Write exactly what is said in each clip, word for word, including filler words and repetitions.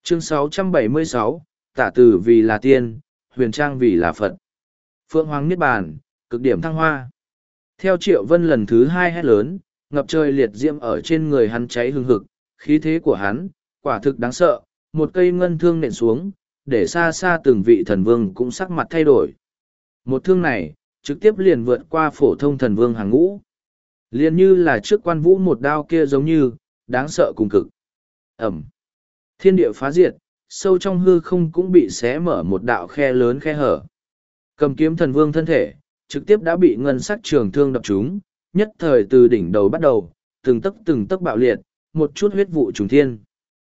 Chương sáu trăm bảy mươi sáu, tả từ vì là tiên, huyền trang vì là Phật. Phượng Hoàng Niết Bàn, cực điểm thăng hoa. Theo Triệu Vân lần thứ hai hét lớn, ngập trời liệt diễm ở trên người hắn cháy hừng hực, khí thế của hắn, quả thực đáng sợ, một cây ngân thương nện xuống, để xa xa từng vị thần vương cũng sắc mặt thay đổi. Một thương này, trực tiếp liền vượt qua phổ thông thần vương hàng ngũ. Liền như là trước Quan Vũ một đao kia giống như, đáng sợ cùng cực. Ẩm. Thiên địa phá diệt, sâu trong hư không cũng bị xé mở một đạo khe lớn khe hở. Cầm kiếm thần vương thân thể, trực tiếp đã bị ngân sắc trường thương đập trúng, nhất thời từ đỉnh đầu bắt đầu, từng tấc từng tấc bạo liệt, một chút huyết vụ trùng thiên.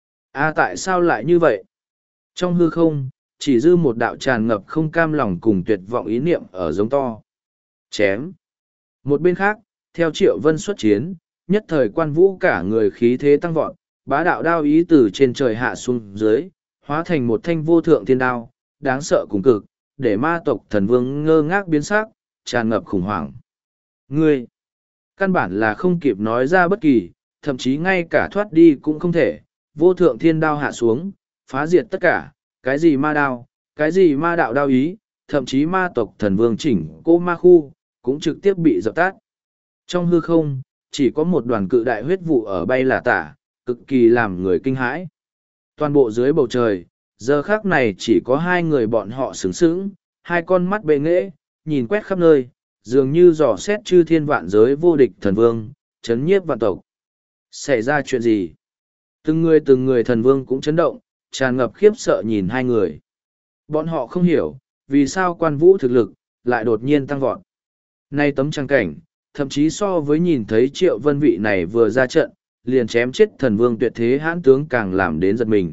A tại sao lại như vậy? Trong hư không, chỉ dư một đạo tràn ngập không cam lòng cùng tuyệt vọng ý niệm ở giống to. Chém. Một bên khác, theo Triệu Vân xuất chiến, nhất thời Quan Vũ cả người khí thế tăng vọt, bá đạo đao ý từ trên trời hạ xuống dưới, hóa thành một thanh vô thượng thiên đao, đáng sợ cùng cực, để ma tộc thần vương ngơ ngác biến sắc, tràn ngập khủng hoảng. Ngươi, căn bản là không kịp nói ra bất kỳ, thậm chí ngay cả thoát đi cũng không thể, vô thượng thiên đao hạ xuống, phá diệt tất cả, cái gì ma đao, cái gì ma đạo đao ý, thậm chí ma tộc thần vương chỉnh cô ma khu, cũng trực tiếp bị dập tắt. Trong hư không, chỉ có một đoàn cự đại huyết vụ ở bay là tả, cực kỳ làm người kinh hãi. Toàn bộ dưới bầu trời, giờ khác này chỉ có hai người bọn họ sướng sướng, hai con mắt bệ nghễ, nhìn quét khắp nơi, dường như dò xét chư thiên vạn giới vô địch thần vương, chấn nhiếp vạn tộc. Xảy ra chuyện gì? Từng người từng người thần vương cũng chấn động, tràn ngập khiếp sợ nhìn hai người. Bọn họ không hiểu, vì sao Quan Vũ thực lực, lại đột nhiên tăng vọt. Nay tấm trang cảnh, thậm chí so với nhìn thấy Triệu Vân vị này vừa ra trận, liền chém chết thần vương tuyệt thế hãn tướng càng làm đến giật mình.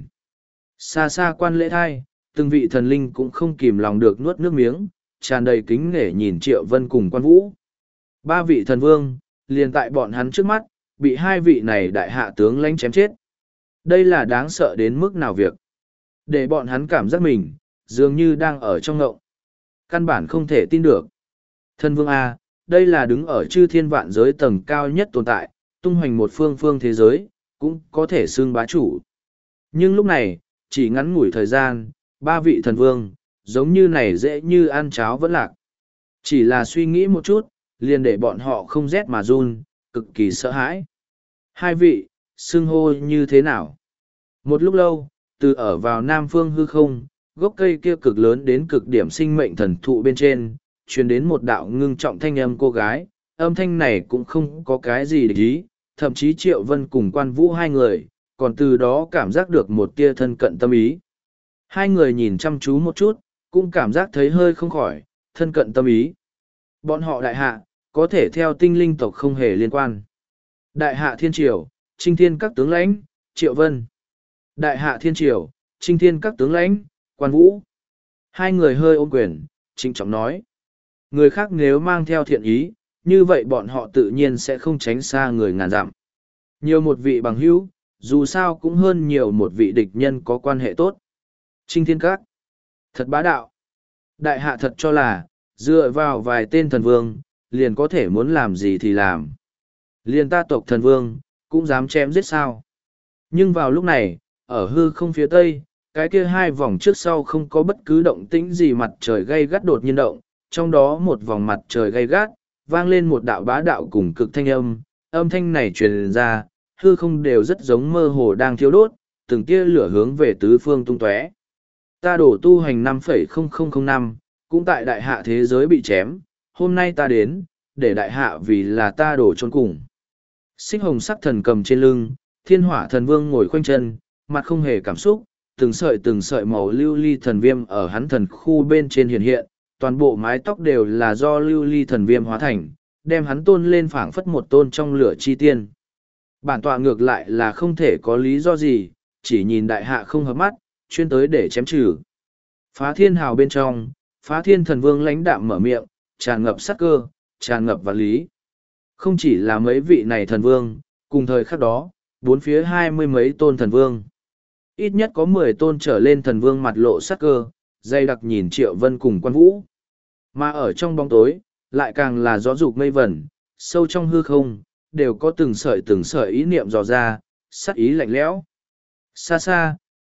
Xa xa quan lễ thai, từng vị thần linh cũng không kìm lòng được nuốt nước miếng, tràn đầy kính nể nhìn Triệu Vân cùng Quan Vũ. Ba vị thần vương, liền tại bọn hắn trước mắt, bị hai vị này đại hạ tướng lãnh chém chết. Đây là đáng sợ đến mức nào việc. Để bọn hắn cảm giác mình, dường như đang ở trong ngộng. Căn bản không thể tin được. Thần vương A, đây là đứng ở chư thiên vạn giới tầng cao nhất tồn tại, tung hoành một phương phương thế giới, cũng có thể xưng bá chủ. Nhưng lúc này, chỉ ngắn ngủi thời gian, ba vị thần vương, giống như này dễ như ăn cháo vẫn lạc. Chỉ là suy nghĩ một chút, liền để bọn họ không rét mà run, cực kỳ sợ hãi. Hai vị, xưng hô như thế nào? Một lúc lâu, từ ở vào nam phương hư không, gốc cây kia cực lớn đến cực điểm sinh mệnh thần thụ bên trên, truyền đến một đạo ngưng trọng thanh âm cô gái, âm thanh này cũng không có cái gì để ý, thậm chí Triệu Vân cùng Quan Vũ hai người, còn từ đó cảm giác được một tia thân cận tâm ý. Hai người nhìn chăm chú một chút, cũng cảm giác thấy hơi không khỏi, thân cận tâm ý. Bọn họ đại hạ, có thể theo tinh linh tộc không hề liên quan. Đại hạ thiên triều, trinh thiên các tướng lãnh, Triệu Vân. Đại hạ thiên triều, trinh thiên các tướng lãnh, Quan Vũ. Hai người hơi ôm quyền, trịnh trọng nói. Người khác nếu mang theo thiện ý, như vậy bọn họ tự nhiên sẽ không tránh xa người ngàn dặm. Nhiều một vị bằng hữu, dù sao cũng hơn nhiều một vị địch nhân có quan hệ tốt. Trinh thiên các. Thật bá đạo. Đại hạ thật cho là, dựa vào vài tên thần vương, liền có thể muốn làm gì thì làm. Liền ta tộc thần vương, cũng dám chém giết sao. Nhưng vào lúc này, ở hư không phía tây, cái kia hai vòng trước sau không có bất cứ động tĩnh gì mặt trời gay gắt đột nhiên động, trong đó một vòng mặt trời gay gắt, vang lên một đạo bá đạo cùng cực thanh âm, âm thanh này truyền ra, hư không đều rất giống mơ hồ đang thiêu đốt, từng tia lửa hướng về tứ phương tung tóe. Ta đổ tu hành năm phẩy không không không năm, cũng tại đại hạ thế giới bị chém, hôm nay ta đến, để đại hạ vì là ta đổ chôn cùng. Xích hồng sắc thần cầm trên lưng, thiên hỏa thần vương ngồi khoanh chân, mặt không hề cảm xúc, từng sợi từng sợi màu lưu ly thần viêm ở hắn thần khu bên trên hiện hiện, toàn bộ mái tóc đều là do lưu ly thần viêm hóa thành, đem hắn tôn lên phảng phất một tôn trong lửa chi tiên. Bản tọa ngược lại là không thể có lý do gì, chỉ nhìn đại hạ không hợp mắt, chuyên tới để chém trừ. Phá thiên hào bên trong, phá thiên thần vương lãnh đạm mở miệng, tràn ngập sát cơ, tràn ngập và lý. Không chỉ là mấy vị này thần vương, cùng thời khắc đó, bốn phía hai mươi mấy tôn thần vương. Ít nhất có mười tôn trở lên thần vương mặt lộ sát cơ, dây đặc nhìn Triệu Vân cùng Quan Vũ. Mà ở trong bóng tối, lại càng là gió dục mây vẩn, sâu trong hư không, đều có từng sợi từng sợi ý niệm dò ra, sát ý lạnh lẽo. Xa xa,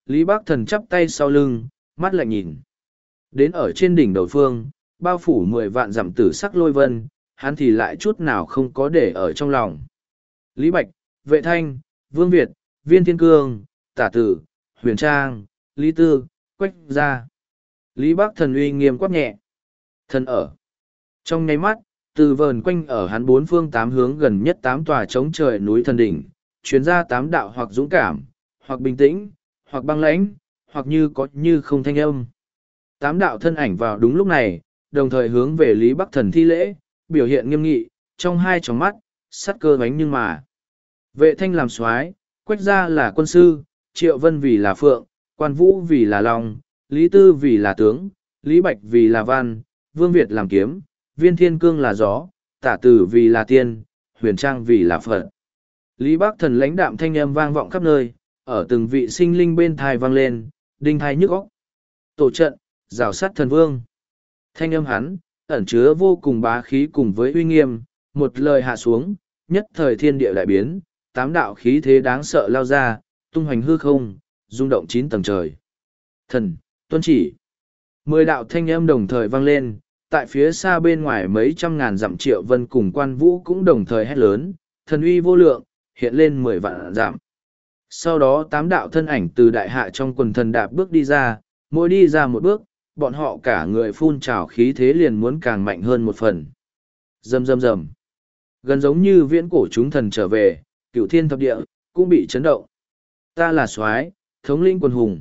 Lý Bắc Thần chắp tay sau lưng, mắt lạnh nhìn. Đến ở trên đỉnh đầu phương, bao phủ mười vạn dặm tử sắc lôi vân, hắn thì lại chút nào không có để ở trong lòng. Lý Bạch, Vệ Thanh, Vương Việt, Viên Thiên Cương, Tả Tử, Huyền Trang, Lý Tư, Quách Gia. Lý Bắc Thần uy nghiêm quát nhẹ. Thần ở. Trong nháy mắt, từ vờn quanh ở hắn bốn phương tám hướng gần nhất tám tòa chống trời núi thần đỉnh, chuyến ra tám đạo hoặc dũng cảm, hoặc bình tĩnh, hoặc băng lãnh, hoặc như có như không thanh âm. Tám đạo thân ảnh vào đúng lúc này, đồng thời hướng về Lý Bắc Thần thi lễ, biểu hiện nghiêm nghị, trong hai tròng mắt, sắt cơ bánh nhưng mà. Vệ Thanh làm soái, Quách Gia là quân sư, Triệu Vân vì là phượng, Quan Vũ vì là long, Lý Tư vì là tướng, Lý Bạch vì là văn, Vương Việt làm kiếm, Viên Thiên Cương là gió, Tả Tử vì là tiên, Huyền Trang vì là Phật. Lý Bắc Thần lãnh đạm thanh âm vang vọng khắp nơi, ở từng vị sinh linh bên thai vang lên, đinh thai nhức óc. Tổ trận, rào sát thần vương. Thanh âm hắn, ẩn chứa vô cùng bá khí cùng với uy nghiêm, một lời hạ xuống, nhất thời thiên địa đại biến, tám đạo khí thế đáng sợ lao ra, tung hoành hư không, rung động chín tầng trời. Thần, tuân chỉ. Mười đạo thanh âm đồng thời vang lên, tại phía xa bên ngoài mấy trăm ngàn dặm Triệu Vân cùng Quan Vũ cũng đồng thời hét lớn, thần uy vô lượng, hiện lên mười vạn dặm. Sau đó tám đạo thân ảnh từ đại hạ trong quần thần đạp bước đi ra, mỗi đi ra một bước, bọn họ cả người phun trào khí thế liền muốn càng mạnh hơn một phần. Rầm rầm rầm. Gần giống như viễn cổ chúng thần trở về, cửu thiên thập địa, cũng bị chấn động. Ta là soái, thống lĩnh quần hùng.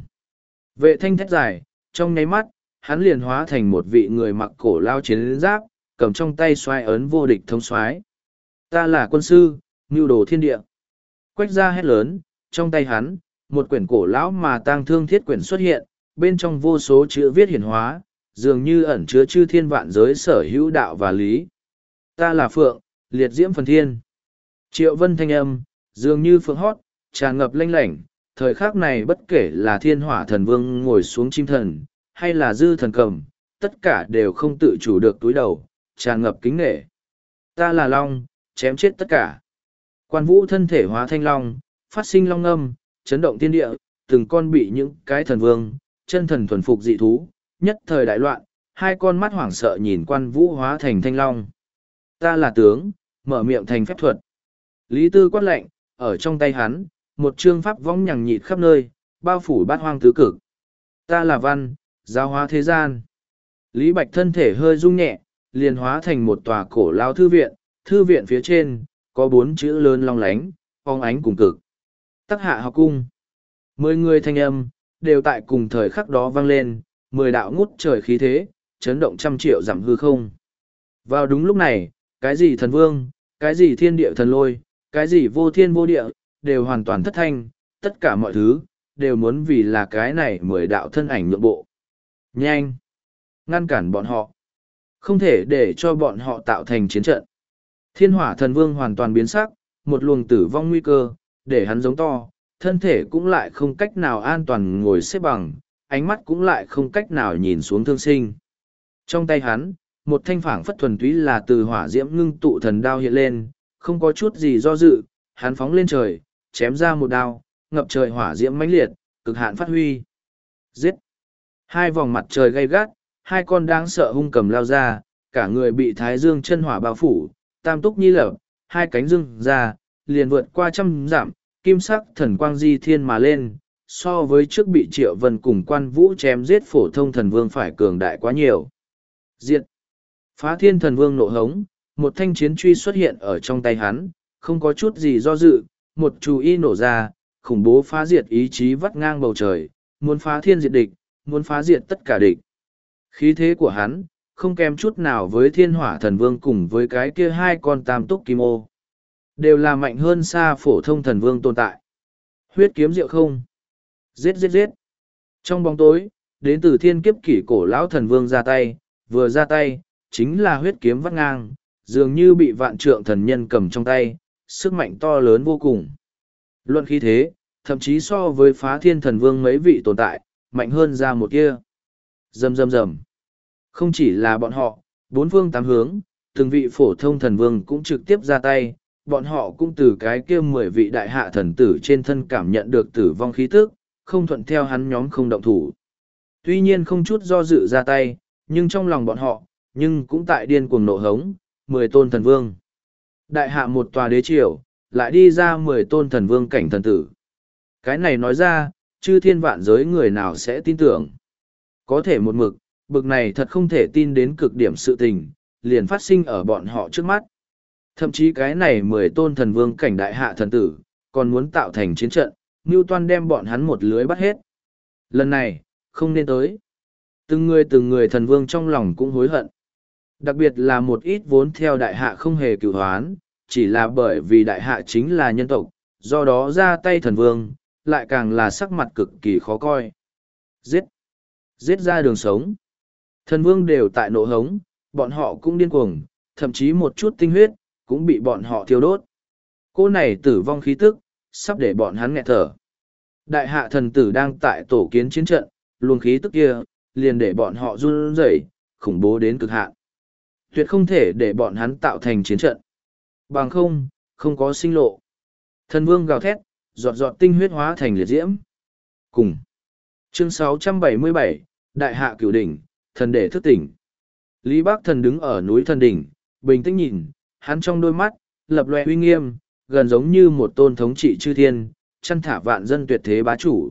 Vệ Thanh thét dài, trong nháy mắt, hắn liền hóa thành một vị người mặc cổ lao chiến giáp, cầm trong tay soái ấn vô địch thống soái. Ta là quân sư, mưu đồ thiên địa. Quách Gia hét lớn, trong tay hắn, một quyển cổ lão mà tang thương thiết quyển xuất hiện, bên trong vô số chữ viết hiển hóa, dường như ẩn chứa chư thiên vạn giới sở hữu đạo và lý. Ta là Phượng, liệt diễm phần thiên. Triệu Vân thanh âm, dường như phượng hót, tràn ngập lanh lảnh, thời khắc này bất kể là thiên hỏa thần vương ngồi xuống chim thần, hay là dư thần cầm, tất cả đều không tự chủ được túi đầu, tràn ngập kính nghệ. Ta là Long, chém chết tất cả. Quan Vũ thân thể hóa thanh long, phát sinh long âm, chấn động thiên địa, từng con bị những cái thần vương, chân thần thuần phục dị thú, nhất thời đại loạn, hai con mắt hoảng sợ nhìn Quan Vũ hóa thành thanh long. Ta là tướng, mở miệng thành phép thuật. Lý Tư quát lệnh, ở trong tay hắn, một chương pháp vong nhằng nhịt khắp nơi, bao phủ bát hoang tứ cực. Ta là văn, giáo hóa thế gian. Lý Bạch thân thể hơi rung nhẹ, liền hóa thành một tòa cổ lao thư viện, thư viện phía trên, có bốn chữ lớn long lánh, phong ánh cùng cực. Tắc hạ học cung. Mười người thanh âm, đều tại cùng thời khắc đó vang lên, mười đạo ngút trời khí thế, chấn động trăm triệu dặm hư không. Vào đúng lúc này, cái gì thần vương, cái gì thiên địa thần lôi, cái gì vô thiên vô địa, đều hoàn toàn thất thanh, tất cả mọi thứ, đều muốn vì là cái này mười đạo thân ảnh nhượng bộ. Nhanh! Ngăn cản bọn họ. Không thể để cho bọn họ tạo thành chiến trận. Thiên hỏa thần vương hoàn toàn biến sắc, một luồng tử vong nguy cơ, để hắn giống to, thân thể cũng lại không cách nào an toàn ngồi xếp bằng, ánh mắt cũng lại không cách nào nhìn xuống thương sinh. Trong tay hắn, một thanh phảng phất thuần túy là từ hỏa diễm ngưng tụ thần đao hiện lên, không có chút gì do dự, hắn phóng lên trời, chém ra một đao, ngập trời hỏa diễm mãnh liệt, cực hạn phát huy. Giết! Hai vòng mặt trời gay gắt, hai con đáng sợ hung cầm lao ra, cả người bị thái dương chân hỏa bao phủ, tam túc nhi lập, hai cánh dương ra, liền vượt qua trăm dặm, kim sắc thần quang di thiên mà lên, so với trước bị Triệu Vân cùng Quan Vũ chém giết phổ thông thần vương phải cường đại quá nhiều. Diệt! Phá thiên thần vương nộ hống, một thanh chiến truy xuất hiện ở trong tay hắn, không có chút gì do dự, một chú y nổ ra, khủng bố phá diệt ý chí vắt ngang bầu trời, muốn phá thiên diệt địch, muốn phá diệt tất cả địch. Khí thế của hắn, không kém chút nào với thiên hỏa thần vương cùng với cái kia hai con tam túc kim ô. Đều là mạnh hơn xa phổ thông thần vương tồn tại. Huyết kiếm diệu không? Giết giết giết! Trong bóng tối, đến từ thiên kiếp kỷ cổ lão thần vương ra tay, vừa ra tay, chính là huyết kiếm vắt ngang, dường như bị vạn trượng thần nhân cầm trong tay, sức mạnh to lớn vô cùng. Luận khí thế, thậm chí so với phá thiên thần vương mấy vị tồn tại, mạnh hơn ra một kia. Rầm rầm rầm. Không chỉ là bọn họ, bốn phương tám hướng, từng vị phổ thông thần vương cũng trực tiếp ra tay, bọn họ cũng từ cái kia mười vị đại hạ thần tử trên thân cảm nhận được tử vong khí tức, không thuận theo hắn nhóm không động thủ. Tuy nhiên không chút do dự ra tay, nhưng trong lòng bọn họ, nhưng cũng tại điên cuồng nộ hống, mười tôn thần vương. Đại hạ một tòa đế triều, lại đi ra mười tôn thần vương cảnh thần tử. Cái này nói ra, chư thiên vạn giới người nào sẽ tin tưởng. Có thể một mực, bực này thật không thể tin đến cực điểm sự tình, liền phát sinh ở bọn họ trước mắt. Thậm chí cái này mười tôn thần vương cảnh đại hạ thần tử, còn muốn tạo thành chiến trận, Ngưu Toan đem bọn hắn một lưới bắt hết. Lần này, không nên tới. Từng người từng người thần vương trong lòng cũng hối hận. Đặc biệt là một ít vốn theo đại hạ không hề cửu hoán, chỉ là bởi vì đại hạ chính là nhân tộc, do đó ra tay thần vương, lại càng là sắc mặt cực kỳ khó coi. Giết! Giết ra đường sống. Thần vương đều tại nộ hống, bọn họ cũng điên cuồng, thậm chí một chút tinh huyết, cũng bị bọn họ thiêu đốt. Cô này tử vong khí tức, sắp để bọn hắn nghẹt thở. Đại hạ thần tử đang tại tổ kiến chiến trận, luồng khí tức kia, liền để bọn họ run rẩy, khủng bố đến cực hạn. Tuyệt không thể để bọn hắn tạo thành chiến trận. Bằng không, không có sinh lộ. Thần vương gào thét, giọt giọt tinh huyết hóa thành liệt diễm. Cùng. Chương sáu trăm bảy mươi bảy, Đại hạ cửu đỉnh, thần để thức tỉnh. Lý Bác Thần đứng ở núi thần đỉnh, bình tĩnh nhìn, hắn trong đôi mắt, lập loè uy nghiêm, gần giống như một tôn thống trị chư thiên, chăn thả vạn dân tuyệt thế bá chủ.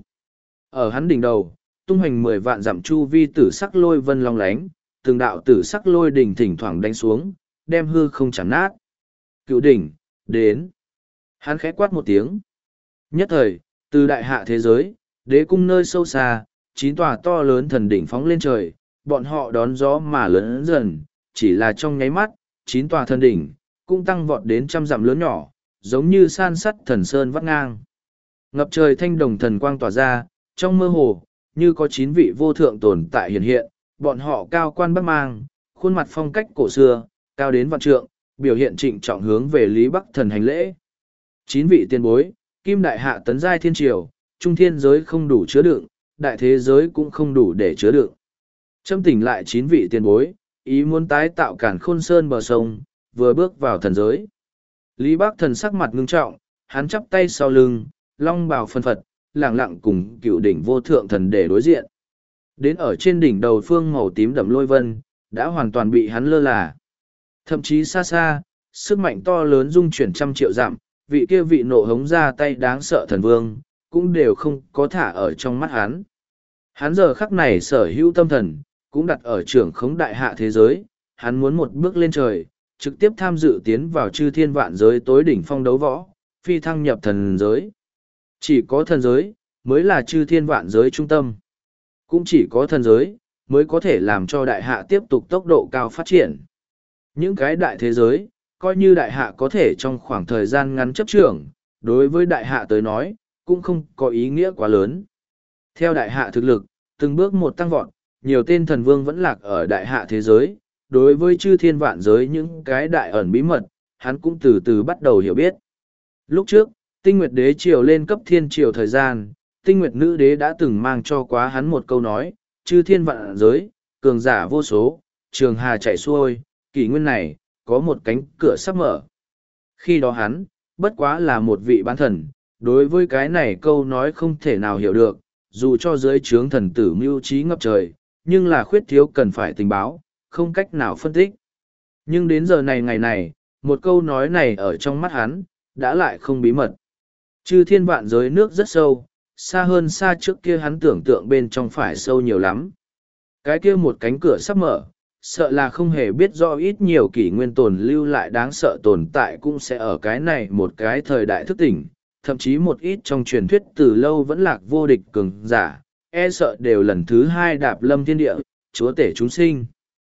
Ở hắn đỉnh đầu, tung hoành mười vạn dặm chu vi tử sắc lôi vân long lánh, từng đạo tử sắc lôi đỉnh thỉnh thoảng đánh xuống, đem hư không chạm nát. Cựu đỉnh, đến. Hắn khẽ quát một tiếng. Nhất thời, từ đại hạ thế giới, đế cung nơi sâu xa, chín tòa to lớn thần đỉnh phóng lên trời, bọn họ đón gió mà lớn dần, chỉ là trong nháy mắt, chín tòa thần đỉnh, cũng tăng vọt đến trăm dặm lớn nhỏ, giống như san sắt thần sơn vắt ngang. Ngập trời thanh đồng thần quang tỏa ra, trong mơ hồ, như có chín vị vô thượng tồn tại hiện hiện, bọn họ cao quan bắc mang, khuôn mặt phong cách cổ xưa, cao đến vạn trượng, biểu hiện trịnh trọng hướng về Lý Bắc Thần hành lễ. Chín vị tiên bối, kim đại hạ tấn giai thiên triều, trung thiên giới không đủ chứa đựng, đại thế giới cũng không đủ để chứa đựng. Châm tỉnh lại chín vị tiên bối, ý muốn tái tạo cản khôn sơn bờ sông, vừa bước vào thần giới. Lý Bắc Thần sắc mặt ngưng trọng, hắn chắp tay sau lưng, long bào phân phật, lẳng lặng cùng cựu đỉnh vô thượng thần để đối diện. Đến ở trên đỉnh đầu phương màu tím đậm lôi vân, đã hoàn toàn bị hắn lơ là. Thậm chí xa xa, sức mạnh to lớn dung chuyển trăm triệu dặm, vị kia vị nộ hống ra tay đáng sợ thần vương, cũng đều không có thả ở trong mắt hắn. Hắn giờ khắc này sở hữu tâm thần, cũng đặt ở trưởng khống đại hạ thế giới, hắn muốn một bước lên trời, trực tiếp tham dự tiến vào chư thiên vạn giới tối đỉnh phong đấu võ, phi thăng nhập thần giới. Chỉ có thần giới, mới là chư thiên vạn giới trung tâm. Cũng chỉ có thần giới, mới có thể làm cho đại hạ tiếp tục tốc độ cao phát triển. Những cái đại thế giới, coi như đại hạ có thể trong khoảng thời gian ngắn chấp trưởng, đối với đại hạ tới nói, cũng không có ý nghĩa quá lớn. Theo đại hạ thực lực, từng bước một tăng vọt, nhiều tên thần vương vẫn lạc ở đại hạ thế giới, đối với chư thiên vạn giới những cái đại ẩn bí mật, hắn cũng từ từ bắt đầu hiểu biết. Lúc trước, Tinh Nguyệt Đế triều lên cấp thiên triều thời gian, Tinh Nguyệt Nữ Đế đã từng mang cho quá hắn một câu nói, chư thiên vạn giới, cường giả vô số, trường hà chạy xuôi, kỷ nguyên này, có một cánh cửa sắp mở. Khi đó hắn, bất quá là một vị bán thần, đối với cái này câu nói không thể nào hiểu được, dù cho dưới trướng thần tử mưu trí ngập trời, nhưng là khuyết thiếu cần phải tình báo, không cách nào phân tích. Nhưng đến giờ này ngày này, một câu nói này ở trong mắt hắn, đã lại không bí mật. Chư thiên vạn giới nước rất sâu, xa hơn xa trước kia hắn tưởng tượng bên trong phải sâu nhiều lắm. Cái kia một cánh cửa sắp mở, sợ là không hề biết do ít nhiều kỷ nguyên tồn lưu lại đáng sợ tồn tại cũng sẽ ở cái này một cái thời đại thức tỉnh, thậm chí một ít trong truyền thuyết từ lâu vẫn lạc vô địch cường giả, e sợ đều lần thứ hai đạp lâm thiên địa, chúa tể chúng sinh.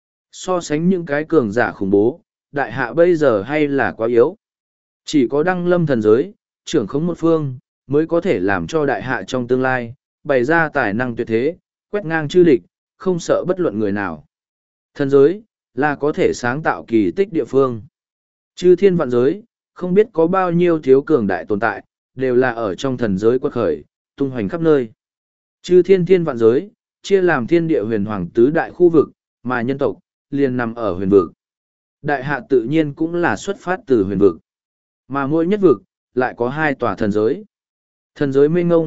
So sánh những cái cường giả khủng bố, đại hạ bây giờ hay là quá yếu. Chỉ có đăng lâm thần giới, trưởng khống một phương, mới có thể làm cho đại hạ trong tương lai, bày ra tài năng tuyệt thế, quét ngang chư địch, không sợ bất luận người nào. Thần giới, là có thể sáng tạo kỳ tích địa phương. Chư thiên vạn giới, không biết có bao nhiêu thiếu cường đại tồn tại, đều là ở trong thần giới quật khởi, tung hoành khắp nơi. Chư thiên thiên vạn giới, chia làm thiên địa huyền hoàng tứ đại khu vực, mà nhân tộc, liền nằm ở huyền vực. Đại hạ tự nhiên cũng là xuất phát từ huyền vực. Mà mỗi nhất vực, lại có hai tòa thần giới. Thần giới mênh ngông,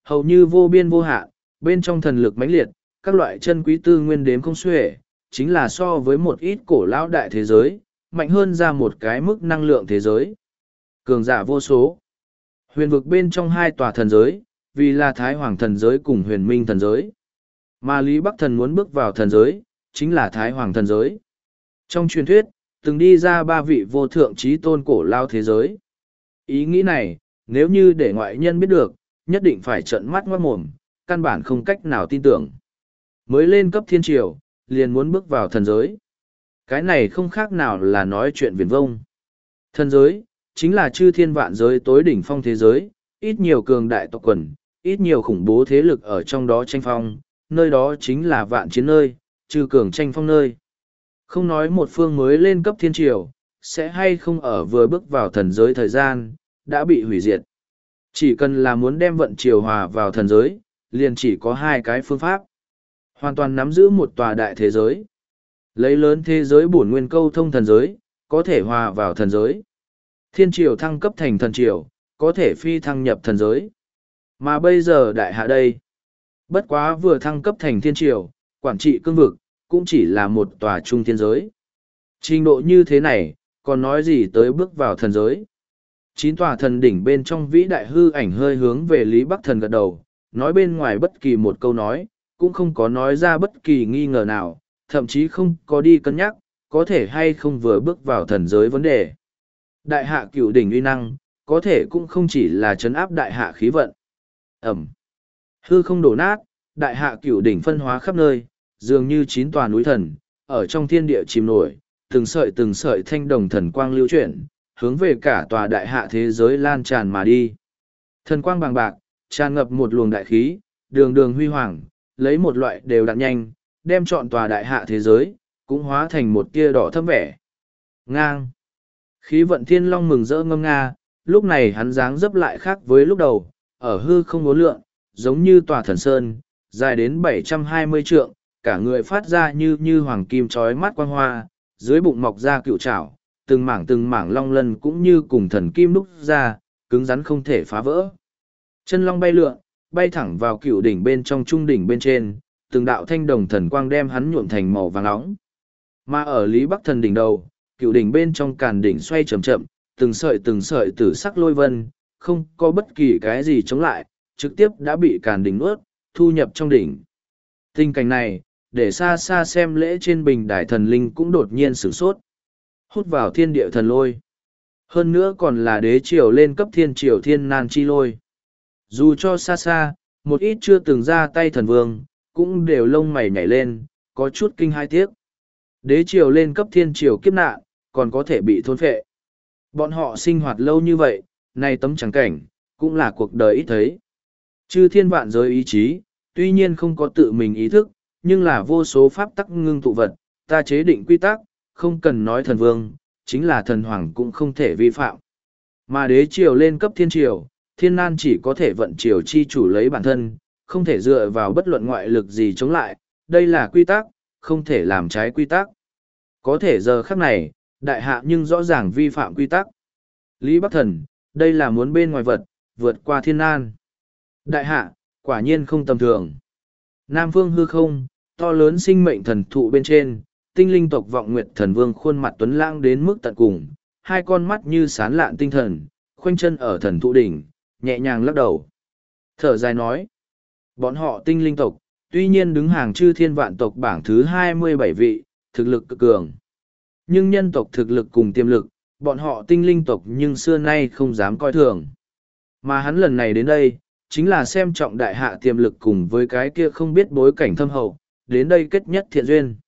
hầu như vô biên vô hạn, bên trong thần lực mãnh liệt, các loại chân quý tư nguyên đếm không xuể, chính là so với một ít cổ lão đại thế giới, mạnh hơn ra một cái mức năng lượng thế giới. Cường giả vô số. Huyền vực bên trong hai tòa thần giới, vì là Thái Hoàng thần giới cùng huyền minh thần giới. Mà Lý Bắc Thần muốn bước vào thần giới, chính là Thái Hoàng thần giới. Trong truyền thuyết, từng đi ra ba vị vô thượng trí tôn cổ lao thế giới. Ý nghĩ này, nếu như để ngoại nhân biết được, nhất định phải trợn mắt ngoát mồm, căn bản không cách nào tin tưởng. Mới lên cấp thiên triều, liền muốn bước vào thần giới. Cái này không khác nào là nói chuyện viển vông. Thần giới, chính là chư thiên vạn giới tối đỉnh phong thế giới, ít nhiều cường đại tộc quần, ít nhiều khủng bố thế lực ở trong đó tranh phong, nơi đó chính là vạn chiến nơi, chư cường tranh phong nơi. Không nói một phương mới lên cấp thiên triều, sẽ hay không ở vừa bước vào thần giới thời gian, đã bị hủy diệt. Chỉ cần là muốn đem vận triều hòa vào thần giới, liền chỉ có hai cái phương pháp. Hoàn toàn nắm giữ một tòa đại thế giới. Lấy lớn thế giới bổn nguyên câu thông thần giới, có thể hòa vào thần giới. Thiên triều thăng cấp thành thần triều, có thể phi thăng nhập thần giới. Mà bây giờ đại hạ đây. Bất quá vừa thăng cấp thành thiên triều, quản trị cương vực, cũng chỉ là một tòa trung thiên giới. Trình độ như thế này, còn nói gì tới bước vào thần giới. Chín tòa thần đỉnh bên trong vĩ đại hư ảnh hơi hướng về Lý Bắc Thần gật đầu, nói bên ngoài bất kỳ một câu nói, cũng không có nói ra bất kỳ nghi ngờ nào, thậm chí không có đi cân nhắc, có thể hay không vừa bước vào thần giới vấn đề. Đại hạ cửu đỉnh uy năng, có thể cũng không chỉ là chấn áp đại hạ khí vận. Ẩm. Hư không đổ nát, đại hạ cửu đỉnh phân hóa khắp nơi, dường như chín tòa núi thần, ở trong thiên địa chìm nổi, từng sợi từng sợi thanh đồng thần quang lưu chuyển, hướng về cả tòa đại hạ thế giới lan tràn mà đi. Thần quang bằng bạc, tràn ngập một luồng đại khí, đường đường huy hoàng, lấy một loại đều đặn nhanh, đem trọn tòa đại hạ thế giới, cũng hóa thành một tia đỏ thâm vẻ. Ngang. Khí vận thiên long mừng rỡ ngâm nga, lúc này hắn dáng dấp lại khác với lúc đầu, ở hư không ngốn lượn, giống như tòa thần sơn, dài đến bảy trăm hai mươi trượng, cả người phát ra như như hoàng kim trói mắt quang hoa, dưới bụng mọc ra cựu trảo, từng mảng từng mảng long lân cũng như cùng thần kim đúc ra, cứng rắn không thể phá vỡ. Chân long bay lượn, bay thẳng vào cựu đỉnh bên trong trung đỉnh bên trên, từng đạo thanh đồng thần quang đem hắn nhuộm thành màu vàng nóng. Mà ở Lý Bắc Thần đỉnh đầu, cựu đỉnh bên trong càn đỉnh xoay chậm chậm, từng sợi từng sợi tử sắc lôi vân, không có bất kỳ cái gì chống lại, trực tiếp đã bị càn đỉnh nuốt, thu nhập trong đỉnh. Tình cảnh này, để xa xa xem lễ trên bình đài thần linh cũng đột nhiên sửng sốt. Hút vào thiên địa thần lôi. Hơn nữa còn là đế triều lên cấp thiên triều thiên nan chi lôi. Dù cho xa xa, một ít chưa từng ra tay thần vương, cũng đều lông mày nhảy lên, có chút kinh hai tiếc. Đế triều lên cấp thiên triều kiếp nạn, còn có thể bị thôn phệ. Bọn họ sinh hoạt lâu như vậy, nay tấm trắng cảnh, cũng là cuộc đời ít thấy. Chư thiên vạn giới ý chí, tuy nhiên không có tự mình ý thức, nhưng là vô số pháp tắc ngưng tụ vật, ta chế định quy tắc, không cần nói thần vương, chính là thần hoàng cũng không thể vi phạm. Mà đế triều lên cấp thiên triều, thiên nan chỉ có thể vận triều chi chủ lấy bản thân, không thể dựa vào bất luận ngoại lực gì chống lại, đây là quy tắc, không thể làm trái quy tắc. Có thể giờ khắc này, đại hạ nhưng rõ ràng vi phạm quy tắc. Lý Bắc Thần, đây là muốn bên ngoài vật, vượt qua thiên nan. Đại hạ, quả nhiên không tầm thường. Nam phương hư không, to lớn sinh mệnh thần thụ bên trên, tinh linh tộc vọng nguyệt thần vương khuôn mặt tuấn lãng đến mức tận cùng, hai con mắt như sán lạn tinh thần, khoanh chân ở thần thụ đỉnh, nhẹ nhàng lắc đầu. Thở dài nói, bọn họ tinh linh tộc, tuy nhiên đứng hàng chư thiên vạn tộc bảng thứ hai mươi bảy vị, thực lực cực cường. Nhưng nhân tộc thực lực cùng tiềm lực, bọn họ tinh linh tộc nhưng xưa nay không dám coi thường. Mà hắn lần này đến đây, chính là xem trọng đại hạ tiềm lực cùng với cái kia không biết bối cảnh thâm hậu, đến đây kết nhất thiện duyên.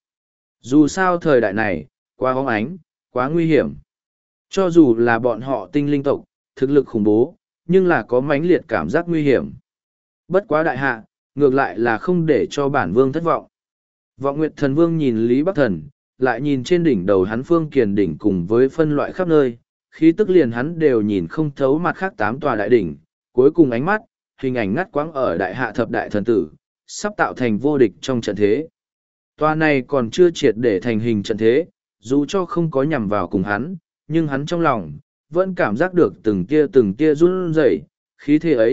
Dù sao thời đại này, quá hóng ánh, quá nguy hiểm. Cho dù là bọn họ tinh linh tộc, thực lực khủng bố, nhưng là có mãnh liệt cảm giác nguy hiểm. Bất quá đại hạ, ngược lại là không để cho bản vương thất vọng. Vọng Nguyệt Thần Vương nhìn Lý Bắc Thần, lại nhìn trên đỉnh đầu hắn Phương Kiền đỉnh cùng với phân loại khắp nơi, khí tức liền hắn đều nhìn không thấu mặt khác tám tòa đại đỉnh, cuối cùng ánh mắt, hình ảnh ngắt quãng ở đại hạ thập đại thần tử, sắp tạo thành vô địch trong trận thế. Tòa này còn chưa triệt để thành hình trận thế, dù cho không có nhằm vào cùng hắn, nhưng hắn trong lòng, vẫn cảm giác được từng tia từng tia run rẩy, khí thế ấy,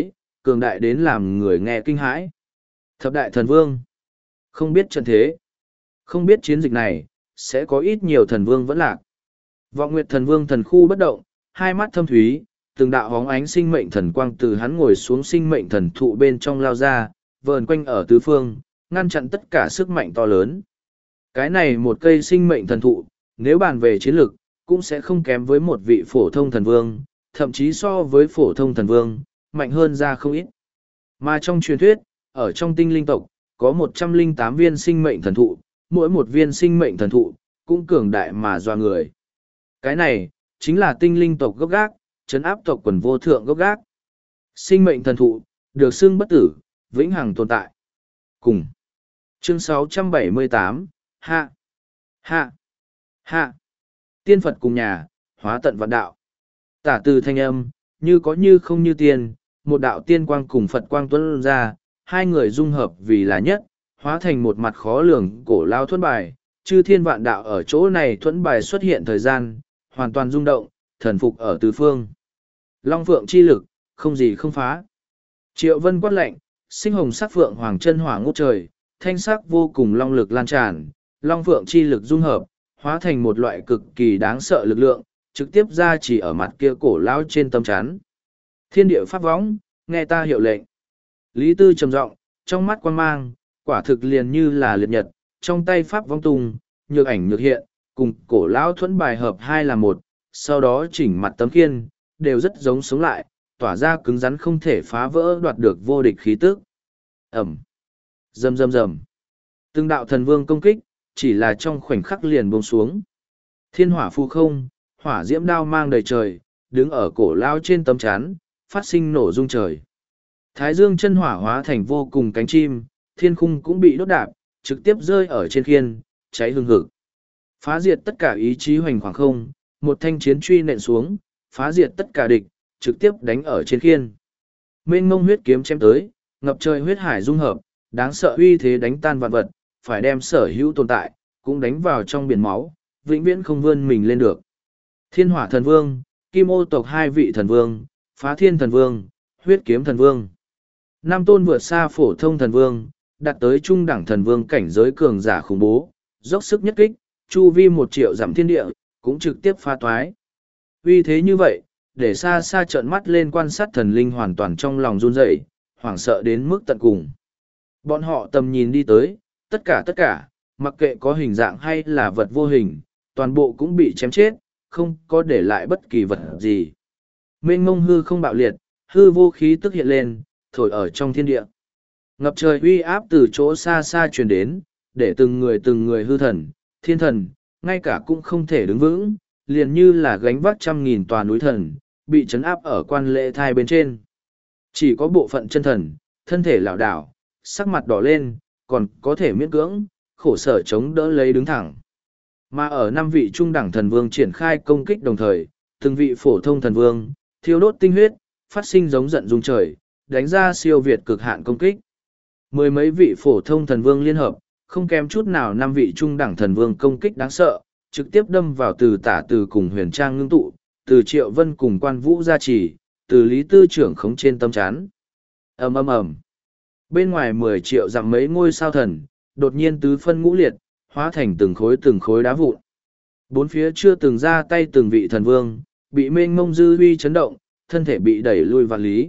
cường đại đến làm người nghe kinh hãi. Thập đại thần vương. Không biết trận thế. Không biết chiến dịch này, sẽ có ít nhiều thần vương vẫn lạc. Vọng Nguyệt thần vương thần khu bất động, hai mắt thâm thúy, từng đạo hóng ánh sinh mệnh thần quang từ hắn ngồi xuống sinh mệnh thần thụ bên trong lao ra, vờn quanh ở tứ phương, ngăn chặn tất cả sức mạnh to lớn. Cái này một cây sinh mệnh thần thụ, nếu bàn về chiến lực, cũng sẽ không kém với một vị phổ thông thần vương, thậm chí so với phổ thông thần vương, mạnh hơn ra không ít. Mà trong truyền thuyết, ở trong tinh linh tộc, có một trăm lẻ tám viên sinh mệnh thần thụ, mỗi một viên sinh mệnh thần thụ, cũng cường đại mà doa người. Cái này, chính là tinh linh tộc gốc gác, trấn áp tộc quần vô thượng gốc gác. Sinh mệnh thần thụ, được xưng bất tử, vĩnh hằng tồn tại. Cùng. Chương sáu trăm bảy mươi tám, Hạ. Hạ. Hạ. Tiên Phật cùng nhà, hóa tận vạn đạo. Tả từ thanh âm, như có như không như tiên, một đạo tiên quang cùng Phật quang tuấn ra, hai người dung hợp vì là nhất, hóa thành một mặt khó lường cổ lao thuẫn bài, chư thiên vạn đạo ở chỗ này thuẫn bài xuất hiện thời gian, hoàn toàn rung động, thần phục ở tứ phương. Long phượng chi lực, không gì không phá. Triệu Vân quát lệnh, sinh hồng sắc phượng hoàng chân hỏa ngút trời, thanh sắc vô cùng long lực lan tràn, long phượng chi lực dung hợp, hóa thành một loại cực kỳ đáng sợ lực lượng, trực tiếp ra chỉ ở mặt kia cổ lao trên tâm chắn. Thiên địa pháp võng, nghe ta hiệu lệnh. Lý Tư trầm giọng, trong mắt quan mang, quả thực liền như là liệt nhật, trong tay pháp vong tung, nhược ảnh nhược hiện, cùng cổ lão thuẫn bài hợp hai là một, sau đó chỉnh mặt tấm khiên, đều rất giống sống lại, tỏa ra cứng rắn không thể phá vỡ đoạt được vô địch khí tức. Ẩm. Rầm rầm rầm. Từng đạo thần vương công kích, chỉ là trong khoảnh khắc liền buông xuống. Thiên hỏa phu không, hỏa diễm đao mang đầy trời, đứng ở cổ lao trên tấm chắn, phát sinh nổ rung trời. Thái dương chân hỏa hóa thành vô cùng cánh chim, thiên khung cũng bị đốt đạp, trực tiếp rơi ở trên khiên, cháy hừng hực. Phá diệt tất cả ý chí hoành khoảng không, một thanh chiến truy nện xuống, phá diệt tất cả địch, trực tiếp đánh ở trên khiên. Mênh mông huyết kiếm chém tới, ngập trời huyết hải dung hợp, đáng sợ uy thế đánh tan vạn vật, phải đem sở hữu tồn tại, cũng đánh vào trong biển máu, vĩnh viễn không vươn mình lên được. Thiên hỏa thần vương, kim ô tộc hai vị thần vương, phá thiên thần vương, huyết kiếm thần vương. Nam tôn vượt xa phổ thông thần vương, đạt tới trung đẳng thần vương cảnh giới cường giả khủng bố, dốc sức nhất kích, chu vi một triệu giảm thiên địa, cũng trực tiếp phá toái. Uy thế như vậy, để xa xa trợn mắt lên quan sát thần linh hoàn toàn trong lòng run rẩy, hoảng sợ đến mức tận cùng. Bọn họ tầm nhìn đi tới, tất cả tất cả, mặc kệ có hình dạng hay là vật vô hình, toàn bộ cũng bị chém chết, không có để lại bất kỳ vật gì. Mênh mông hư không bạo liệt, hư vô khí tức hiện lên, thổi ở trong thiên địa. Ngập trời uy áp từ chỗ xa xa truyền đến, để từng người từng người hư thần, thiên thần, ngay cả cũng không thể đứng vững, liền như là gánh vác trăm nghìn tòa núi thần, bị trấn áp ở quan lễ thai bên trên. Chỉ có bộ phận chân thần, thân thể lảo đảo, sắc mặt đỏ lên, còn có thể miễn cưỡng, khổ sở chống đỡ lấy đứng thẳng. Mà ở năm vị trung đẳng thần vương triển khai công kích đồng thời, từng vị phổ thông thần vương, thiêu đốt tinh huyết, phát sinh giống giận dung trời, đánh ra siêu việt cực hạn công kích. Mười mấy vị phổ thông thần vương liên hợp, không kém chút nào năm vị trung đẳng thần vương công kích đáng sợ, trực tiếp đâm vào từ tả từ cùng huyền trang ngưng tụ, từ triệu vân cùng quan vũ gia trì, từ lý tư trưởng khống trên tâm chán. ầm ầm ầm. Bên ngoài mười triệu dặm mấy ngôi sao thần, đột nhiên tứ phân ngũ liệt, hóa thành từng khối từng khối đá vụn. Bốn phía chưa từng ra tay từng vị thần vương, bị mênh mông dư huy chấn động, thân thể bị đẩy lui vạn lý.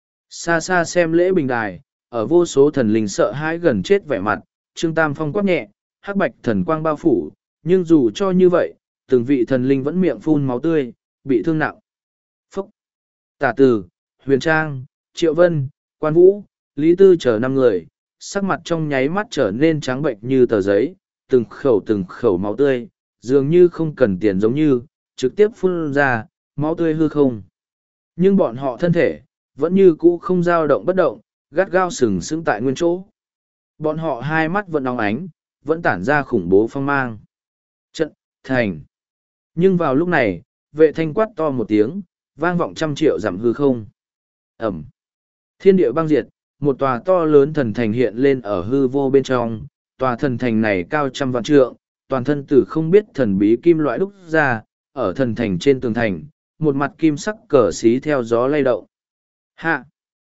Xa xa xem lễ bình đài, ở vô số thần linh sợ hãi gần chết vẻ mặt, Trương Tam Phong quát nhẹ, hắc bạch thần quang bao phủ, nhưng dù cho như vậy, từng vị thần linh vẫn miệng phun máu tươi, bị thương nặng. Phúc! Tả Từ, Huyền Trang, Triệu Vân, Quan Vũ, Lý Tư chờ năm người, sắc mặt trong nháy mắt trở nên trắng bệnh như tờ giấy, từng khẩu từng khẩu máu tươi, dường như không cần tiền giống như, trực tiếp phun ra, máu tươi hư không. Nhưng bọn họ thân thể, vẫn như cũ không dao động bất động, gắt gao sừng sững tại nguyên chỗ. Bọn họ hai mắt vẫn nóng ánh, vẫn tản ra khủng bố phong mang. Trận, thành. Nhưng vào lúc này, vệ thanh quát to một tiếng, vang vọng trăm triệu dặm hư không. Ẩm. Thiên địa băng diệt, một tòa to lớn thần thành hiện lên ở hư vô bên trong. Tòa thần thành này cao trăm vạn trượng, toàn thân tử không biết thần bí kim loại đúc ra, ở thần thành trên tường thành, một mặt kim sắc cờ xí theo gió lay động. Hạ.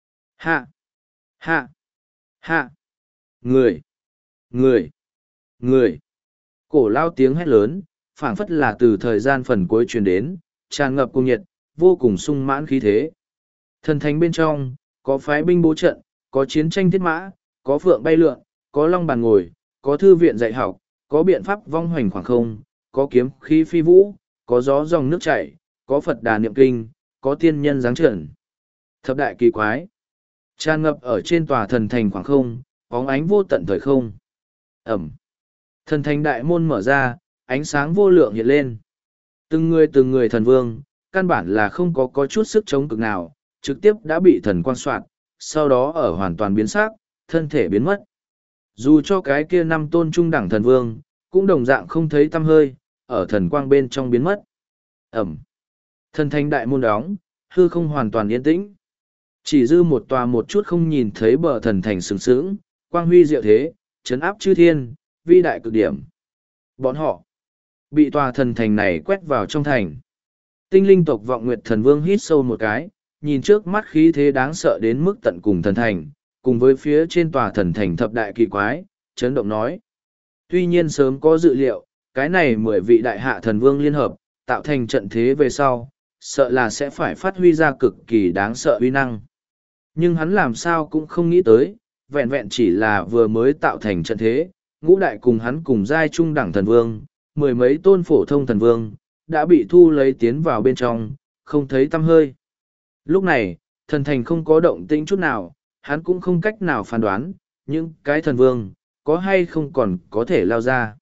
Hạ! Hạ! Hạ! Người! Người! Người! Cổ lao tiếng hét lớn, phảng phất là từ thời gian phần cuối truyền đến, tràn ngập cung nhiệt, vô cùng sung mãn khí thế. Thần thánh bên trong, có phái binh bố trận, có chiến tranh thiết mã, có phượng bay lượn, có long bàn ngồi, có thư viện dạy học, có biện pháp vong hoành khoảng không, có kiếm khí phi vũ, có gió dòng nước chảy, có Phật đà niệm kinh, có tiên nhân giáng trần. Thập đại kỳ quái, tràn ngập ở trên tòa thần thành khoảng không, bóng ánh vô tận thời không. Ẩm. Thần thành đại môn mở ra, ánh sáng vô lượng hiện lên. Từng người từng người thần vương, căn bản là không có có chút sức chống cực nào, trực tiếp đã bị thần quan soạn, sau đó ở hoàn toàn biến sắc, thân thể biến mất. Dù cho cái kia năm tôn trung đẳng thần vương, cũng đồng dạng không thấy tăm hơi, ở thần quang bên trong biến mất. Ẩm. Thần thành đại môn đóng, hư không hoàn toàn yên tĩnh. Chỉ dư một tòa một chút không nhìn thấy bờ thần thành sừng sững, quang huy diệu thế, chấn áp chư thiên, vi đại cực điểm. Bọn họ bị tòa thần thành này quét vào trong thành. Tinh linh tộc Vọng Nguyệt Thần Vương hít sâu một cái, nhìn trước mắt khí thế đáng sợ đến mức tận cùng thần thành, cùng với phía trên tòa thần thành thập đại kỳ quái, chấn động nói. Tuy nhiên sớm có dự liệu, cái này mười vị đại hạ thần vương liên hợp, tạo thành trận thế về sau, sợ là sẽ phải phát huy ra cực kỳ đáng sợ uy năng. Nhưng hắn làm sao cũng không nghĩ tới, vẹn vẹn chỉ là vừa mới tạo thành trận thế, ngũ đại cùng hắn cùng giai trung đẳng thần vương, mười mấy tôn phổ thông thần vương, đã bị thu lấy tiến vào bên trong, không thấy tăm hơi. Lúc này, thần thành không có động tĩnh chút nào, hắn cũng không cách nào phán đoán, những cái thần vương, có hay không còn có thể lao ra.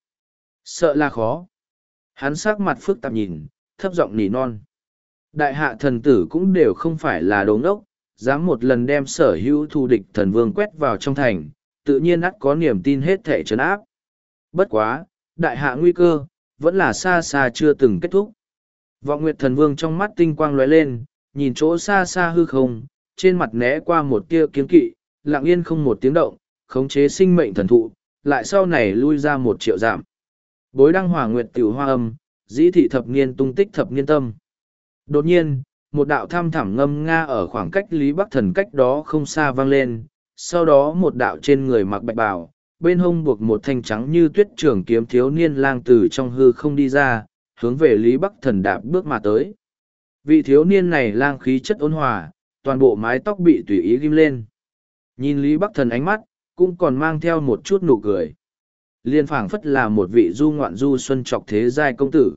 Sợ là khó. Hắn sắc mặt phức tạp nhìn, thấp giọng nỉ non. Đại hạ thần tử cũng đều không phải là đồ ngốc, dám một lần đem sở hữu thù địch thần vương quét vào trong thành, tự nhiên ắt có niềm tin hết thể trấn áp. Bất quá, đại hạ nguy cơ, vẫn là xa xa chưa từng kết thúc. Vọng Nguyệt Thần Vương trong mắt tinh quang lóe lên, nhìn chỗ xa xa hư không, trên mặt né qua một tia kiên kỵ, lặng yên không một tiếng động, khống chế sinh mệnh thần thụ, lại sau này lui ra một triệu giảm. Bối đăng hỏa nguyệt tiểu hoa âm, dĩ thị thập niên tung tích thập niên tâm. Đột nhiên, một đạo thăm thẳm ngâm nga ở khoảng cách Lý Bắc Thần cách đó không xa vang lên, sau đó một đạo trên người mặc bạch bào, bên hông buộc một thanh trắng như tuyết trường kiếm thiếu niên lang từ trong hư không đi ra, hướng về Lý Bắc Thần đạp bước mà tới. Vị thiếu niên này lang khí chất ôn hòa, toàn bộ mái tóc bị tùy ý ghim lên. Nhìn Lý Bắc Thần ánh mắt, cũng còn mang theo một chút nụ cười. Liên phảng phất là một vị du ngoạn du xuân trọc thế giai công tử.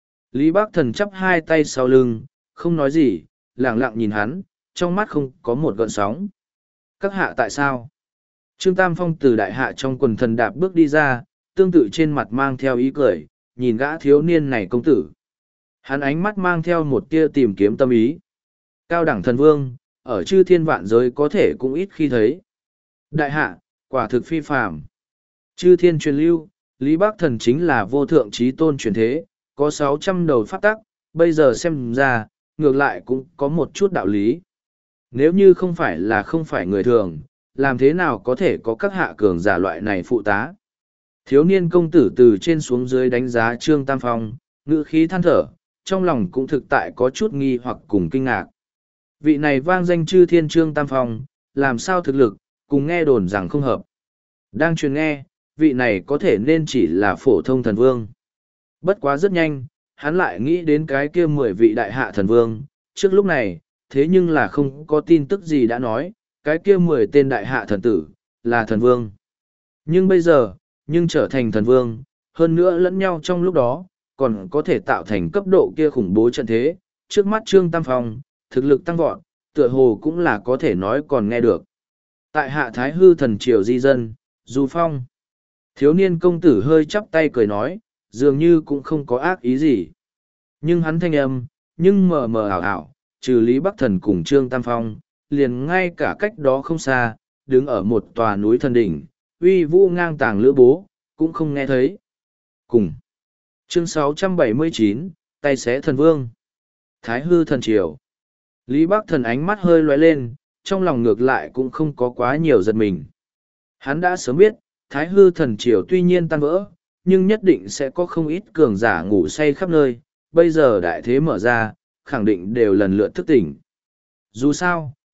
Lý Bắc Thần chắp hai tay sau lưng, không nói gì, lặng lặng nhìn hắn, trong mắt không có một gợn sóng. Các hạ tại sao? Trương Tam Phong từ đại hạ trong quần thần đạp bước đi ra, tương tự trên mặt mang theo ý cười, nhìn gã thiếu niên này công tử. Hắn ánh mắt mang theo một tia tìm kiếm tâm ý. Cao đẳng thần vương, ở chư thiên vạn giới có thể cũng ít khi thấy. Đại hạ, quả thực phi phàm. Chư thiên truyền lưu, Lý Bắc Thần chính là vô thượng trí tôn truyền thế, có sáu trăm đầu pháp tắc, bây giờ xem ra, ngược lại cũng có một chút đạo lý. Nếu như không phải là không phải người thường, làm thế nào có thể có các hạ cường giả loại này phụ tá. Thiếu niên công tử từ trên xuống dưới đánh giá Trương Tam Phong, ngữ khí than thở, trong lòng cũng thực tại có chút nghi hoặc cùng kinh ngạc. Vị này vang danh chư thiên Trương Tam Phong, làm sao thực lực, cùng nghe đồn rằng không hợp. Đang truyền nghe, vị này có thể nên chỉ là phổ thông thần vương. Bất quá rất nhanh, hắn lại nghĩ đến cái kia mười vị đại hạ thần vương, trước lúc này, thế nhưng là không có tin tức gì đã nói, cái kia mười tên đại hạ thần tử, là thần vương. Nhưng bây giờ, nhưng trở thành thần vương, hơn nữa lẫn nhau trong lúc đó, còn có thể tạo thành cấp độ kia khủng bố trận thế, trước mắt Trương Tam Phong, thực lực tăng vọt, tựa hồ cũng là có thể nói còn nghe được. Tại hạ thái hư thần triều di dân, Du Phong. Thiếu niên công tử hơi chắp tay cười nói, dường như cũng không có ác ý gì. Nhưng hắn thanh âm, nhưng mờ mờ ảo ảo, trừ Lý Bắc Thần cùng Trương Tam Phong, liền ngay cả cách đó không xa, đứng ở một tòa núi thần đỉnh, uy vũ ngang tàng lữ bố, cũng không nghe thấy. Cùng. Chương sáu trăm bảy mươi chín, tay xé thần vương. Thái hư thần triều. Lý Bắc Thần ánh mắt hơi lóe lên, trong lòng ngược lại cũng không có quá nhiều giật mình. Hắn đã sớm biết, Thái hư thần triều tuy nhiên tan vỡ, nhưng nhất định sẽ có không ít cường giả ngủ say khắp nơi, bây giờ đại thế mở ra, khẳng định đều lần lượt thức tỉnh. Dù sao,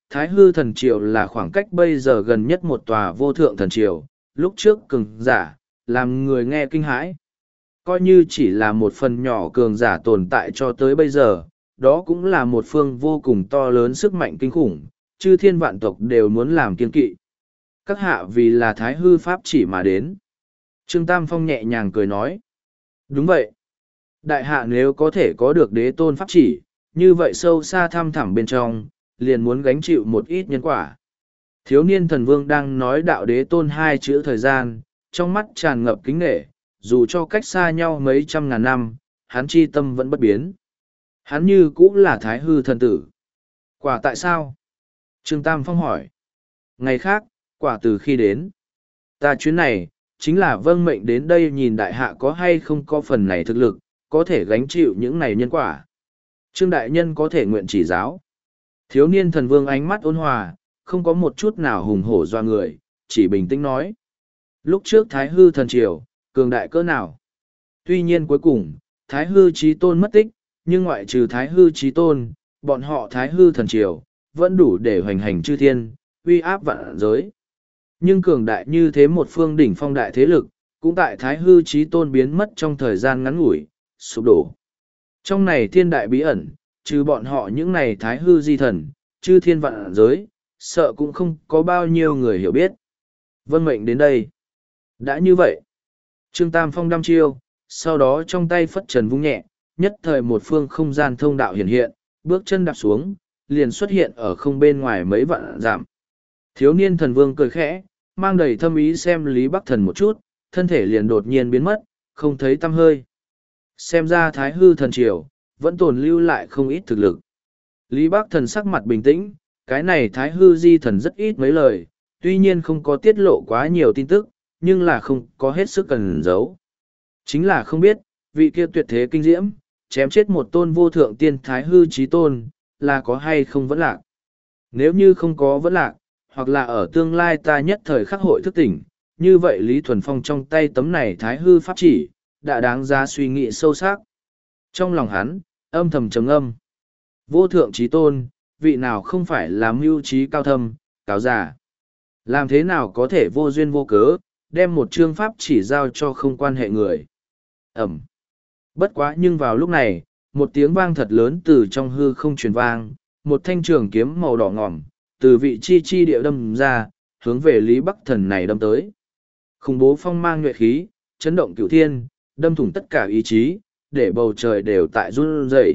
Thái Hư Thần Triều là khoảng cách bây giờ gần nhất một tòa vô thượng thần triều, lúc trước cường giả, làm người nghe kinh hãi. Coi như chỉ là một phần nhỏ cường giả tồn tại cho tới bây giờ, đó cũng là một phương vô cùng to lớn sức mạnh kinh khủng, chư thiên vạn tộc đều muốn làm kiên kỵ. Các hạ vì là Thái Hư Pháp chỉ mà đến. Trương Tam Phong nhẹ nhàng cười nói. Đúng vậy. Đại hạ nếu có thể có được đế tôn pháp chỉ, như vậy sâu xa thăm thẳm bên trong, liền muốn gánh chịu một ít nhân quả. Thiếu niên thần vương đang nói đạo đế tôn hai chữ thời gian, trong mắt tràn ngập kính nghệ, dù cho cách xa nhau mấy trăm ngàn năm, hắn chi tâm vẫn bất biến. Hắn như cũng là Thái Hư thần tử. Quả tại sao? Trương Tam Phong hỏi. Ngày khác, quả từ khi đến. Ta chuyến này, chính là vâng mệnh đến đây nhìn đại hạ có hay không có phần này thực lực, có thể gánh chịu những này nhân quả. Trương Đại Nhân có thể nguyện chỉ giáo. Thiếu niên thần vương ánh mắt ôn hòa, không có một chút nào hùng hổ doa người, chỉ bình tĩnh nói. Lúc trước Thái Hư thần triều, cường đại cỡ nào? Tuy nhiên cuối cùng, Thái Hư Chí Tôn mất tích, nhưng ngoại trừ Thái Hư Chí Tôn, bọn họ Thái Hư thần triều, vẫn đủ để hoành hành chư thiên, uy áp vạn giới. Nhưng cường đại như thế một phương đỉnh phong đại thế lực, cũng tại Thái Hư Chí Tôn biến mất trong thời gian ngắn ngủi, sụp đổ. Trong này thiên đại bí ẩn, trừ bọn họ những này Thái Hư di thần, chư thiên vạn giới, sợ cũng không có bao nhiêu người hiểu biết. Vân mệnh đến đây. Đã như vậy. Trương Tam Phong đăm chiêu, sau đó trong tay phất trần vung nhẹ, nhất thời một phương không gian thông đạo hiện hiện, bước chân đạp xuống, liền xuất hiện ở không bên ngoài mấy vạn dặm. Thiếu niên thần vương cười khẽ, mang đầy thâm ý xem Lý Bắc Thần một chút, thân thể liền đột nhiên biến mất, không thấy tăm hơi. Xem ra Thái Hư thần triều, vẫn tồn lưu lại không ít thực lực. Lý Bắc Thần sắc mặt bình tĩnh, cái này Thái Hư di thần rất ít mấy lời, tuy nhiên không có tiết lộ quá nhiều tin tức, nhưng là không có hết sức cần giấu. Chính là không biết, vị kia tuyệt thế kinh diễm, chém chết một tôn vô thượng tiên Thái Hư Chí Tôn, là có hay không vẫn lạc. Nếu như không có vẫn lạc, hoặc là ở tương lai ta nhất thời khắc hội thức tỉnh, như vậy Lý Thuần Phong trong tay tấm này Thái Hư pháp chỉ, đã đáng ra suy nghĩ sâu sắc. Trong lòng hắn, âm thầm trầm âm. Vô thượng Chí Tôn, vị nào không phải là mưu trí cao thâm, cáo giả. Làm thế nào có thể vô duyên vô cớ, đem một chương pháp chỉ giao cho không quan hệ người. Ẩm. Bất quá nhưng vào lúc này, một tiếng vang thật lớn từ trong hư không truyền vang, một thanh trường kiếm màu đỏ ngòm, từ vị chi chi địa đâm ra, hướng về Lý Bắc Thần này đâm tới. Khủng bố phong mang nhuệ khí, chấn động cửu thiên, đâm thủng tất cả ý chí, để bầu trời đều tại run rẩy.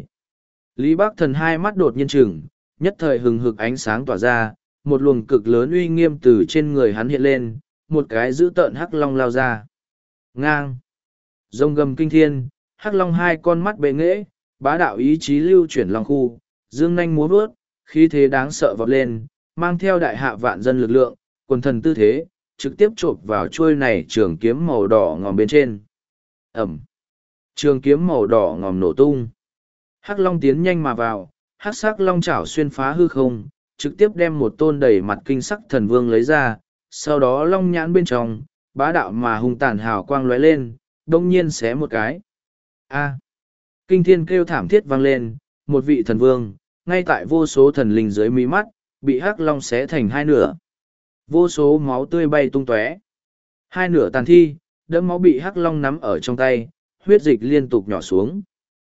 Lý Bắc Thần hai mắt đột nhiên trừng, nhất thời hừng hực ánh sáng tỏa ra, một luồng cực lớn uy nghiêm từ trên người hắn hiện lên, một cái dữ tợn hắc long lao ra. Ngang. Rồng gầm kinh thiên, hắc long hai con mắt bệ nghễ, bá đạo ý chí lưu chuyển long khu, dương nanh múa vuốt, khí thế đáng sợ vọt lên, mang theo đại hạ vạn dân lực lượng, quần thần tư thế, trực tiếp chộp vào chuôi này trường kiếm màu đỏ ngòm bên trên. Ẩm. Trường kiếm màu đỏ ngòm nổ tung. Hắc long tiến nhanh mà vào, hắc sắc long chảo xuyên phá hư không, trực tiếp đem một tôn đầy mặt kinh sắc thần vương lấy ra, sau đó long nhãn bên trong, bá đạo mà hung tàn hào quang lóe lên, đông nhiên xé một cái. A. Kinh thiên kêu thảm thiết vang lên, một vị thần vương, ngay tại vô số thần linh dưới mí mắt, bị hắc long xé thành hai nửa. Vô số máu tươi bay tung tóe. Hai nửa tàn thi, đẫm máu bị hắc long nắm ở trong tay, huyết dịch liên tục nhỏ xuống.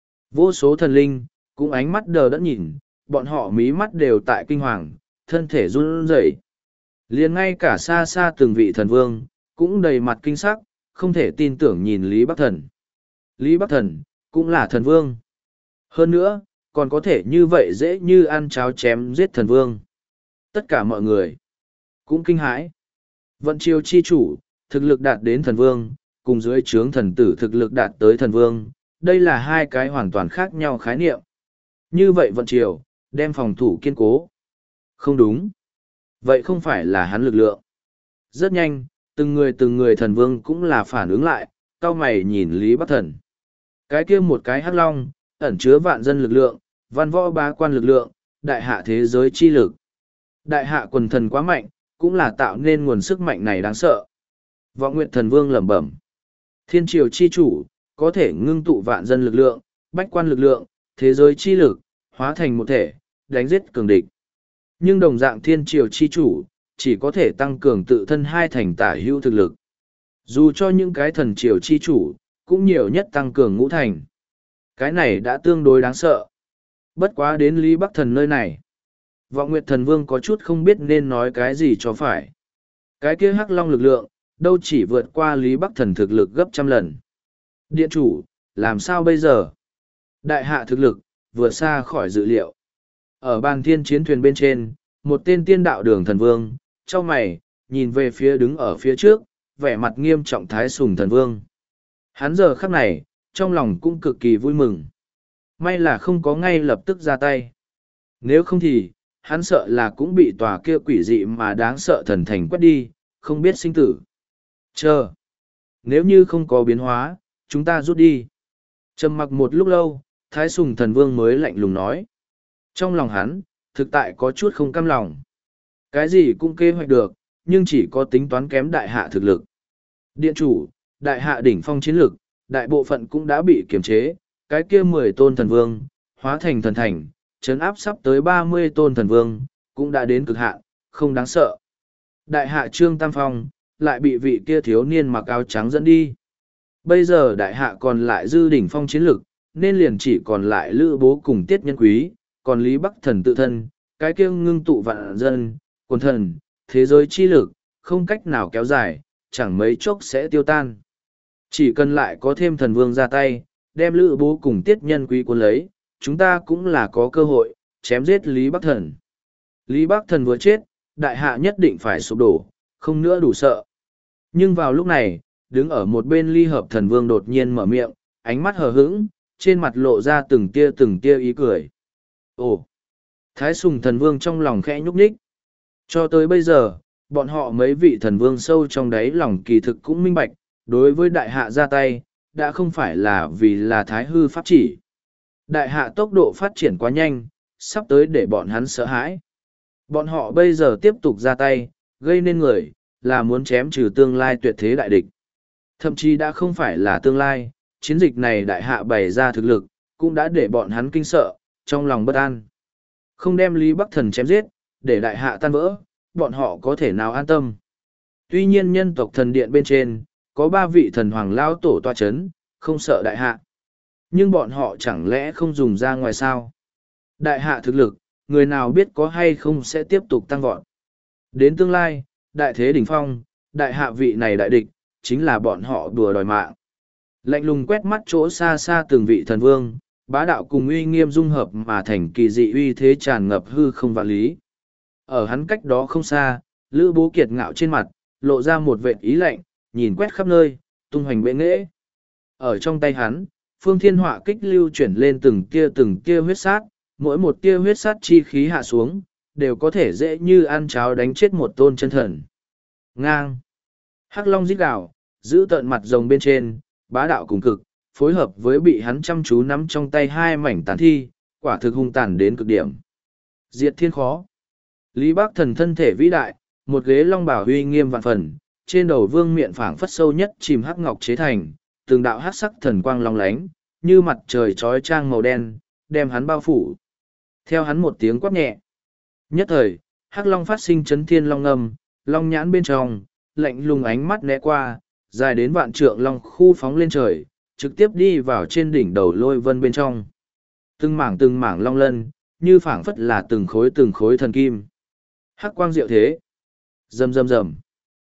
Vô số thần linh, cũng ánh mắt đờ đẫn nhìn, bọn họ mí mắt đều tại kinh hoàng, thân thể run rẩy. Liền ngay cả xa xa từng vị thần vương, cũng đầy mặt kinh sắc, không thể tin tưởng nhìn Lý Bắc Thần. Lý Bắc Thần, cũng là thần vương. Hơn nữa, còn có thể như vậy dễ như ăn cháo chém giết thần vương. Tất cả mọi người, cũng kinh hãi. Vận triều chi chủ, thực lực đạt đến thần vương, cùng dưới trướng thần tử thực lực đạt tới thần vương, đây là hai cái hoàn toàn khác nhau khái niệm. Như vậy vận triều, đem phòng thủ kiên cố. Không đúng. Vậy không phải là hắn lực lượng. Rất nhanh, từng người từng người thần vương cũng là phản ứng lại, cao mày nhìn Lý Bắc Thần. Cái kia một cái hắc long, ẩn chứa vạn dân lực lượng, văn võ bá quan lực lượng, đại hạ thế giới chi lực. Đại hạ quần thần quá mạnh, cũng là tạo nên nguồn sức mạnh này đáng sợ. Vọng Nguyệt Thần Vương lẩm bẩm. Thiên triều chi chủ, có thể ngưng tụ vạn dân lực lượng, bách quan lực lượng, thế giới chi lực, hóa thành một thể, đánh giết cường địch. Nhưng đồng dạng thiên triều chi chủ, chỉ có thể tăng cường tự thân hai thành tả hữu thực lực. Dù cho những cái thần triều chi chủ, cũng nhiều nhất tăng cường ngũ thành. Cái này đã tương đối đáng sợ. Bất quá đến Lý Bắc Thần nơi này. Vọng Nguyệt Thần Vương có chút không biết nên nói cái gì cho phải. Cái kia hắc long lực lượng, đâu chỉ vượt qua Lý Bắc Thần thực lực gấp trăm lần. Điện chủ, làm sao bây giờ? Đại hạ thực lực, vượt xa khỏi dự liệu. Ở bàn thiên chiến thuyền bên trên, một tên tiên đạo đường thần vương, trong mày, nhìn về phía đứng ở phía trước, vẻ mặt nghiêm trọng Thái Sùng thần vương. Hắn giờ khắc này, trong lòng cũng cực kỳ vui mừng. May là không có ngay lập tức ra tay. Nếu không thì, hắn sợ là cũng bị tòa kia quỷ dị mà đáng sợ thần thành quét đi, không biết sinh tử. Chờ. Nếu như không có biến hóa, chúng ta rút đi. Trầm mặc một lúc lâu, Thái Sùng thần vương mới lạnh lùng nói. Trong lòng hắn, thực tại có chút không cam lòng. Cái gì cũng kế hoạch được, nhưng chỉ có tính toán kém đại hạ thực lực. Điện chủ, đại hạ đỉnh phong chiến lực, đại bộ phận cũng đã bị kiềm chế, cái kia mười tôn thần vương, hóa thành thần thành, trấn áp sắp tới ba mươi tôn thần vương, cũng đã đến cực hạn, không đáng sợ. Đại hạ Trương Tam Phong, lại bị vị kia thiếu niên mặc áo trắng dẫn đi. Bây giờ đại hạ còn lại dư đỉnh phong chiến lực, nên liền chỉ còn lại Lữ Bố cùng Tiết Nhân Quý, còn Lý Bắc Thần tự thân, cái kia ngưng tụ vạn dân, quần thần, thế giới chi lực, không cách nào kéo dài, chẳng mấy chốc sẽ tiêu tan. Chỉ cần lại có thêm thần vương ra tay, đem Lữ Bố cùng Tiết Nhân Quý cuốn lấy, chúng ta cũng là có cơ hội, chém giết Lý Bắc Thần. Lý Bắc Thần vừa chết, đại hạ nhất định phải sụp đổ, không nữa đủ sợ. Nhưng vào lúc này, đứng ở một bên Ly Hợp Thần Vương đột nhiên mở miệng, ánh mắt hờ hững, trên mặt lộ ra từng tia từng tia ý cười. Ồ! Thái Sùng Thần Vương trong lòng khẽ nhúc nhích. Cho tới bây giờ, bọn họ mấy vị thần vương sâu trong đáy lòng kỳ thực cũng minh bạch, đối với đại hạ ra tay, đã không phải là vì là thái hư pháp chỉ. Đại hạ tốc độ phát triển quá nhanh, sắp tới để bọn hắn sợ hãi. Bọn họ bây giờ tiếp tục ra tay, gây nên người, là muốn chém trừ tương lai tuyệt thế đại địch. Thậm chí đã không phải là tương lai, chiến dịch này đại hạ bày ra thực lực, cũng đã để bọn hắn kinh sợ, trong lòng bất an. Không đem Lý Bắc Thần chém giết, để đại hạ tan vỡ, bọn họ có thể nào an tâm. Tuy nhiên nhân tộc thần điện bên trên, có ba vị thần hoàng lao tổ tọa chấn, không sợ đại hạ. Nhưng bọn họ chẳng lẽ không dùng ra ngoài sao? Đại hạ thực lực, người nào biết có hay không sẽ tiếp tục tăng vọt. Đến tương lai, đại thế đỉnh phong, đại hạ vị này đại địch, chính là bọn họ đùa đòi mạng. Lạnh lùng quét mắt chỗ xa xa từng vị thần vương, bá đạo cùng uy nghiêm dung hợp mà thành kỳ dị uy thế tràn ngập hư không vạn lý. Ở hắn cách đó không xa, Lữ Bố kiệt ngạo trên mặt, lộ ra một vệt ý lạnh, nhìn quét khắp nơi, tung hoành bệ nghệ. Ở trong tay hắn, phương thiên họa kích lưu chuyển lên từng tia từng tia huyết sát, mỗi một tia huyết sát chi khí hạ xuống, đều có thể dễ như ăn cháo đánh chết một tôn chân thần. Ngang! Hắc Long rít gào, giữ tợn mặt rồng bên trên, bá đạo cùng cực, phối hợp với bị hắn chăm chú nắm trong tay hai mảnh tàn thi, quả thực hung tàn đến cực điểm. Diệt thiên khó. Lý Bắc Thần thân thể vĩ đại, một ghế long bảo huy nghiêm vạn phần, trên đầu vương miện phảng phất sâu nhất chìm hắc ngọc chế thành, từng đạo hắc sắc thần quang long lánh, như mặt trời trói trang màu đen, đem hắn bao phủ. Theo hắn một tiếng quát nhẹ. Nhất thời, hắc long phát sinh chấn thiên long ngâm, long nhãn bên trong, lạnh lùng ánh mắt né qua, dài đến vạn trượng long khu phóng lên trời, trực tiếp đi vào trên đỉnh đầu lôi vân bên trong. Từng mảng từng mảng long lân, như phảng phất là từng khối từng khối thần kim. Hắc quang diệu thế. Rầm rầm rầm.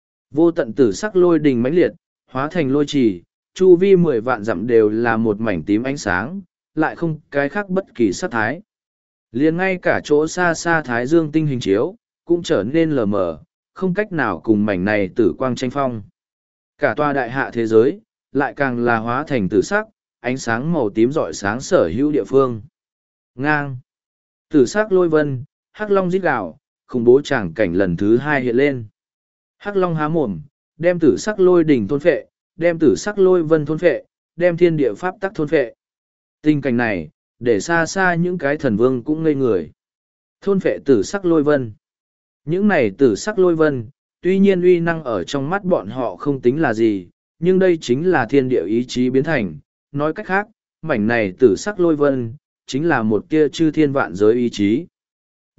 Vô tận tử sắc lôi đình mãnh liệt, hóa thành lôi trì, chu vi mười vạn dặm đều là một mảnh tím ánh sáng, lại không cái khác bất kỳ sát thái. Liền ngay cả chỗ xa xa thái dương tinh hình chiếu, cũng trở nên lờ mờ, không cách nào cùng mảnh này tử quang tranh phong. Cả tòa đại hạ thế giới, lại càng là hóa thành tử sắc, ánh sáng màu tím rọi sáng sở hữu địa phương. Ngang. Tử sắc lôi vân, hắc long rít gào, khủng bố tràng cảnh lần thứ hai hiện lên. Hắc long há mồm, đem tử sắc lôi đỉnh thôn phệ, đem tử sắc lôi vân thôn phệ, đem thiên địa pháp tắc thôn phệ. Tình cảnh này, để xa xa những cái thần vương cũng ngây người. Thôn phệ tử sắc lôi vân. Những này tử sắc lôi vân, tuy nhiên uy năng ở trong mắt bọn họ không tính là gì, nhưng đây chính là thiên địa ý chí biến thành. Nói cách khác, mảnh này tử sắc lôi vân, chính là một kia chư thiên vạn giới ý chí.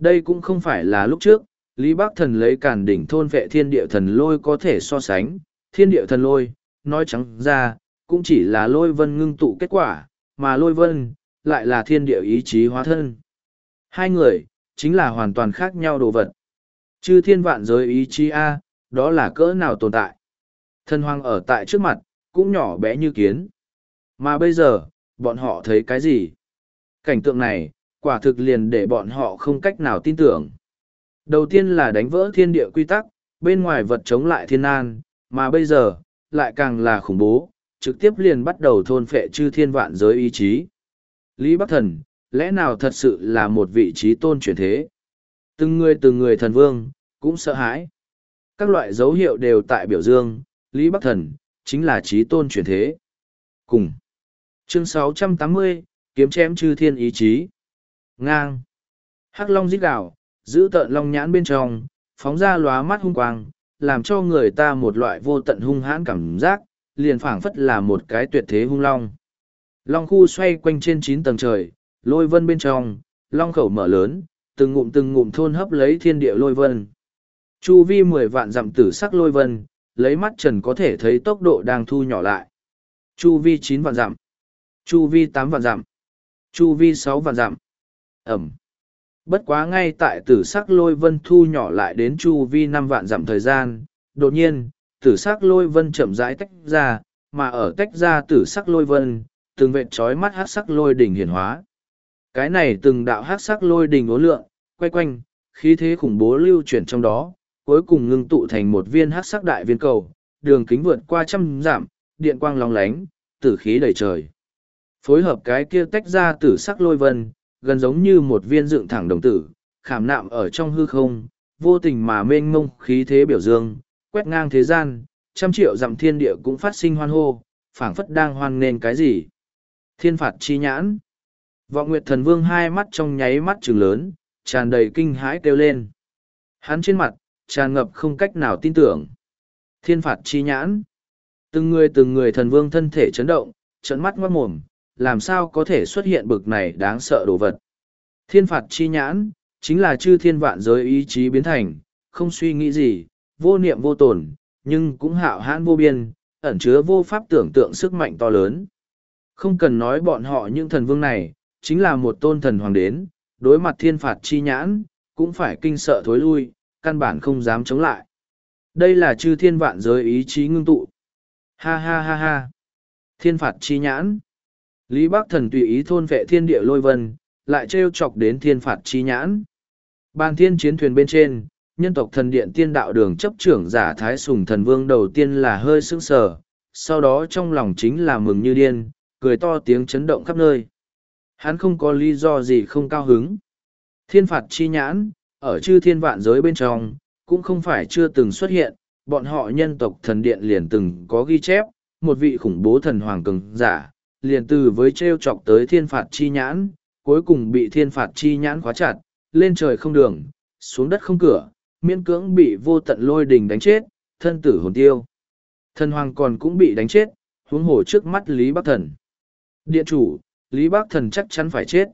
Đây cũng không phải là lúc trước, Lý Bắc Thần lấy càn đỉnh thôn vệ thiên địa thần lôi có thể so sánh, thiên địa thần lôi, nói trắng ra, cũng chỉ là lôi vân ngưng tụ kết quả, mà lôi vân, lại là thiên địa ý chí hóa thân. Hai người, chính là hoàn toàn khác nhau đồ vật. Chư thiên vạn giới ý chí A, đó là cỡ nào tồn tại. Thần hoàng ở tại trước mặt, cũng nhỏ bé như kiến. Mà bây giờ, bọn họ thấy cái gì? Cảnh tượng này, quả thực liền để bọn họ không cách nào tin tưởng. Đầu tiên là đánh vỡ thiên địa quy tắc, bên ngoài vật chống lại thiên an, mà bây giờ, lại càng là khủng bố, trực tiếp liền bắt đầu thôn phệ chư thiên vạn giới ý chí. Lý Bắc Thần, lẽ nào thật sự là một vị trí tôn chuyển thế? Từng người từng người thần vương, cũng sợ hãi. Các loại dấu hiệu đều tại biểu dương, Lý Bắc Thần, chính là trí tôn chuyển thế. Cùng. Chương sáu trăm tám mươi, kiếm chém chư thiên ý chí. Ngang. Hắc long rít gào, giữ tợn long nhãn bên trong, phóng ra lóa mắt hung quang, làm cho người ta một loại vô tận hung hãn cảm giác, liền phảng phất là một cái tuyệt thế hung long. Long khu xoay quanh trên chín tầng trời, lôi vân bên trong, long khẩu mở lớn, từng ngụm từng ngụm thôn hấp lấy thiên địa lôi vân. Chu vi mười vạn dặm tử sắc lôi vân, lấy mắt trần có thể thấy tốc độ đang thu nhỏ lại. Chu vi chín vạn dặm, chu vi tám vạn dặm, chu vi sáu vạn dặm. Ẩm. Bất quá ngay tại tử sắc lôi vân thu nhỏ lại đến chu vi năm vạn dặm thời gian, đột nhiên, tử sắc lôi vân chậm rãi tách ra, mà ở tách ra tử sắc lôi vân, từng vệt trói mắt hát sắc lôi đỉnh hiển hóa. Cái này từng đạo hát sắc lôi đỉnh ố lượng, quay quanh, khí thế khủng bố lưu chuyển trong đó, cuối cùng ngưng tụ thành một viên hát sắc đại viên cầu, đường kính vượt qua trăm dặm, điện quang lóng lánh, tử khí đầy trời. Phối hợp cái kia tách ra tử sắc lôi vân, gần giống như một viên dựng thẳng đồng tử, khảm nạm ở trong hư không, vô tình mà mênh mông khí thế biểu dương, quét ngang thế gian, trăm triệu dặm thiên địa cũng phát sinh hoan hô, phảng phất đang hoan nghênh cái gì. Thiên phạt chi nhãn. Vọng Nguyệt Thần Vương hai mắt trong nháy mắt trừng lớn, tràn đầy kinh hãi kêu lên. Hắn trên mặt, tràn ngập không cách nào tin tưởng. Thiên phạt chi nhãn. Từng người từng người thần vương thân thể chấn động, trợn mắt ngoát mồm, làm sao có thể xuất hiện bực này đáng sợ đồ vật. Thiên phạt chi nhãn, chính là chư thiên vạn giới ý chí biến thành, không suy nghĩ gì, vô niệm vô tồn, nhưng cũng hạo hãn vô biên, ẩn chứa vô pháp tưởng tượng sức mạnh to lớn. Không cần nói bọn họ những thần vương này, chính là một tôn thần hoàng đến, đối mặt thiên phạt chi nhãn, cũng phải kinh sợ thối lui, căn bản không dám chống lại. Đây là chư thiên vạn giới ý chí ngưng tụ. Ha ha ha ha. Thiên phạt chi nhãn. Lý Bắc Thần tùy ý thôn vệ thiên địa lôi vân, lại trêu chọc đến thiên phạt chi nhãn. Bàn thiên chiến thuyền bên trên, nhân tộc thần điện tiên đạo đường chấp trưởng giả Thái Sùng thần vương đầu tiên là hơi sững sờ, sau đó trong lòng chính là mừng như điên, cười to tiếng chấn động khắp nơi. Hắn không có lý do gì không cao hứng. Thiên phạt chi nhãn, ở chư thiên vạn giới bên trong, cũng không phải chưa từng xuất hiện, bọn họ nhân tộc thần điện liền từng có ghi chép, một vị khủng bố thần hoàng cường giả, liền từ với trêu chọc tới thiên phạt chi nhãn, cuối cùng bị thiên phạt chi nhãn khóa chặt, lên trời không đường, xuống đất không cửa, miễn cưỡng bị vô tận lôi đình đánh chết, thân tử hồn tiêu. Thần hoàng còn cũng bị đánh chết, huống hồ trước mắt Lý Bắc Thần. Điện chủ, Lý Bắc Thần chắc chắn phải chết.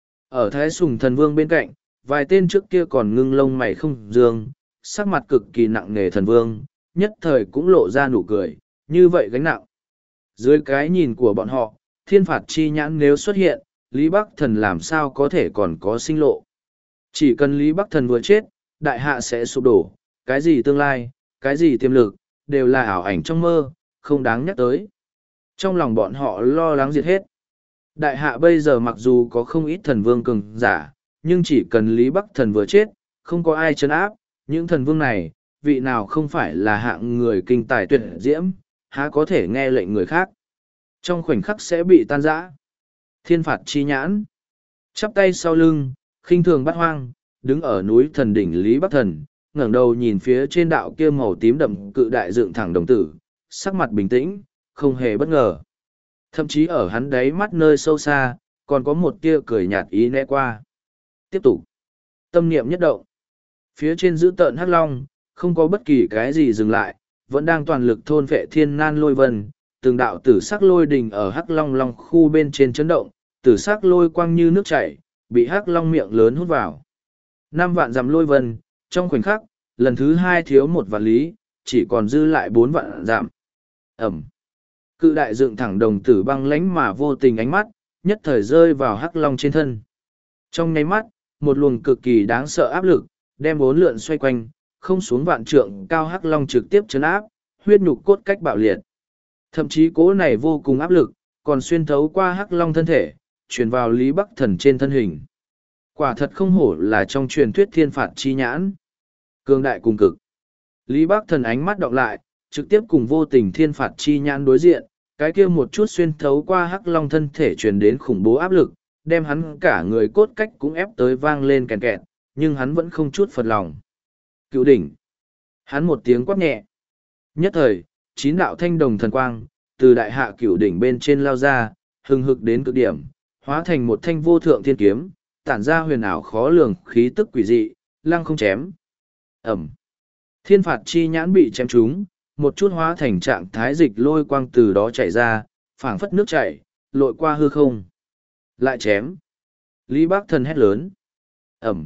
Ở Thái Sùng thần vương bên cạnh, vài tên trước kia còn ngưng lông mày không dương, sắc mặt cực kỳ nặng nề thần vương, nhất thời cũng lộ ra nụ cười, như vậy gánh nặng. Dưới cái nhìn của bọn họ, thiên phạt chi nhãn nếu xuất hiện, Lý Bắc Thần làm sao có thể còn có sinh lộ. Chỉ cần Lý Bắc Thần vừa chết, đại hạ sẽ sụp đổ, cái gì tương lai, cái gì tiềm lực, đều là ảo ảnh trong mơ, không đáng nhắc tới. Trong lòng bọn họ lo lắng diệt hết. Đại hạ bây giờ mặc dù có không ít thần vương cường giả, nhưng chỉ cần Lý Bắc Thần vừa chết, không có ai trấn áp, những thần vương này, vị nào không phải là hạng người kinh tài tuyệt diễm, há có thể nghe lệnh người khác. Trong khoảnh khắc sẽ bị tan rã. Thiên phạt chi nhãn. Chắp tay sau lưng, khinh thường bắt hoang, đứng ở núi thần đỉnh Lý Bắc Thần, ngẩng đầu nhìn phía trên đạo kia màu tím đậm cự đại dựng thẳng đồng tử, sắc mặt bình tĩnh, không hề bất ngờ. Thậm chí ở hắn đáy mắt nơi sâu xa, còn có một tia cười nhạt ý né qua. Tiếp tục. Tâm niệm nhất động. Phía trên giữ tợn hắc long, không có bất kỳ cái gì dừng lại, vẫn đang toàn lực thôn vệ thiên nan lôi vân, từng đạo tử sắc lôi đình ở hắc long long khu bên trên chấn động, tử sắc lôi quang như nước chảy, bị hắc long miệng lớn hút vào. Năm vạn dặm lôi vân, trong khoảnh khắc, lần thứ hai thiếu một vạn lý, chỉ còn dư lại bốn vạn dặm. Ẩm. Cự đại dựng thẳng đồng tử băng lánh mà vô tình ánh mắt, nhất thời rơi vào hắc long trên thân. Trong nháy mắt, một luồng cực kỳ đáng sợ áp lực, đem bốn lượn xoay quanh, không xuống vạn trượng cao hắc long trực tiếp chấn áp, huyết nhục cốt cách bạo liệt. Thậm chí cố này vô cùng áp lực, còn xuyên thấu qua hắc long thân thể, truyền vào Lý Bắc Thần trên thân hình. Quả thật không hổ là trong truyền thuyết thiên phạt chi nhãn. Cường đại cùng cực. Lý Bắc Thần ánh mắt đọc lại, trực tiếp cùng vô tình thiên phạt chi nhãn đối diện, cái kia một chút xuyên thấu qua hắc long thân thể truyền đến khủng bố áp lực, đem hắn cả người cốt cách cũng ép tới vang lên kèn kẹt, nhưng hắn vẫn không chút phật lòng. Cựu đỉnh. Hắn một tiếng quát nhẹ. Nhất thời, chín đạo thanh đồng thần quang, từ đại hạ cựu đỉnh bên trên lao ra, hừng hực đến cực điểm, hóa thành một thanh vô thượng thiên kiếm, tản ra huyền ảo khó lường khí tức quỷ dị, lăng không chém. Ẩm. Thiên phạt chi nhãn bị chém trúng, một chút hóa thành trạng thái dịch lôi quang từ đó chảy ra, phảng phất nước chảy, lội qua hư không. Lại chém. Lý Bắc Thần hét lớn. Ẩm.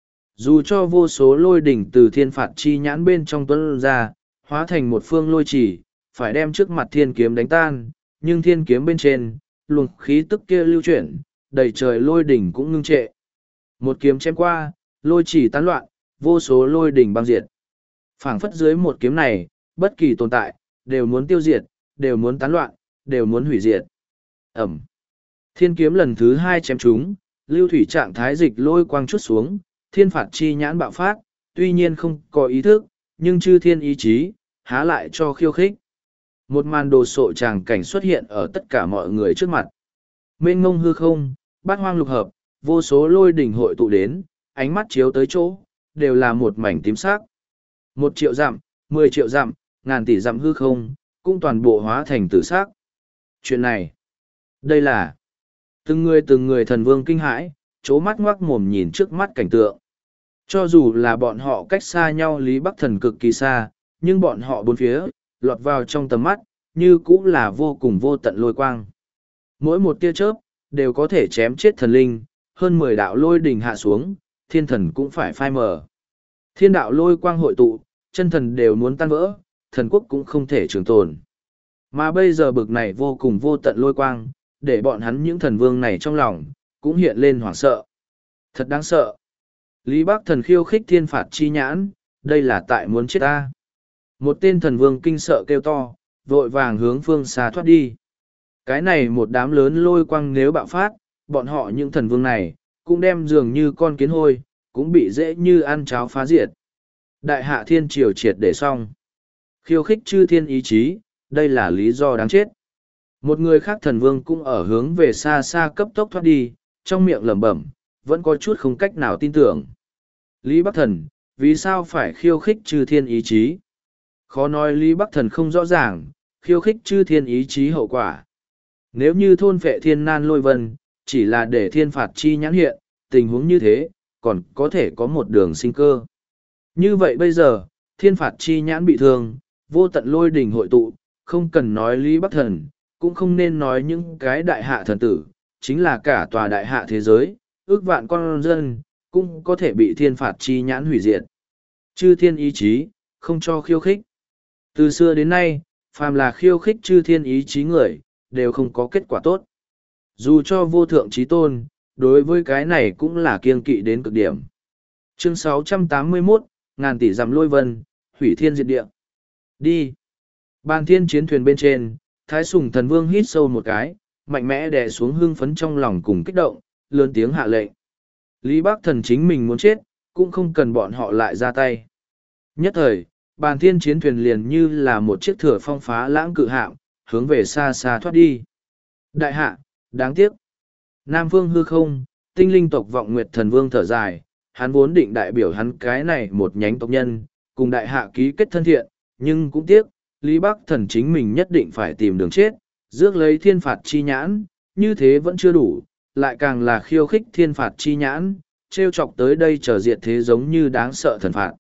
Dù cho vô số lôi đỉnh từ thiên phạt chi nhãn bên trong tuấn ra, hóa thành một phương lôi chỉ, phải đem trước mặt thiên kiếm đánh tan, nhưng thiên kiếm bên trên, luồng khí tức kia lưu chuyển, đầy trời lôi đỉnh cũng ngưng trệ. Một kiếm chém qua, lôi chỉ tán loạn, vô số lôi đỉnh băng diệt. Phảng phất dưới một kiếm này, bất kỳ tồn tại, đều muốn tiêu diệt, đều muốn tán loạn, đều muốn hủy diệt. Ẩm. Thiên kiếm lần thứ hai chém trúng, lưu thủy trạng thái dịch lôi quang chút xuống, thiên phạt chi nhãn bạo phát, tuy nhiên không có ý thức, nhưng chư thiên ý chí, há lại cho khiêu khích. Một màn đồ sộ tràng cảnh xuất hiện ở tất cả mọi người trước mặt. Mênh ngông hư không, bát hoang lục hợp, vô số lôi đỉnh hội tụ đến, ánh mắt chiếu tới chỗ, đều là một mảnh tím sắc. Một triệu dặm, mười triệu dặm, ngàn tỷ dặm hư không, cũng toàn bộ hóa thành tử sắc. Chuyện này, đây là từng người từng người thần vương kinh hãi, chố mắt ngoác mồm nhìn trước mắt cảnh tượng. Cho dù là bọn họ cách xa nhau Lý Bắc Thần cực kỳ xa, nhưng bọn họ bốn phía, lọt vào trong tầm mắt, như cũng là vô cùng vô tận lôi quang. Mỗi một tia chớp, đều có thể chém chết thần linh, hơn mười đạo lôi đỉnh hạ xuống, thiên thần cũng phải phai mờ. Thiên đạo lôi quang hội tụ, chân thần đều muốn tan vỡ, thần quốc cũng không thể trường tồn. Mà bây giờ bực này vô cùng vô tận lôi quang, để bọn hắn những thần vương này trong lòng, cũng hiện lên hoảng sợ. Thật đáng sợ. Lý Bắc Thần khiêu khích thiên phạt chi nhãn, đây là tại muốn chết ta. Một tên thần vương kinh sợ kêu to, vội vàng hướng phương xa thoát đi. Cái này một đám lớn lôi quang nếu bạo phát, bọn họ những thần vương này, cũng đem dường như con kiến hôi, cũng bị dễ như ăn cháo phá diệt. Đại hạ thiên triều triệt để xong. Khiêu khích chư thiên ý chí, đây là lý do đáng chết. Một người khác thần vương cũng ở hướng về xa xa cấp tốc thoát đi, trong miệng lẩm bẩm, vẫn có chút không cách nào tin tưởng. Lý Bắc Thần, vì sao phải khiêu khích chư thiên ý chí? Khó nói Lý Bắc Thần không rõ ràng, khiêu khích chư thiên ý chí hậu quả. Nếu như thôn phệ thiên nan lôi vân, chỉ là để thiên phạt chi nhãn hiện, tình huống như thế, còn có thể có một đường sinh cơ. Như vậy bây giờ, thiên phạt chi nhãn bị thương, vô tận lôi đỉnh hội tụ, không cần nói Lý Bắc Thần, cũng không nên nói những cái đại hạ thần tử, chính là cả tòa đại hạ thế giới, ước vạn con dân, cũng có thể bị thiên phạt chi nhãn hủy diệt. Chư thiên ý chí, không cho khiêu khích. Từ xưa đến nay, phàm là khiêu khích chư thiên ý chí người, đều không có kết quả tốt. Dù cho vô thượng trí tôn, đối với cái này cũng là kiêng kỵ đến cực điểm. Chương sáu trăm tám mươi mốt, ngàn tỷ dặm lôi vân, hủy thiên diệt địa. Đi. Bàn thiên chiến thuyền bên trên, Thái Sùng Thần Vương hít sâu một cái, mạnh mẽ đè xuống hưng phấn trong lòng cùng kích động, lớn tiếng hạ lệnh. Lý Bắc Thần chính mình muốn chết, cũng không cần bọn họ lại ra tay. Nhất thời, bàn thiên chiến thuyền liền như là một chiếc thửa phong phá lãng cự hạm, hướng về xa xa thoát đi. Đại hạ, đáng tiếc. Nam Phương hư không, tinh linh tộc vọng nguyệt thần vương thở dài, hắn vốn định đại biểu hắn cái này một nhánh tộc nhân, cùng đại hạ ký kết thân thiện, nhưng cũng tiếc, Lý Bắc Thần chính mình nhất định phải tìm đường chết, rước lấy thiên phạt chi nhãn, như thế vẫn chưa đủ, lại càng là khiêu khích thiên phạt chi nhãn, trêu chọc tới đây chờ diệt thế giống như đáng sợ thần phạt.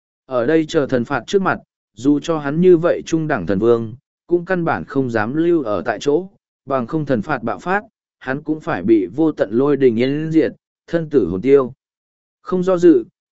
Ở đây chờ thần phạt trước mặt, dù cho hắn như vậy trung đẳng thần vương, cũng căn bản không dám lưu ở tại chỗ, bằng không thần phạt bạo phát, hắn cũng phải bị vô tận lôi đình yên diệt, thân tử hồn tiêu. Không do dự,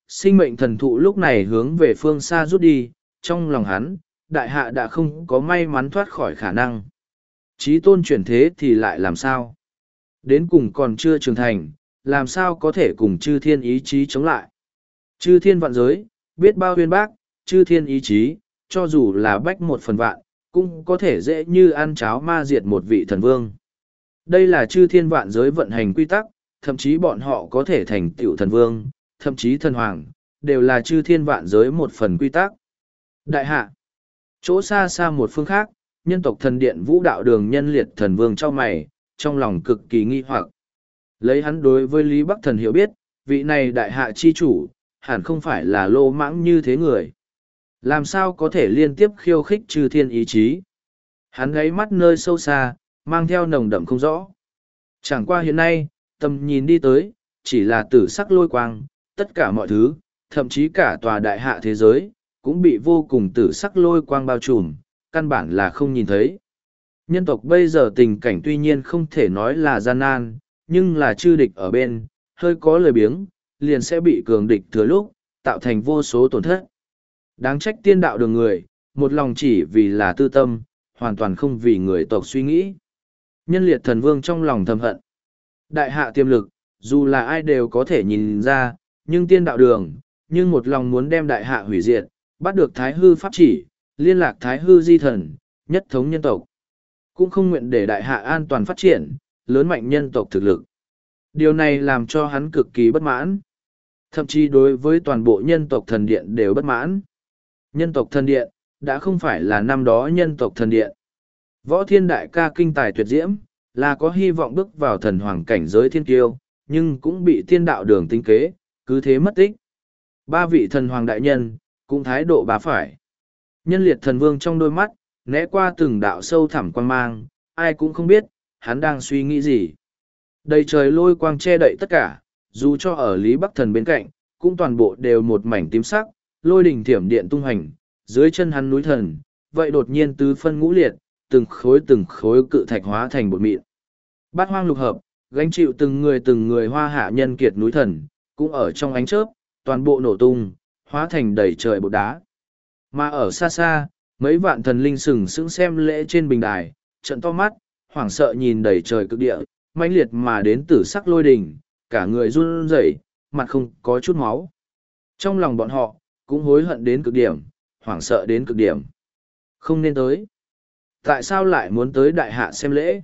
sinh mệnh thần thụ lúc này hướng về phương xa rút đi, trong lòng hắn, đại hạ đã không có may mắn thoát khỏi khả năng. Chí tôn chuyển thế thì lại làm sao? Đến cùng còn chưa trưởng thành, làm sao có thể cùng chư thiên ý chí chống lại? Chư thiên vạn giới, biết bao huyên bác, chư thiên ý chí, cho dù là bách một phần vạn, cũng có thể dễ như ăn cháo ma diệt một vị thần vương. Đây là chư thiên vạn giới vận hành quy tắc, thậm chí bọn họ có thể thành tựu thần vương, thậm chí thần hoàng, đều là chư thiên vạn giới một phần quy tắc. Đại hạ, chỗ xa xa một phương khác, nhân tộc thần điện vũ đạo đường nhân liệt thần vương cho mày, trong lòng cực kỳ nghi hoặc. Lấy hắn đối với Lý Bắc Thần hiểu biết, vị này đại hạ chi chủ, hẳn không phải là lô mãng như thế người. Làm sao có thể liên tiếp khiêu khích chư thiên ý chí? Hắn gáy mắt nơi sâu xa, mang theo nồng đậm không rõ. Chẳng qua hiện nay, tầm nhìn đi tới, chỉ là tử sắc lôi quang, tất cả mọi thứ, thậm chí cả tòa đại hạ thế giới, cũng bị vô cùng tử sắc lôi quang bao trùm, căn bản là không nhìn thấy. Nhân tộc bây giờ tình cảnh tuy nhiên không thể nói là gian nan, nhưng là chư địch ở bên, hơi có lời biếng, liền sẽ bị cường địch thừa lúc, tạo thành vô số tổn thất. Đáng trách tiên đạo đường người, một lòng chỉ vì là tư tâm, hoàn toàn không vì người tộc suy nghĩ. Nhân liệt thần vương trong lòng thầm hận. Đại hạ tiềm lực, dù là ai đều có thể nhìn ra, nhưng tiên đạo đường, nhưng một lòng muốn đem đại hạ hủy diệt, bắt được thái hư pháp chỉ, liên lạc thái hư di thần, nhất thống nhân tộc. Cũng không nguyện để đại hạ an toàn phát triển, lớn mạnh nhân tộc thực lực. Điều này làm cho hắn cực kỳ bất mãn. Thậm chí đối với toàn bộ nhân tộc thần điện đều bất mãn. Nhân tộc thần điện, đã không phải là năm đó nhân tộc thần điện. Võ thiên đại ca kinh tài tuyệt diễm, là có hy vọng bước vào thần hoàng cảnh giới thiên kiêu, nhưng cũng bị tiên đạo đường tính kế, cứ thế mất tích. Ba vị thần hoàng đại nhân, cũng thái độ bá phải. Nhân liệt thần vương trong đôi mắt, né qua từng đạo sâu thẳm quan mang, ai cũng không biết, hắn đang suy nghĩ gì. Đầy trời lôi quang che đậy tất cả, dù cho ở Lý Bắc Thần bên cạnh, cũng toàn bộ đều một mảnh tím sắc, lôi đỉnh thiểm điện tung hành, dưới chân hắn núi thần, vậy đột nhiên tứ phân ngũ liệt, từng khối từng khối cự thạch hóa thành bột mịn. Bát hoang lục hợp, gánh chịu từng người từng người hoa hạ nhân kiệt núi thần, cũng ở trong ánh chớp, toàn bộ nổ tung, hóa thành đầy trời bột đá. Mà ở xa xa, mấy vạn thần linh sừng sững xem lễ trên bình đài, trận to mắt, hoảng sợ nhìn đầy trời cực địa, mãnh liệt mà đến tử sắc lôi đình, cả người run rẩy, mặt không có chút máu. Trong lòng bọn họ, cũng hối hận đến cực điểm, hoảng sợ đến cực điểm. Không nên tới. Tại sao lại muốn tới đại hạ xem lễ?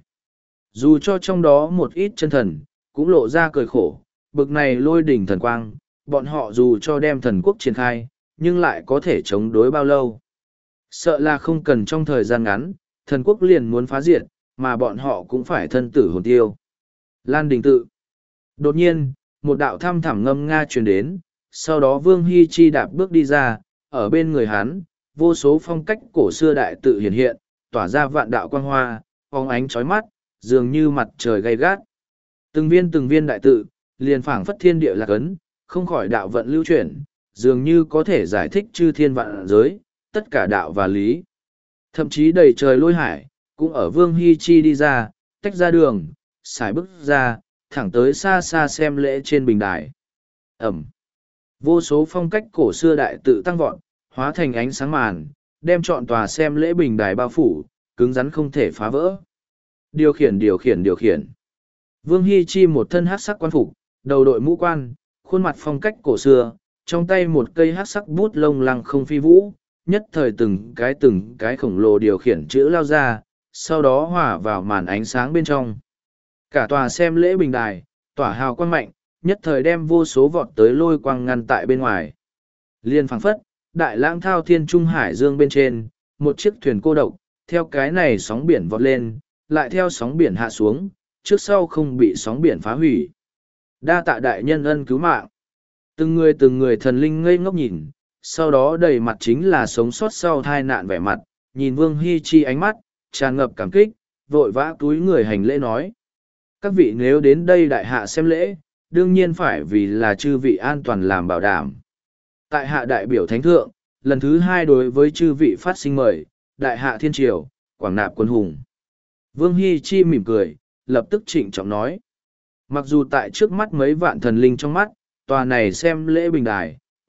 Dù cho trong đó một ít chân thần, cũng lộ ra cười khổ, bực này lôi đỉnh thần quang, bọn họ dù cho đem thần quốc triển khai, nhưng lại có thể chống đối bao lâu. Sợ là không cần trong thời gian ngắn, thần quốc liền muốn phá diệt, mà bọn họ cũng phải thân tử hồn tiêu. Lan Đình tự. Đột nhiên, một đạo thăm thẳm ngâm nga truyền đến, sau đó Vương Hy Chi đạp bước đi ra, ở bên người hắn, vô số phong cách cổ xưa đại tự hiện hiện, tỏa ra vạn đạo quang hoa, phóng ánh chói mắt, dường như mặt trời gay gắt. Từng viên từng viên đại tự, liền phảng phất thiên địa lạc ấn, không khỏi đạo vận lưu chuyển, dường như có thể giải thích chư thiên vạn giới, tất cả đạo và lý. Thậm chí đầy trời lôi hải, cũng ở Vương Hy Chi đi ra, tách ra đường, xài bước ra, thẳng tới xa xa xem lễ trên bình đài. Ẩm. Vô số phong cách cổ xưa đại tự tăng vọt, hóa thành ánh sáng màn, đem trọn tòa xem lễ bình đài bao phủ, cứng rắn không thể phá vỡ. Điều khiển điều khiển điều khiển. Vương Hy Chi một thân hát sắc quan phục, đầu đội mũ quan, khuôn mặt phong cách cổ xưa, trong tay một cây hát sắc bút lông lăng không phi vũ, nhất thời từng cái từng cái khổng lồ điều khiển chữ lao ra, sau đó hòa vào màn ánh sáng bên trong. Cả tòa xem lễ bình đài, tỏa hào quang mạnh, nhất thời đem vô số vọt tới lôi quang ngăn tại bên ngoài. Liên phảng phất, đại lãng thao thiên trung hải dương bên trên, một chiếc thuyền cô độc, theo cái này sóng biển vọt lên, lại theo sóng biển hạ xuống, trước sau không bị sóng biển phá hủy. Đa tạ đại nhân ân cứu mạng. Từng người từng người thần linh ngây ngốc nhìn, sau đó đầy mặt chính là sống sót sau tai nạn vẻ mặt, nhìn Vương Hy Chi ánh mắt, tràn ngập cảm kích, vội vã túi người hành lễ nói. Các vị nếu đến đây đại hạ xem lễ, đương nhiên phải vì là chư vị an toàn làm bảo đảm. Tại hạ đại biểu thánh thượng, lần thứ hai đối với chư vị phát sinh mời, đại hạ thiên triều, quảng nạp quân hùng. Vương Hy Chi mỉm cười, lập tức trịnh trọng nói. Mặc dù tại trước mắt mấy vạn thần linh trong mắt, tòa này xem lễ bình đài,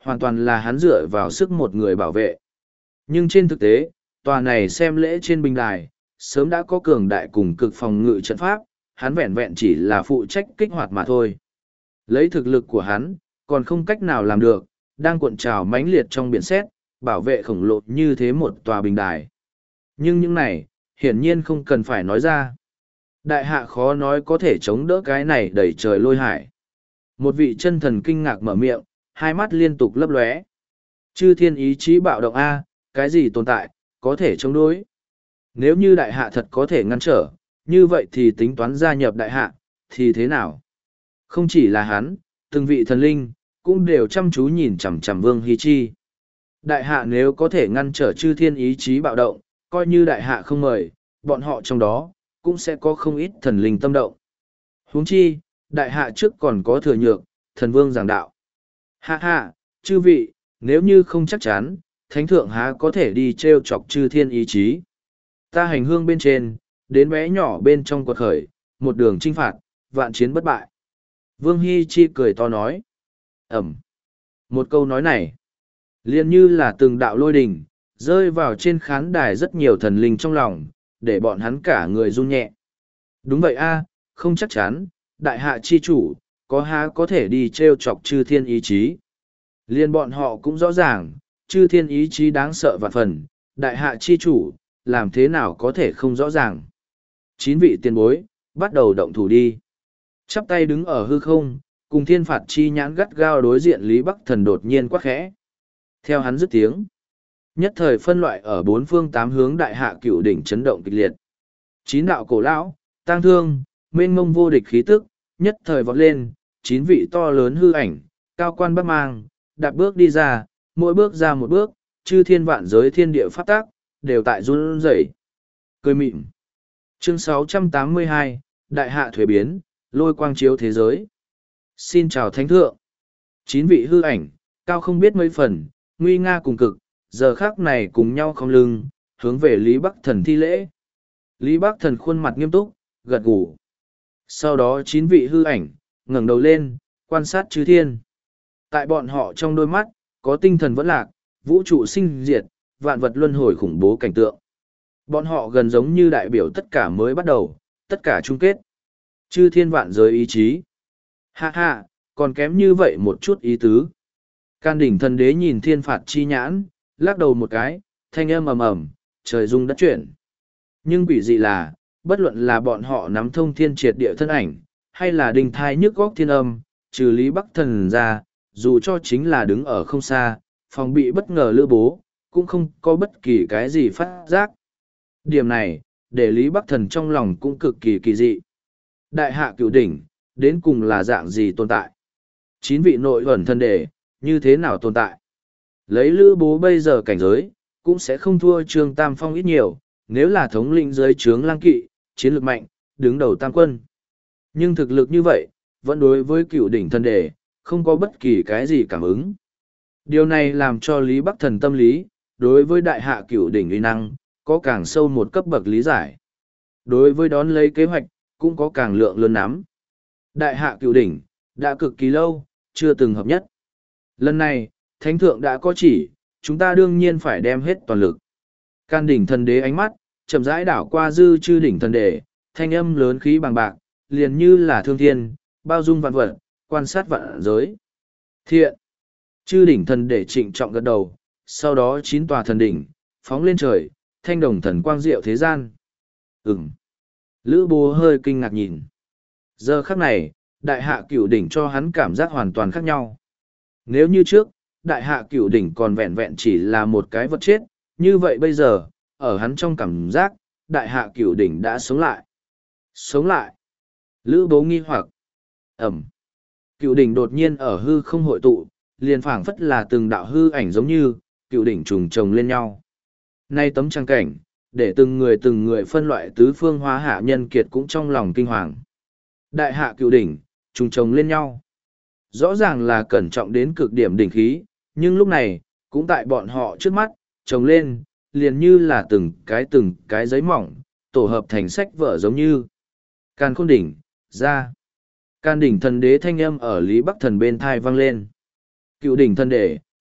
hoàn toàn là hắn dựa vào sức một người bảo vệ. Nhưng trên thực tế, tòa này xem lễ trên bình đài, sớm đã có cường đại cùng cực phòng ngự trận pháp, hắn vẹn vẹn chỉ là phụ trách kích hoạt mà thôi. Lấy thực lực của hắn, còn không cách nào làm được, đang cuộn trào mãnh liệt trong biển sét, bảo vệ khổng lồ như thế một tòa bình đài. Nhưng những này, hiển nhiên không cần phải nói ra. Đại hạ khó nói có thể chống đỡ cái này đẩy trời lôi hải. Một vị chân thần kinh ngạc mở miệng, hai mắt liên tục lấp lóe. Chư thiên ý chí bạo động A, cái gì tồn tại, có thể chống đối. Nếu như đại hạ thật có thể ngăn trở, như vậy thì tính toán gia nhập đại hạ, thì thế nào? Không chỉ là hắn, từng vị thần linh, cũng đều chăm chú nhìn chằm chằm Vương Hy Chi. Đại hạ nếu có thể ngăn trở chư thiên ý chí bạo động, coi như đại hạ không mời, bọn họ trong đó, cũng sẽ có không ít thần linh tâm động. Huống chi, đại hạ trước còn có thừa nhược, thần vương giảng đạo. Hạ hạ, chư vị, nếu như không chắc chắn, thánh thượng há có thể đi treo chọc chư thiên ý chí. Ta hành hương bên trên, đến bé nhỏ bên trong quật khởi, một đường chinh phạt, vạn chiến bất bại. Vương Hy Chi cười to nói. Ẩm. Một câu nói này, liền như là từng đạo lôi đình, rơi vào trên khán đài rất nhiều thần linh trong lòng, để bọn hắn cả người run nhẹ. Đúng vậy a, không chắc chắn, đại hạ chi chủ, có há có thể đi treo chọc chư thiên ý chí. Liên bọn họ cũng rõ ràng, chư thiên ý chí đáng sợ vạn phần, đại hạ chi chủ, làm thế nào có thể không rõ ràng. Chín vị tiền bối, bắt đầu động thủ đi. Chắp tay đứng ở hư không, cùng thiên phạt chi nhãn gắt gao đối diện Lý Bắc Thần đột nhiên quát khẽ. Theo hắn dứt tiếng, nhất thời phân loại ở bốn phương tám hướng đại hạ cựu đỉnh chấn động kịch liệt. Chín đạo cổ lão, tang thương, mênh mông vô địch khí tức, nhất thời vọt lên, chín vị to lớn hư ảnh, cao quan bắc mang, đạp bước đi ra, mỗi bước ra một bước, chư thiên vạn giới thiên địa pháp tác, đều tại run rẩy. Cười mịn. Chương sáu trăm tám mươi hai, Đại hạ thuế biến, lôi quang chiếu thế giới. Xin chào thánh thượng. Chín vị hư ảnh, cao không biết mấy phần, nguy nga cùng cực, giờ khác này cùng nhau không lưng, hướng về Lý Bắc Thần thi lễ. Lý Bắc Thần khuôn mặt nghiêm túc, gật gù. Sau đó chín vị hư ảnh, ngẩng đầu lên, quan sát chư thiên. Tại bọn họ trong đôi mắt, có tinh thần vẫn lạc, vũ trụ sinh diệt, vạn vật luân hồi khủng bố cảnh tượng. Bọn họ gần giống như đại biểu tất cả mới bắt đầu, tất cả chung kết. Chư thiên vạn giới ý chí. Ha ha, còn kém như vậy một chút ý tứ. Can đỉnh thần đế nhìn thiên phạt chi nhãn, lắc đầu một cái, thanh âm ầm ầm, trời rung đất chuyển. Nhưng quỷ dị là, bất luận là bọn họ nắm thông thiên triệt địa thân ảnh, hay là đình thai nhức góc thiên âm, trừ Lý Bắc Thần ra, dù cho chính là đứng ở không xa, phòng bị bất ngờ lữ bố, cũng không có bất kỳ cái gì phát giác. Điểm này, để Lý Bắc Thần trong lòng cũng cực kỳ kỳ dị. Đại hạ cửu đỉnh, đến cùng là dạng gì tồn tại? Chín vị nội ẩn thân đề, như thế nào tồn tại? Lấy lữ bố bây giờ cảnh giới, cũng sẽ không thua Trương Tam Phong ít nhiều, nếu là thống lĩnh dưới trướng lang kỵ, chiến lược mạnh, đứng đầu tam quân. Nhưng thực lực như vậy, vẫn đối với cửu đỉnh thân đề, không có bất kỳ cái gì cảm ứng. Điều này làm cho Lý Bắc Thần tâm lý, đối với đại hạ cửu đỉnh uy năng, có càng sâu một cấp bậc lý giải. Đối với đón lấy kế hoạch, cũng có càng lượng lớn nắm. Đại hạ cửu đỉnh, đã cực kỳ lâu, chưa từng hợp nhất. Lần này, Thánh Thượng đã có chỉ, chúng ta đương nhiên phải đem hết toàn lực. Can đỉnh thần đế ánh mắt, chậm rãi đảo qua dư chư đỉnh thần đế, thanh âm lớn khí bằng bạc, liền như là thương thiên, bao dung vạn vật, quan sát vạn giới. Thiện! Chư đỉnh thần đế trịnh trọng gật đầu, sau đó chín tòa thần đỉnh, phóng lên trời, thanh đồng thần quang diệu thế gian. Ừm! Lữ bố hơi kinh ngạc nhìn. Giờ khắc này, đại hạ cửu đỉnh cho hắn cảm giác hoàn toàn khác nhau. Nếu như trước, đại hạ cửu đỉnh còn vẹn vẹn chỉ là một cái vật chết, như vậy bây giờ, ở hắn trong cảm giác, đại hạ cửu đỉnh đã sống lại. Sống lại. Lữ bố nghi hoặc. Ẩm. Cửu đỉnh đột nhiên ở hư không hội tụ, liền phảng phất là từng đạo hư ảnh giống như, cửu đỉnh trùng chồng lên nhau. Nay tấm trang cảnh, để từng người từng người phân loại tứ phương hóa hạ nhân kiệt cũng trong lòng kinh hoàng. Đại hạ cửu đỉnh, trùng chồng lên nhau. Rõ ràng là cẩn trọng đến cực điểm đỉnh khí, nhưng lúc này, cũng tại bọn họ trước mắt, chồng lên, liền như là từng cái từng cái giấy mỏng, tổ hợp thành sách vở giống như. Càn khôn đỉnh, ra. Can đỉnh thần đế thanh âm ở Lý Bắc Thần bên thai vang lên. Cựu đỉnh thần đế,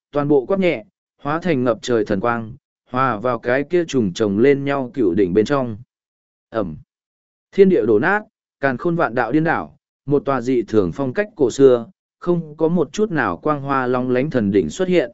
toàn bộ quát nhẹ, hóa thành ngập trời thần quang, hòa vào cái kia trùng chồng lên nhau cựu đỉnh bên trong. Ẩm. Thiên địa đổ nát, càn khôn vạn đạo điên đảo, một tòa dị thường phong cách cổ xưa, không có một chút nào quang hoa long lánh thần đỉnh xuất hiện.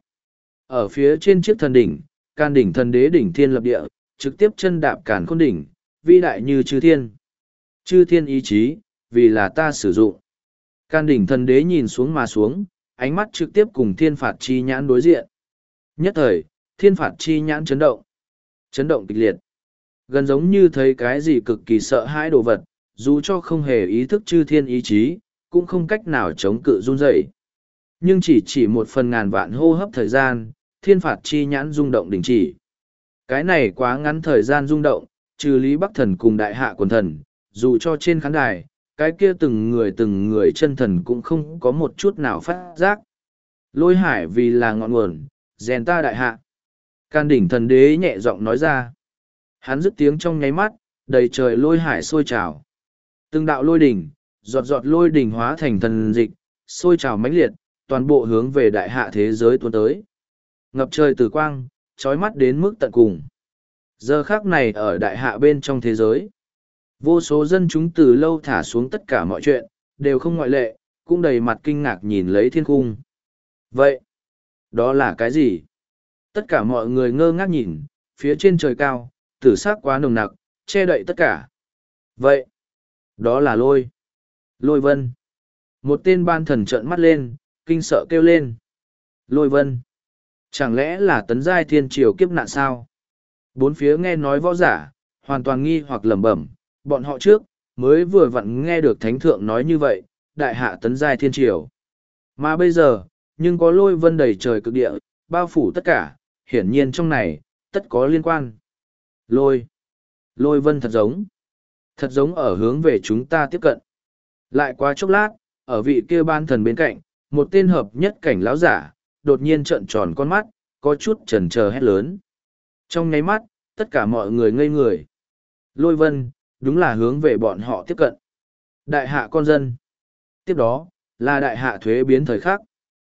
Ở phía trên chiếc thần đỉnh, can đỉnh thần đế đỉnh thiên lập địa, trực tiếp chân đạp càn khôn đỉnh, vĩ đại như chư thiên. Chư thiên ý chí, vì là ta sử dụng. Can đỉnh thần đế nhìn xuống mà xuống, ánh mắt trực tiếp cùng thiên phạt chi nhãn đối diện. Nhất thời, thiên phạt chi nhãn chấn động. Chấn động kịch liệt. Gần giống như thấy cái gì cực kỳ sợ hãi đồ vật, dù cho không hề ý thức chư thiên ý chí, cũng không cách nào chống cự run rẩy. Nhưng chỉ chỉ một phần ngàn vạn hô hấp thời gian, thiên phạt chi nhãn rung động đình chỉ. Cái này quá ngắn thời gian rung động, trừ Lý Bắc Thần cùng đại hạ quần thần, dù cho trên khán đài, cái kia từng người từng người chân thần cũng không có một chút nào phát giác. Lôi hải vì là ngọn nguồn, rèn ta đại hạ. Can đỉnh thần đế nhẹ giọng nói ra. Hắn dứt tiếng trong nháy mắt, đầy trời lôi hải sôi trào. Từng đạo lôi đỉnh, giọt giọt lôi đỉnh hóa thành thần dịch, sôi trào mãnh liệt, toàn bộ hướng về đại hạ thế giới tuôn tới. Ngập trời tử quang, trói mắt đến mức tận cùng. Giờ khắc này ở đại hạ bên trong thế giới, vô số dân chúng từ lâu thả xuống tất cả mọi chuyện, đều không ngoại lệ, cũng đầy mặt kinh ngạc nhìn lấy thiên cung. Vậy, đó là cái gì? Tất cả mọi người ngơ ngác nhìn, phía trên trời cao, tử sắc quá nồng nặc, che đậy tất cả. Vậy, đó là lôi. Lôi vân. Một tên ban thần trợn mắt lên, kinh sợ kêu lên. Lôi vân. Chẳng lẽ là tấn giai thiên triều kiếp nạn sao? Bốn phía nghe nói võ giả, hoàn toàn nghi hoặc lẩm bẩm, bọn họ trước, mới vừa vặn nghe được thánh thượng nói như vậy, đại hạ tấn giai thiên triều. Mà bây giờ, nhưng có lôi vân đầy trời cực địa, bao phủ tất cả, hiển nhiên trong này, tất có liên quan. Lôi. Lôi vân thật giống. Thật giống ở hướng về chúng ta tiếp cận. Lại qua chốc lát, ở vị kia ban thần bên cạnh, một tên hợp nhất cảnh lão giả, đột nhiên trợn tròn con mắt, có chút chần chờ hét lớn. Trong nháy mắt, tất cả mọi người ngây người. Lôi vân, đúng là hướng về bọn họ tiếp cận. Đại hạ con dân. Tiếp đó, là đại hạ thuế biến thời khắc.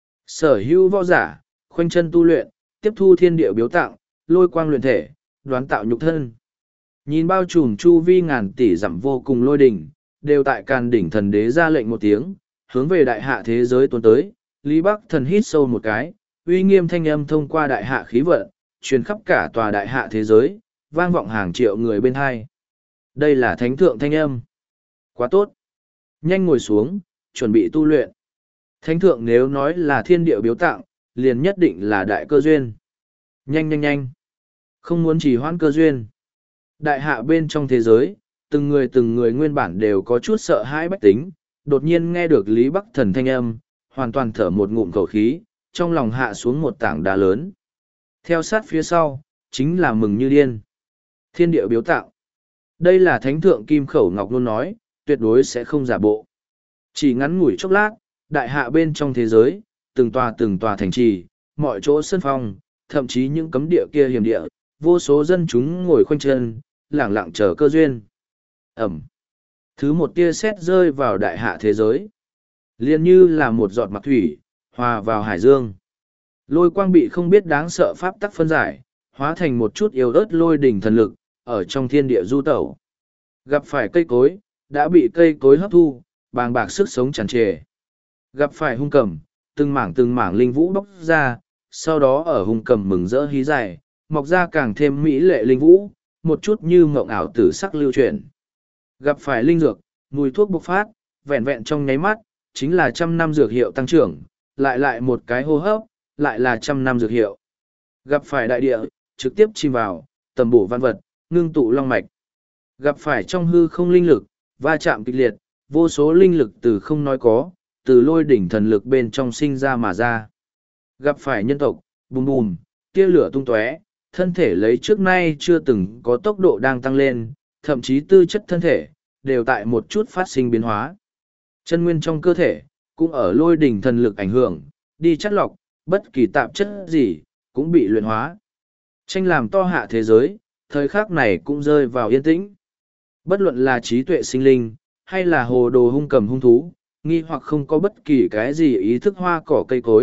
Sở hữu võ giả, khoanh chân tu luyện, tiếp thu thiên địa biếu tặng, lôi quang luyện thể, đoán tạo nhục thân. Nhìn bao trùm chu vi ngàn tỷ dặm vô cùng lôi đỉnh, đều tại càn đỉnh thần đế ra lệnh một tiếng, hướng về đại hạ thế giới tuôn tới. Lý Bắc Thần hít sâu một cái, uy nghiêm thanh âm thông qua đại hạ khí vận, truyền khắp cả tòa đại hạ thế giới, vang vọng hàng triệu người bên hai. Đây là thánh thượng thanh âm. Quá tốt. Nhanh ngồi xuống, chuẩn bị tu luyện. Thánh thượng nếu nói là thiên địa biếu tặng, liền nhất định là đại cơ duyên. Nhanh nhanh nhanh. Không muốn chỉ hoãn cơ duyên. Đại hạ bên trong thế giới, từng người từng người nguyên bản đều có chút sợ hãi bách tính, đột nhiên nghe được Lý Bắc Thần thanh âm, hoàn toàn thở một ngụm khẩu khí, trong lòng hạ xuống một tảng đá lớn. Theo sát phía sau, chính là mừng như điên. Thiên địa biếu tặng. Đây là thánh thượng Kim Khẩu Ngọc luôn nói, tuyệt đối sẽ không giả bộ. Chỉ ngắn ngủi chốc lát, đại hạ bên trong thế giới, từng tòa từng tòa thành trì, mọi chỗ sân phong, thậm chí những cấm địa kia hiểm địa, vô số dân chúng ngồi khoanh chân, lẳng lặng chờ cơ duyên. Ẩm. Thứ một tia sét rơi vào đại hạ thế giới. Liên như là một giọt mặc thủy, hòa vào hải dương. Lôi quang bị không biết đáng sợ pháp tắc phân giải, hóa thành một chút yếu ớt lôi đỉnh thần lực, ở trong thiên địa du tẩu. Gặp phải cây cối, đã bị cây cối hấp thu, bàng bạc sức sống tràn trề. Gặp phải hung cầm, từng mảng từng mảng linh vũ bóc ra, sau đó ở hung cầm mừng rỡ hí dài, mọc ra càng thêm mỹ lệ linh vũ, một chút như mộng ảo tử sắc lưu truyền. Gặp phải linh dược, mùi thuốc bộc phát, vẹn vẹn trong nháy mắt, chính là trăm năm dược hiệu tăng trưởng, lại lại một cái hô hấp, lại là trăm năm dược hiệu. Gặp phải đại địa, trực tiếp chìm vào, tầm bổ văn vật, ngưng tụ long mạch. Gặp phải trong hư không linh lực, va chạm kịch liệt, vô số linh lực từ không nói có, từ lôi đỉnh thần lực bên trong sinh ra mà ra. Gặp phải nhân tộc, bùm bùm, tia lửa tung tóe, thân thể lấy trước nay chưa từng có tốc độ đang tăng lên, thậm chí tư chất thân thể, đều tại một chút phát sinh biến hóa. Chân nguyên trong cơ thể, cũng ở lôi đỉnh thần lực ảnh hưởng, đi chắt lọc, bất kỳ tạp chất gì, cũng bị luyện hóa. Tranh làm to hạ thế giới, thời khắc này cũng rơi vào yên tĩnh. Bất luận là trí tuệ sinh linh, hay là hồ đồ hung cầm hung thú, nghi hoặc không có bất kỳ cái gì ý thức hoa cỏ cây cối,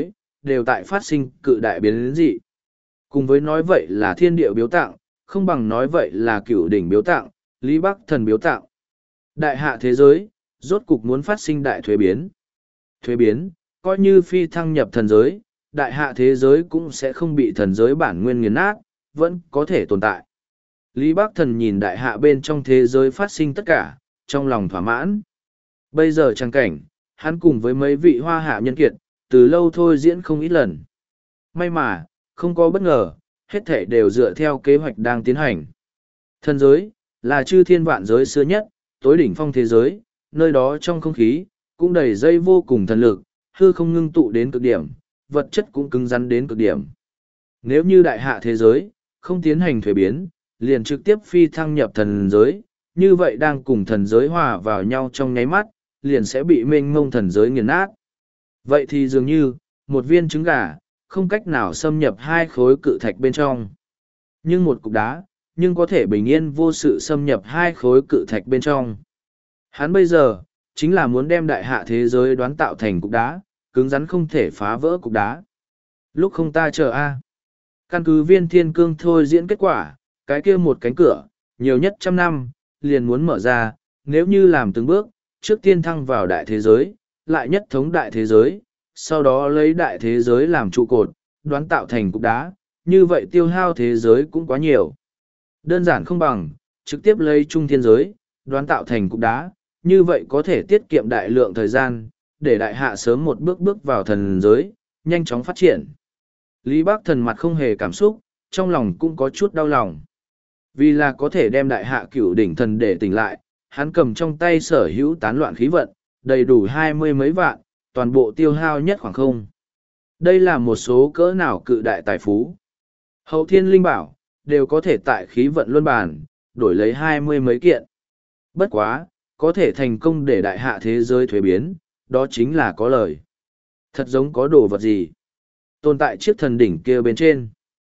đều tại phát sinh cự đại biến dị. Cùng với nói vậy là thiên địa biếu tặng, không bằng nói vậy là cửu đỉnh biếu tặng, Lý Bắc Thần biếu tặng. Đại hạ thế giới, rốt cục muốn phát sinh đại thuế biến. Thuế biến, coi như phi thăng nhập thần giới, đại hạ thế giới cũng sẽ không bị thần giới bản nguyên nghiền nát, vẫn có thể tồn tại. Lý Bắc Thần nhìn đại hạ bên trong thế giới phát sinh tất cả, trong lòng thỏa mãn. Bây giờ trang cảnh, hắn cùng với mấy vị hoa hạ nhân kiệt, từ lâu thôi diễn không ít lần. May mà, không có bất ngờ, hết thể đều dựa theo kế hoạch đang tiến hành. Thần giới, là chư thiên vạn giới xưa nhất, tối đỉnh phong thế giới, nơi đó trong không khí, cũng đầy dây vô cùng thần lực, hư không ngưng tụ đến cực điểm, vật chất cũng cứng rắn đến cực điểm. Nếu như đại hạ thế giới, không tiến hành thuế biến, liền trực tiếp phi thăng nhập thần giới, như vậy đang cùng thần giới hòa vào nhau trong nháy mắt, liền sẽ bị mênh mông thần giới nghiền nát. Vậy thì dường như, một viên trứng gà, không cách nào xâm nhập hai khối cự thạch bên trong. Nhưng một cục đá, nhưng có thể bình yên vô sự xâm nhập hai khối cự thạch bên trong. Hắn bây giờ, chính là muốn đem đại hạ thế giới đoán tạo thành cục đá, cứng rắn không thể phá vỡ cục đá. Lúc không ta chờ a Căn cứ viên thiên cương thôi diễn kết quả, cái kia một cánh cửa, nhiều nhất trăm năm, liền muốn mở ra, nếu như làm từng bước, trước tiên thăng vào đại thế giới, lại nhất thống đại thế giới, sau đó lấy đại thế giới làm trụ cột, đoán tạo thành cục đá, như vậy tiêu hao thế giới cũng quá nhiều. Đơn giản không bằng, trực tiếp lấy trung thiên giới, đoán tạo thành cục đá, như vậy có thể tiết kiệm đại lượng thời gian, để đại hạ sớm một bước bước vào thần giới, nhanh chóng phát triển. Lý Bắc Thần mặt không hề cảm xúc, trong lòng cũng có chút đau lòng. Vì là có thể đem đại hạ cửu đỉnh thần để tỉnh lại, hắn cầm trong tay sở hữu tán loạn khí vận, đầy đủ hai mươi mấy vạn, toàn bộ tiêu hao nhất khoảng không. Đây là một số cỡ nào cự đại tài phú. Hậu thiên linh bảo, đều có thể tại khí vận luân bản, đổi lấy hai mươi mấy kiện. Bất quá, có thể thành công để đại hạ thế giới thuế biến, đó chính là có lời. Thật giống có đồ vật gì. Tồn tại chiếc thần đỉnh kia bên trên.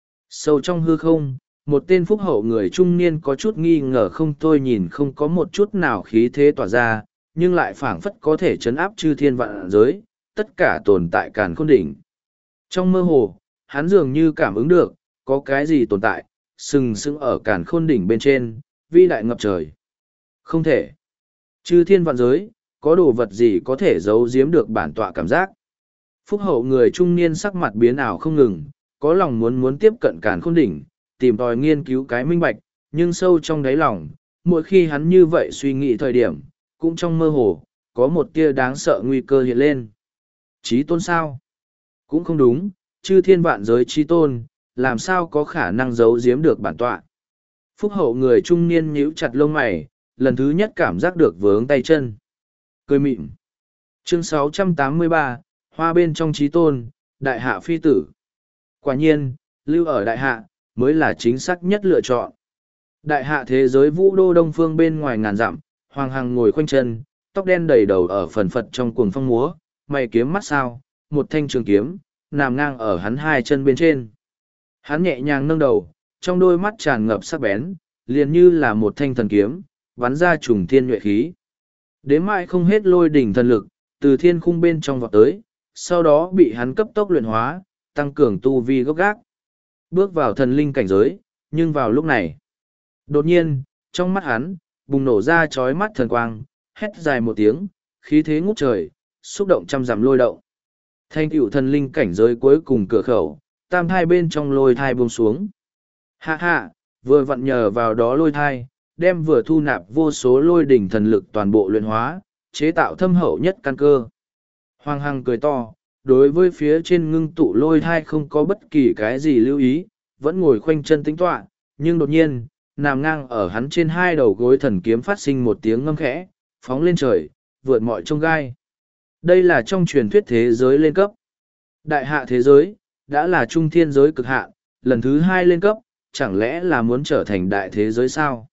Sâu trong hư không, một tên phúc hậu người trung niên có chút nghi ngờ không thôi nhìn không có một chút nào khí thế tỏa ra, nhưng lại phảng phất có thể chấn áp chư thiên vạn giới, tất cả tồn tại càn khôn đỉnh. Trong mơ hồ, hắn dường như cảm ứng được, có cái gì tồn tại, sừng sững ở càn khôn đỉnh bên trên, vĩ đại ngập trời. Không thể. Chư thiên vạn giới, có đồ vật gì có thể giấu giếm được bản tọa cảm giác. Phúc hậu người trung niên sắc mặt biến ảo không ngừng, có lòng muốn muốn tiếp cận càn khôn đỉnh, tìm tòi nghiên cứu cái minh bạch, nhưng sâu trong đáy lòng, mỗi khi hắn như vậy suy nghĩ thời điểm, cũng trong mơ hồ, có một tia đáng sợ nguy cơ hiện lên. Chí tôn sao? Cũng không đúng, chư thiên vạn giới chí tôn, làm sao có khả năng giấu giếm được bản tọa. Phúc hậu người trung niên nhíu chặt lông mày, lần thứ nhất cảm giác được vướng tay chân. Cười mịn. Chương sáu trăm tám mươi ba, Hoa bên trong chí tôn, đại hạ phi tử. Quả nhiên, lưu ở đại hạ, mới là chính xác nhất lựa chọn. Đại hạ thế giới vũ đô đông phương bên ngoài ngàn dặm, Hoàng Hằng ngồi khoanh chân, tóc đen đầy đầu ở phần phật trong cuồng phong múa, mày kiếm mắt sao, một thanh trường kiếm, nằm ngang ở hắn hai chân bên trên. Hắn nhẹ nhàng nâng đầu, trong đôi mắt tràn ngập sắc bén, liền như là một thanh thần kiếm, bắn ra trùng thiên nhuệ khí. Đến mãi không hết lôi đỉnh thần lực, từ thiên khung bên trong vọt tới, sau đó bị hắn cấp tốc luyện hóa, tăng cường tu vi gốc gác. Bước vào thần linh cảnh giới, nhưng vào lúc này, đột nhiên, trong mắt hắn, bùng nổ ra chói mắt thần quang, hét dài một tiếng, khí thế ngút trời, xúc động trăm dặm lôi động. Thanh tựu thần linh cảnh giới cuối cùng cửa khẩu, tam thai bên trong lôi thai buông xuống. Hạ hạ, vừa vặn nhờ vào đó lôi thai, đem vừa thu nạp vô số lôi đỉnh thần lực toàn bộ luyện hóa, chế tạo thâm hậu nhất căn cơ. Hoàng Hằng cười to, đối với phía trên ngưng tụ lôi thai không có bất kỳ cái gì lưu ý, vẫn ngồi khoanh chân tính tọa, nhưng đột nhiên, nằm ngang ở hắn trên hai đầu gối thần kiếm phát sinh một tiếng ngâm khẽ, phóng lên trời, vượt mọi trông gai. Đây là trong truyền thuyết thế giới lên cấp. Đại hạ thế giới, đã là trung thiên giới cực hạn, lần thứ hai lên cấp, chẳng lẽ là muốn trở thành đại thế giới sao?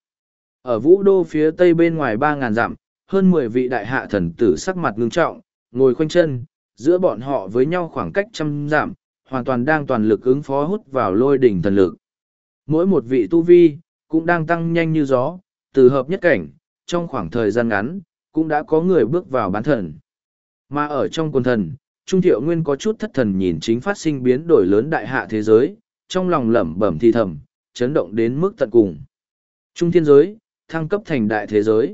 Ở vũ đô phía tây bên ngoài ba ngàn dặm, hơn mười vị đại hạ thần tử sắc mặt ngưng trọng, ngồi khoanh chân, giữa bọn họ với nhau khoảng cách trăm dặm, hoàn toàn đang toàn lực ứng phó hút vào lôi đỉnh thần lực. Mỗi một vị tu vi, cũng đang tăng nhanh như gió, từ hợp nhất cảnh, trong khoảng thời gian ngắn, cũng đã có người bước vào bán thần. Mà ở trong quần thần, Trung Thiệu Nguyên có chút thất thần nhìn chính phát sinh biến đổi lớn đại hạ thế giới, trong lòng lẩm bẩm thì thầm, chấn động đến mức tận cùng. Trung thiên giới, thăng cấp thành đại thế giới.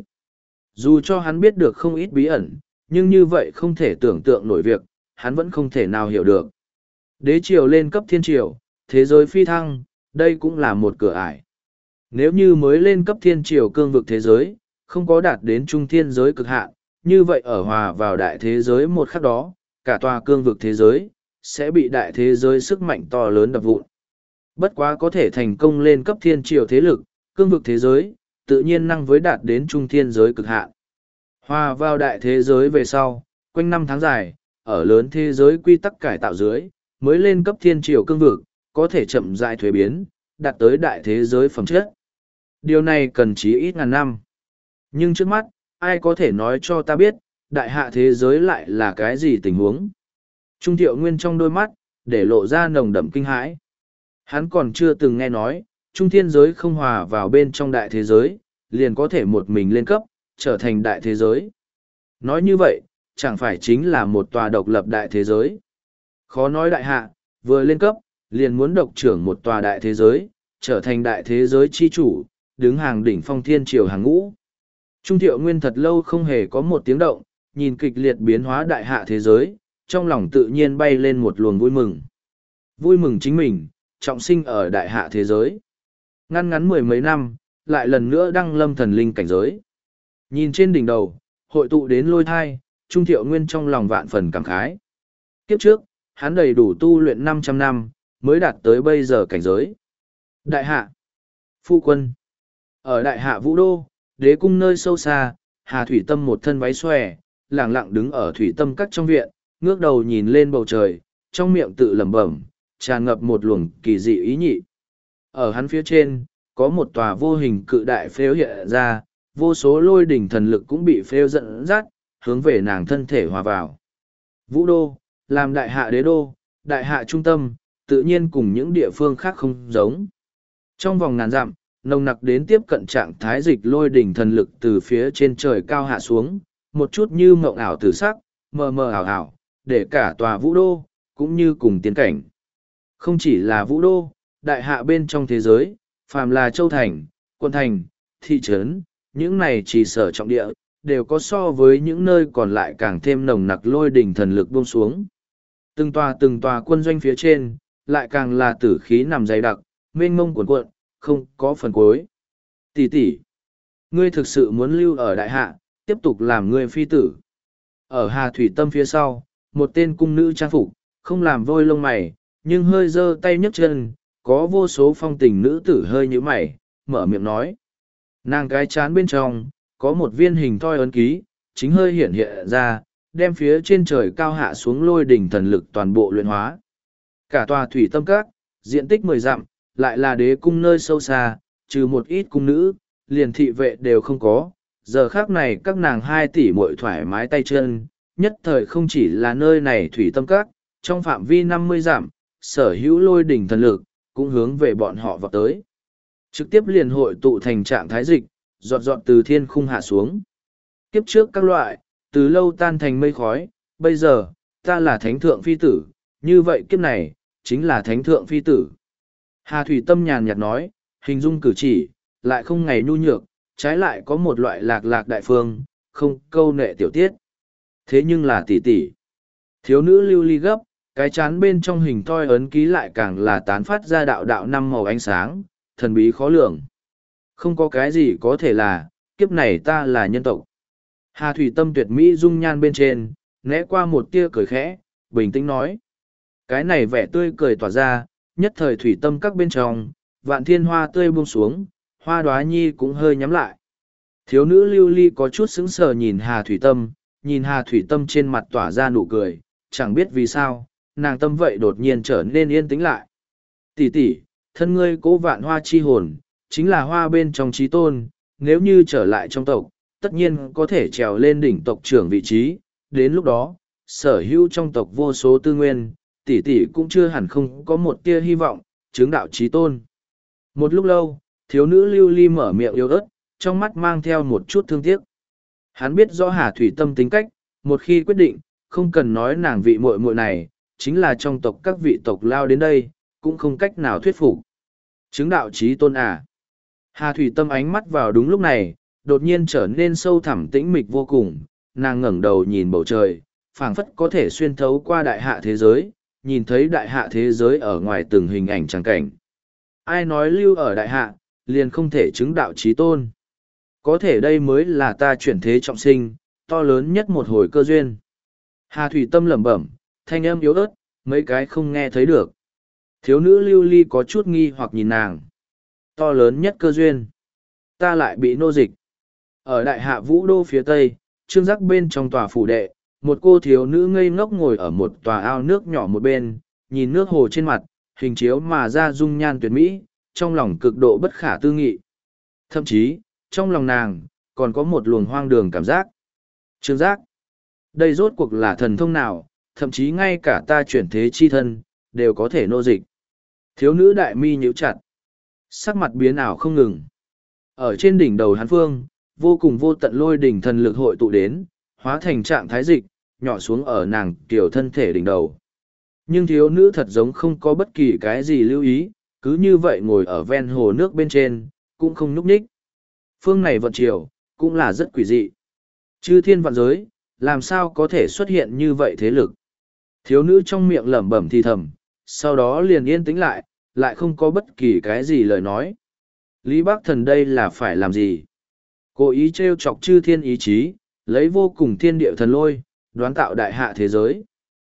Dù cho hắn biết được không ít bí ẩn, nhưng như vậy không thể tưởng tượng nổi việc, hắn vẫn không thể nào hiểu được. Đế triều lên cấp thiên triều, thế giới phi thăng, đây cũng là một cửa ải. Nếu như mới lên cấp thiên triều cương vực thế giới, không có đạt đến trung thiên giới cực hạn, như vậy ở hòa vào đại thế giới một khắc đó, cả tòa cương vực thế giới, sẽ bị đại thế giới sức mạnh to lớn đập vụn. Bất quá có thể thành công lên cấp thiên triều thế lực, cương vực thế giới, tự nhiên năng với đạt đến trung thiên giới cực hạn. Hòa vào đại thế giới về sau, quanh năm tháng dài, ở lớn thế giới quy tắc cải tạo dưới, mới lên cấp thiên triều cương vực, có thể chậm rãi thuế biến, đạt tới đại thế giới phẩm chất. Điều này cần chí ít ngàn năm. Nhưng trước mắt, ai có thể nói cho ta biết, đại hạ thế giới lại là cái gì tình huống? Trung Thiệu Nguyên trong đôi mắt, để lộ ra nồng đậm kinh hãi. Hắn còn chưa từng nghe nói, trung thiên giới không hòa vào bên trong đại thế giới, liền có thể một mình lên cấp, trở thành đại thế giới. Nói như vậy, chẳng phải chính là một tòa độc lập đại thế giới. Khó nói đại hạ, vừa lên cấp, liền muốn độc trưởng một tòa đại thế giới, trở thành đại thế giới chi chủ, đứng hàng đỉnh phong thiên triều hàng ngũ. Trung Thiệu Nguyên thật lâu không hề có một tiếng động, nhìn kịch liệt biến hóa đại hạ thế giới, trong lòng tự nhiên bay lên một luồng vui mừng. Vui mừng chính mình, trọng sinh ở đại hạ thế giới. Ngăn ngắn mười mấy năm, lại lần nữa đăng lâm thần linh cảnh giới. Nhìn trên đỉnh đầu, hội tụ đến lôi thai, Trung Thiệu Nguyên trong lòng vạn phần cảm khái. Kiếp trước, hắn đầy đủ tu luyện năm trăm năm, mới đạt tới bây giờ cảnh giới. Đại hạ, phu quân. Ở đại hạ vũ đô, đế cung nơi sâu xa, Hà Thủy Tâm một thân váy xòe, lẳng lặng đứng ở Thủy Tâm các trong viện, ngước đầu nhìn lên bầu trời, trong miệng tự lẩm bẩm, tràn ngập một luồng kỳ dị ý nhị. Ở hắn phía trên, có một tòa vô hình cự đại phếu hiện ra, vô số lôi đỉnh thần lực cũng bị phếu dẫn dắt, hướng về nàng thân thể hòa vào. Vũ đô, làm đại hạ đế đô, đại hạ trung tâm, tự nhiên cùng những địa phương khác không giống. Trong vòng ngàn dặm, nồng nặc đến tiếp cận trạng thái dịch lôi đỉnh thần lực từ phía trên trời cao hạ xuống, một chút như mộng ảo tử sắc, mờ mờ ảo ảo, để cả tòa vũ đô, cũng như cùng tiến cảnh. Không chỉ là vũ đô, đại hạ bên trong thế giới, phàm là châu thành, quân thành, thị trấn, những này chỉ sở trọng địa, đều có so với những nơi còn lại càng thêm nồng nặc lôi đỉnh thần lực buông xuống. Từng tòa từng tòa quân doanh phía trên, lại càng là tử khí nằm dày đặc, mênh mông cuồn cuộn, không có phần cuối. Tỷ tỷ, ngươi thực sự muốn lưu ở đại hạ, tiếp tục làm ngươi phi tử. Ở Hà Thủy Tâm phía sau, một tên cung nữ trang phục, không làm vôi lông mày, nhưng hơi giơ tay nhấc chân, có vô số phong tình nữ tử hơi nhíu mày, mở miệng nói. Nàng cái chán bên trong, có một viên hình thoi ấn ký, chính hơi hiện hiện ra, đem phía trên trời cao hạ xuống lôi đỉnh thần lực toàn bộ luyện hóa. Cả tòa Thủy Tâm các, diện tích mười dặm, lại là đế cung nơi sâu xa, trừ một ít cung nữ, liền thị vệ đều không có. Giờ khác này các nàng hai tỷ muội thoải mái tay chân, nhất thời không chỉ là nơi này Thủy Tâm các, trong phạm vi năm mươi dặm, sở hữu lôi đỉnh thần lực, cũng hướng về bọn họ vào tới. Trực tiếp liền hội tụ thành trạng thái dịch, giọt giọt từ thiên khung hạ xuống. Kiếp trước các loại, từ lâu tan thành mây khói, bây giờ, ta là thánh thượng phi tử, như vậy kiếp này, chính là thánh thượng phi tử. Hà Thủy Tâm nhàn nhạt nói, hình dung cử chỉ, lại không ngày nhu nhược, trái lại có một loại lạc lạc đại phương, không câu nệ tiểu tiết. Thế nhưng là tỷ tỷ. Thiếu nữ lưu ly gấp, cái chán bên trong hình thoi ấn ký lại càng là tán phát ra đạo đạo năm màu ánh sáng, thần bí khó lường. Không có cái gì có thể là, kiếp này ta là nhân tộc. Hà Thủy Tâm tuyệt mỹ dung nhan bên trên, né qua một tia cười khẽ, bình tĩnh nói. Cái này vẻ tươi cười tỏa ra, nhất thời Thủy Tâm các bên trong, vạn thiên hoa tươi buông xuống, hoa đóa nhi cũng hơi nhắm lại. Thiếu nữ lưu ly có chút sững sờ nhìn Hà Thủy Tâm, nhìn Hà Thủy Tâm trên mặt tỏa ra nụ cười, chẳng biết vì sao, nàng tâm vậy đột nhiên trở nên yên tĩnh lại. Tỷ tỷ, thân ngươi cố vạn hoa chi hồn, chính là hoa bên trong trí tôn, nếu như trở lại trong tộc, tất nhiên có thể trèo lên đỉnh tộc trưởng vị trí, đến lúc đó, sở hữu trong tộc vô số tư nguyên, tỷ tỷ cũng chưa hẳn không có một tia hy vọng, chứng đạo trí tôn. Một lúc lâu, thiếu nữ lưu ly mở miệng yếu ớt, trong mắt mang theo một chút thương tiếc. Hắn biết rõ Hà Thủy Tâm tính cách, một khi quyết định, không cần nói nàng vị muội muội này, chính là trong tộc các vị tộc lao đến đây, cũng không cách nào thuyết phục. Chứng đạo chí tôn à. Hà Thủy Tâm ánh mắt vào đúng lúc này, đột nhiên trở nên sâu thẳm tĩnh mịch vô cùng, nàng ngẩng đầu nhìn bầu trời, phảng phất có thể xuyên thấu qua đại hạ thế giới, nhìn thấy đại hạ thế giới ở ngoài từng hình ảnh tràng cảnh. Ai nói lưu ở đại hạ, liền không thể chứng đạo chí tôn. Có thể đây mới là ta chuyển thế trọng sinh, to lớn nhất một hồi cơ duyên. Hà Thủy Tâm lẩm bẩm, thanh âm yếu ớt, mấy cái không nghe thấy được. Thiếu nữ lưu ly có chút nghi hoặc nhìn nàng. To lớn nhất cơ duyên. Ta lại bị nô dịch. Ở đại hạ vũ đô phía tây, trương giác bên trong tòa phủ đệ, một cô thiếu nữ ngây ngốc ngồi ở một tòa ao nước nhỏ một bên, nhìn nước hồ trên mặt, hình chiếu mà ra dung nhan tuyệt mỹ, trong lòng cực độ bất khả tư nghị. Thậm chí, trong lòng nàng, còn có một luồng hoang đường cảm giác. Trương giác, đây rốt cuộc là thần thông nào, thậm chí ngay cả ta chuyển thế chi thân, đều có thể nô dịch. Thiếu nữ đại mi nhíu chặt, sắc mặt biến ảo không ngừng. Ở trên đỉnh đầu hán phương, vô cùng vô tận lôi đỉnh thần lực hội tụ đến, hóa thành trạng thái dịch, nhỏ xuống ở nàng kiểu thân thể đỉnh đầu. Nhưng thiếu nữ thật giống không có bất kỳ cái gì lưu ý, cứ như vậy ngồi ở ven hồ nước bên trên, cũng không nhúc nhích. Phương này vận chiều, cũng là rất quỷ dị. Chư thiên vạn giới, làm sao có thể xuất hiện như vậy thế lực? Thiếu nữ trong miệng lẩm bẩm thì thầm, sau đó liền yên tĩnh lại, lại không có bất kỳ cái gì lời nói. Lý Bắc Thần đây là phải làm gì? Cố ý trêu chọc chư thiên ý chí, lấy vô cùng thiên địa thần lôi, đoán tạo đại hạ thế giới.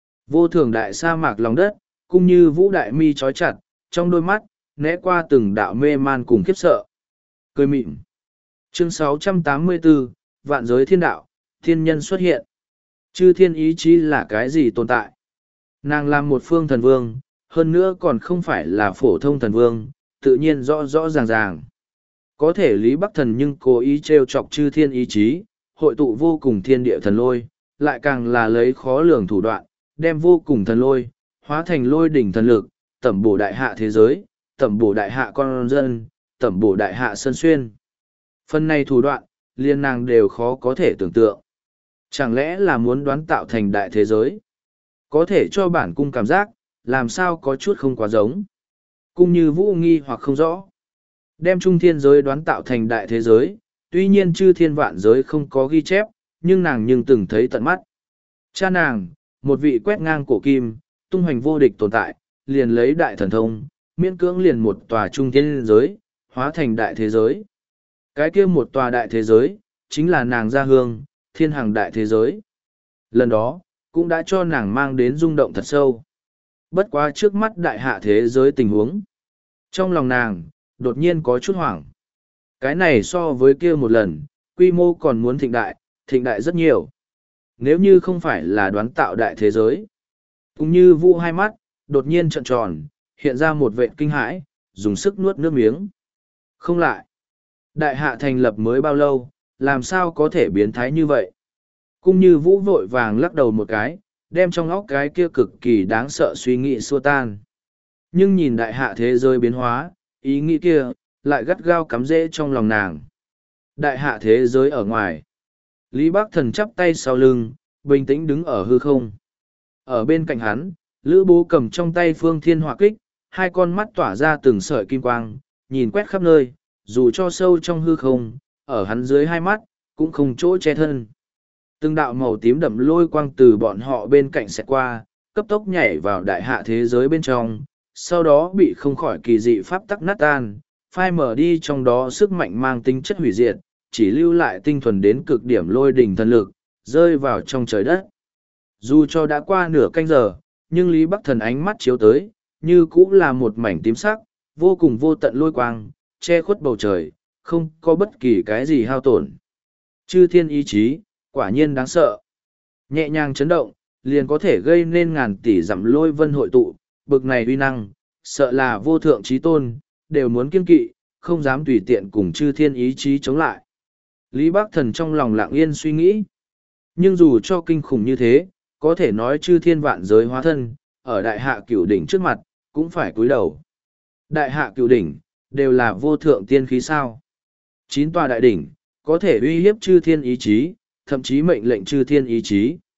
Vô thường đại sa mạc lòng đất, cũng như vũ đại mi trói chặt, trong đôi mắt, né qua từng đạo mê man cùng khiếp sợ. Cười mịn. Chương sáu trăm tám mươi bốn, Vạn giới thiên đạo, thiên nhân xuất hiện. Chư thiên ý chí là cái gì tồn tại? Nàng làm một phương thần vương, hơn nữa còn không phải là phổ thông thần vương, tự nhiên rõ rõ ràng ràng. Có thể Lý Bắc Thần nhưng cố ý trêu chọc chư thiên ý chí, hội tụ vô cùng thiên địa thần lôi, lại càng là lấy khó lường thủ đoạn, đem vô cùng thần lôi, hóa thành lôi đỉnh thần lực, tẩm bổ đại hạ thế giới, tẩm bổ đại hạ con dân, tẩm bổ đại hạ sơn xuyên. Phần này thủ đoạn, liên nàng đều khó có thể tưởng tượng. Chẳng lẽ là muốn đoán tạo thành đại thế giới? Có thể cho bản cung cảm giác, làm sao có chút không quá giống. Cung như vũ nghi hoặc không rõ. Đem trung thiên giới đoán tạo thành đại thế giới, tuy nhiên chư thiên vạn giới không có ghi chép, nhưng nàng nhưng từng thấy tận mắt. Cha nàng, một vị quét ngang cổ kim, tung hoành vô địch tồn tại, liền lấy đại thần thông, miễn cưỡng liền một tòa trung thiên giới, hóa thành đại thế giới. Cái kia một tòa đại thế giới, chính là nàng gia hương, thiên hằng đại thế giới. Lần đó, cũng đã cho nàng mang đến rung động thật sâu. Bất quá trước mắt đại hạ thế giới tình huống. Trong lòng nàng, đột nhiên có chút hoảng. Cái này so với kia một lần, quy mô còn muốn thịnh đại, thịnh đại rất nhiều. Nếu như không phải là đoán tạo đại thế giới. Cũng như vũ hai mắt, đột nhiên trợn tròn, hiện ra một vệ kinh hãi, dùng sức nuốt nước miếng. Không lại. Đại hạ thành lập mới bao lâu, làm sao có thể biến thái như vậy? Cũng như vũ vội vàng lắc đầu một cái, đem trong óc cái kia cực kỳ đáng sợ suy nghĩ xua tan. Nhưng nhìn đại hạ thế giới biến hóa, ý nghĩ kia, lại gắt gao cắm rễ trong lòng nàng. Đại hạ thế giới ở ngoài. Lý Bắc Thần chắp tay sau lưng, bình tĩnh đứng ở hư không. Ở bên cạnh hắn, Lữ Bố cầm trong tay phương thiên hỏa kích, hai con mắt tỏa ra từng sợi kim quang, nhìn quét khắp nơi, dù cho sâu trong hư không, ở hắn dưới hai mắt, cũng không chỗ che thân. Từng đạo màu tím đậm lôi quang từ bọn họ bên cạnh xẹt qua, cấp tốc nhảy vào đại hạ thế giới bên trong, sau đó bị không khỏi kỳ dị pháp tắc nát tan, phai mở đi trong đó sức mạnh mang tính chất hủy diệt, chỉ lưu lại tinh thuần đến cực điểm lôi đỉnh thần lực, rơi vào trong trời đất. Dù cho đã qua nửa canh giờ, nhưng Lý Bắc Thần ánh mắt chiếu tới, như cũng là một mảnh tím sắc, vô cùng vô tận lôi quang, che khuất bầu trời, không có bất kỳ cái gì hao tổn. Chư thiên ý chí, quả nhiên đáng sợ. Nhẹ nhàng chấn động, liền có thể gây nên ngàn tỷ dặm lôi vân hội tụ, bực này uy năng, sợ là vô thượng trí tôn, đều muốn kiêng kỵ, không dám tùy tiện cùng chư thiên ý chí chống lại. Lý Bắc Thần trong lòng lặng yên suy nghĩ. Nhưng dù cho kinh khủng như thế, có thể nói chư thiên vạn giới hóa thân, ở đại hạ cửu đỉnh trước mặt, cũng phải cúi đầu. Đại hạ cửu đỉnh, đều là vô thượng tiên khí sao. Chín tòa đại đỉnh, có thể uy hiếp chư thiên ý chí, thậm chí mệnh lệnh chư thiên ý chí.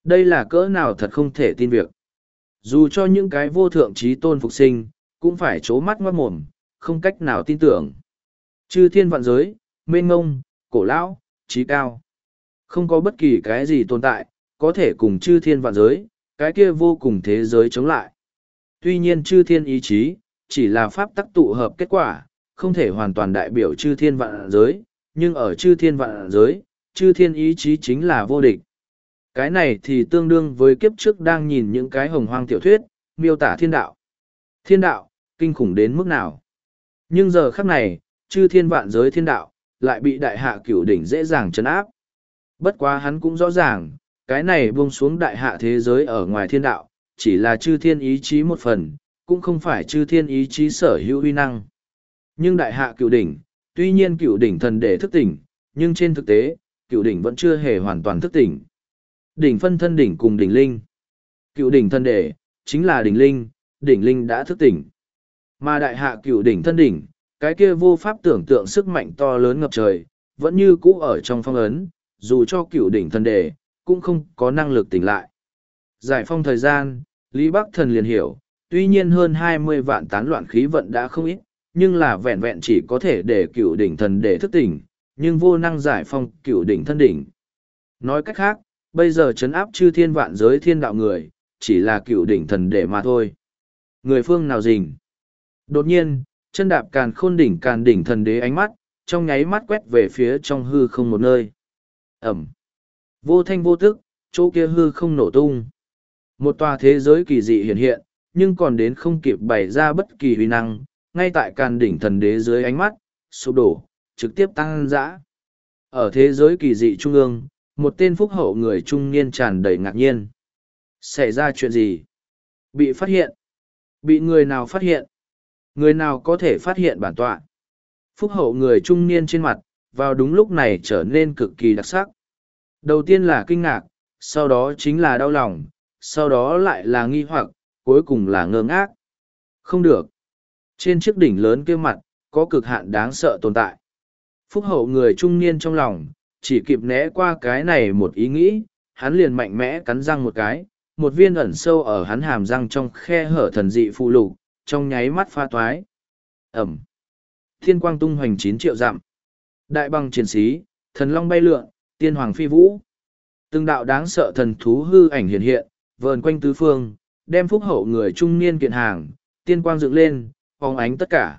Đây là cỡ nào thật không thể tin việc. Dù cho những cái vô thượng trí tôn phục sinh, cũng phải trố mắt ngoát mồm, không cách nào tin tưởng. Chư thiên vạn giới, mênh ngông, cổ lão, trí cao. Không có bất kỳ cái gì tồn tại, có thể cùng chư thiên vạn giới, cái kia vô cùng thế giới chống lại. Tuy nhiên chư thiên ý chí, chỉ là pháp tắc tụ hợp kết quả, không thể hoàn toàn đại biểu chư thiên vạn giới, nhưng ở chư thiên vạn giới, chư thiên ý chí chính là vô địch. Cái này thì tương đương với kiếp trước đang nhìn những cái hồng hoang tiểu thuyết, miêu tả thiên đạo. Thiên đạo, kinh khủng đến mức nào? Nhưng giờ khắc này, chư thiên vạn giới thiên đạo, lại bị đại hạ cửu đỉnh dễ dàng chấn áp. Bất quá hắn cũng rõ ràng, cái này buông xuống đại hạ thế giới ở ngoài thiên đạo, chỉ là chư thiên ý chí một phần, cũng không phải chư thiên ý chí sở hữu uy năng. Nhưng đại hạ cửu đỉnh, tuy nhiên cửu đỉnh thần để thức tỉnh, nhưng trên thực tế, cửu đỉnh vẫn chưa hề hoàn toàn thức tỉnh. Đỉnh phân thân đỉnh cùng đỉnh linh. Cửu đỉnh thân để, chính là đỉnh linh, đỉnh linh đã thức tỉnh. Mà đại hạ cửu đỉnh thân đỉnh, cái kia vô pháp tưởng tượng sức mạnh to lớn ngập trời, vẫn như cũ ở trong phong ấn, dù cho cửu đỉnh thân để, cũng không có năng lực tỉnh lại. Giải phong thời gian, Lý Bắc Thần liền hiểu, tuy nhiên hơn hai mươi vạn tán loạn khí vận đã không ít, nhưng là vẹn vẹn chỉ có thể để cửu đỉnh thần để thức tỉnh, nhưng vô năng giải phong cửu đỉnh thân đỉnh. Nói cách khác, bây giờ trấn áp chư thiên vạn giới thiên đạo người, chỉ là cửu đỉnh thần để mà thôi. Người phương nào rình? Đột nhiên, chân đạp càn khôn đỉnh càn đỉnh thần đế ánh mắt, trong nháy mắt quét về phía trong hư không một nơi. Ẩm. Vô thanh vô tức, chỗ kia hư không nổ tung. Một tòa thế giới kỳ dị hiện hiện, nhưng còn đến không kịp bày ra bất kỳ huy năng, ngay tại càn đỉnh thần đế dưới ánh mắt, sụp đổ, trực tiếp tăng dã. Ở thế giới kỳ dị trung ương, một tên phúc hậu người trung niên tràn đầy ngạc nhiên. Xảy ra chuyện gì? Bị phát hiện. Bị người nào phát hiện? Người nào có thể phát hiện bản tọa? Phúc hậu người trung niên trên mặt, vào đúng lúc này trở nên cực kỳ đặc sắc. Đầu tiên là kinh ngạc, sau đó chính là đau lòng, sau đó lại là nghi hoặc, cuối cùng là ngơ ngác. Không được. Trên chiếc đỉnh lớn kia mặt, có cực hạn đáng sợ tồn tại. Phúc hậu người trung niên trong lòng, chỉ kịp né qua cái này một ý nghĩ, hắn liền mạnh mẽ cắn răng một cái, một viên ẩn sâu ở hắn hàm răng trong khe hở thần dị phụ lục, trong nháy mắt pha toái. Ẩm. Thiên quang tung hoành chín triệu dặm. Đại băng chiến sĩ, thần long bay lượn, tiên hoàng phi vũ. Từng đạo đáng sợ thần thú hư ảnh hiện hiện, vờn quanh tứ phương, đem phúc hậu người trung niên kiện hàng, tiên quang dựng lên, phóng ánh tất cả.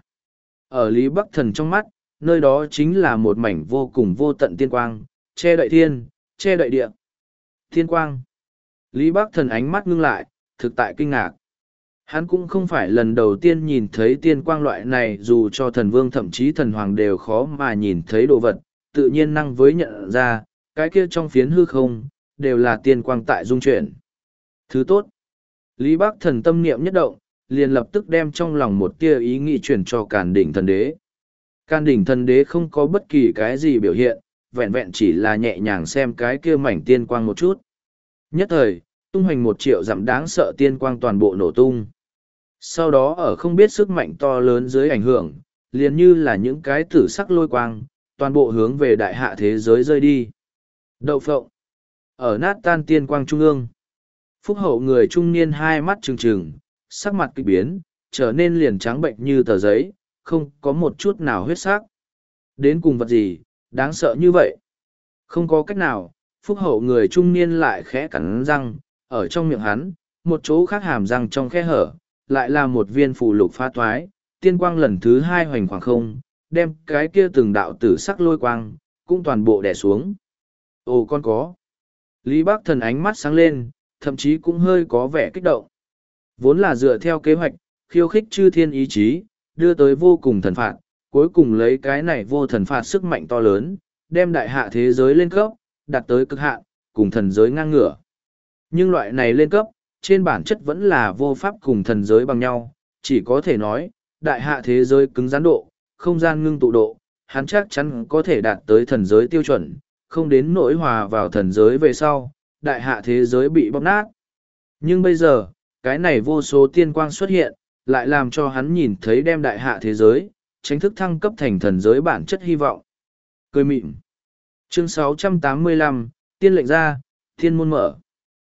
Ở Lý Bắc Thần trong mắt, nơi đó chính là một mảnh vô cùng vô tận tiên quang, che đậy thiên, che đậy địa. Tiên quang. Lý Bắc Thần ánh mắt ngưng lại, thực tại kinh ngạc. Hắn cũng không phải lần đầu tiên nhìn thấy tiên quang loại này, dù cho thần vương thậm chí thần hoàng đều khó mà nhìn thấy đồ vật, tự nhiên năng với nhận ra, cái kia trong phiến hư không, đều là tiên quang tại dung chuyển. Thứ tốt. Lý Bắc Thần tâm niệm nhất động, liền lập tức đem trong lòng một tia ý nghĩ chuyển cho Càn Đỉnh Thần Đế. Càn Đỉnh Thần Đế không có bất kỳ cái gì biểu hiện, vẹn vẹn chỉ là nhẹ nhàng xem cái kia mảnh tiên quang một chút. Nhất thời, tung hoành một triệu dặm đáng sợ tiên quang toàn bộ nổ tung. Sau đó ở không biết sức mạnh to lớn dưới ảnh hưởng, liền như là những cái tử sắc lôi quang, toàn bộ hướng về đại hạ thế giới rơi đi. Đậu phộng. Ở nát tan tiên quang trung ương. Phúc hậu người trung niên hai mắt trừng trừng, sắc mặt kịch biến, trở nên liền trắng bệnh như tờ giấy, không có một chút nào huyết sắc. Đến cùng vật gì, đáng sợ như vậy? Không có cách nào, phúc hậu người trung niên lại khẽ cắn răng, ở trong miệng hắn, một chỗ khác hàm răng trong khe hở, lại là một viên phù lục pha toái, tiên quang lần thứ hai hoành khoảng không, đem cái kia từng đạo tử sắc lôi quang, cũng toàn bộ đè xuống. Ồ con có. Lý Bắc Thần ánh mắt sáng lên, thậm chí cũng hơi có vẻ kích động. Vốn là dựa theo kế hoạch, khiêu khích chư thiên ý chí, đưa tới vô cùng thần phạt, cuối cùng lấy cái này vô thần phạt sức mạnh to lớn, đem đại hạ thế giới lên cấp, đạt tới cực hạn, cùng thần giới ngang ngửa. Nhưng loại này lên cấp, trên bản chất vẫn là vô pháp cùng thần giới bằng nhau, chỉ có thể nói, đại hạ thế giới cứng rắn độ, không gian ngưng tụ độ, hắn chắc chắn có thể đạt tới thần giới tiêu chuẩn, không đến nỗi hòa vào thần giới về sau, đại hạ thế giới bị bóp nát. Nhưng bây giờ, cái này vô số tiên quang xuất hiện, lại làm cho hắn nhìn thấy đem đại hạ thế giới, chính thức thăng cấp thành thần giới bản chất hy vọng. Cười mịn. Chương sáu trăm tám mươi lăm, Tiên lệnh ra, Thiên môn mở.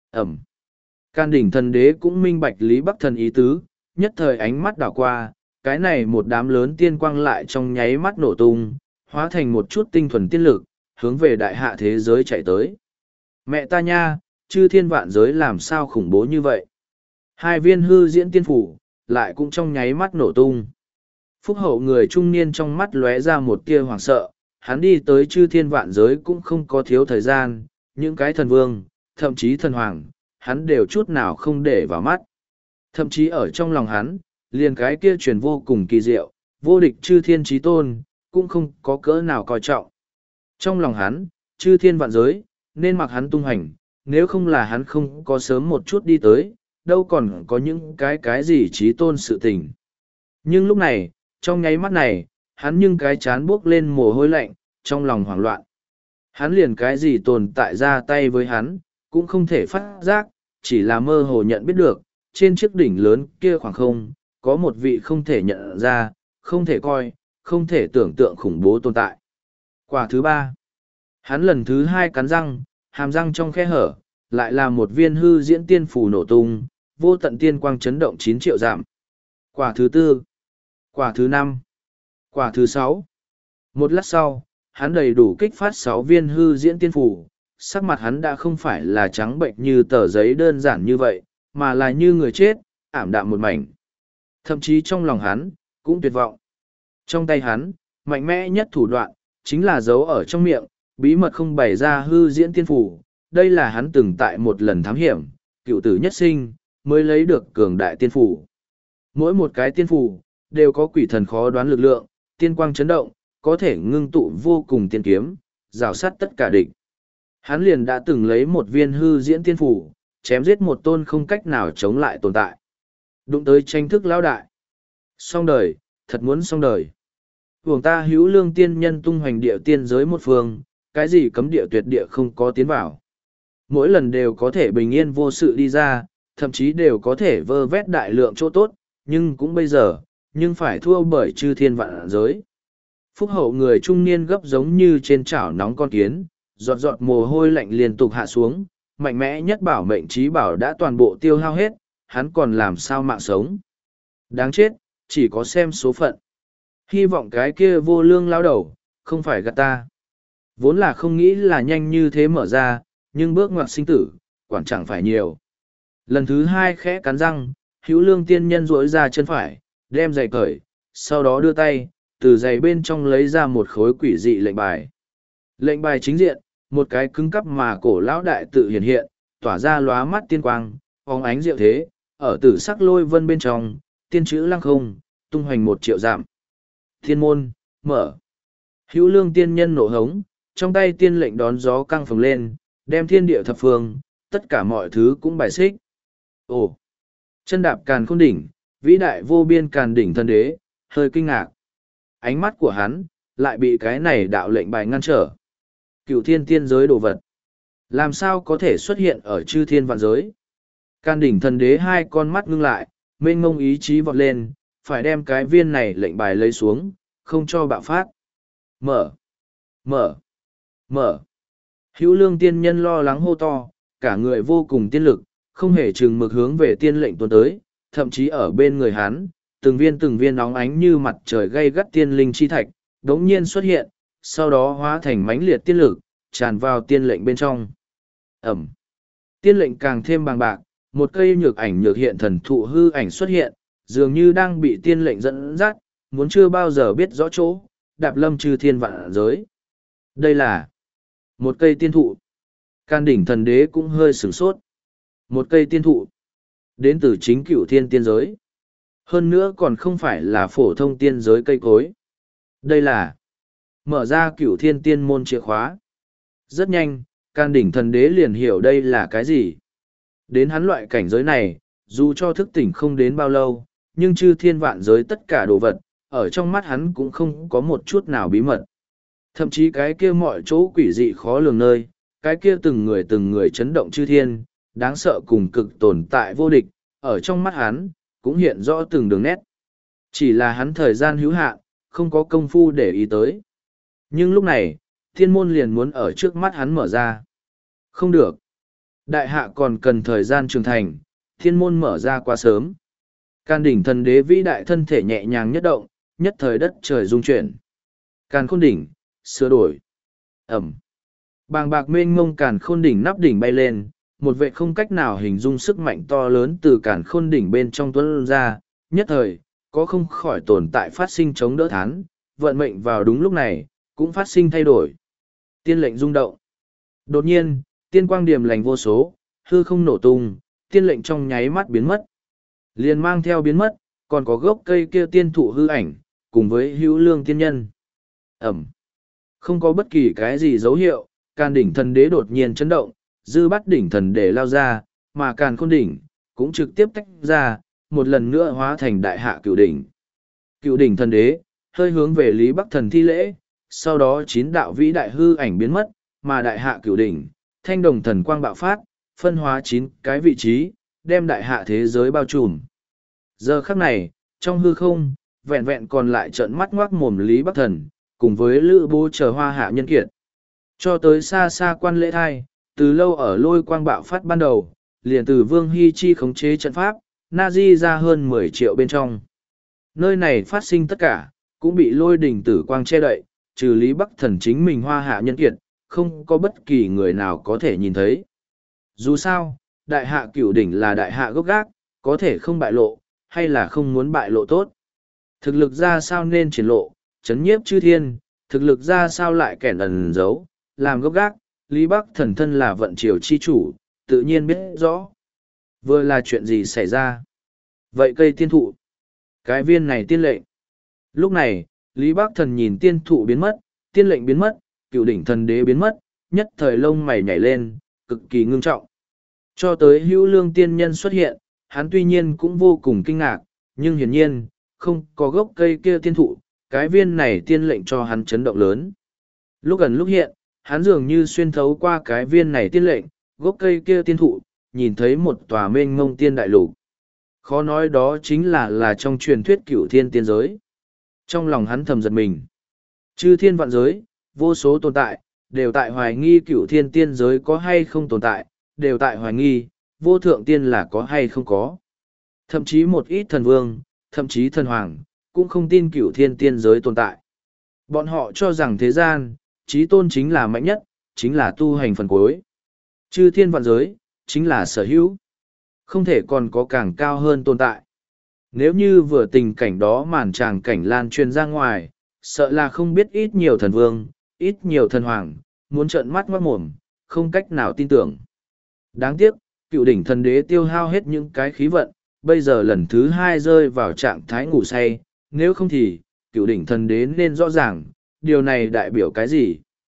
Ẩm. Can đỉnh thần đế cũng minh bạch Lý Bắc Thần ý tứ, nhất thời ánh mắt đảo qua, cái này một đám lớn tiên quang lại trong nháy mắt nổ tung, hóa thành một chút tinh thuần tiên lực, hướng về đại hạ thế giới chạy tới. Mẹ ta nha, chư thiên vạn giới làm sao khủng bố như vậy? Hai viên hư diễn tiên phủ, lại cũng trong nháy mắt nổ tung. Phúc hậu người trung niên trong mắt lóe ra một tia hoảng sợ, hắn đi tới chư thiên vạn giới cũng không có thiếu thời gian, những cái thần vương, thậm chí thần hoàng, hắn đều chút nào không để vào mắt. Thậm chí ở trong lòng hắn, liền cái kia truyền vô cùng kỳ diệu, vô địch chư thiên trí tôn, cũng không có cỡ nào coi trọng. Trong lòng hắn, chư thiên vạn giới, nên mặc hắn tung hành, nếu không là hắn không có sớm một chút đi tới, đâu còn có những cái cái gì trí tôn sự tình. Nhưng lúc này, trong nháy mắt này, hắn nhưng cái chán buốc lên mồ hôi lạnh, trong lòng hoảng loạn. Hắn liền cái gì tồn tại ra tay với hắn, cũng không thể phát giác, chỉ là mơ hồ nhận biết được, trên chiếc đỉnh lớn kia khoảng không, có một vị không thể nhận ra, không thể coi, không thể tưởng tượng khủng bố tồn tại. Quả thứ ba, hắn lần thứ hai cắn răng, hàm răng trong khe hở, lại là một viên hư diễn tiên phù nổ tung, vô tận tiên quang chấn động chín triệu giảm. Quả thứ tư, quả thứ năm, quả thứ sáu. Một lát sau, hắn đầy đủ kích phát sáu viên hư diễn tiên phù, sắc mặt hắn đã không phải là trắng bệnh như tờ giấy đơn giản như vậy, mà là như người chết, ảm đạm một mảnh. Thậm chí trong lòng hắn, cũng tuyệt vọng. Trong tay hắn, mạnh mẽ nhất thủ đoạn, chính là giấu ở trong miệng, bí mật không bày ra hư diễn tiên phủ. Đây là hắn từng tại một lần thám hiểm, cựu tử nhất sinh, mới lấy được cường đại tiên phủ. Mỗi một cái tiên phủ, đều có quỷ thần khó đoán lực lượng, tiên quang chấn động, có thể ngưng tụ vô cùng tiên kiếm, rào sát tất cả địch. Hắn liền đã từng lấy một viên hư diễn tiên phủ, chém giết một tôn không cách nào chống lại tồn tại. Đụng tới tranh thức lão đại. Xong đời, thật muốn xong đời. Vùng ta hữu lương tiên nhân tung hoành địa tiên giới một phương, cái gì cấm địa tuyệt địa không có tiến vào. Mỗi lần đều có thể bình yên vô sự đi ra, thậm chí đều có thể vơ vét đại lượng chỗ tốt, nhưng cũng bây giờ, nhưng phải thua bởi chư thiên vạn giới. Phúc hậu người trung niên gấp giống như trên chảo nóng con kiến, giọt giọt mồ hôi lạnh liên tục hạ xuống, mạnh mẽ nhất bảo mệnh trí bảo đã toàn bộ tiêu hao hết, hắn còn làm sao mạng sống. Đáng chết, chỉ có xem số phận. Hy vọng cái kia vô lương lao đầu, không phải gạt ta. Vốn là không nghĩ là nhanh như thế mở ra, nhưng bước ngoặt sinh tử, quản chẳng phải nhiều. Lần thứ hai khẽ cắn răng, hữu lương tiên nhân duỗi ra chân phải, đem giày cởi, sau đó đưa tay, từ giày bên trong lấy ra một khối quỷ dị lệnh bài. Lệnh bài chính diện, một cái cứng cắp mà cổ lão đại tự hiện hiện, tỏa ra lóa mắt tiên quang, phóng ánh diệu thế, ở tử sắc lôi vân bên trong, tiên chữ lăng không, tung hoành một triệu giảm. Thiên môn, mở. Hữu lương tiên nhân nổ hống, trong tay tiên lệnh đón gió căng phồng lên, đem thiên địa thập phương, tất cả mọi thứ cũng bài xích. Ồ! Chân đạp càn khôn đỉnh, vĩ đại vô biên càn đỉnh thân đế, hơi kinh ngạc. Ánh mắt của hắn, lại bị cái này đạo lệnh bài ngăn trở. Cựu thiên tiên giới đồ vật. Làm sao có thể xuất hiện ở chư thiên vạn giới? Can đỉnh thần đế hai con mắt ngưng lại, mênh mông ý chí vọt lên, phải đem cái viên này lệnh bài lấy xuống, không cho bạo phát. Mở! Mở! Mở! Hữu lương tiên nhân lo lắng hô to, cả người vô cùng tiên lực, không hề chừng mực hướng về tiên lệnh tuôn tới, thậm chí ở bên người hắn, từng viên từng viên nóng ánh như mặt trời gây gắt tiên linh chi thạch, đống nhiên xuất hiện, sau đó hóa thành mãnh liệt tiên lực, tràn vào tiên lệnh bên trong. Ẩm! Tiên lệnh càng thêm bằng bạc, một cây nhược ảnh nhược hiện thần thụ hư ảnh xuất hiện, dường như đang bị tiên lệnh dẫn dắt, muốn chưa bao giờ biết rõ chỗ, đạp lâm trừ thiên vạn giới. Đây là một cây tiên thụ. Can đỉnh thần đế cũng hơi sửng sốt. Một cây tiên thụ, đến từ chính cửu thiên tiên giới. Hơn nữa còn không phải là phổ thông tiên giới cây cối. Đây là mở ra cửu thiên tiên môn chìa khóa. Rất nhanh, can đỉnh thần đế liền hiểu đây là cái gì. Đến hắn loại cảnh giới này, dù cho thức tỉnh không đến bao lâu, nhưng chư thiên vạn giới tất cả đồ vật, ở trong mắt hắn cũng không có một chút nào bí mật. Thậm chí cái kia mọi chỗ quỷ dị khó lường nơi, cái kia từng người từng người chấn động chư thiên, đáng sợ cùng cực tồn tại vô địch, ở trong mắt hắn, cũng hiện rõ từng đường nét. Chỉ là hắn thời gian hữu hạn, không có công phu để ý tới. Nhưng lúc này, thiên môn liền muốn ở trước mắt hắn mở ra. Không được. Đại hạ còn cần thời gian trưởng thành, thiên môn mở ra quá sớm. Can đỉnh thần đế vĩ đại thân thể nhẹ nhàng nhất động, nhất thời đất trời rung chuyển. Càn khôn đỉnh, sửa đổi. Ẩm. Bàng bạc mênh mông càn khôn đỉnh nắp đỉnh bay lên, một vệ không cách nào hình dung sức mạnh to lớn từ càn khôn đỉnh bên trong tuấn ra, nhất thời, có không khỏi tồn tại phát sinh chống đỡ thán, vận mệnh vào đúng lúc này, cũng phát sinh thay đổi. Tiên lệnh rung động. Đột nhiên, tiên quang điểm lành vô số, hư không nổ tung, tiên lệnh trong nháy mắt biến mất. Liền mang theo biến mất, còn có gốc cây kia tiên thụ hư ảnh, cùng với hữu lương tiên nhân. Ẩm. Không có bất kỳ cái gì dấu hiệu, càn đỉnh thần đế đột nhiên chấn động, dư bắt đỉnh thần đế lao ra, mà càn khôn đỉnh, cũng trực tiếp tách ra, một lần nữa hóa thành đại hạ cựu đỉnh. Cựu đỉnh thần đế, hơi hướng về Lý Bắc Thần thi lễ, sau đó chín đạo vĩ đại hư ảnh biến mất, mà đại hạ cựu đỉnh, thanh đồng thần quang bạo phát, phân hóa chín cái vị trí, đem đại hạ thế giới bao trùm. Giờ khắc này, trong hư không, vẹn vẹn còn lại trợn mắt ngoác mồm Lý Bắc Thần, cùng với Lữ Bố chờ hoa hạ nhân kiệt. Cho tới xa xa quan lễ thai, từ lâu ở lôi quang bạo phát ban đầu, liền từ Vương Hy Chi khống chế trận pháp, na di ra hơn mười triệu bên trong. Nơi này phát sinh tất cả, cũng bị lôi đỉnh tử quang che đậy, trừ Lý Bắc Thần chính mình hoa hạ nhân kiệt, không có bất kỳ người nào có thể nhìn thấy. Dù sao, đại hạ cửu đỉnh là đại hạ gốc gác, có thể không bại lộ, hay là không muốn bại lộ tốt. Thực lực ra sao nên triển lộ, chấn nhiếp chư thiên, thực lực ra sao lại kẻn ẩn giấu, làm gốc gác, Lý Bắc Thần thân là vận triều chi chủ, tự nhiên biết rõ. Vừa là chuyện gì xảy ra? Vậy cây tiên thụ, cái viên này tiên lệnh. Lúc này, Lý Bắc Thần nhìn tiên thụ biến mất, tiên lệnh biến mất, cựu đỉnh thần đế biến mất, nhất thời lông mày nhảy lên, cực kỳ ngưng trọng. Cho tới hữu lương tiên nhân xuất hiện, hắn tuy nhiên cũng vô cùng kinh ngạc, nhưng hiển nhiên, không có gốc cây kia tiên thụ, cái viên này tiên lệnh cho hắn chấn động lớn. Lúc gần lúc hiện, hắn dường như xuyên thấu qua cái viên này tiên lệnh, gốc cây kia tiên thụ, nhìn thấy một tòa mênh mông tiên đại lục. Khó nói đó chính là là trong truyền thuyết cửu thiên tiên giới. Trong lòng hắn thầm giật mình. Chư thiên vạn giới, vô số tồn tại, đều tại hoài nghi cửu thiên tiên giới có hay không tồn tại, đều tại hoài nghi, vô thượng tiên là có hay không có. Thậm chí một ít thần vương, thậm chí thần hoàng, cũng không tin cửu thiên tiên giới tồn tại. Bọn họ cho rằng thế gian, trí tôn chính là mạnh nhất, chính là tu hành phần cuối. Chư thiên vạn giới, chính là sở hữu. Không thể còn có càng cao hơn tồn tại. Nếu như vừa tình cảnh đó màn tràng cảnh lan truyền ra ngoài, sợ là không biết ít nhiều thần vương, ít nhiều thần hoàng, muốn trợn mắt ngoát mồm, không cách nào tin tưởng. Đáng tiếc, cựu đỉnh thần đế tiêu hao hết những cái khí vận, bây giờ lần thứ hai rơi vào trạng thái ngủ say, nếu không thì, cựu đỉnh thần đế nên rõ ràng, điều này đại biểu cái gì?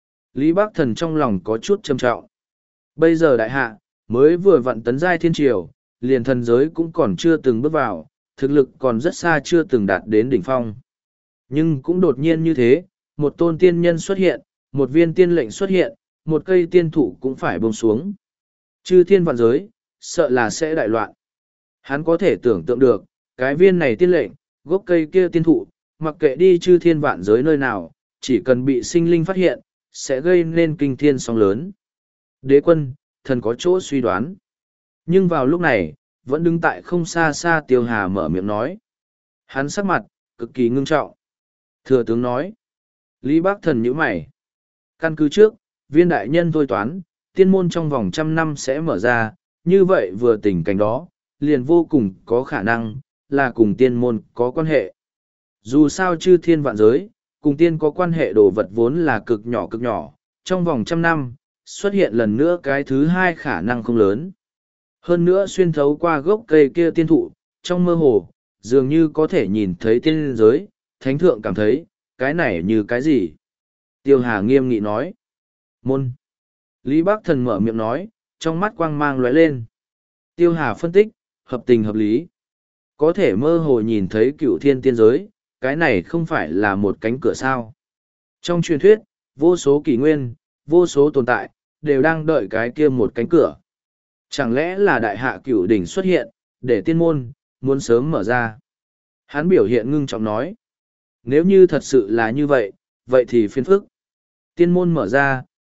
Lý Bắc Thần trong lòng có chút trầm trọng. Bây giờ đại hạ, mới vừa vặn tấn giai thiên triều, liền thần giới cũng còn chưa từng bước vào, thực lực còn rất xa chưa từng đạt đến đỉnh phong. Nhưng cũng đột nhiên như thế, một tôn tiên nhân xuất hiện, một viên tiên lệnh xuất hiện, một cây tiên thụ cũng phải buông xuống. Chư thiên vạn giới, sợ là sẽ đại loạn. Hắn có thể tưởng tượng được, cái viên này tiên lệnh, gốc cây kia tiên thụ, mặc kệ đi chư thiên vạn giới nơi nào, chỉ cần bị sinh linh phát hiện, sẽ gây nên kinh thiên sóng lớn. Đế quân, thần có chỗ suy đoán. Nhưng vào lúc này, vẫn đứng tại không xa xa Tiêu Hà mở miệng nói. Hắn sắc mặt, cực kỳ ngưng trọng. Thừa tướng nói. Lý Bắc Thần nhíu mày. Căn cứ trước, viên đại nhân thôi toán, tiên môn trong vòng trăm năm sẽ mở ra, như vậy vừa tình cảnh đó, liền vô cùng có khả năng, là cùng tiên môn có quan hệ. Dù sao chư thiên vạn giới, cùng tiên có quan hệ đồ vật vốn là cực nhỏ cực nhỏ, trong vòng trăm năm, xuất hiện lần nữa cái thứ hai khả năng không lớn. Hơn nữa xuyên thấu qua gốc cây kia tiên thụ, trong mơ hồ, dường như có thể nhìn thấy tiên giới, thánh thượng cảm thấy, cái này như cái gì? Tiêu Hà nghiêm nghị nói. Môn. Lý Bắc Thần mở miệng nói, trong mắt quang mang lóe lên. Tiêu Hà phân tích, hợp tình hợp lý. Có thể mơ hồ nhìn thấy cựu thiên tiên giới, cái này không phải là một cánh cửa sao. Trong truyền thuyết, vô số kỷ nguyên, vô số tồn tại, đều đang đợi cái kia một cánh cửa. Chẳng lẽ là đại hạ cửu đỉnh xuất hiện, để tiên môn, muốn sớm mở ra. Hắn biểu hiện ngưng trọng nói. Nếu như thật sự là như vậy, vậy thì phiền phức. Tiên môn mở ra,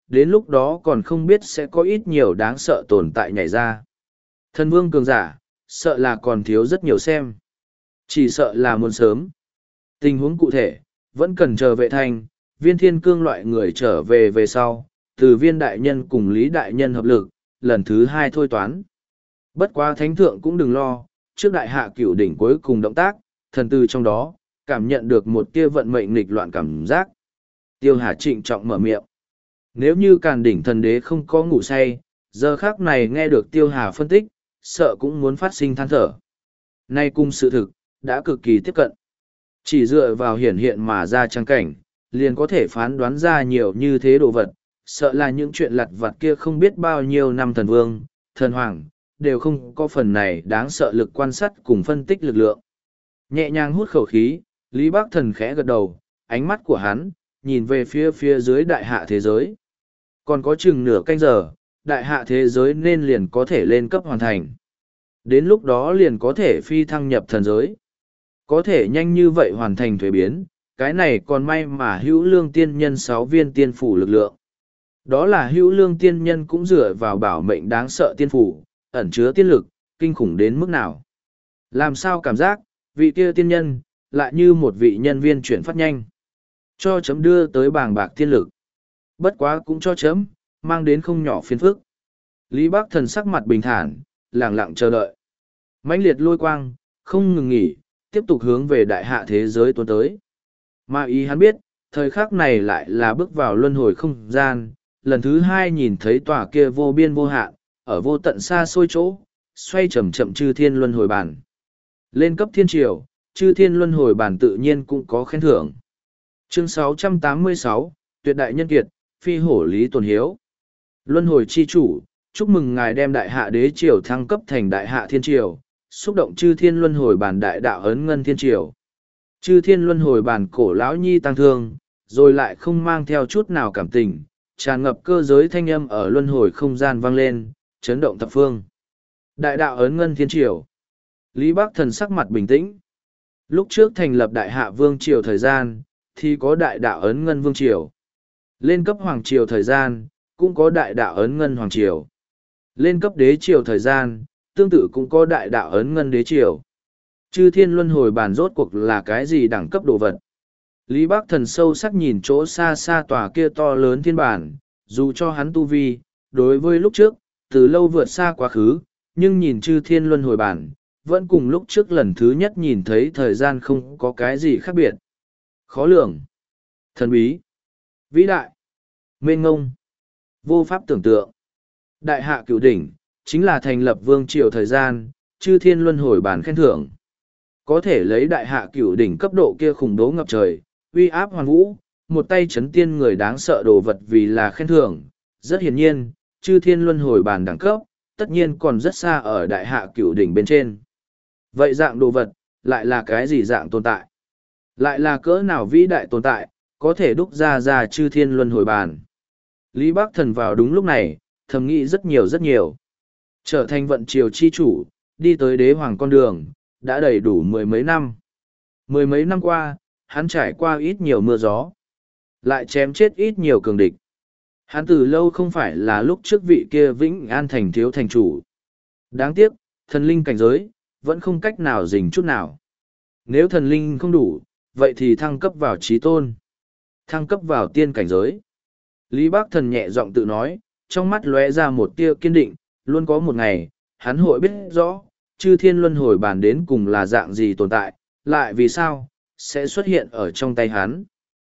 đến lúc đó còn không biết sẽ có ít nhiều đáng sợ tồn tại nhảy ra. Thần vương cường giả, sợ là còn thiếu rất nhiều xem. Chỉ sợ là muốn sớm. Tình huống cụ thể, vẫn cần chờ vệ thanh, viên thiên cương loại người trở về về sau, từ viên đại nhân cùng lý đại nhân hợp lực, lần thứ hai thôi toán. Bất quá thánh thượng cũng đừng lo, trước đại hạ cửu đỉnh cuối cùng động tác, thần tư trong đó, cảm nhận được một tia vận mệnh nghịch loạn cảm giác. Tiêu Hà trịnh trọng mở miệng. Nếu như càn đỉnh thần đế không có ngủ say, giờ khác này nghe được Tiêu Hà phân tích, sợ cũng muốn phát sinh than thở. Nay cùng sự thực, đã cực kỳ tiếp cận. Chỉ dựa vào hiển hiện mà ra trang cảnh, liền có thể phán đoán ra nhiều như thế đồ vật, sợ là những chuyện lặt vặt kia không biết bao nhiêu năm thần vương, thần hoàng, đều không có phần này đáng sợ lực quan sát cùng phân tích lực lượng. Nhẹ nhàng hút khẩu khí, Lý Bác Thần khẽ gật đầu, ánh mắt của hắn, nhìn về phía phía dưới đại hạ thế giới. Còn có chừng nửa canh giờ, đại hạ thế giới nên liền có thể lên cấp hoàn thành. Đến lúc đó liền có thể phi thăng nhập thần giới. Có thể nhanh như vậy hoàn thành thuế biến, cái này còn may mà hữu lương tiên nhân sáu viên tiên phủ lực lượng. Đó là hữu lương tiên nhân cũng dựa vào bảo mệnh đáng sợ tiên phủ, ẩn chứa tiên lực, kinh khủng đến mức nào. Làm sao cảm giác, vị kia tiên nhân, lại như một vị nhân viên chuyển phát nhanh. Cho chấm đưa tới bàng bạc tiên lực. Bất quá cũng cho chấm, mang đến không nhỏ phiền phức. Lý Bác Thần sắc mặt bình thản, lặng lặng chờ đợi. Mãnh liệt lôi quang, không ngừng nghỉ, tiếp tục hướng về đại hạ thế giới tuôn tới. Mà ý hắn biết, thời khắc này lại là bước vào luân hồi không gian, lần thứ hai nhìn thấy tòa kia vô biên vô hạn, ở vô tận xa xôi chỗ, xoay chậm chậm chư thiên luân hồi bản. Lên cấp thiên triều, chư thiên luân hồi bản tự nhiên cũng có khen thưởng. Chương sáu trăm tám mươi sáu, Tuyệt đại nhân kiệt, phi hổ lý tồn hiếu. Luân hồi chi chủ, chúc mừng ngài đem đại hạ đế triều thăng cấp thành đại hạ thiên triều, xúc động chư thiên luân hồi bản đại đạo ấn ngân thiên triều. Chư thiên luân hồi bản cổ lão nhi tăng thương, rồi lại không mang theo chút nào cảm tình, tràn ngập cơ giới thanh âm ở luân hồi không gian vang lên, chấn động thập phương. Đại đạo ấn ngân thiên triều. Lý Bác Thần sắc mặt bình tĩnh. Lúc trước thành lập đại hạ vương triều thời gian, thì có đại đạo ấn ngân vương triều. Lên cấp hoàng triều thời gian, cũng có đại đạo ấn ngân hoàng triều. Lên cấp đế triều thời gian, tương tự cũng có đại đạo ấn ngân đế triều. Chư thiên luân hồi bản rốt cuộc là cái gì đẳng cấp đồ vật? Lý Bác Thần sâu sắc nhìn chỗ xa xa tòa kia to lớn thiên bản, dù cho hắn tu vi, đối với lúc trước, từ lâu vượt xa quá khứ, nhưng nhìn chư thiên luân hồi bản, vẫn cùng lúc trước lần thứ nhất nhìn thấy thời gian không có cái gì khác biệt. Khó lường, thần bí, vĩ đại, mênh ngông, vô pháp tưởng tượng. Đại hạ cửu đỉnh, chính là thành lập vương triều thời gian, chư thiên luân hồi bản khen thưởng. Có thể lấy đại hạ cửu đỉnh cấp độ kia khủng bố ngập trời, uy áp hoàn vũ, một tay chấn tiên người đáng sợ đồ vật vì là khen thưởng. Rất hiển nhiên, chư thiên luân hồi bản đẳng cấp, tất nhiên còn rất xa ở đại hạ cửu đỉnh bên trên. Vậy dạng đồ vật, lại là cái gì dạng tồn tại? Lại là cỡ nào vĩ đại tồn tại, có thể đúc ra ra chư thiên luân hồi bản. Lý Bác Thần vào đúng lúc này, thầm nghĩ rất nhiều rất nhiều. Trở thành vận triều chi chủ, đi tới đế hoàng con đường, đã đầy đủ mười mấy năm. Mười mấy năm qua, hắn trải qua ít nhiều mưa gió. Lại chém chết ít nhiều cường địch. Hắn từ lâu không phải là lúc trước vị kia Vĩnh An thành thiếu thành chủ. Đáng tiếc, thần linh cảnh giới, vẫn không cách nào dình chút nào. Nếu thần linh không đủ, vậy thì thăng cấp vào trí tôn. Thăng cấp vào tiên cảnh giới. Lý Bác Thần nhẹ giọng tự nói, trong mắt lóe ra một tia kiên định, luôn có một ngày, hắn hội biết rõ, chư thiên luân hồi bản đến cùng là dạng gì tồn tại, lại vì sao, sẽ xuất hiện ở trong tay hắn.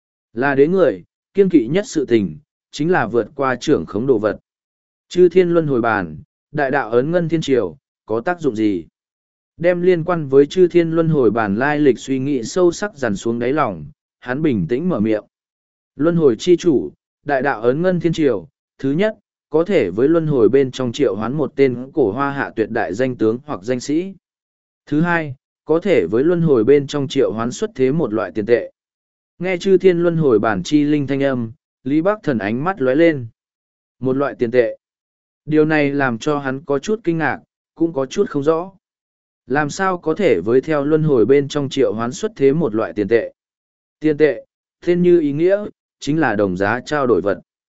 Là đế người, kiên kỵ nhất sự tình, chính là vượt qua trưởng khống đồ vật. Chư thiên luân hồi bản, đại đạo ấn ngân thiên triều, có tác dụng gì? Đem liên quan với chư thiên luân hồi bản lai lịch suy nghĩ sâu sắc dằn xuống đáy lòng, hắn bình tĩnh mở miệng. Luân hồi chi chủ, đại đạo ấn ngân thiên triều, thứ nhất, có thể với luân hồi bên trong triệu hoán một tên cổ hoa hạ tuyệt đại danh tướng hoặc danh sĩ. Thứ hai, có thể với luân hồi bên trong triệu hoán xuất thế một loại tiền tệ. Nghe chư thiên luân hồi bản chi linh thanh âm, Lý Bác Thần ánh mắt lóe lên. Một loại tiền tệ. Điều này làm cho hắn có chút kinh ngạc, cũng có chút không rõ. Làm sao có thể với theo luân hồi bên trong triệu hoán xuất thế một loại tiền tệ? Tiền tệ, tên như ý nghĩa, chính là đồng giá trao đổi vật.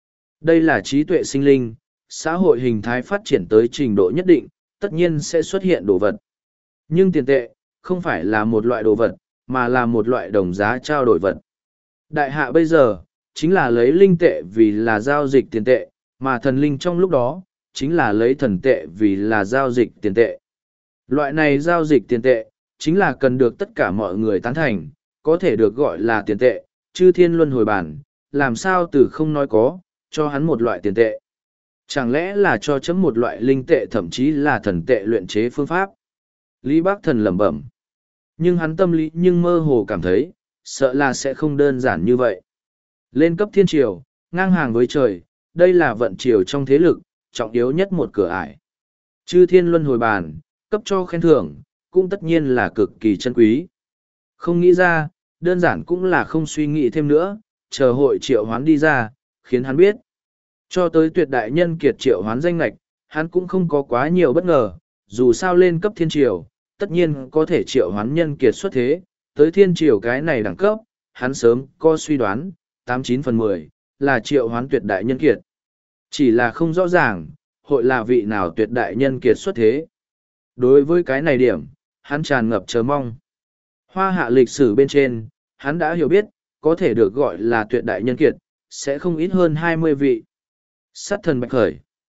Đây là trí tuệ sinh linh, xã hội hình thái phát triển tới trình độ nhất định, tất nhiên sẽ xuất hiện đồ vật. Nhưng tiền tệ, không phải là một loại đồ vật, mà là một loại đồng giá trao đổi vật. Đại hạ bây giờ, chính là lấy linh tệ vì là giao dịch tiền tệ, mà thần linh trong lúc đó, chính là lấy thần tệ vì là giao dịch tiền tệ. Loại này giao dịch tiền tệ, chính là cần được tất cả mọi người tán thành, có thể được gọi là tiền tệ, chư thiên luân hồi bản, làm sao từ không nói có, cho hắn một loại tiền tệ. Chẳng lẽ là cho chấm một loại linh tệ thậm chí là thần tệ luyện chế phương pháp? Lý Bác Thần lẩm bẩm. Nhưng hắn tâm lý nhưng mơ hồ cảm thấy, sợ là sẽ không đơn giản như vậy. Lên cấp thiên triều, ngang hàng với trời, đây là vận triều trong thế lực, trọng yếu nhất một cửa ải. Chư thiên luân hồi bàn, cấp cho khen thưởng, cũng tất nhiên là cực kỳ chân quý. Không nghĩ ra, đơn giản cũng là không suy nghĩ thêm nữa, chờ hội triệu hoán đi ra, khiến hắn biết. Cho tới tuyệt đại nhân kiệt triệu hoán danh lạch, hắn cũng không có quá nhiều bất ngờ, dù sao lên cấp thiên triều, tất nhiên có thể triệu hoán nhân kiệt xuất thế, tới thiên triều cái này đẳng cấp, hắn sớm có suy đoán, tám chín phần mười, là triệu hoán tuyệt đại nhân kiệt. Chỉ là không rõ ràng, hội là vị nào tuyệt đại nhân kiệt xuất thế. Đối với cái này điểm, hắn tràn ngập chờ mong. Hoa hạ lịch sử bên trên, hắn đã hiểu biết, có thể được gọi là tuyệt đại nhân kiệt, sẽ không ít hơn hai mươi vị. Sát thần Bạch Khởi,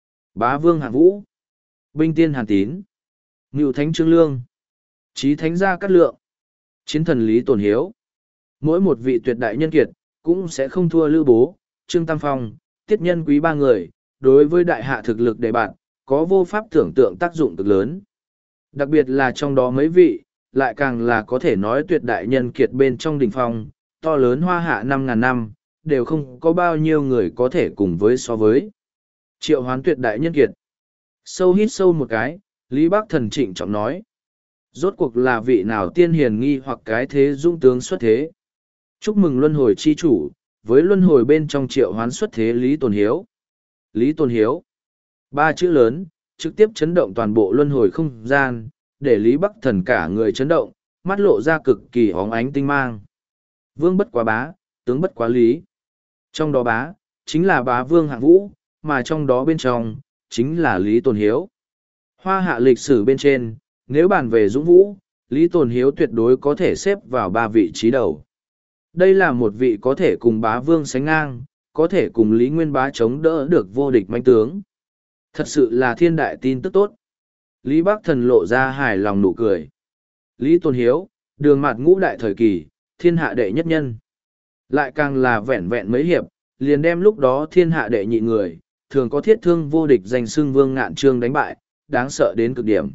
Bá Vương Hạng Vũ, Binh Tiên Hàn Tín, Ngưu Thánh Trương Lương, Chí Thánh Gia Cát Lượng, Chiến Thần Lý Tồn Hiếu. Mỗi một vị tuyệt đại nhân kiệt, cũng sẽ không thua Lữ Bố, Trương Tam Phong, Tiết Nhân Quý ba người, đối với đại hạ thực lực đề bạn, có vô pháp tưởng tượng tác dụng cực lớn. Đặc biệt là trong đó mấy vị, lại càng là có thể nói tuyệt đại nhân kiệt bên trong đỉnh phong, to lớn hoa hạ năm ngàn năm, đều không có bao nhiêu người có thể cùng với so với. Triệu hoán tuyệt đại nhân kiệt. Sâu hít sâu một cái, Lý Bác Thần trịnh trọng nói. Rốt cuộc là vị nào tiên hiền nghi hoặc cái thế dũng tướng xuất thế. Chúc mừng luân hồi chi chủ, với luân hồi bên trong triệu hoán xuất thế Lý Tồn Hiếu. Lý Tồn Hiếu. Ba chữ lớn, trực tiếp chấn động toàn bộ luân hồi không gian, để Lý Bắc Thần cả người chấn động, mắt lộ ra cực kỳ óng ánh tinh mang. Vương bất quá bá, tướng bất quá lý. Trong đó bá, chính là bá vương hạng vũ, mà trong đó bên trong, chính là Lý Tồn Hiếu. Hoa hạ lịch sử bên trên, nếu bàn về dũng vũ, Lý Tồn Hiếu tuyệt đối có thể xếp vào ba vị trí đầu. Đây là một vị có thể cùng bá vương sánh ngang, có thể cùng Lý Nguyên Bá chống đỡ được vô địch manh tướng. Thật sự là thiên đại tin tức tốt. Lý Bắc Thần lộ ra hài lòng nụ cười. Lý Tồn Hiếu, đường mạt ngũ đại thời kỳ, thiên hạ đệ nhất nhân. Lại càng là vẹn vẹn mấy hiệp, liền đem lúc đó thiên hạ đệ nhị người, thường có thiết thương vô địch danh xưng Vương Ngạn Trương đánh bại, đáng sợ đến cực điểm.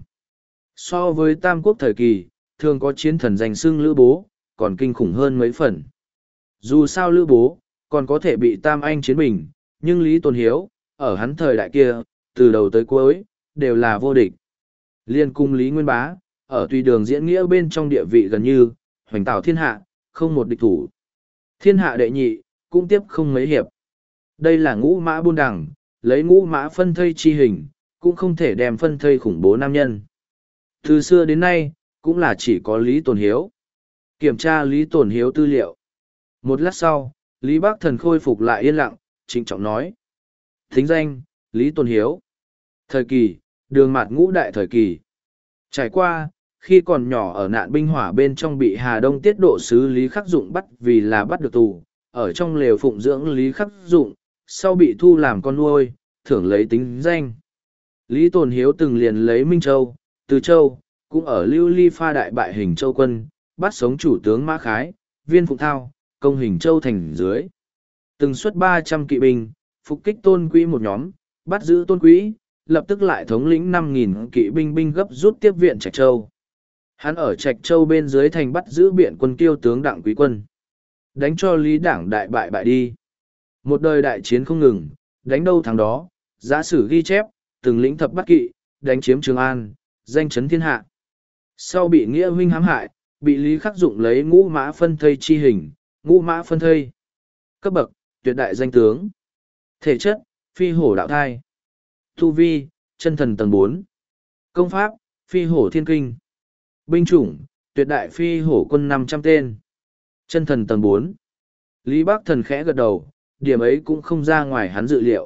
So với Tam Quốc thời kỳ, thường có chiến thần danh xưng Lữ Bố, còn kinh khủng hơn mấy phần. Dù sao Lữ Bố, còn có thể bị Tam Anh chiến bình, nhưng Lý Tồn Hiếu, ở hắn thời đại kia, từ đầu tới cuối, đều là vô địch. Liên cung Lý Nguyên Bá, ở tùy đường diễn nghĩa bên trong địa vị gần như, hoành tạo thiên hạ, không một địch thủ. Thiên hạ đệ nhị, cũng tiếp không mấy hiệp. Đây là ngũ mã buôn đẳng, lấy ngũ mã phân thây chi hình, cũng không thể đem phân thây khủng bố nam nhân. Từ xưa đến nay, cũng là chỉ có Lý Tồn Hiếu. Kiểm tra Lý Tồn Hiếu tư liệu. Một lát sau, Lý Bác Thần khôi phục lại yên lặng, trịnh trọng nói. Thính danh, Lý Tồn Hiếu. Thời kỳ, đường mạt ngũ đại thời kỳ. Trải qua, khi còn nhỏ ở nạn binh hỏa bên trong bị Hà Đông tiết độ sứ Lý Khắc Dụng bắt vì là bắt được tù, ở trong lều phụng dưỡng Lý Khắc Dụng, sau bị thu làm con nuôi, thưởng lấy tính danh. Lý Tồn Hiếu từng liền lấy Minh Châu, Từ Châu, cũng ở Lưu Ly pha đại bại Hình Châu quân, bắt sống chủ tướng Mã Khái, Viên Phụng Thao, công Hình Châu thành dưới. Từng xuất ba trăm kỵ binh, phục kích Tôn Quỹ một nhóm, bắt giữ Tôn Quỹ, lập tức lại thống lĩnh năm nghìn kỵ binh binh gấp rút tiếp viện Trạch Châu. Hắn ở Trạch Châu bên dưới thành bắt giữ biện quân Kiêu tướng Đặng Quý Quân. Đánh cho Lý Đảng đại bại bại đi. Một đời đại chiến không ngừng, đánh đâu thắng đó, giả sử ghi chép, từng lĩnh thập bắt kỵ, đánh chiếm Trường An, danh chấn thiên hạ. Sau bị nghĩa huynh hãm hại, bị Lý Khắc Dụng lấy ngũ mã phân thây chi hình, ngũ mã phân thây. Cấp bậc, tuyệt đại danh tướng. Thể chất, phi hổ đạo thai. Tu vi, chân thần tầng bốn. Công pháp, phi hổ thiên kinh. Binh chủng, tuyệt đại phi hổ quân năm trăm tên. Chân thần tầng bốn. Lý Bác Thần khẽ gật đầu, điểm ấy cũng không ra ngoài hắn dự liệu.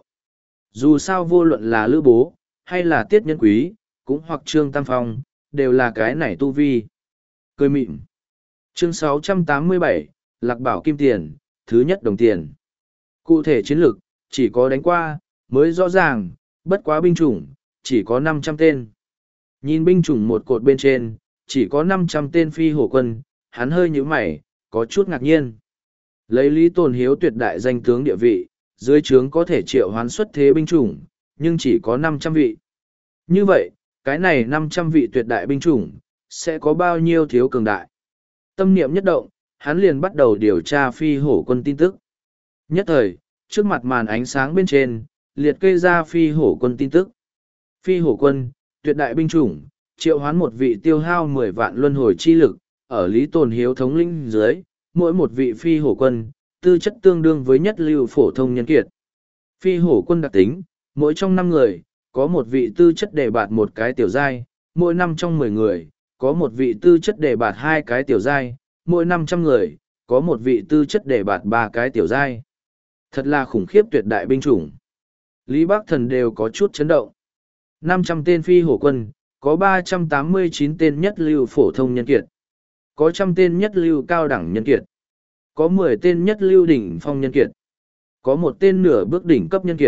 Dù sao vô luận là Lữ Bố, hay là Tiết Nhân Quý, cũng hoặc Trương Tam Phong, đều là cái này tu vi. Cười mịn. Chương sáu trăm tám mươi bảy, Lạc Bảo Kim Tiền, thứ nhất đồng tiền. Cụ thể chiến lược, chỉ có đánh qua, mới rõ ràng, bất quá binh chủng, chỉ có năm trăm tên. Nhìn binh chủng một cột bên trên, chỉ có năm trăm tên phi hổ quân, hắn hơi nhíu mày, có chút ngạc nhiên. Lấy Lý Tồn Hiếu tuyệt đại danh tướng địa vị, dưới trướng có thể triệu hoán xuất thế binh chủng, nhưng chỉ có năm trăm vị. Như vậy, cái này năm trăm vị tuyệt đại binh chủng, sẽ có bao nhiêu thiếu cường đại? Tâm niệm nhất động, hắn liền bắt đầu điều tra phi hổ quân tin tức. Nhất thời, trước mặt màn ánh sáng bên trên, liệt kê ra phi hổ quân tin tức. Phi hổ quân, tuyệt đại binh chủng, triệu hoán một vị tiêu hao mười vạn luân hồi chi lực, ở Lý Tồn Hiếu thống lĩnh dưới, mỗi một vị phi hổ quân, tư chất tương đương với nhất lưu phổ thông nhân kiệt. Phi hổ quân đặc tính, mỗi trong năm người, có một vị tư chất đề bạt một cái tiểu giai, mỗi năm trong mười người, có một vị tư chất đề bạt hai cái tiểu giai, mỗi năm trăm người, có một vị tư chất đề bạt ba cái tiểu giai. Thật là khủng khiếp tuyệt đại binh chủng. Lý Bắc Thần đều có chút chấn động. năm trăm tên phi hổ quân, có ba trăm tám mươi chín tên nhất lưu phổ thông nhân kiệt, có trăm tên nhất lưu cao đẳng nhân kiệt, có mười tên nhất lưu đỉnh phong nhân kiệt, có một tên nửa bước đỉnh cấp nhân kiệt.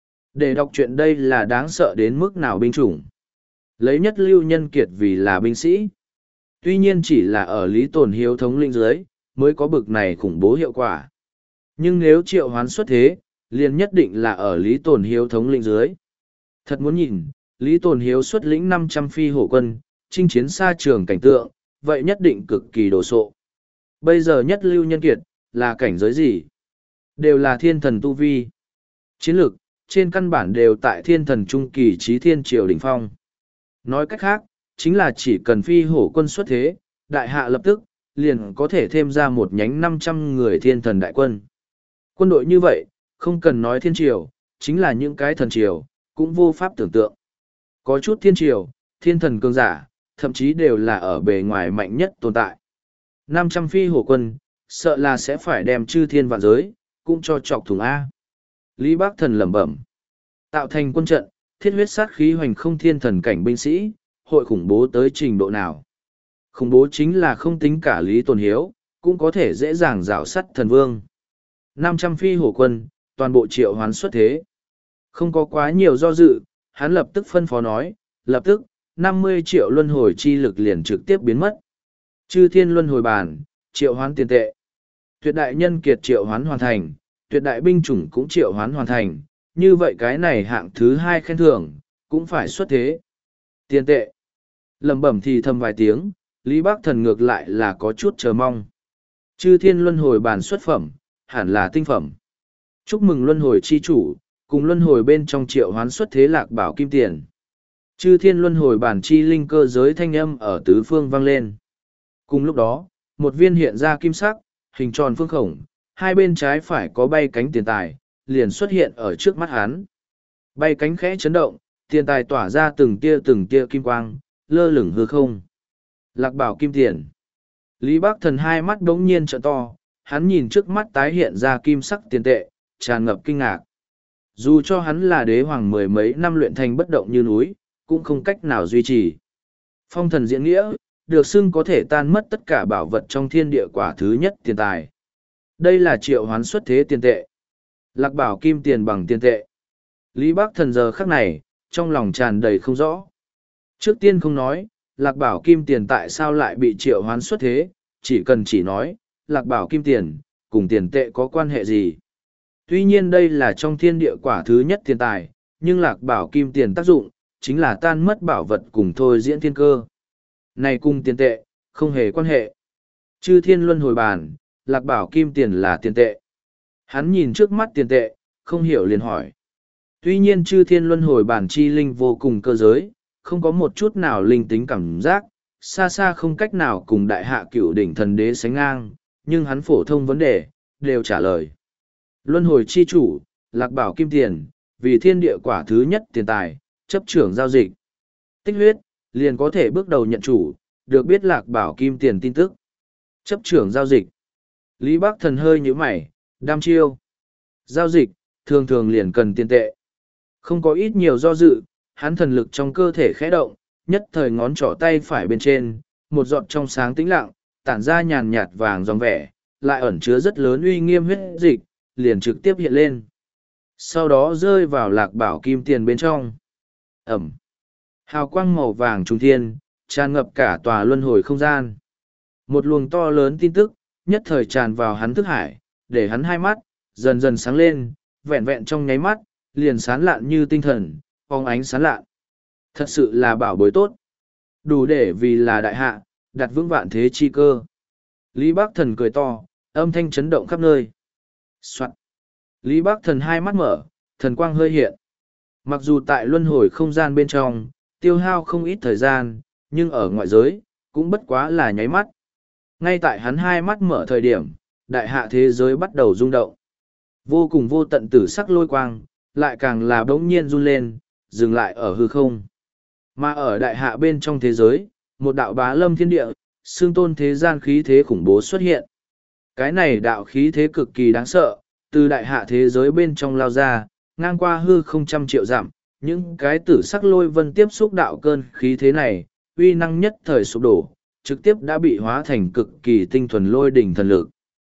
Để đọc chuyện đây là đáng sợ đến mức nào binh chủng. Lấy nhất lưu nhân kiệt vì là binh sĩ. Tuy nhiên chỉ là ở Lý Tồn Hiếu thống lĩnh dưới, mới có bực này khủng bố hiệu quả. Nhưng nếu triệu hoán xuất thế, liền nhất định là ở Lý Tồn Hiếu thống lĩnh dưới. Thật muốn nhìn, Lý Tồn Hiếu xuất lĩnh năm trăm phi hổ quân, chinh chiến xa trường cảnh tượng, vậy nhất định cực kỳ đồ sộ. Bây giờ nhất lưu nhân kiệt, là cảnh giới gì? Đều là thiên thần tu vi. Chiến lược, trên căn bản đều tại thiên thần trung kỳ trí thiên triều đỉnh phong. Nói cách khác, chính là chỉ cần phi hổ quân xuất thế, đại hạ lập tức, liền có thể thêm ra một nhánh năm trăm người thiên thần đại quân. Quân đội như vậy, không cần nói thiên triều, chính là những cái thần triều, cũng vô pháp tưởng tượng. Có chút thiên triều, thiên thần cường giả, thậm chí đều là ở bề ngoài mạnh nhất tồn tại. năm trăm phi hổ quân, sợ là sẽ phải đem chư thiên vạn giới, cũng cho chọc thùng A. Lý Bác Thần lẩm bẩm. Tạo thành quân trận, thiết huyết sát khí hoành không thiên thần cảnh binh sĩ, hội khủng bố tới trình độ nào. Khủng bố chính là không tính cả Lý Tồn Hiếu, cũng có thể dễ dàng rào sắt thần vương. năm trăm phi hổ quân, toàn bộ triệu hoán xuất thế. Không có quá nhiều do dự, hắn lập tức phân phó nói, lập tức, năm mươi triệu luân hồi chi lực liền trực tiếp biến mất. Chư thiên luân hồi bàn, triệu hoán tiền tệ. Tuyệt đại nhân kiệt triệu hoán hoàn thành, tuyệt đại binh chủng cũng triệu hoán hoàn thành, như vậy cái này hạng thứ hai khen thưởng, cũng phải xuất thế. Tiền tệ. Lẩm bẩm thì thầm vài tiếng, Lý Bắc Thần ngược lại là có chút chờ mong. Chư thiên luân hồi bàn xuất phẩm, hẳn là tinh phẩm. Chúc mừng luân hồi chi chủ, cùng luân hồi bên trong triệu hoán xuất thế Lạc Bảo Kim Tiền. Chư thiên luân hồi bản chi linh cơ giới thanh âm ở tứ phương vang lên. Cùng lúc đó, một viên hiện ra kim sắc, hình tròn phương khổng, hai bên trái phải có bay cánh tiền tài, liền xuất hiện ở trước mắt hắn. Bay cánh khẽ chấn động, tiền tài tỏa ra từng tia từng tia kim quang, lơ lửng hư không. Lạc Bảo Kim Tiền. Lý Bắc Thần hai mắt đống nhiên trợn to, hắn nhìn trước mắt tái hiện ra kim sắc tiền tệ, tràn ngập kinh ngạc. Dù cho hắn là đế hoàng mười mấy năm luyện thành bất động như núi, cũng không cách nào duy trì. Phong thần diễn nghĩa, được xưng có thể tan mất tất cả bảo vật trong thiên địa quả thứ nhất tiền tài. Đây là triệu hoán xuất thế tiền tệ. Lạc Bảo Kim Tiền bằng tiền tệ. Lý Bắc Thần giờ khắc này, trong lòng tràn đầy không rõ. Trước tiên không nói, Lạc Bảo Kim Tiền tại sao lại bị triệu hoán xuất thế, chỉ cần chỉ nói, Lạc Bảo Kim Tiền, cùng tiền tệ có quan hệ gì. Tuy nhiên đây là trong thiên địa quả thứ nhất tiền tài, nhưng Lạc Bảo Kim Tiền tác dụng, chính là tan mất bảo vật cùng thôi diễn thiên cơ. Này cùng tiền tệ, không hề quan hệ. Chư thiên luân hồi bàn, Lạc Bảo Kim Tiền là tiền tệ. Hắn nhìn trước mắt tiền tệ, không hiểu liền hỏi. Tuy nhiên chư thiên luân hồi bản chi linh vô cùng cơ giới, không có một chút nào linh tính cảm giác, xa xa không cách nào cùng đại hạ cửu đỉnh thần đế sánh ngang, nhưng hắn phổ thông vấn đề, đều trả lời. Luân hồi chi chủ, Lạc Bảo Kim Tiền, vì thiên địa quả thứ nhất tiền tài, chấp trưởng giao dịch. Tích huyết, liền có thể bước đầu nhận chủ, được biết Lạc Bảo Kim Tiền tin tức. Chấp trưởng giao dịch. Lý Bắc Thần hơi nhíu mày, đam chiêu. Giao dịch, thường thường liền cần tiền tệ. Không có ít nhiều do dự, hắn thần lực trong cơ thể khẽ động, nhất thời ngón trỏ tay phải bên trên, một giọt trong sáng tĩnh lặng, tản ra nhàn nhạt vàng dòng vẻ, lại ẩn chứa rất lớn uy nghiêm huyết dịch, liền trực tiếp hiện lên. Sau đó rơi vào lạc bảo kim tiền bên trong. Ẩm. Hào quang màu vàng trung thiên, tràn ngập cả tòa luân hồi không gian. Một luồng to lớn tin tức, nhất thời tràn vào hắn thức hải, để hắn hai mắt, dần dần sáng lên, vẹn vẹn trong nháy mắt, liền sán lạn như tinh thần, phóng ánh sán lạn. Thật sự là bảo bối tốt. Đủ để vì là đại hạ, đặt vững vạn thế chi cơ. Lý Bác Thần cười to, âm thanh chấn động khắp nơi. Soạn. Lý Bác Thần hai mắt mở, thần quang hơi hiện. Mặc dù tại luân hồi không gian bên trong, tiêu hao không ít thời gian, nhưng ở ngoại giới, cũng bất quá là nháy mắt. Ngay tại hắn hai mắt mở thời điểm, đại hạ thế giới bắt đầu rung động. Vô cùng vô tận tử sắc lôi quang, lại càng là bỗng nhiên run lên, dừng lại ở hư không. Mà ở đại hạ bên trong thế giới, một đạo bá lâm thiên địa, xương tôn thế gian khí thế khủng bố xuất hiện. Cái này đạo khí thế cực kỳ đáng sợ, từ đại hạ thế giới bên trong lao ra, ngang qua hư không trăm triệu dặm, những cái tử sắc lôi vân tiếp xúc đạo cơn khí thế này, uy năng nhất thời sụp đổ, trực tiếp đã bị hóa thành cực kỳ tinh thuần lôi đỉnh thần lực.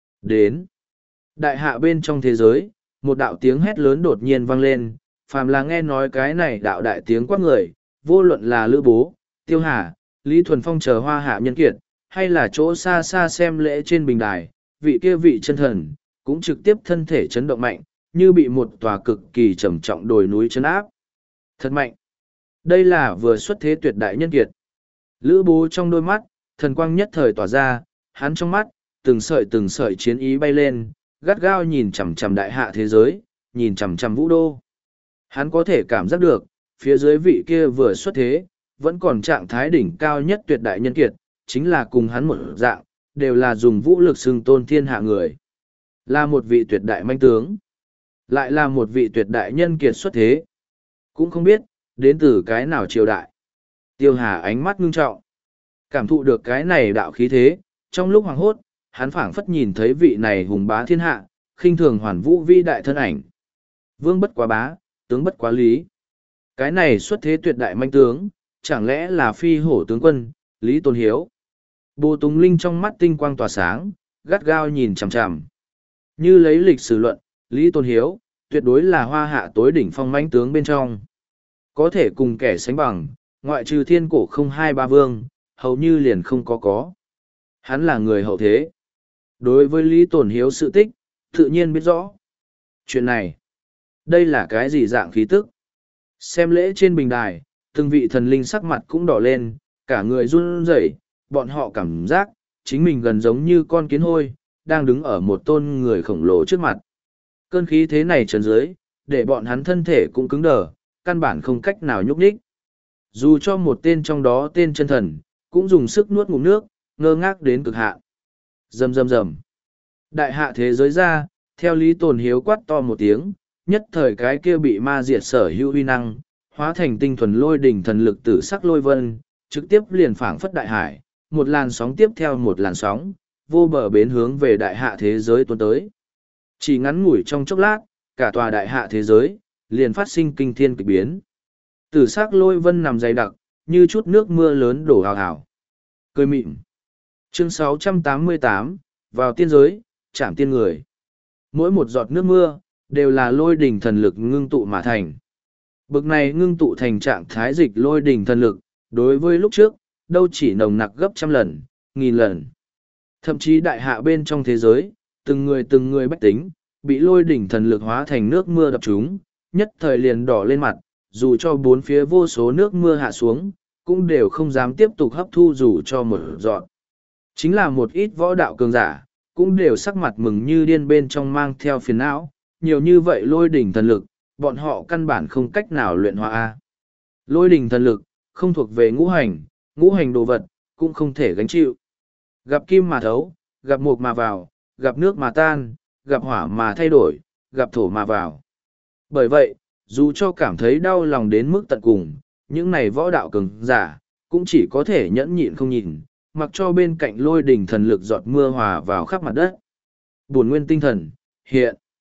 Đến đại hạ bên trong thế giới, một đạo tiếng hét lớn đột nhiên vang lên, phàm là nghe nói cái này đạo đại tiếng quát người, vô luận là Lữ Bố, Tiêu Hà, Lý Thuần Phong chờ hoa hạ nhân kiệt, hay là chỗ xa xa xem lễ trên bình đài, vị kia vị chân thần, cũng trực tiếp thân thể chấn động mạnh, như bị một tòa cực kỳ trầm trọng đồi núi chấn áp. Thật mạnh! Đây là vừa xuất thế tuyệt đại nhân kiệt. Lữ Bố trong đôi mắt, thần quang nhất thời tỏa ra, hắn trong mắt, từng sợi từng sợi chiến ý bay lên, gắt gao nhìn chằm chằm đại hạ thế giới, nhìn chằm chằm vũ đô. Hắn có thể cảm giác được, phía dưới vị kia vừa xuất thế, vẫn còn trạng thái đỉnh cao nhất tuyệt đại nhân kiệt, chính là cùng hắn một dạng, đều là dùng vũ lực xưng tôn thiên hạ người. Là một vị tuyệt đại manh tướng, lại là một vị tuyệt đại nhân kiệt xuất thế. Cũng không biết, đến từ cái nào triều đại. Tiêu Hà ánh mắt ngưng trọng, cảm thụ được cái này đạo khí thế, trong lúc hoàng hốt, hắn phảng phất nhìn thấy vị này hùng bá thiên hạ, khinh thường hoàn vũ vi đại thân ảnh. Vương bất quá bá, tướng bất quá lý. Cái này xuất thế tuyệt đại manh tướng, chẳng lẽ là phi hổ tướng quân, Lý Tôn Hiếu. Bồ Tùng Linh trong mắt tinh quang tỏa sáng, gắt gao nhìn chằm chằm. Như lấy lịch sử luận, Lý Tôn Hiếu, tuyệt đối là hoa hạ tối đỉnh phong manh tướng bên trong. Có thể cùng kẻ sánh bằng, ngoại trừ thiên cổ không hai ba vương, hầu như liền không có có. Hắn là người hậu thế. Đối với Lý Tồn Hiếu sự tích, tự nhiên biết rõ. Chuyện này, đây là cái gì dạng khí tức? Xem lễ trên bình đài, từng vị thần linh sắc mặt cũng đỏ lên, cả người run rẩy, bọn họ cảm giác, chính mình gần giống như con kiến hôi, đang đứng ở một tôn người khổng lồ trước mặt. Cơn khí thế này trần dưới, để bọn hắn thân thể cũng cứng đờ, căn bản không cách nào nhúc nhích. Dù cho một tên trong đó tên chân thần, cũng dùng sức nuốt ngụm nước, ngơ ngác đến cực hạn. Rầm rầm rầm. Đại hạ thế giới ra, theo Lý Tồn Hiếu quát to một tiếng, nhất thời cái kia bị ma diệt sở hữu uy năng, hóa thành tinh thuần lôi đỉnh thần lực tử sắc lôi vân, trực tiếp liền phảng phất đại hải, một làn sóng tiếp theo một làn sóng, vô bờ bến hướng về đại hạ thế giới tuôn tới. Chỉ ngắn ngủi trong chốc lát, cả tòa đại hạ thế giới, liền phát sinh kinh thiên kịch biến. Tử sắc lôi vân nằm dày đặc, như chút nước mưa lớn đổ hào hào. Cười mịn. Chương sáu trăm tám mươi tám, vào tiên giới, chạm tiên người. Mỗi một giọt nước mưa, đều là lôi đỉnh thần lực ngưng tụ mà thành. Bực này ngưng tụ thành trạng thái dịch lôi đỉnh thần lực, đối với lúc trước, đâu chỉ nồng nặc gấp trăm lần, nghìn lần. Thậm chí đại hạ bên trong thế giới, từng người từng người bách tính, bị lôi đỉnh thần lực hóa thành nước mưa đập chúng, nhất thời liền đỏ lên mặt, dù cho bốn phía vô số nước mưa hạ xuống, cũng đều không dám tiếp tục hấp thu dù cho một giọt. Chính là một ít võ đạo cường giả, cũng đều sắc mặt mừng như điên bên trong mang theo phiền não, nhiều như vậy lôi đỉnh thần lực, bọn họ căn bản không cách nào luyện hóa A. Lôi đỉnh thần lực, không thuộc về ngũ hành, ngũ hành đồ vật, cũng không thể gánh chịu. Gặp kim mà thấu, gặp mộc mà vào, gặp nước mà tan, gặp hỏa mà thay đổi, gặp thổ mà vào. Bởi vậy, dù cho cảm thấy đau lòng đến mức tận cùng, những này võ đạo cường giả, cũng chỉ có thể nhẫn nhịn không nhìn, mặc cho bên cạnh lôi đỉnh thần lực giọt mưa hòa vào khắp mặt đất. Bổn nguyên tinh thần, hiện.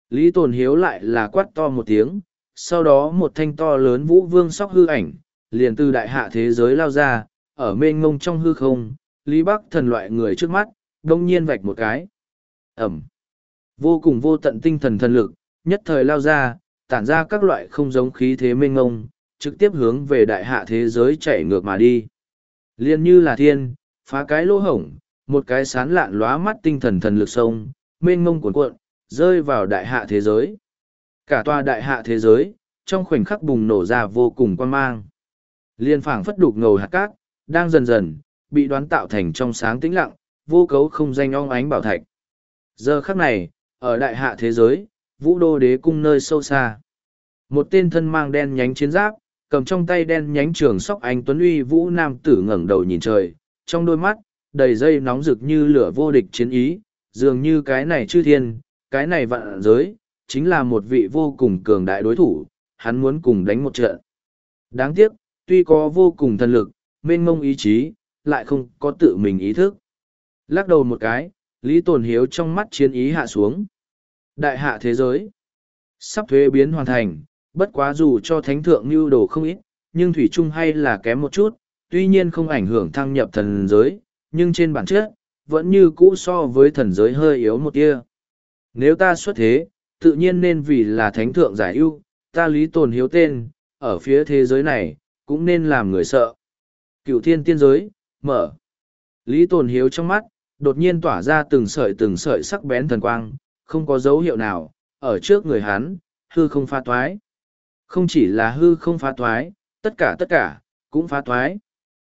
Lý Tồn Hiếu lại là quát to một tiếng, sau đó một thanh to lớn vũ vương sóc hư ảnh, liền từ đại hạ thế giới lao ra, ở mênh ngông trong hư không, Lý Bắc Thần loại người trước mắt, đông nhiên vạch một cái. Ẩm. Vô cùng vô tận tinh thần thần lực, nhất thời lao ra, tản ra các loại không giống khí thế mênh ngông, trực tiếp hướng về đại hạ thế giới chạy ngược mà đi. Liên như là thiên, phá cái lỗ hổng, một cái sán lạn lóa mắt tinh thần thần lực sông, mênh ngông cuồn cuộn, rơi vào đại hạ thế giới. Cả tòa đại hạ thế giới, trong khoảnh khắc bùng nổ ra vô cùng quan mang. Liên phảng phất đục ngầu hạt cát, đang dần dần, bị đoán tạo thành trong sáng tĩnh lặng, vô cấu không danh ong ánh bảo thạch. Giờ khắc này, ở đại hạ thế giới, vũ đô đế cung nơi sâu xa. Một tên thân mang đen nhánh chiến giáp, cầm trong tay đen nhánh trường sóc anh tuấn uy vũ nam tử ngẩng đầu nhìn trời, trong đôi mắt, đầy dây nóng rực như lửa vô địch chiến ý, dường như cái này chư thiên, cái này vạn giới, chính là một vị vô cùng cường đại đối thủ, hắn muốn cùng đánh một trận. Đáng tiếc, tuy có vô cùng thần lực, mênh mông ý chí, lại không có tự mình ý thức. Lắc đầu một cái, Lý Tồn Hiếu trong mắt chiến ý hạ xuống. Đại hạ thế giới, sắp thuế biến hoàn thành, bất quá dù cho thánh thượng mưu đồ không ít, nhưng thủy chung hay là kém một chút, tuy nhiên không ảnh hưởng thăng nhập thần giới, nhưng trên bản chất, vẫn như cũ so với thần giới hơi yếu một tia. Nếu ta xuất thế, tự nhiên nên vì là thánh thượng giải ưu, ta Lý Tồn Hiếu tên, ở phía thế giới này, cũng nên làm người sợ. Cựu thiên tiên giới, mở. Lý Tồn Hiếu trong mắt, đột nhiên tỏa ra từng sợi từng sợi sắc bén thần quang, không có dấu hiệu nào, ở trước người hắn, hư không phá toái. Không chỉ là hư không phá toái, tất cả tất cả, cũng phá toái.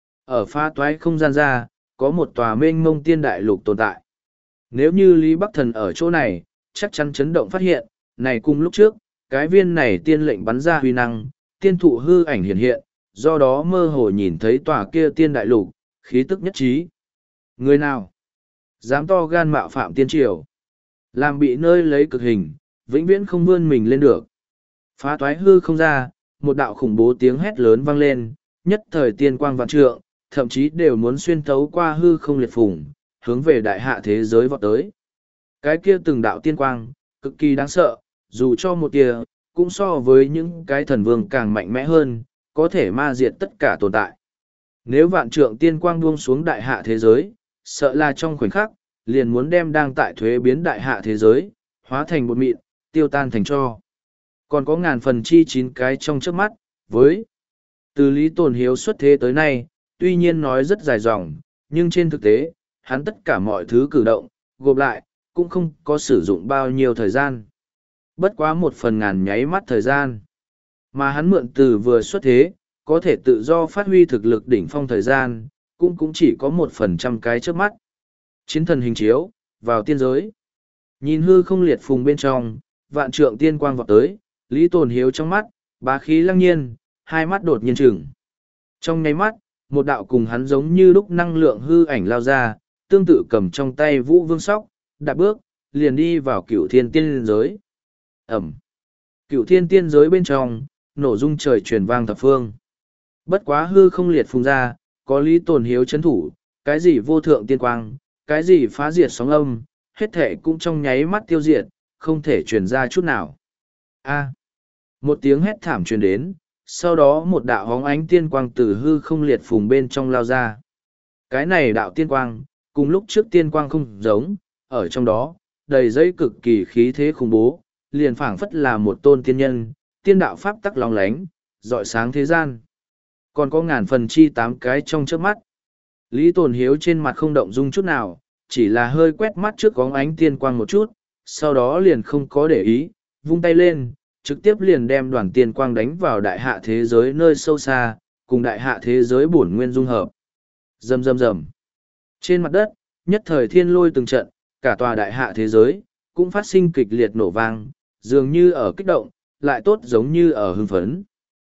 Ở phá toái không gian ra, có một tòa mênh mông tiên đại lục tồn tại. Nếu như Lý Bắc Thần ở chỗ này, chắc chắn chấn động phát hiện, này cùng lúc trước, cái viên này tiên lệnh bắn ra huy năng, tiên thụ hư ảnh hiện hiện, do đó mơ hồ nhìn thấy tòa kia tiên đại lục, khí tức nhất trí. Người nào? Dám to gan mạo phạm tiên triều. Làm bị nơi lấy cực hình, vĩnh viễn không vươn mình lên được. Phá toái hư không ra, một đạo khủng bố tiếng hét lớn vang lên, nhất thời tiên quang vạn trượng, thậm chí đều muốn xuyên thấu qua hư không liệt phủng, hướng về đại hạ thế giới vọt tới. Cái kia từng đạo tiên quang, cực kỳ đáng sợ, dù cho một tia, cũng so với những cái thần vương càng mạnh mẽ hơn, có thể ma diệt tất cả tồn tại. Nếu vạn trượng tiên quang buông xuống đại hạ thế giới, sợ là trong khoảnh khắc, liền muốn đem đang tại thuế biến đại hạ thế giới, hóa thành bột mịn, tiêu tan thành tro. Còn có ngàn phần chi chín cái trong trước mắt, với từ Lý Tồn Hiếu xuất thế tới nay, tuy nhiên nói rất dài dòng, nhưng trên thực tế, hắn tất cả mọi thứ cử động, gộp lại, cũng không có sử dụng bao nhiêu thời gian. Bất quá một phần ngàn nháy mắt thời gian. Mà hắn mượn từ vừa xuất thế, có thể tự do phát huy thực lực đỉnh phong thời gian, cũng cũng chỉ có một phần trăm cái trước mắt. Chiến thần hình chiếu, vào tiên giới. Nhìn hư không liệt phùng bên trong, vạn trượng tiên quang vọt tới, Lý Tồn Hiếu trong mắt, bá khí lăng nhiên, hai mắt đột nhiên trừng. Trong nháy mắt, một đạo cùng hắn giống như lúc năng lượng hư ảnh lao ra, tương tự cầm trong tay vũ vương sóc, đạp bước, liền đi vào cửu thiên tiên giới. Ẩm. Cửu thiên tiên giới bên trong, nổ rung trời truyền vang thập phương. Bất quá hư không liệt phùng ra, có Lý Tồn Hiếu chấn thủ, cái gì vô thượng tiên quang, cái gì phá diệt sóng âm, hết thể cũng trong nháy mắt tiêu diệt, không thể truyền ra chút nào. A. Một tiếng hét thảm truyền đến, sau đó một đạo hóng ánh tiên quang từ hư không liệt phùng bên trong lao ra. Cái này đạo tiên quang, cùng lúc trước tiên quang không giống, ở trong đó, đầy dây cực kỳ khí thế khủng bố, liền phảng phất là một tôn tiên nhân, tiên đạo pháp tắc lóng lánh, rọi sáng thế gian. Còn có ngàn phần chi tám cái trong trước mắt. Lý Tồn Hiếu trên mặt không động dung chút nào, chỉ là hơi quét mắt trước có ánh tiên quang một chút, sau đó liền không có để ý, vung tay lên, trực tiếp liền đem đoàn tiên quang đánh vào đại hạ thế giới nơi sâu xa, cùng đại hạ thế giới bổn nguyên dung hợp. Rầm rầm rầm. Trên mặt đất, nhất thời thiên lôi từng trận, cả tòa đại hạ thế giới, cũng phát sinh kịch liệt nổ vang, dường như ở kích động, lại tốt giống như ở hưng phấn.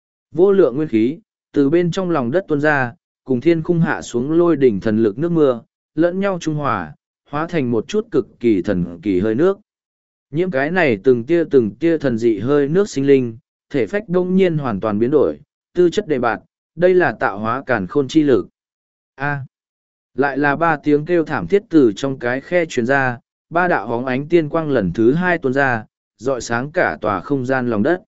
Vô lượng nguyên khí, từ bên trong lòng đất tuôn ra, cùng thiên khung hạ xuống lôi đỉnh thần lực nước mưa, lẫn nhau trung hòa, hóa thành một chút cực kỳ thần kỳ hơi nước. Nhiễm cái này từng tia từng tia thần dị hơi nước sinh linh, thể phách đông nhiên hoàn toàn biến đổi, tư chất đề bạt, đây là tạo hóa càn khôn chi lực. A. Lại là ba tiếng kêu thảm thiết từ trong cái khe truyền ra, ba đạo hóng ánh tiên quang lần thứ hai tuôn ra, rọi sáng cả tòa không gian lòng đất.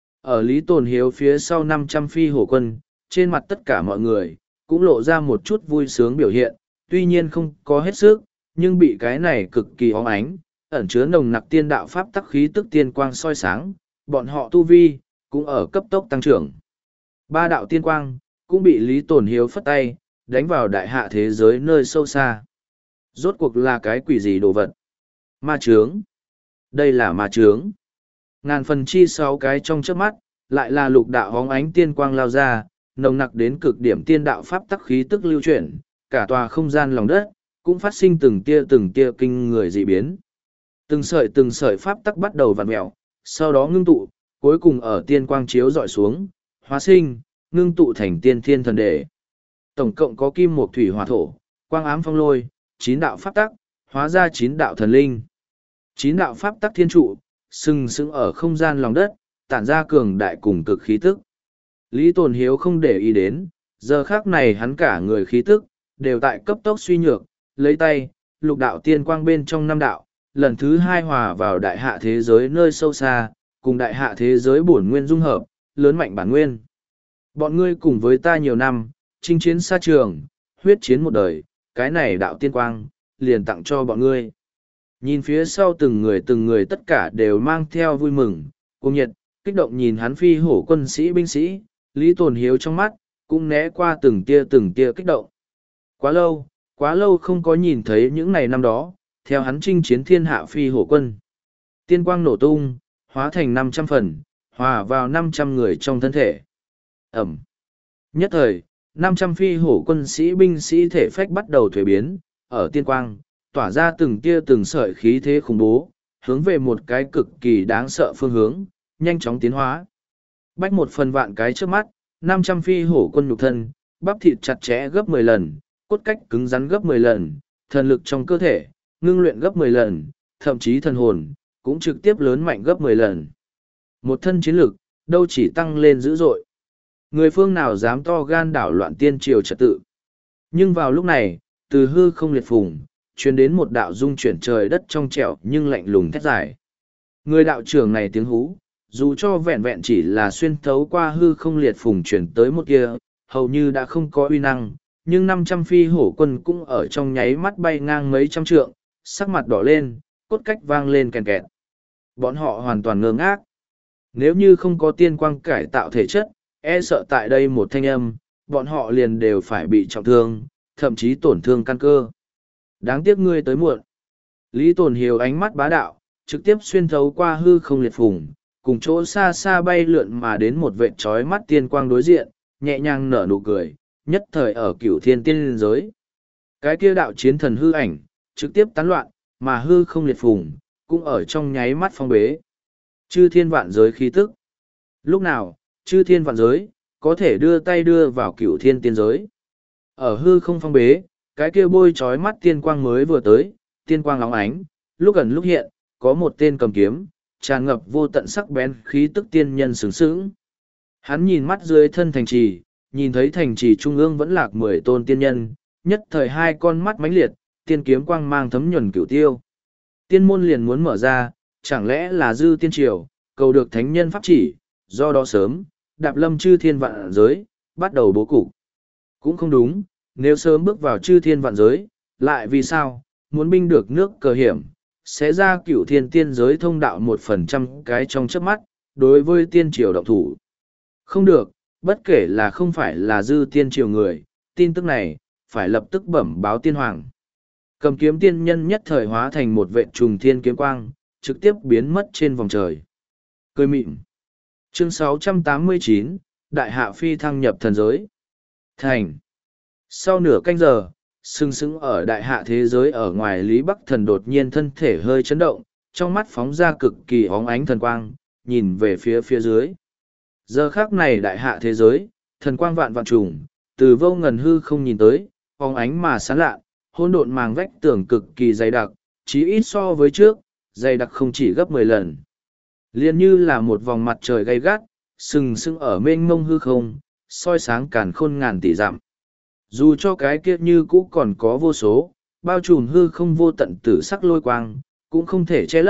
Ở Lý Tồn Hiếu phía sau năm trăm phi hổ quân, trên mặt tất cả mọi người, cũng lộ ra một chút vui sướng biểu hiện, tuy nhiên không có hết sức, nhưng bị cái này cực kỳ óng ánh, ẩn chứa nồng nặc tiên đạo pháp tắc khí tức tiên quang soi sáng, bọn họ tu vi, cũng ở cấp tốc tăng trưởng. Ba đạo tiên quang, cũng bị Lý Tồn Hiếu phất tay, đánh vào đại hạ thế giới nơi sâu xa. Rốt cuộc là cái quỷ gì đồ vật? Ma chướng. Đây là ma chướng. Ngàn phần chi sáu cái trong chớp mắt, lại là lục đạo hóng ánh tiên quang lao ra, nồng nặc đến cực điểm tiên đạo pháp tắc khí tức lưu chuyển, cả tòa không gian lòng đất, cũng phát sinh từng tia từng tia kinh người dị biến. Từng sợi từng sợi pháp tắc bắt đầu vặn mẹo, sau đó ngưng tụ, cuối cùng ở tiên quang chiếu dọi xuống, hóa sinh, ngưng tụ thành tiên thiên thần đề. Tổng cộng có kim mộc thủy hỏa thổ, quang ám phong lôi, chín đạo pháp tắc, hóa ra chín đạo thần linh. Chín đạo pháp tắc thiên trụ, sừng sững ở không gian lòng đất, tản ra cường đại cùng cực khí tức. Lý Tồn Hiếu không để ý đến, giờ khác này hắn cả người khí tức, đều tại cấp tốc suy nhược, lấy tay, lục đạo tiên quang bên trong năm đạo, lần thứ hai hòa vào đại hạ thế giới nơi sâu xa, cùng đại hạ thế giới bổn nguyên dung hợp, lớn mạnh bản nguyên. Bọn ngươi cùng với ta nhiều năm, chinh chiến xa trường, huyết chiến một đời, cái này đạo tiên quang, liền tặng cho bọn ngươi. Nhìn phía sau từng người từng người tất cả đều mang theo vui mừng, cùng nhiệt, kích động nhìn hắn phi hổ quân sĩ binh sĩ, Lý Tồn Hiếu trong mắt, cũng né qua từng tia từng tia kích động. Quá lâu, quá lâu không có nhìn thấy những ngày năm đó, theo hắn chinh chiến thiên hạ phi hổ quân. Tiên quang nổ tung, hóa thành năm trăm phần, hòa vào năm trăm người trong thân thể. Ẩm. Nhất thời, năm trăm phi hổ quân sĩ binh sĩ thể phách bắt đầu thuế biến, ở tiên quang, tỏa ra từng tia từng sợi khí thế khủng bố, hướng về một cái cực kỳ đáng sợ phương hướng, nhanh chóng tiến hóa. Bách một phần vạn cái trước mắt, năm trăm phi hổ quân nhục thân, bắp thịt chặt chẽ gấp mười lần, cốt cách cứng rắn gấp mười lần, thần lực trong cơ thể, ngưng luyện gấp mười lần, thậm chí thần hồn, cũng trực tiếp lớn mạnh gấp mười lần. Một thân chiến lực, đâu chỉ tăng lên dữ dội. Người phương nào dám to gan đảo loạn tiên triều trật tự. Nhưng vào lúc này, từ hư không liệt phùng, truyền đến một đạo dung chuyển trời đất trong trẻo nhưng lạnh lùng thét dài. Người đạo trưởng này tiếng hú, dù cho vẹn vẹn chỉ là xuyên thấu qua hư không liệt phùng chuyển tới một kia, hầu như đã không có uy năng, nhưng năm trăm phi hổ quân cũng ở trong nháy mắt bay ngang mấy trăm trượng, sắc mặt đỏ lên, cốt cách vang lên kèn kẹt. Bọn họ hoàn toàn ngơ ngác. Nếu như không có tiên quang cải tạo thể chất, e sợ tại đây một thanh âm, bọn họ liền đều phải bị trọng thương, thậm chí tổn thương căn cơ. Đáng tiếc ngươi tới muộn. Lý Tồn Hiếu ánh mắt bá đạo, trực tiếp xuyên thấu qua hư không liệt phùng, cùng chỗ xa xa bay lượn mà đến một vệ trói mắt tiên quang đối diện, nhẹ nhàng nở nụ cười, nhất thời ở cửu thiên tiên giới. Cái kia đạo chiến thần hư ảnh, trực tiếp tán loạn, mà hư không liệt phùng, cũng ở trong nháy mắt phong bế. Chư thiên vạn giới khí tức. Lúc nào, chư thiên vạn giới, có thể đưa tay đưa vào cửu thiên tiên giới. Ở hư không phong bế, cái kia bôi trói mắt tiên quang mới vừa tới, tiên quang lóng ánh, lúc gần lúc hiện, có một tên cầm kiếm, tràn ngập vô tận sắc bén khí tức tiên nhân sướng sướng. Hắn nhìn mắt dưới thân thành trì, nhìn thấy thành trì trung ương vẫn lạc mười tôn tiên nhân, nhất thời hai con mắt mãnh liệt, tiên kiếm quang mang thấm nhuần cửu tiêu. Tiên môn liền muốn mở ra, chẳng lẽ là dư tiên triều, cầu được thánh nhân pháp chỉ, do đó sớm, đạp lâm chư thiên vạn giới, bắt đầu bố cục. Cũng không đúng, nếu sớm bước vào chư thiên vạn giới, lại vì sao, muốn binh được nước cờ hiểm, sẽ ra cửu thiên tiên giới thông đạo một phần trăm cái trong chớp mắt, đối với tiên triều động thủ. Không được, bất kể là không phải là dư tiên triều người, tin tức này, phải lập tức bẩm báo tiên hoàng. Cầm kiếm tiên nhân nhất thời hóa thành một vệ trùng thiên kiếm quang, trực tiếp biến mất trên vòng trời. Cười mịn. Chương sáu trăm tám mươi chín, Đại Hạ Phi thăng nhập thần giới. Thành. Sau nửa canh giờ, sừng sững ở đại hạ thế giới ở ngoài Lý Bắc Thần đột nhiên thân thể hơi chấn động, trong mắt phóng ra cực kỳ óng ánh thần quang, nhìn về phía phía dưới. Giờ khác này đại hạ thế giới, thần quang vạn vạn trùng, từ vô ngần hư không nhìn tới, óng ánh mà sáng lạ, hỗn độn màng vách tường cực kỳ dày đặc, chí ít so với trước, dày đặc không chỉ gấp mười lần. Liên như là một vòng mặt trời gay gắt, sừng sững ở mênh mông hư không, soi sáng càn khôn ngàn tỷ dặm. Dù cho cái kia như cũ còn có vô số, bao trùm hư không vô tận tử sắc lôi quang, cũng không thể che lấp,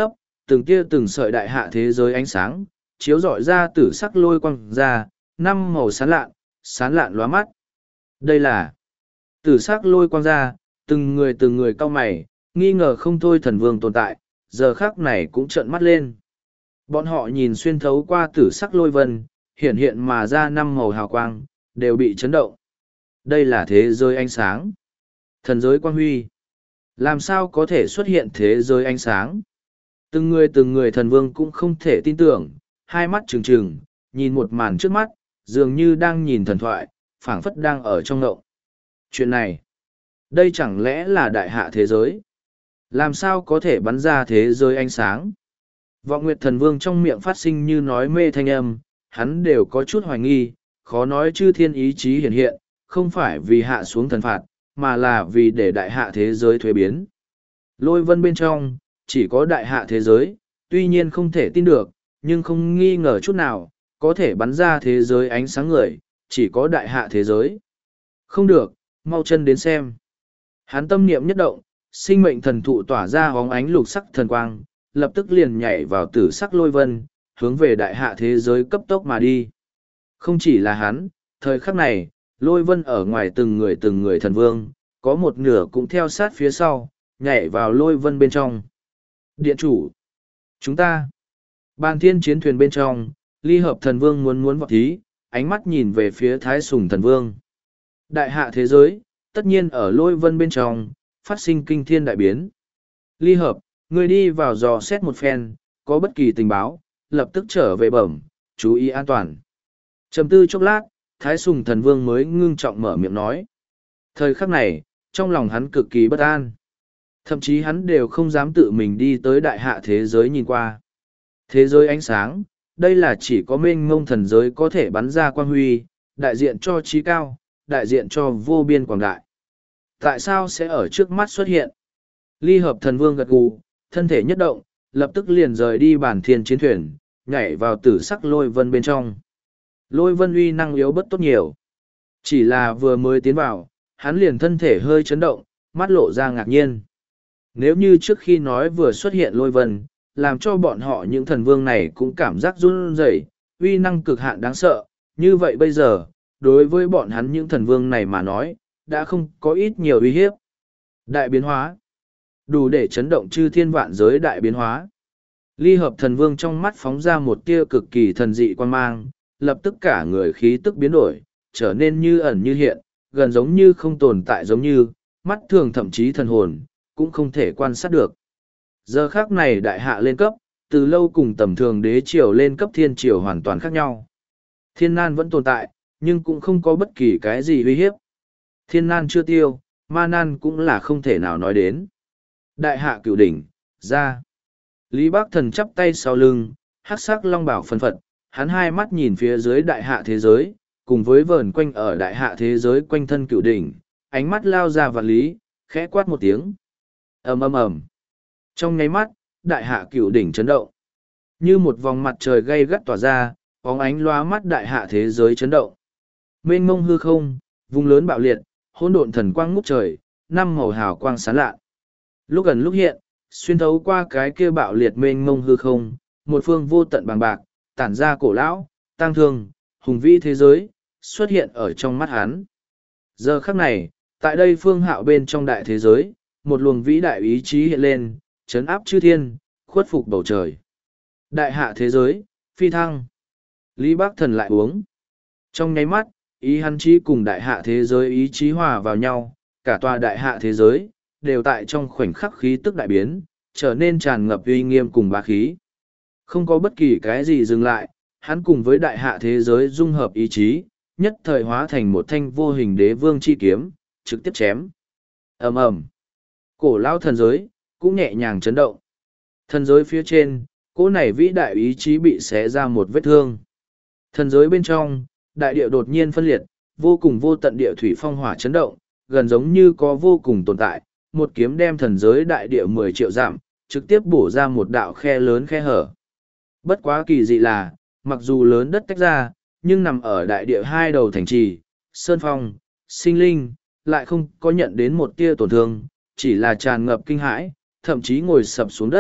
từng tia từng sợi đại hạ thế giới ánh sáng, chiếu rọi ra tử sắc lôi quang ra, năm màu sán lạn, sán lạn lóa mắt. Đây là tử sắc lôi quang ra, từng người từng người cau mày, nghi ngờ không thôi thần vương tồn tại, giờ khác này cũng trợn mắt lên. Bọn họ nhìn xuyên thấu qua tử sắc lôi vân, hiện hiện mà ra năm màu hào quang, đều bị chấn động. Đây là thế giới ánh sáng. Thần giới quang huy. Làm sao có thể xuất hiện thế giới ánh sáng? Từng người từng người thần vương cũng không thể tin tưởng, hai mắt trừng trừng, nhìn một màn trước mắt, dường như đang nhìn thần thoại, phảng phất đang ở trong ngộng. Chuyện này, đây chẳng lẽ là đại hạ thế giới? Làm sao có thể bắn ra thế giới ánh sáng? Vọng Nguyệt Thần Vương trong miệng phát sinh như nói mê thanh âm, hắn đều có chút hoài nghi, khó nói chư thiên ý chí hiện hiện, không phải vì hạ xuống thần phạt, mà là vì để đại hạ thế giới thuế biến. Lôi vân bên trong, chỉ có đại hạ thế giới, tuy nhiên không thể tin được, nhưng không nghi ngờ chút nào, có thể bắn ra thế giới ánh sáng người, chỉ có đại hạ thế giới. Không được, mau chân đến xem. Hắn tâm niệm nhất động, sinh mệnh thần thụ tỏa ra hóng ánh lục sắc thần quang, lập tức liền nhảy vào tử sắc lôi vân, hướng về đại hạ thế giới cấp tốc mà đi. Không chỉ là hắn, thời khắc này, lôi vân ở ngoài từng người từng người thần vương, có một nửa cũng theo sát phía sau, nhảy vào lôi vân bên trong. Điện chủ, chúng ta, bàn thiên chiến thuyền bên trong, ly hợp thần vương muốn muốn vọt thí, ánh mắt nhìn về phía thái sùng thần vương. Đại hạ thế giới, tất nhiên ở lôi vân bên trong, phát sinh kinh thiên đại biến. Ly hợp, người đi vào dò xét một phen, có bất kỳ tình báo, lập tức trở về bẩm, chú ý an toàn. Trầm tư chốc lát, thái sùng thần vương mới ngưng trọng mở miệng nói. Thời khắc này, trong lòng hắn cực kỳ bất an. Thậm chí hắn đều không dám tự mình đi tới đại hạ thế giới nhìn qua. Thế giới ánh sáng, đây là chỉ có mênh mông thần giới có thể bắn ra quang huy, đại diện cho trí cao, đại diện cho vô biên quảng đại. Tại sao sẽ ở trước mắt xuất hiện? Ly hợp thần vương gật gù, thân thể nhất động, lập tức liền rời đi bản thiên chiến thuyền, nhảy vào tử sắc lôi vân bên trong. Lôi vân uy năng yếu bất tốt nhiều. Chỉ là vừa mới tiến vào, hắn liền thân thể hơi chấn động, mắt lộ ra ngạc nhiên. Nếu như trước khi nói vừa xuất hiện lôi vân, làm cho bọn họ những thần vương này cũng cảm giác run rẩy, uy năng cực hạn đáng sợ, như vậy bây giờ, đối với bọn hắn những thần vương này mà nói, đã không có ít nhiều uy hiếp. Đại biến hóa. Đủ để chấn động chư thiên vạn giới đại biến hóa. Ly hợp thần vương trong mắt phóng ra một tia cực kỳ thần dị quan mang, lập tức cả người khí tức biến đổi, trở nên như ẩn như hiện, gần giống như không tồn tại giống như, mắt thường thậm chí thần hồn, cũng không thể quan sát được. Giờ khác này đại hạ lên cấp, từ lâu cùng tầm thường đế triều lên cấp thiên triều hoàn toàn khác nhau. Thiên nan vẫn tồn tại, nhưng cũng không có bất kỳ cái gì uy hiếp. Thiên nan chưa tiêu, ma nan cũng là không thể nào nói đến. Đại hạ cửu đỉnh, ra. Lý Bác Thần chắp tay sau lưng, hắc sắc long bảo phân phật, hắn hai mắt nhìn phía dưới đại hạ thế giới, cùng với vờn quanh ở đại hạ thế giới quanh thân cửu đỉnh, ánh mắt lao ra vạn lý, khẽ quát một tiếng. Ầm ầm ầm. Trong nháy mắt, đại hạ cửu đỉnh chấn động. Như một vòng mặt trời gay gắt tỏa ra, bóng ánh loa mắt đại hạ thế giới chấn động. Mênh mông hư không, vùng lớn bạo liệt, hỗn độn thần quang ngút trời, năm màu hào quang sáng lạ. Lúc gần lúc hiện, xuyên thấu qua cái kia bạo liệt mênh mông hư không, một phương vô tận bằng bạc, tản ra cổ lão, tang thương, hùng vĩ thế giới, xuất hiện ở trong mắt hắn. Giờ khắc này, tại đây phương hạo bên trong đại thế giới, một luồng vĩ đại ý chí hiện lên, chấn áp chư thiên, khuất phục bầu trời. Đại hạ thế giới, phi thăng. Lý Bác Thần lại uống. Trong nháy mắt, ý hắn chí cùng đại hạ thế giới ý chí hòa vào nhau, cả tòa đại hạ thế giới, đều tại trong khoảnh khắc khí tức đại biến, trở nên tràn ngập uy nghiêm cùng bá khí. Không có bất kỳ cái gì dừng lại, hắn cùng với đại hạ thế giới dung hợp ý chí, nhất thời hóa thành một thanh vô hình đế vương chi kiếm, trực tiếp chém. Ầm ầm. Cổ lão thần giới, cũng nhẹ nhàng chấn động. Thần giới phía trên, cỗ này vĩ đại ý chí bị xé ra một vết thương. Thần giới bên trong, đại địa đột nhiên phân liệt, vô cùng vô tận địa thủy phong hỏa chấn động, gần giống như có vô cùng tồn tại, một kiếm đem thần giới đại địa mười triệu dặm, trực tiếp bổ ra một đạo khe lớn khe hở. Bất quá kỳ dị là, mặc dù lớn đất tách ra, nhưng nằm ở đại địa hai đầu thành trì, sơn phong, sinh linh, lại không có nhận đến một tia tổn thương, chỉ là tràn ngập kinh hãi, thậm chí ngồi sập xuống đất,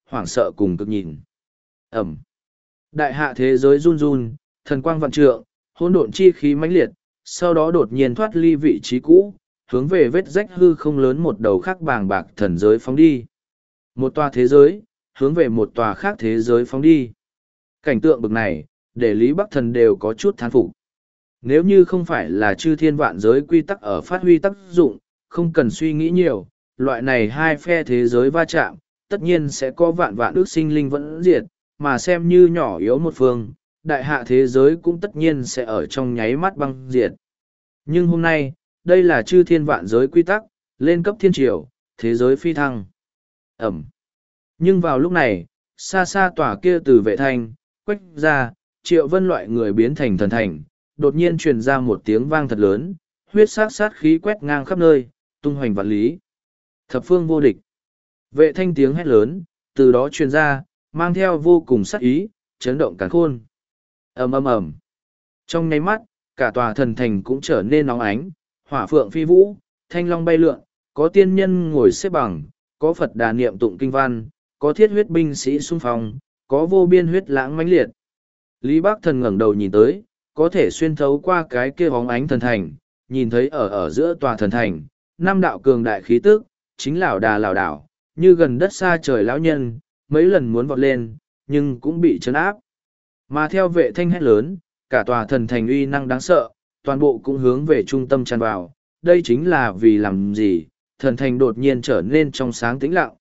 hoảng sợ cùng cực nhìn. Ẩm. Đại hạ thế giới run run, thần quang vạn trượng, hỗn độn chi khí mãnh liệt, sau đó đột nhiên thoát ly vị trí cũ, hướng về vết rách hư không lớn một đầu khác bàng bạc thần giới phóng đi. Một tòa thế giới, hướng về một tòa khác thế giới phóng đi. Cảnh tượng bực này, để Lý Bắc Thần đều có chút thán phục. Nếu như không phải là chư thiên vạn giới quy tắc ở phát huy tác dụng, không cần suy nghĩ nhiều, loại này hai phe thế giới va chạm, tất nhiên sẽ có vạn vạn ước sinh linh vẫn diệt, mà xem như nhỏ yếu một phương, đại hạ thế giới cũng tất nhiên sẽ ở trong nháy mắt băng diệt. Nhưng hôm nay, đây là chư thiên vạn giới quy tắc, lên cấp thiên triều, thế giới phi thăng. Ẩm. Nhưng vào lúc này, xa xa tòa kia từ vệ thanh, quách ra, Triệu Vân loại người biến thành thần thành, đột nhiên truyền ra một tiếng vang thật lớn, huyết sát sát khí quét ngang khắp nơi, tung hoành vạn lý. Thập phương vô địch. Vệ thanh tiếng hét lớn, từ đó truyền ra, mang theo vô cùng sát ý, chấn động càn khôn. Ầm ầm ầm. Trong nháy mắt, cả tòa thần thành cũng trở nên nóng ánh, hỏa phượng phi vũ, thanh long bay lượn, có tiên nhân ngồi xếp bằng, có Phật đà niệm tụng kinh văn, có thiết huyết binh sĩ xung phong, có vô biên huyết lãng mãnh liệt. Lý Bắc Thần ngẩng đầu nhìn tới, có thể xuyên thấu qua cái kia bóng ánh thần thành, nhìn thấy ở ở giữa tòa thần thành, năm đạo cường đại khí tức, chính lão đà lão đảo, như gần đất xa trời lão nhân, mấy lần muốn vọt lên, nhưng cũng bị chấn áp. Mà theo vệ thanh hét lớn, cả tòa thần thành uy năng đáng sợ, toàn bộ cũng hướng về trung tâm tràn vào, đây chính là vì làm gì, thần thành đột nhiên trở nên trong sáng tĩnh lặng.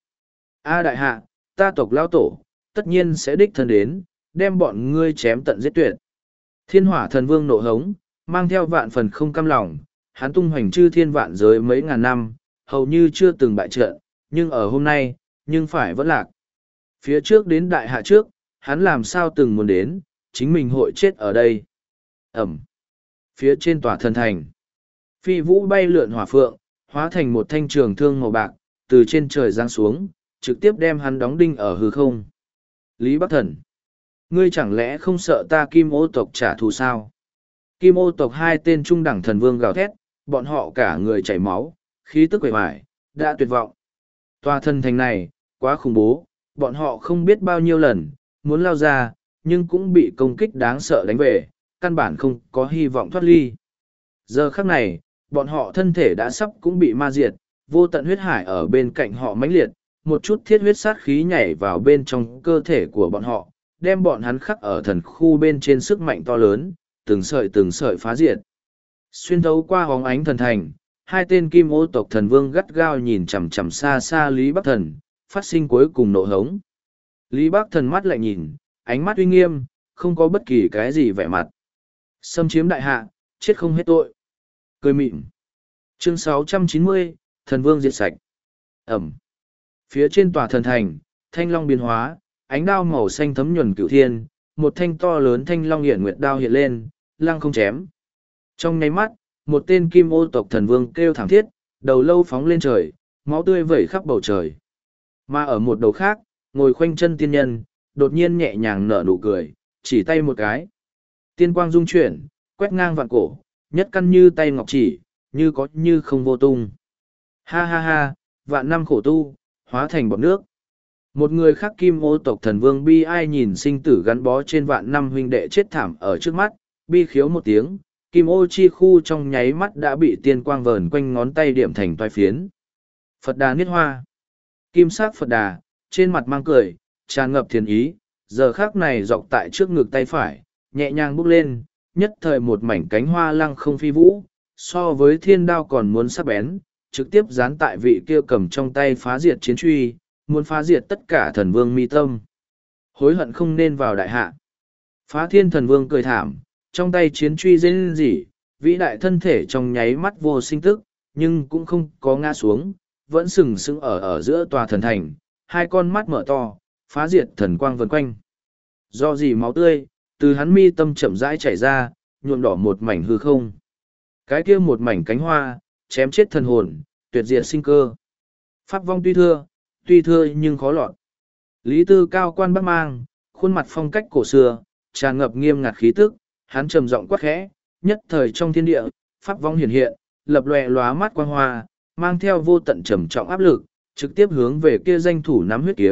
A đại hạ, ta tộc lão tổ, tất nhiên sẽ đích thân đến, đem bọn ngươi chém tận giết tuyệt. Thiên hỏa thần vương nộ hống, mang theo vạn phần không cam lòng, hắn tung hoành chư thiên vạn giới mấy ngàn năm, hầu như chưa từng bại trận, nhưng ở hôm nay, nhưng phải vẫn lạc. Phía trước đến đại hạ trước, hắn làm sao từng muốn đến, chính mình hội chết ở đây. Ẩm. Phía trên tòa thần thành, phi vũ bay lượn hỏa phượng, hóa thành một thanh trường thương màu bạc, từ trên trời giáng xuống, trực tiếp đem hắn đóng đinh ở hư không. Lý Bắc Thần, ngươi chẳng lẽ không sợ ta Kim Ô tộc trả thù sao? Kim Ô tộc hai tên trung đẳng thần vương gào thét, bọn họ cả người chảy máu, khí tức quẩy vải, đã tuyệt vọng. Tòa thần thành này, quá khủng bố, bọn họ không biết bao nhiêu lần, muốn lao ra, nhưng cũng bị công kích đáng sợ đánh về, căn bản không có hy vọng thoát ly. Giờ khắc này, bọn họ thân thể đã sắp cũng bị ma diệt, vô tận huyết hải ở bên cạnh họ mãnh liệt, một chút thiết huyết sát khí nhảy vào bên trong cơ thể của bọn họ, đem bọn hắn khắc ở thần khu bên trên sức mạnh to lớn, từng sợi từng sợi phá diệt. Xuyên thấu qua hóng ánh thần thành, hai tên Kim Ô tộc thần vương gắt gao nhìn chằm chằm xa xa Lý Bắc Thần, phát sinh cuối cùng nộ hống. Lý Bắc Thần mắt lại nhìn, ánh mắt uy nghiêm, không có bất kỳ cái gì vẻ mặt. Xâm chiếm đại hạ, chết không hết tội. Cười mịn. Chương sáu trăm chín mươi, thần vương diệt sạch. Ẩm. Phía trên tòa thần thành, thanh long biến hóa, ánh đao màu xanh thấm nhuần cửu thiên, một thanh to lớn thanh long hiển nguyệt đao hiện lên, lăng không chém. Trong nháy mắt, một tên Kim Ô tộc thần vương kêu thảm thiết, đầu lâu phóng lên trời, máu tươi vẩy khắp bầu trời. Mà ở một đầu khác, ngồi khoanh chân tiên nhân, đột nhiên nhẹ nhàng nở nụ cười, chỉ tay một cái. Tiên quang dung chuyển, quét ngang vạn cổ, nhất căn như tay ngọc chỉ, như có như không vô tung. Ha ha ha, vạn năm khổ tu, hóa thành bọt nước. Một người khác Kim Ô tộc thần vương bi ai nhìn sinh tử gắn bó trên vạn năm huynh đệ chết thảm ở trước mắt, bi khiếu một tiếng, Kim Ô chi khu trong nháy mắt đã bị tiên quang vờn quanh ngón tay điểm thành toai phiến. Phật đà niết hoa. Kim sắc Phật đà, trên mặt mang cười, tràn ngập thiền ý, giờ khác này dọc tại trước ngực tay phải, nhẹ nhàng bước lên, nhất thời một mảnh cánh hoa lăng không phi vũ, so với thiên đao còn muốn sắc bén, trực tiếp dán tại vị kia cầm trong tay phá diệt chiến truy, muốn phá diệt tất cả thần vương mi tâm. Hối hận không nên vào đại hạ. Phá thiên thần vương cười thảm, trong tay chiến truy rên rỉ, vĩ đại thân thể trong nháy mắt vô sinh tức, nhưng cũng không có ngã xuống, vẫn sừng sững ở ở giữa tòa thần thành, hai con mắt mở to, phá diệt thần quang vần quanh. Do gì máu tươi, từ hắn mi tâm chậm rãi chảy ra, nhuộm đỏ một mảnh hư không. Cái kia một mảnh cánh hoa, chém chết thần hồn, tuyệt diệt sinh cơ. Pháp vong tuy thưa, tuy thưa nhưng khó lọt. Lý Tư cao quan bắc mang, khuôn mặt phong cách cổ xưa, tràn ngập nghiêm ngặt khí tức, hắn trầm giọng quát khẽ, nhất thời trong thiên địa, pháp vong hiển hiện, lập lòe lóa mắt quang hoa, mang theo vô tận trầm trọng áp lực, trực tiếp hướng về kia danh thủ nắm huyết kiếm,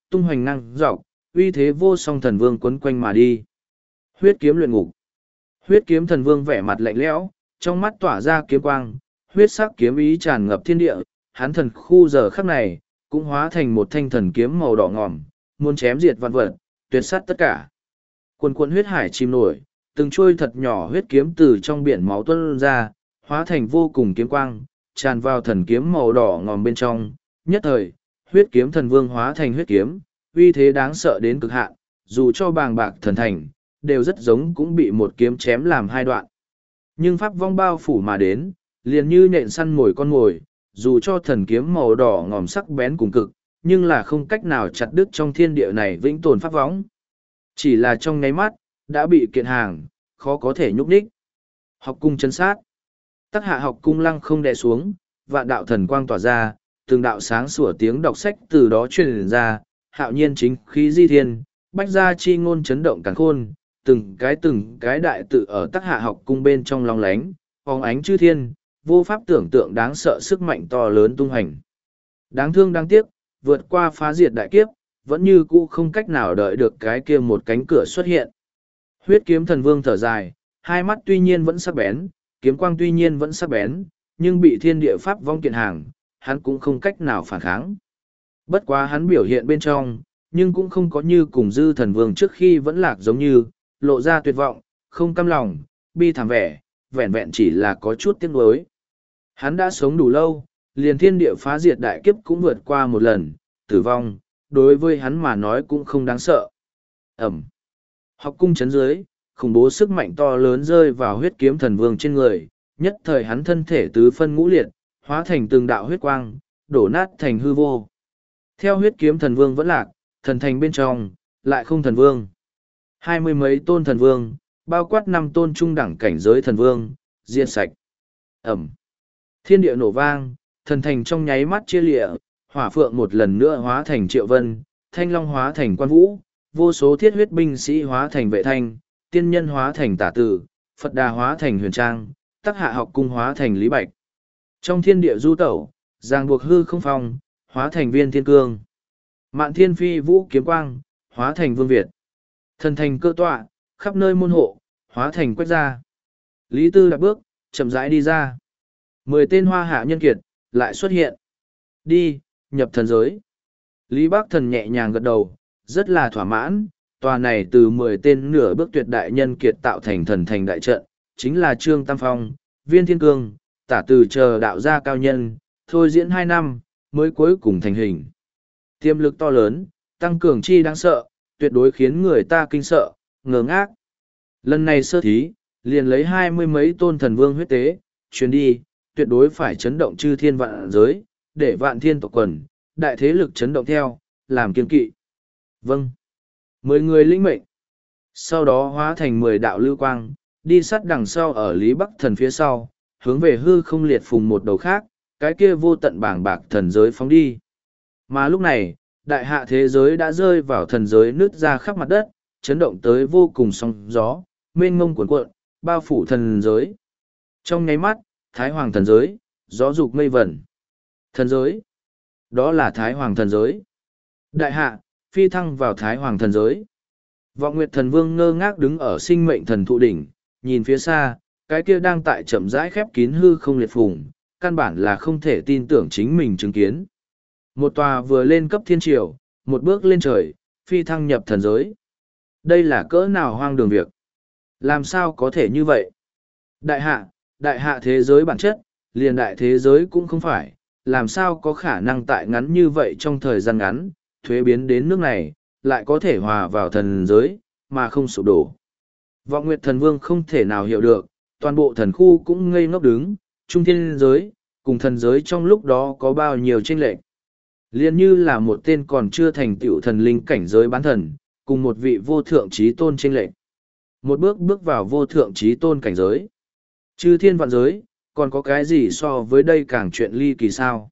tung hoành năng dọc, uy thế vô song thần vương quấn quanh mà đi. Huyết kiếm luyện ngục. Huyết kiếm thần vương vẻ mặt lạnh lẽo, trong mắt tỏa ra kiếm quang, huyết sắc kiếm ý tràn ngập thiên địa, hắn thần khu giờ khắc này, cũng hóa thành một thanh thần kiếm màu đỏ ngòm, muốn chém diệt vạn vật, tuyệt sát tất cả. Quần quần huyết hải chìm nổi, từng trôi thật nhỏ huyết kiếm từ trong biển máu tuôn ra, hóa thành vô cùng kiếm quang, tràn vào thần kiếm màu đỏ ngòm bên trong. Nhất thời, huyết kiếm thần vương hóa thành huyết kiếm, uy thế đáng sợ đến cực hạn, dù cho bàng bạc thần thành, đều rất giống cũng bị một kiếm chém làm hai đoạn. Nhưng pháp vong bao phủ mà đến, liền như nhện săn mồi con mồi, dù cho thần kiếm màu đỏ ngòm sắc bén cùng cực, nhưng là không cách nào chặt đứt trong thiên địa này vĩnh tồn pháp võng. Chỉ là trong nháy mắt, đã bị kiện hàng, khó có thể nhúc nhích. Học cung chân sát. Tắc hạ học cung lăng không đè xuống, vạn đạo thần quang tỏa ra, từng đạo sáng sủa tiếng đọc sách từ đó truyền ra, hạo nhiên chính khí di thiên, bách gia chi ngôn chấn động càn khôn, từng cái từng cái đại tự ở tắc hạ học cung bên trong long lánh, phóng ánh chư thiên, vô pháp tưởng tượng đáng sợ sức mạnh to lớn tung hành. Đáng thương đáng tiếc, vượt qua phá diệt đại kiếp, vẫn như cũ không cách nào đợi được cái kia một cánh cửa xuất hiện. Huyết kiếm thần vương thở dài, hai mắt tuy nhiên vẫn sắc bén, kiếm quang tuy nhiên vẫn sắc bén, nhưng bị thiên địa pháp vong kiện hàng, hắn cũng không cách nào phản kháng. Bất quá hắn biểu hiện bên trong, nhưng cũng không có như cùng dư thần vương trước khi vẫn lạc giống như, lộ ra tuyệt vọng, không cam lòng, bi thảm vẻ, vẹn vẹn chỉ là có chút tiếc nuối. Hắn đã sống đủ lâu, liền thiên địa phá diệt đại kiếp cũng vượt qua một lần, tử vong, đối với hắn mà nói cũng không đáng sợ. Ẩm. Học cung chấn dưới, khủng bố sức mạnh to lớn rơi vào huyết kiếm thần vương trên người, nhất thời hắn thân thể tứ phân ngũ liệt, hóa thành từng đạo huyết quang, đổ nát thành hư vô. Theo huyết kiếm thần vương vẫn lạc, thần thành bên trong, lại không thần vương. Hai mươi mấy tôn thần vương, bao quát năm tôn trung đẳng cảnh giới thần vương, diệt sạch. Ẩm. Thiên địa nổ vang, thần thành trong nháy mắt chia lịa, hỏa phượng một lần nữa hóa thành triệu vân, thanh long hóa thành quan vũ, vô số thiết huyết binh sĩ hóa thành vệ thanh, tiên nhân hóa thành tả tử, Phật đà hóa thành huyền trang, tắc hạ học cung hóa thành lý bạch. Trong thiên địa du tẩu, giang buộc hư không phong, hóa thành viên thiên cương. Mạn thiên phi vũ kiếm quang, hóa thành vương Việt. Thần thành cơ tọa, khắp nơi môn hộ, hóa thành quách gia. Lý Tư đạp bước, chậm rãi đi ra. Mười tên hoa hạ nhân kiệt, lại xuất hiện. Đi, nhập thần giới. Lý Bác Thần nhẹ nhàng gật đầu, rất là thỏa mãn. Tòa này từ mười tên nửa bước tuyệt đại nhân kiệt tạo thành thần thành đại trận, chính là Trương Tam Phong, Viên Thiên Cương, tả từ chờ đạo gia cao nhân, thôi diễn hai năm, mới cuối cùng thành hình. Tiềm lực to lớn, tăng cường chi đáng sợ, tuyệt đối khiến người ta kinh sợ, ngơ ngác. Lần này sơ thí, liền lấy hai mươi mấy tôn thần vương huyết tế, chuyến đi, tuyệt đối phải chấn động chư thiên vạn giới, để vạn thiên tộc quần, đại thế lực chấn động theo, làm kiên kỵ. Vâng. Mười người lĩnh mệnh. Sau đó hóa thành mười đạo lưu quang, đi sát đằng sau ở Lý Bắc Thần phía sau, hướng về hư không liệt phùng một đầu khác, cái kia vô tận bảng bạc thần giới phóng đi. Mà lúc này, đại hạ thế giới đã rơi vào thần giới nứt ra khắp mặt đất, chấn động tới vô cùng sóng gió, mênh mông cuộn cuộn, bao phủ thần giới. Trong nháy mắt, Thái Hoàng thần giới, gió dục mây vẩn. Thần giới. Đó là Thái Hoàng thần giới. Đại hạ, phi thăng vào Thái Hoàng thần giới. Vọng Nguyệt thần vương ngơ ngác đứng ở sinh mệnh thần thụ đỉnh, nhìn phía xa, cái kia đang tại chậm rãi khép kín hư không liệt phùng, căn bản là không thể tin tưởng chính mình chứng kiến. Một tòa vừa lên cấp thiên triều, một bước lên trời, phi thăng nhập thần giới. Đây là cỡ nào hoang đường việc? Làm sao có thể như vậy? Đại hạ, đại hạ thế giới bản chất, liền đại thế giới cũng không phải, làm sao có khả năng tại ngắn như vậy trong thời gian ngắn, thuế biến đến nước này, lại có thể hòa vào thần giới, mà không sụp đổ. Vọng Nguyệt thần vương không thể nào hiểu được, toàn bộ thần khu cũng ngây ngốc đứng, trung thiên giới, cùng thần giới trong lúc đó có bao nhiêu chênh lệch. Liên như là một tên còn chưa thành tựu thần linh cảnh giới bán thần, cùng một vị vô thượng trí tôn chênh lệch. Một bước bước vào vô thượng trí tôn cảnh giới. Chư thiên vạn giới, còn có cái gì so với đây càng chuyện ly kỳ sao?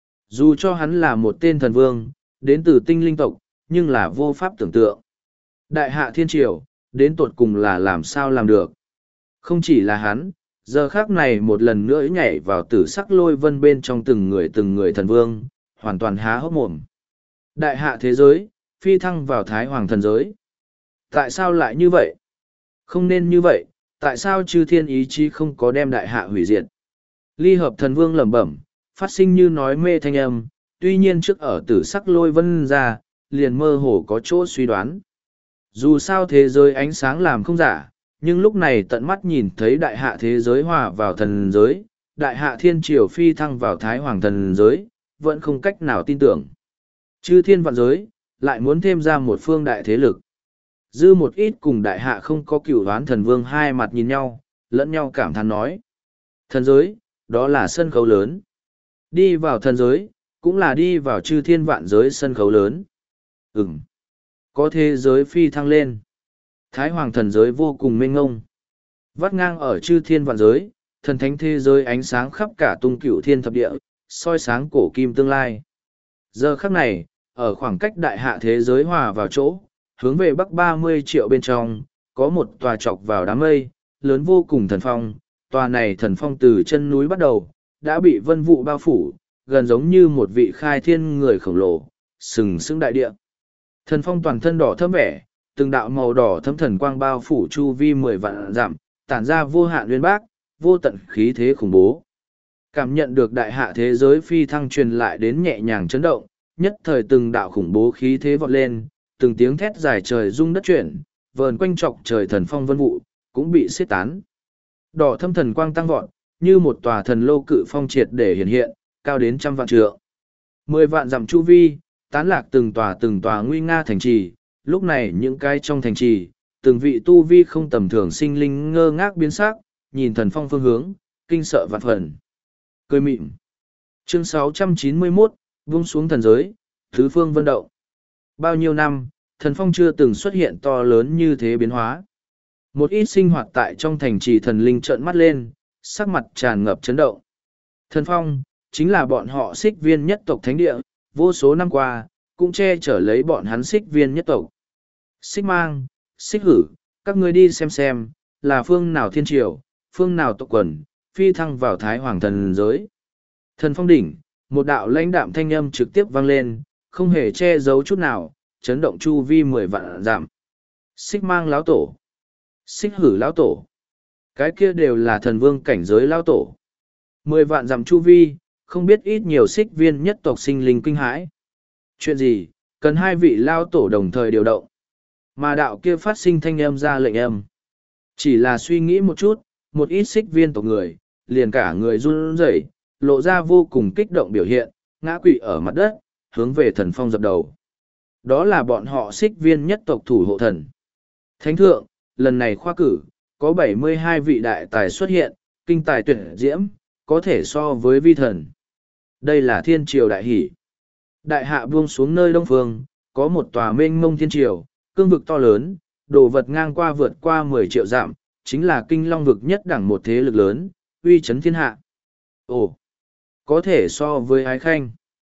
Dù cho hắn là một tên thần vương, đến từ tinh linh tộc, nhưng là vô pháp tưởng tượng. Đại hạ thiên triều, đến tột cùng là làm sao làm được. Không chỉ là hắn, giờ khác này một lần nữa nhảy vào tử sắc lôi vân bên trong từng người từng người thần vương, hoàn toàn há hốc mồm. Đại hạ thế giới, phi thăng vào Thái Hoàng thần giới. Tại sao lại như vậy? Không nên như vậy, tại sao chư thiên ý chí không có đem đại hạ hủy diệt? Ly hợp thần vương lẩm bẩm, phát sinh như nói mê thanh âm, tuy nhiên trước ở tử sắc lôi vân ra, liền mơ hồ có chỗ suy đoán. Dù sao thế giới ánh sáng làm không giả, nhưng lúc này tận mắt nhìn thấy đại hạ thế giới hòa vào thần giới, đại hạ thiên triều phi thăng vào Thái Hoàng thần giới, vẫn không cách nào tin tưởng. Chư thiên vạn giới, lại muốn thêm ra một phương đại thế lực. Dư một ít cùng đại hạ không có cửu đoán thần vương hai mặt nhìn nhau, lẫn nhau cảm thán nói. Thần giới, đó là sân khấu lớn. Đi vào thần giới, cũng là đi vào chư thiên vạn giới sân khấu lớn. Ừm. Có thế giới phi thăng lên. Thái Hoàng thần giới vô cùng mênh ngông. Vắt ngang ở chư thiên vạn giới, thần thánh thế giới ánh sáng khắp cả tung cửu thiên thập địa, soi sáng cổ kim tương lai. Giờ khắc này, ở khoảng cách đại hạ thế giới hòa vào chỗ, hướng về bắc ba mươi triệu bên trong, có một tòa trọc vào đám mây, lớn vô cùng thần phong. Tòa này thần phong từ chân núi bắt đầu, đã bị vân vụ bao phủ, gần giống như một vị khai thiên người khổng lồ, sừng sững đại địa. Thần phong toàn thân đỏ thẫm vẻ, từng đạo màu đỏ thấm thần quang bao phủ chu vi mười vạn dặm, tản ra vô hạn uyên bác, vô tận khí thế khủng bố. Cảm nhận được đại hạ thế giới phi thăng truyền lại đến nhẹ nhàng chấn động, nhất thời từng đạo khủng bố khí thế vọt lên, từng tiếng thét dài trời rung đất chuyển, vờn quanh trọc trời thần phong vân vụ, cũng bị xiết tán. Đỏ thâm thần quang tăng vọt, như một tòa thần lô cự phong triệt để hiện hiện, cao đến trăm vạn trượng. Mười vạn dặm chu vi, tán lạc từng tòa từng tòa nguy nga thành trì, lúc này những cái trong thành trì, từng vị tu vi không tầm thường sinh linh ngơ ngác biến sắc, nhìn thần phong phương hướng, kinh sợ vạn phần. Cười mịn. Chương sáu trăm chín mươi mốt, vung xuống thần giới, thứ phương vân động. Bao nhiêu năm, thần phong chưa từng xuất hiện to lớn như thế biến hóa. Một ít sinh hoạt tại trong thành trì thần linh trợn mắt lên, sắc mặt tràn ngập chấn động. Thần phong, chính là bọn họ xích viên nhất tộc thánh địa, vô số năm qua, cũng che chở lấy bọn hắn xích viên nhất tộc. Xích mang, xích hử, các ngươi đi xem xem, là phương nào thiên triều, phương nào tộc quần, phi thăng vào Thái Hoàng thần giới. Thần phong đỉnh, một đạo lãnh đạm thanh âm trực tiếp vang lên, không hề che giấu chút nào, chấn động chu vi mười vạn giảm. Xích mang lão tổ, xích hử lão tổ, cái kia đều là thần vương cảnh giới lão tổ. Mười vạn dặm chu vi, không biết ít nhiều xích viên nhất tộc sinh linh kinh hãi. Chuyện gì, cần hai vị lao tổ đồng thời điều động. Mà đạo kia phát sinh thanh âm ra lệnh âm. Chỉ là suy nghĩ một chút, một ít xích viên tộc người, liền cả người run rẩy, lộ ra vô cùng kích động biểu hiện, ngã quỵ ở mặt đất, hướng về thần phong dập đầu. Đó là bọn họ xích viên nhất tộc thủ hộ thần. Thánh thượng, lần này khoa cử, có bảy mươi hai vị đại tài xuất hiện, kinh tài tuyệt diễm, có thể so với vi thần. Đây là thiên triều đại hỷ. Đại hạ buông xuống nơi đông phương, có một tòa mênh mông thiên triều, cương vực to lớn, đồ vật ngang qua vượt qua mười triệu dặm, chính là kinh long vực nhất đẳng một thế lực lớn, uy chấn thiên hạ. Ồ, có thể so với ái khanh.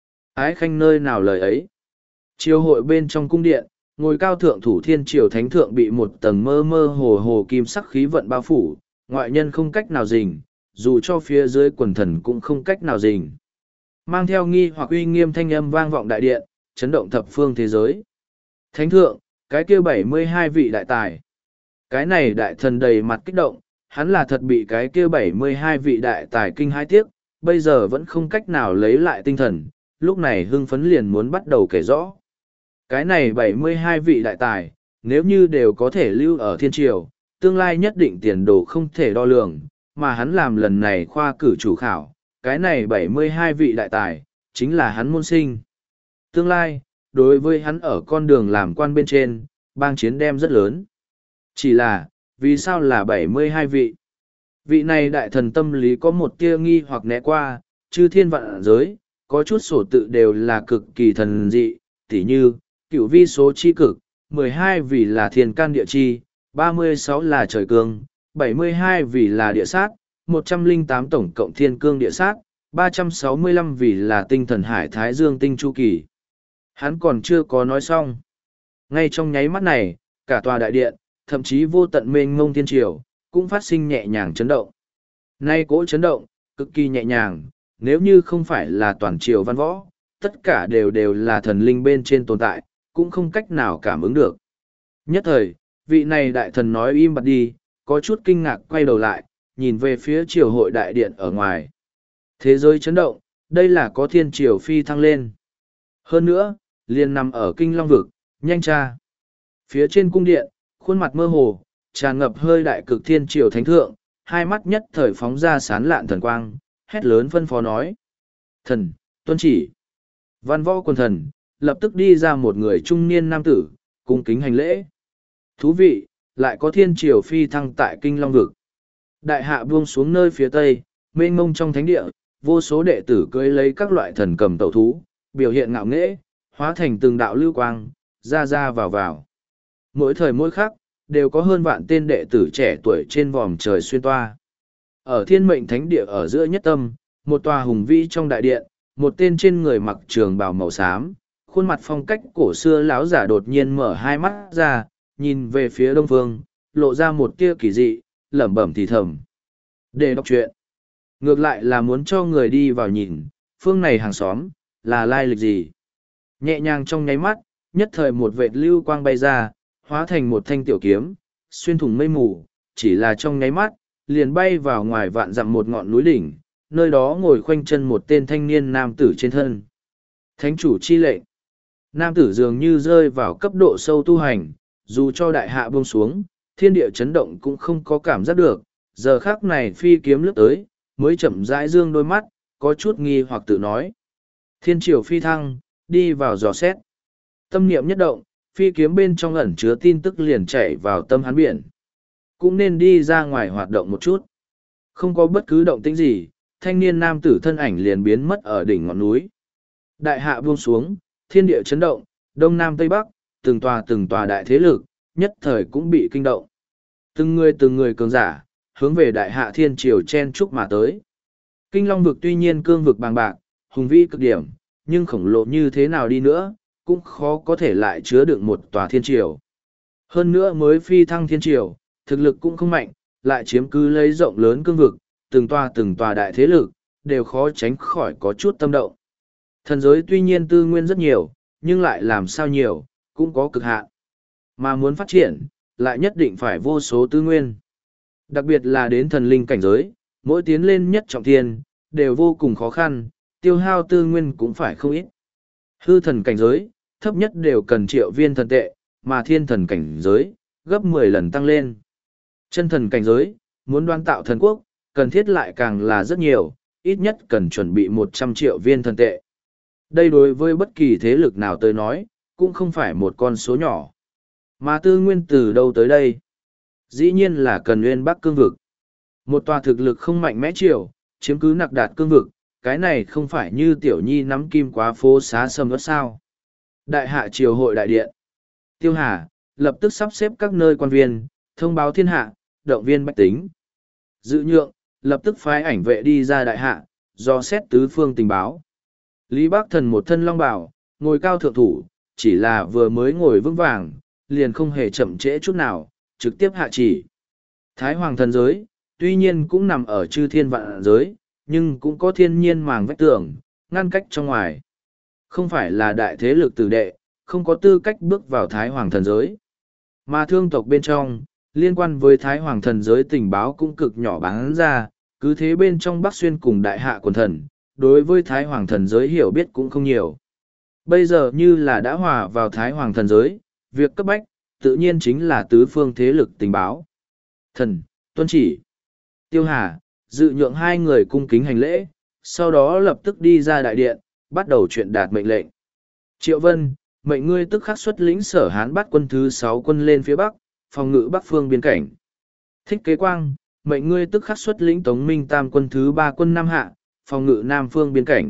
Ái khanh nơi nào lời ấy? Triều hội bên trong cung điện, ngồi cao thượng thủ thiên triều thánh thượng bị một tầng mơ mơ hồ hồ kim sắc khí vận bao phủ, ngoại nhân không cách nào rình, dù cho phía dưới quần thần cũng không cách nào rình. Mang theo nghi hoặc uy nghiêm thanh âm vang vọng đại điện, chấn động thập phương thế giới. Thánh thượng, cái kia bảy mươi hai vị đại tài. Cái này đại thần đầy mặt kích động, hắn là thật bị cái kia bảy mươi hai vị đại tài kinh hai tiếc, bây giờ vẫn không cách nào lấy lại tinh thần, lúc này hưng phấn liền muốn bắt đầu kể rõ. Cái này bảy mươi hai vị đại tài, nếu như đều có thể lưu ở thiên triều, tương lai nhất định tiền đồ không thể đo lường, mà hắn làm lần này khoa cử chủ khảo, cái này bảy mươi hai vị đại tài, chính là hắn môn sinh. Tương lai, đối với hắn ở con đường làm quan bên trên, bang chiến đem rất lớn. Chỉ là, vì sao là bảy mươi hai vị? Vị này đại thần tâm lý có một tia nghi hoặc né qua, chư thiên vạn giới, có chút sổ tự đều là cực kỳ thần dị, tỉ như, cửu vi số chi cực, mười hai vì là thiên can địa chi, ba mươi sáu là trời cương, bảy mươi hai vì là địa sát, một trăm lẻ tám tổng cộng thiên cương địa sát, ba trăm sáu mươi lăm vì là tinh thần hải thái dương tinh chu kỳ. Hắn còn chưa có nói xong. Ngay trong nháy mắt này, cả tòa đại điện, thậm chí vô tận mênh mông thiên triều, cũng phát sinh nhẹ nhàng chấn động. Nay cỗ chấn động, cực kỳ nhẹ nhàng, nếu như không phải là toàn triều văn võ, tất cả đều đều là thần linh bên trên tồn tại, cũng không cách nào cảm ứng được. Nhất thời, vị này đại thần nói im bặt đi, có chút kinh ngạc quay đầu lại, nhìn về phía triều hội đại điện ở ngoài. Thế giới chấn động, đây là có thiên triều phi thăng lên. Hơn nữa, liền nằm ở kinh long vực, nhanh tra. Phía trên cung điện, khuôn mặt mơ hồ, tràn ngập hơi đại cực thiên triều thánh thượng, hai mắt nhất thời phóng ra sán lạn thần quang, hét lớn phân phó nói. Thần, tuân chỉ. Văn võ quần thần, lập tức đi ra một người trung niên nam tử, cung kính hành lễ. Thú vị, lại có thiên triều phi thăng tại kinh long vực. Đại hạ buông xuống nơi phía tây, mênh mông trong thánh địa, vô số đệ tử cưỡi lấy các loại thần cầm tẩu thú, biểu hiện ngạo nghễ, hóa thành từng đạo lưu quang, ra ra vào vào. Mỗi thời mỗi khắc, đều có hơn vạn tên đệ tử trẻ tuổi trên vòm trời xuyên toa. Ở thiên mệnh thánh địa ở giữa nhất tâm, một tòa hùng vĩ trong đại điện, một tên trên người mặc trường bào màu xám, khuôn mặt phong cách cổ xưa lão giả đột nhiên mở hai mắt ra, nhìn về phía đông phương, lộ ra một tia kỳ dị, lẩm bẩm thì thầm. Để đọc truyện. Ngược lại là muốn cho người đi vào nhìn, phương này hàng xóm, là lai lịch gì. Nhẹ nhàng trong nháy mắt, nhất thời một vệt lưu quang bay ra, hóa thành một thanh tiểu kiếm, xuyên thủng mây mù, chỉ là trong nháy mắt, liền bay vào ngoài vạn dặm một ngọn núi đỉnh, nơi đó ngồi khoanh chân một tên thanh niên nam tử trên thân. Thánh chủ chi lệnh. Nam tử dường như rơi vào cấp độ sâu tu hành, dù cho đại hạ buông xuống, thiên địa chấn động cũng không có cảm giác được, giờ khác này phi kiếm lướt tới, mới chậm rãi dương đôi mắt, có chút nghi hoặc tự nói. Thiên triều phi thăng, đi vào dò xét. Tâm niệm nhất động, phi kiếm bên trong ẩn chứa tin tức liền chảy vào tâm hắn biển. Cũng nên đi ra ngoài hoạt động một chút. Không có bất cứ động tĩnh gì, thanh niên nam tử thân ảnh liền biến mất ở đỉnh ngọn núi. Đại hạ buông xuống, thiên địa chấn động, đông nam tây bắc, từng tòa từng tòa đại thế lực, nhất thời cũng bị kinh động. Từng người từng người cường giả, hướng về đại hạ thiên triều chen chúc mà tới. Kinh Long vực tuy nhiên cương vực bàng bạc, hùng vĩ cực điểm, nhưng khổng lồ như thế nào đi nữa, cũng khó có thể lại chứa đựng một tòa thiên triều. Hơn nữa mới phi thăng thiên triều, thực lực cũng không mạnh, lại chiếm cứ lấy rộng lớn cương vực, từng tòa từng tòa đại thế lực, đều khó tránh khỏi có chút tâm động. Thần giới tuy nhiên tư nguyên rất nhiều, nhưng lại làm sao nhiều, cũng có cực hạn. Mà muốn phát triển, lại nhất định phải vô số tư nguyên. Đặc biệt là đến thần linh cảnh giới, mỗi tiến lên nhất trọng thiên, đều vô cùng khó khăn, tiêu hao tư nguyên cũng phải không ít. Hư thần cảnh giới, thấp nhất đều cần triệu viên thần tệ, mà thiên thần cảnh giới, gấp mười lần tăng lên. Chân thần cảnh giới, muốn đoan tạo thần quốc, cần thiết lại càng là rất nhiều, ít nhất cần chuẩn bị một trăm triệu viên thần tệ. Đây đối với bất kỳ thế lực nào tới nói, cũng không phải một con số nhỏ. Mà tư nguyên từ đâu tới đây? Dĩ nhiên là cần nguyên bắc cương vực. Một tòa thực lực không mạnh mẽ triều, chiếm cứ nặc đạt cương vực, cái này không phải như tiểu nhi nắm kim quá phố xá sầm ớt sao. Đại hạ triều hội đại điện. Tiêu Hà, lập tức sắp xếp các nơi quan viên, thông báo thiên hạ, động viên bách tính. Dự nhượng, lập tức phái ảnh vệ đi ra đại hạ, do xét tứ phương tình báo. Lý Bắc Thần một thân long bảo, ngồi cao thượng thủ, chỉ là vừa mới ngồi vững vàng, liền không hề chậm trễ chút nào, trực tiếp hạ chỉ. Thái Hoàng thần giới, tuy nhiên cũng nằm ở chư thiên vạn giới, nhưng cũng có thiên nhiên màng vách tường, ngăn cách trong ngoài. Không phải là đại thế lực tử đệ, không có tư cách bước vào Thái Hoàng thần giới. Mà thương tộc bên trong, liên quan với Thái Hoàng thần giới tình báo cũng cực nhỏ bán ra, cứ thế bên trong Bắc Xuyên cùng đại hạ quần thần, đối với Thái Hoàng thần giới hiểu biết cũng không nhiều. Bây giờ như là đã hòa vào Thái Hoàng thần giới, việc cấp bách, tự nhiên chính là tứ phương thế lực tình báo. Thần, tuân chỉ. Tiêu Hà, dự nhượng hai người cung kính hành lễ, sau đó lập tức đi ra đại điện, bắt đầu chuyện đạt mệnh lệnh. Triệu Vân, mệnh ngươi tức khắc xuất lĩnh Sở Hán bắt quân thứ sáu quân lên phía Bắc, phòng ngự Bắc phương biên cảnh. Thích Kế Quang, mệnh ngươi tức khắc xuất lĩnh Tống Minh Tam quân thứ ba quân Nam Hạ, phòng ngự Nam phương biên cảnh.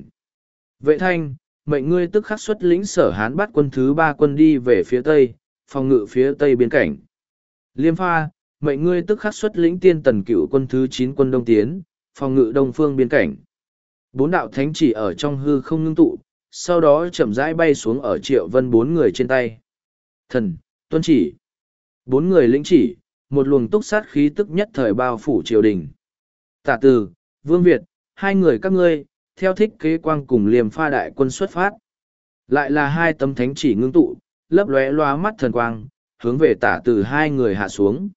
Vệ Thanh, mệnh ngươi tức khắc xuất lĩnh Sở Hán bắt quân thứ ba quân đi về phía Tây, phòng ngự phía Tây biên cảnh. Liêm Pha, mệnh ngươi tức khắc xuất lĩnh Tiên Tần Cửu quân thứ chín quân Đông Tiến, phòng ngự Đông phương biên cảnh. Bốn đạo thánh chỉ ở trong hư không ngưng tụ, sau đó chậm rãi bay xuống ở Triệu Vân bốn người trên tay. Thần, tuân chỉ. Bốn người lĩnh chỉ, một luồng túc sát khí tức nhất thời bao phủ triều đình. Tả Từ, Vương Việt, hai người các ngươi, theo Thích Kế Quang cùng Liêm Pha đại quân xuất phát. Lại là hai tấm thánh chỉ ngưng tụ, lấp lóe loa mắt thần quang, hướng về tả từ hai người hạ xuống.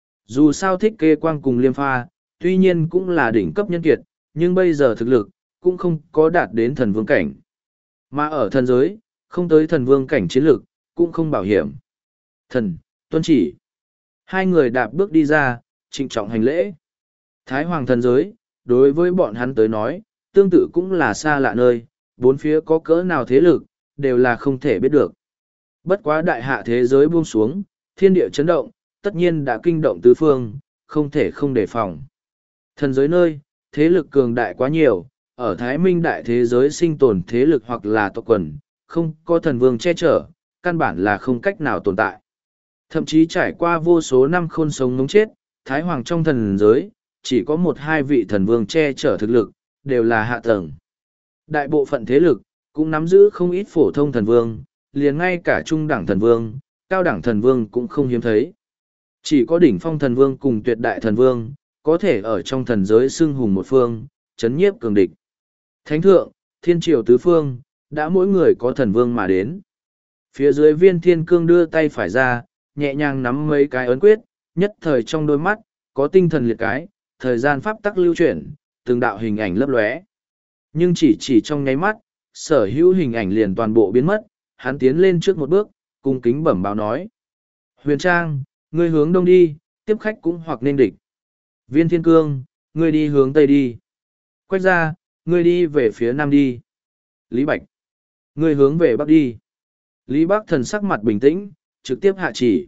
Dù sao thích kê quang cùng liêm pha, tuy nhiên cũng là đỉnh cấp nhân kiệt, nhưng bây giờ thực lực, cũng không có đạt đến thần vương cảnh. Mà ở thần giới, không tới thần vương cảnh chiến lực, cũng không bảo hiểm. Thần, tuân chỉ. Hai người đạp bước đi ra, trịnh trọng hành lễ. Thái Hoàng thần giới, đối với bọn hắn tới nói, tương tự cũng là xa lạ nơi, bốn phía có cỡ nào thế lực, đều là không thể biết được. Bất quá đại hạ thế giới buông xuống, thiên địa chấn động, tất nhiên đã kinh động tứ phương, không thể không đề phòng. Thần giới nơi, thế lực cường đại quá nhiều, ở Thái Minh đại thế giới sinh tồn thế lực hoặc là tộc quần, không có thần vương che chở, căn bản là không cách nào tồn tại. Thậm chí trải qua vô số năm khôn sống ngống chết, Thái Hoàng trong thần giới, chỉ có một hai vị thần vương che chở thực lực, đều là hạ tầng. Đại bộ phận thế lực, cũng nắm giữ không ít phổ thông thần vương, liền ngay cả trung đẳng thần vương, cao đẳng thần vương cũng không hiếm thấy. Chỉ có đỉnh phong thần vương cùng tuyệt đại thần vương, có thể ở trong thần giới xưng hùng một phương, chấn nhiếp cường địch. Thánh thượng, thiên triều tứ phương, đã mỗi người có thần vương mà đến. Phía dưới viên thiên cương đưa tay phải ra, nhẹ nhàng nắm mấy cái ấn quyết, nhất thời trong đôi mắt, có tinh thần liệt cái, thời gian pháp tắc lưu chuyển, từng đạo hình ảnh lấp lóe. Nhưng chỉ chỉ trong nháy mắt, sở hữu hình ảnh liền toàn bộ biến mất, hắn tiến lên trước một bước, cung kính bẩm báo nói. Huyền Trang, ngươi hướng đông đi, tiếp khách cũng hoặc nên địch. Viên Thiên Cương, ngươi đi hướng tây đi. Quách ra, ngươi đi về phía nam đi. Lý Bạch, ngươi hướng về bắc đi. Lý Bắc thần sắc mặt bình tĩnh, trực tiếp hạ chỉ.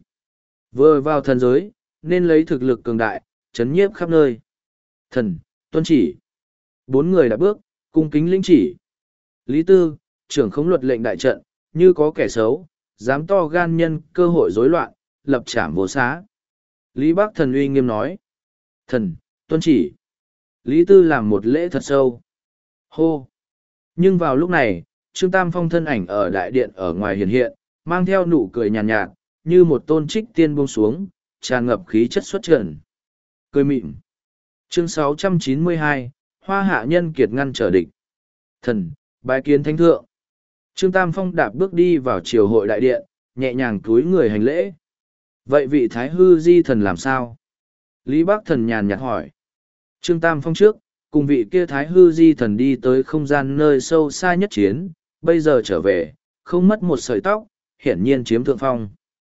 Vừa vào thần giới, nên lấy thực lực cường đại, chấn nhiếp khắp nơi. Thần, tuân chỉ. Bốn người đã bước, cung kính lĩnh chỉ. Lý Tư, trưởng khống luật lệnh đại trận, như có kẻ xấu, dám to gan nhân cơ hội rối loạn, lập trảm vô xá. Lý Bắc thần uy nghiêm nói. Thần, tuân chỉ. Lý Tư làm một lễ thật sâu. Hô. Nhưng vào lúc này, Trương Tam Phong thân ảnh ở đại điện ở ngoài hiện hiện, mang theo nụ cười nhàn nhạt, nhạt, như một tôn trích tiên buông xuống, tràn ngập khí chất xuất trần. Cười mịn. Chương sáu trăm chín mươi hai, Hoa hạ nhân kiệt ngăn trở địch. Thần, bái kiến thánh thượng. Trương Tam Phong đạp bước đi vào triều hội đại điện, nhẹ nhàng cúi người hành lễ. Vậy vị Thái Hư Di thần làm sao? Lý Bắc thần nhàn nhạt hỏi. Trương Tam Phong trước, cùng vị kia Thái Hư Di thần đi tới không gian nơi sâu xa nhất chiến, bây giờ trở về, không mất một sợi tóc, hiển nhiên chiếm thượng phong.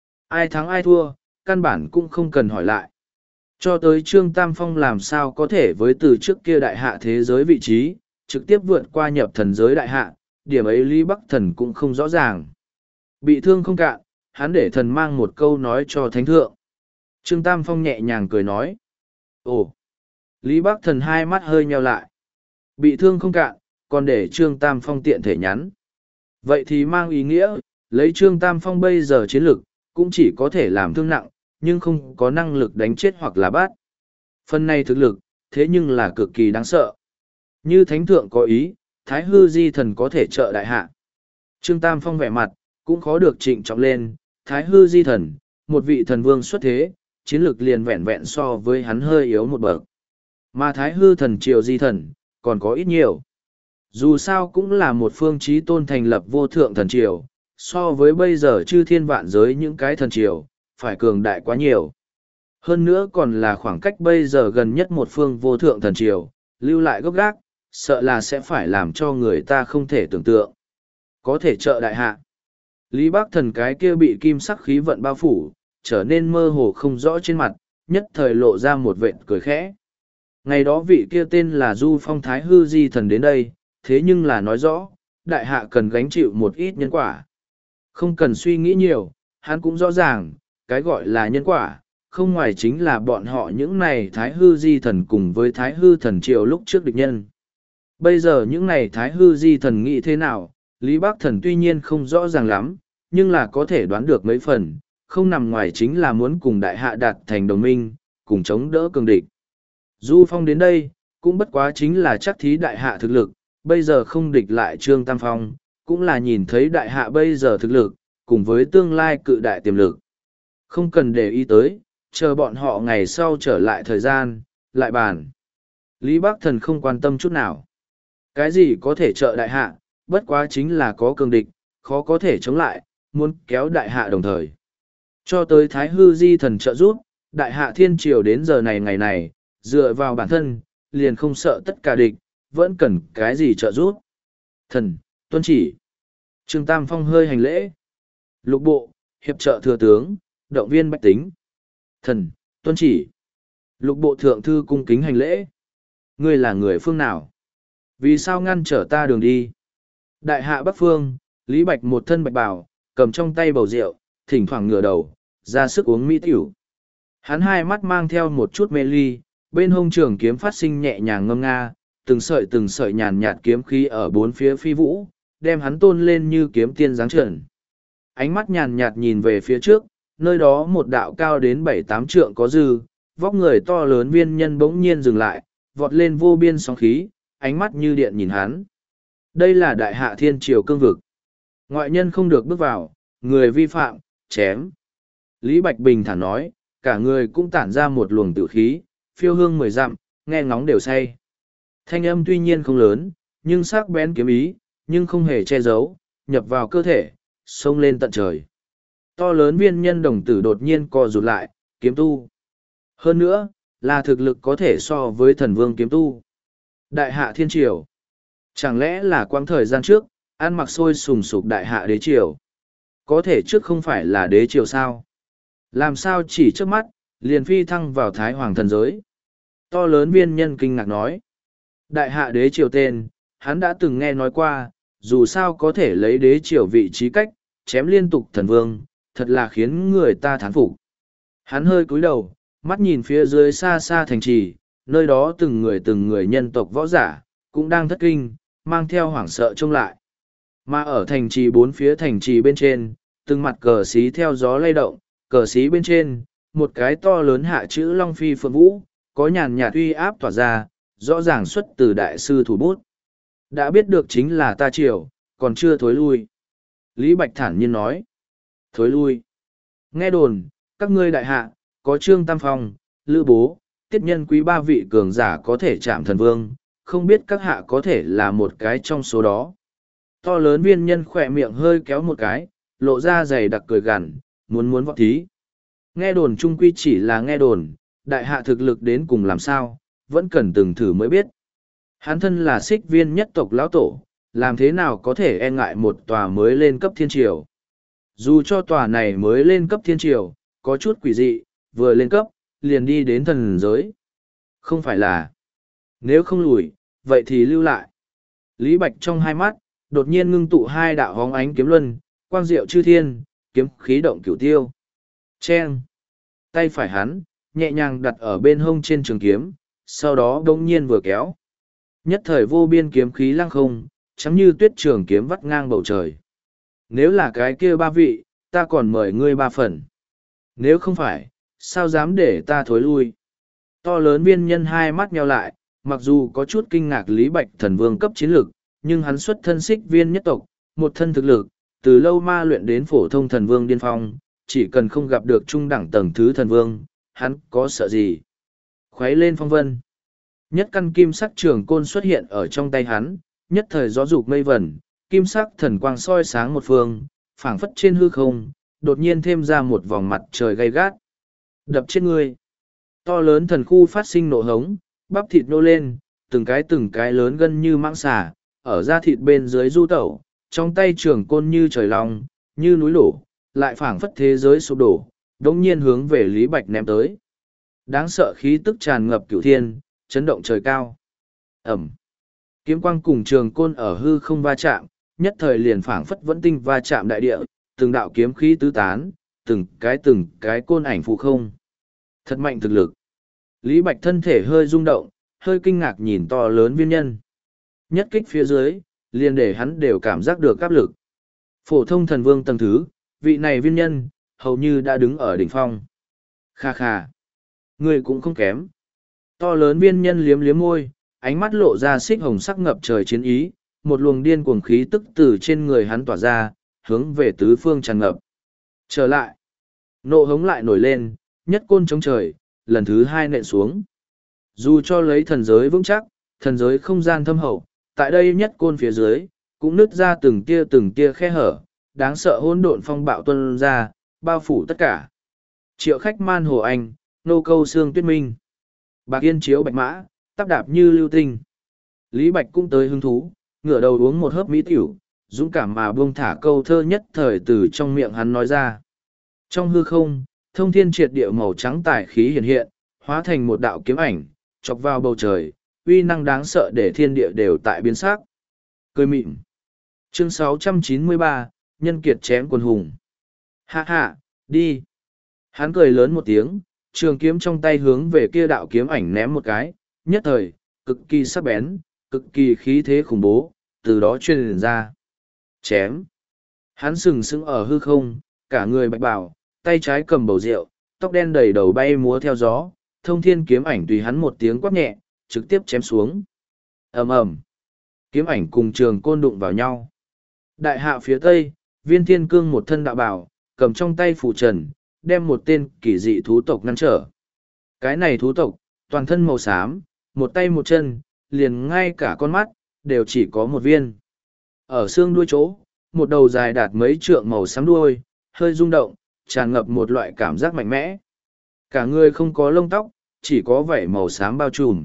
Ai thắng ai thua, căn bản cũng không cần hỏi lại. Cho tới Trương Tam Phong làm sao có thể với từ trước kia đại hạ thế giới vị trí, trực tiếp vượt qua nhập thần giới đại hạ, điểm ấy Lý Bắc thần cũng không rõ ràng. Bị thương không cạn, hắn để thần mang một câu nói cho thánh thượng. Trương Tam Phong nhẹ nhàng cười nói. Ồ! Lý Bắc thần hai mắt hơi nheo lại. Bị thương không cạn, còn để Trương Tam Phong tiện thể nhắn. Vậy thì mang ý nghĩa, lấy Trương Tam Phong bây giờ chiến lực, cũng chỉ có thể làm thương nặng, nhưng không có năng lực đánh chết hoặc là bắt. Phần này thực lực, thế nhưng là cực kỳ đáng sợ. Như thánh thượng có ý, Thái Hư Di thần có thể trợ đại hạ. Trương Tam Phong vẻ mặt, cũng khó được trịnh trọng lên, Thái Hư Di thần, một vị thần vương xuất thế, chiến lực liền vẹn vẹn so với hắn hơi yếu một bậc. Mà Thái Hư thần triều Di thần, còn có ít nhiều. Dù sao cũng là một phương chí tôn thành lập vô thượng thần triều, so với bây giờ chư thiên vạn giới những cái thần triều, phải cường đại quá nhiều. Hơn nữa còn là khoảng cách bây giờ gần nhất một phương vô thượng thần triều, lưu lại gốc gác, sợ là sẽ phải làm cho người ta không thể tưởng tượng. Có thể trợ đại hạ. Lý Bắc thần cái kia bị kim sắc khí vận bao phủ, trở nên mơ hồ không rõ trên mặt, nhất thời lộ ra một vệt cười khẽ. Ngày đó vị kia tên là Du Phong Thái Hư Di thần đến đây, thế nhưng là nói rõ, đại hạ cần gánh chịu một ít nhân quả. Không cần suy nghĩ nhiều, hắn cũng rõ ràng, cái gọi là nhân quả, không ngoài chính là bọn họ những này Thái Hư Di thần cùng với Thái Hư thần triều lúc trước địch nhân. Bây giờ những này Thái Hư Di thần nghĩ thế nào, Lý Bắc thần tuy nhiên không rõ ràng lắm, nhưng là có thể đoán được mấy phần, không nằm ngoài chính là muốn cùng đại hạ đạt thành đồng minh, cùng chống đỡ cường địch. Du Phong đến đây, cũng bất quá chính là chắc thí đại hạ thực lực, bây giờ không địch lại Trương Tam Phong, cũng là nhìn thấy đại hạ bây giờ thực lực, cùng với tương lai cự đại tiềm lực. Không cần để ý tới, chờ bọn họ ngày sau trở lại thời gian, lại bàn. Lý Bắc Thần không quan tâm chút nào. Cái gì có thể trợ đại hạ, bất quá chính là có cường địch, khó có thể chống lại, muốn kéo đại hạ đồng thời. Cho tới Thái Hư Di thần trợ giúp, đại hạ thiên triều đến giờ này ngày này, dựa vào bản thân, liền không sợ tất cả địch, vẫn cần cái gì trợ giúp. Thần, tuân chỉ. Trương Tam Phong hơi hành lễ. Lục bộ, hiệp trợ thừa tướng, động viên bách tính. Thần, tuân chỉ. Lục bộ thượng thư cung kính hành lễ. Ngươi là người phương nào? Vì sao ngăn trở ta đường đi? Đại hạ Bắc Phương, Lý Bạch một thân bạch bào, cầm trong tay bầu rượu, thỉnh thoảng ngửa đầu, ra sức uống mỹ tiểu. Hắn hai mắt mang theo một chút mê ly, bên hông trường kiếm phát sinh nhẹ nhàng ngâm nga, từng sợi từng sợi nhàn nhạt kiếm khí ở bốn phía phi vũ, đem hắn tôn lên như kiếm tiên dáng trần. Ánh mắt nhàn nhạt nhìn về phía trước, nơi đó một đạo cao đến bảy tám trượng có dư, vóc người to lớn viên nhân bỗng nhiên dừng lại, vọt lên vô biên sóng khí, ánh mắt như điện nhìn hắn. Đây là đại hạ thiên triều cương vực. Ngoại nhân không được bước vào, người vi phạm, chém. Lý Bạch Bình thản nói, cả người cũng tản ra một luồng tự khí, phiêu hương mười dặm, nghe ngóng đều say. Thanh âm tuy nhiên không lớn, nhưng sắc bén kiếm ý, nhưng không hề che giấu, nhập vào cơ thể, xông lên tận trời. To lớn viên nhân đồng tử đột nhiên co rụt lại, kiếm tu. Hơn nữa, là thực lực có thể so với thần vương kiếm tu. Đại hạ thiên triều. Chẳng lẽ là quãng thời gian trước, ăn mặc sôi sùng sục đại hạ đế triều. Có thể trước không phải là đế triều sao? Làm sao chỉ trước mắt, liền phi thăng vào thái hoàng thần giới? To lớn viên nhân kinh ngạc nói. Đại hạ đế triều tên, hắn đã từng nghe nói qua, dù sao có thể lấy đế triều vị trí cách, chém liên tục thần vương, thật là khiến người ta thán phục. Hắn hơi cúi đầu, mắt nhìn phía dưới xa xa thành trì, nơi đó từng người từng người nhân tộc võ giả, cũng đang thất kinh, mang theo hoảng sợ trông lại. Mà ở thành trì bốn phía thành trì bên trên, từng mặt cờ xí theo gió lay động, cờ xí bên trên, một cái to lớn hạ chữ Long Phi Phượng Vũ, có nhàn nhạt uy áp tỏa ra, rõ ràng xuất từ đại sư thủ bút. Đã biết được chính là ta triều, còn chưa thối lui. Lý Bạch thản nhiên nói. Thối lui. Nghe đồn, các ngươi đại hạ, có Trương Tam Phong, Lữ Bố, Tiết Nhân Quý ba vị cường giả có thể chạm thần vương, không biết các hạ có thể là một cái trong số đó. To lớn viên nhân khỏe miệng hơi kéo một cái, lộ ra dày đặc cười gằn, muốn muốn vọt thí. Nghe đồn trung quy chỉ là nghe đồn, đại hạ thực lực đến cùng làm sao, vẫn cần từng thử mới biết. Hắn thân là xích viên nhất tộc lão tổ, làm thế nào có thể e ngại một tòa mới lên cấp thiên triều. Dù cho tòa này mới lên cấp thiên triều, có chút quỷ dị, vừa lên cấp, liền đi đến thần giới. Không phải là, nếu không lùi, vậy thì lưu lại. Lý Bạch trong hai mắt, đột nhiên ngưng tụ hai đạo hóng ánh kiếm luân, quang diệu chư thiên, kiếm khí động cửu tiêu. Chen! Tay phải hắn, nhẹ nhàng đặt ở bên hông trên trường kiếm, sau đó đông nhiên vừa kéo. Nhất thời vô biên kiếm khí lăng không, chẳng như tuyết trường kiếm vắt ngang bầu trời. Nếu là cái kia ba vị, ta còn mời ngươi ba phần. Nếu không phải, sao dám để ta thối lui? To lớn viên nhân hai mắt nheo lại, mặc dù có chút kinh ngạc Lý Bạch thần vương cấp chiến lực, nhưng hắn xuất thân xích viên nhất tộc, một thân thực lực, từ lâu ma luyện đến phổ thông thần vương điên phong, chỉ cần không gặp được trung đẳng tầng thứ thần vương, hắn có sợ gì? Khuấy lên phong vân. Nhất căn kim sắc trường côn xuất hiện ở trong tay hắn, nhất thời gió dục mây vẩn, kim sắc thần quang soi sáng một phương, phảng phất trên hư không, đột nhiên thêm ra một vòng mặt trời gay gắt. Đập chết ngươi. To lớn thần khu phát sinh nổ hống, bắp thịt nô lên, từng cái từng cái lớn gân như mãng xà, ở da thịt bên dưới du tẩu, trong tay trường côn như trời long, như núi đổ, lại phảng phất thế giới sụp đổ, đống nhiên hướng về Lý Bạch ném tới. Đáng sợ khí tức tràn ngập cửu thiên, chấn động trời cao. Ẩm. Kiếm quang cùng trường côn ở hư không va chạm, nhất thời liền phảng phất vẫn tinh va chạm đại địa, từng đạo kiếm khí tứ tán, từng cái từng cái côn ảnh phụ không. Thật mạnh thực lực. Lý Bạch thân thể hơi rung động, hơi kinh ngạc nhìn to lớn viên nhân. Nhất kích phía dưới, liền để hắn đều cảm giác được áp lực. Phổ thông thần vương tầng thứ, vị này viên nhân, hầu như đã đứng ở đỉnh phong. Kha kha. Người cũng không kém. To lớn viên nhân liếm liếm môi, ánh mắt lộ ra xích hồng sắc ngập trời chiến ý, một luồng điên cuồng khí tức từ trên người hắn tỏa ra, hướng về tứ phương tràn ngập. Trở lại. Nộ hống lại nổi lên, nhất côn chống trời, lần thứ hai nện xuống. Dù cho lấy thần giới vững chắc, thần giới không gian thâm hậu, tại đây nhất côn phía dưới, cũng nứt ra từng tia từng tia khe hở, đáng sợ hỗn độn phong bạo tuân ra, bao phủ tất cả. Triệu khách man hồ anh, nô câu xương tuyết minh. Bạc yên chiếu bạch mã, tắp đạp như lưu tinh. Lý Bạch cũng tới hứng thú, ngửa đầu uống một hớp mỹ tiểu, dũng cảm mà buông thả câu thơ nhất thời từ trong miệng hắn nói ra. Trong hư không, thông thiên triệt địa màu trắng tải khí hiện hiện, hóa thành một đạo kiếm ảnh, chọc vào bầu trời, uy năng đáng sợ để thiên địa đều tại biến sắc. Cười mịn. Chương sáu trăm chín mươi ba, Nhân kiệt chém quần hùng. Hạ hạ, đi. Hắn cười lớn một tiếng, trường kiếm trong tay hướng về kia đạo kiếm ảnh ném một cái, nhất thời, cực kỳ sắc bén, cực kỳ khí thế khủng bố, từ đó truyền ra. Chém. Hắn sừng sững ở hư không, cả người bạch bào, tay trái cầm bầu rượu, tóc đen đầy đầu bay múa theo gió, thông thiên kiếm ảnh tùy hắn một tiếng quát nhẹ, trực tiếp chém xuống. Ầm ầm. Kiếm ảnh cùng trường côn đụng vào nhau. Đại hạ phía tây, Viên Thiên Cương một thân đạo bào, cầm trong tay phủ trần, đem một tên kỳ dị thú tộc ngăn trở. Cái này thú tộc, toàn thân màu xám, một tay một chân, liền ngay cả con mắt, đều chỉ có một viên. Ở xương đuôi chỗ, một đầu dài đạt mấy trượng màu xám đuôi, hơi rung động, tràn ngập một loại cảm giác mạnh mẽ. Cả người không có lông tóc, chỉ có vảy màu xám bao trùm.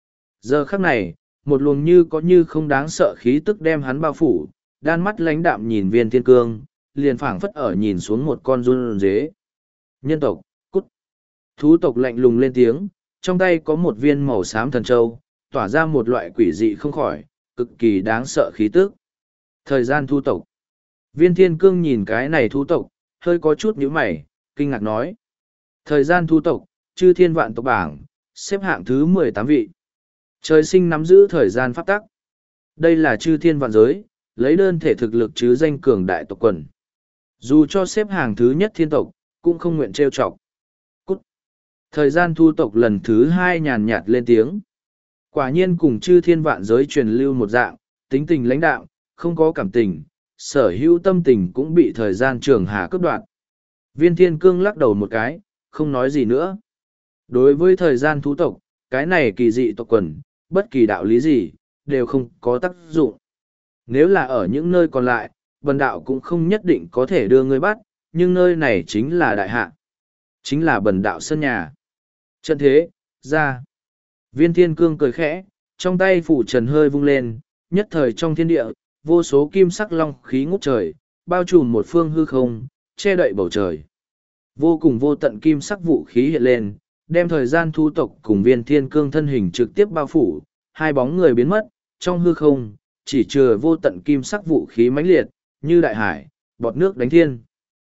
Giờ khắc này, một luồng như có như không đáng sợ khí tức đem hắn bao phủ, đan mắt lãnh đạm nhìn Viên Thiên Cương, liền phảng phất ở nhìn xuống một con run dế. Nhân tộc, cút. Thú tộc lạnh lùng lên tiếng, trong tay có một viên màu xám thần châu, tỏa ra một loại quỷ dị không khỏi, cực kỳ đáng sợ khí tức. Thời gian thu tộc. Viên Thiên Cương nhìn cái này thú tộc, hơi có chút nhíu mày, kinh ngạc nói. Thời gian thu tộc, chư thiên vạn tộc bảng, xếp hạng thứ mười tám vị. Trời sinh nắm giữ thời gian pháp tắc. Đây là chư thiên vạn giới, lấy đơn thể thực lực chứ danh cường đại tộc quần. Dù cho xếp hàng thứ nhất thiên tộc, cũng không nguyện trêu chọc. Cút. Thời gian thu tộc lần thứ hai nhàn nhạt lên tiếng. Quả nhiên cùng chư thiên vạn giới truyền lưu một dạng, tính tình lãnh đạo, không có cảm tình, sở hữu tâm tình cũng bị thời gian trường hà cướp đoạt. Viên Thiên Cương lắc đầu một cái, không nói gì nữa. Đối với thời gian thú tộc, cái này kỳ dị tộc quần, bất kỳ đạo lý gì, đều không có tác dụng. Nếu là ở những nơi còn lại, bần đạo cũng không nhất định có thể đưa ngươi bắt, nhưng nơi này chính là đại hạ. Chính là bần đạo sân nhà. Trận thế, ra. Viên Thiên Cương cười khẽ, trong tay phủ trần hơi vung lên, nhất thời trong thiên địa, vô số kim sắc long khí ngút trời, bao trùm một phương hư không, che đậy bầu trời. Vô cùng vô tận kim sắc vũ khí hiện lên, đem thời gian thu tộc cùng Viên Thiên Cương thân hình trực tiếp bao phủ, hai bóng người biến mất, trong hư không, chỉ chừa vô tận kim sắc vũ khí mãnh liệt, như đại hải, bọt nước đánh thiên.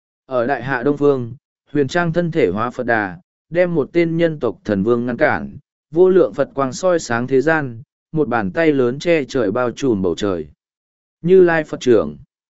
Ở đại hạ Đông Phương, Huyền Trang thân thể hóa Phật Đà, đem một tên nhân tộc thần vương ngăn cản, vô lượng Phật quang soi sáng thế gian, một bàn tay lớn che trời bao trùm bầu trời. Như Lai Phật trưởng.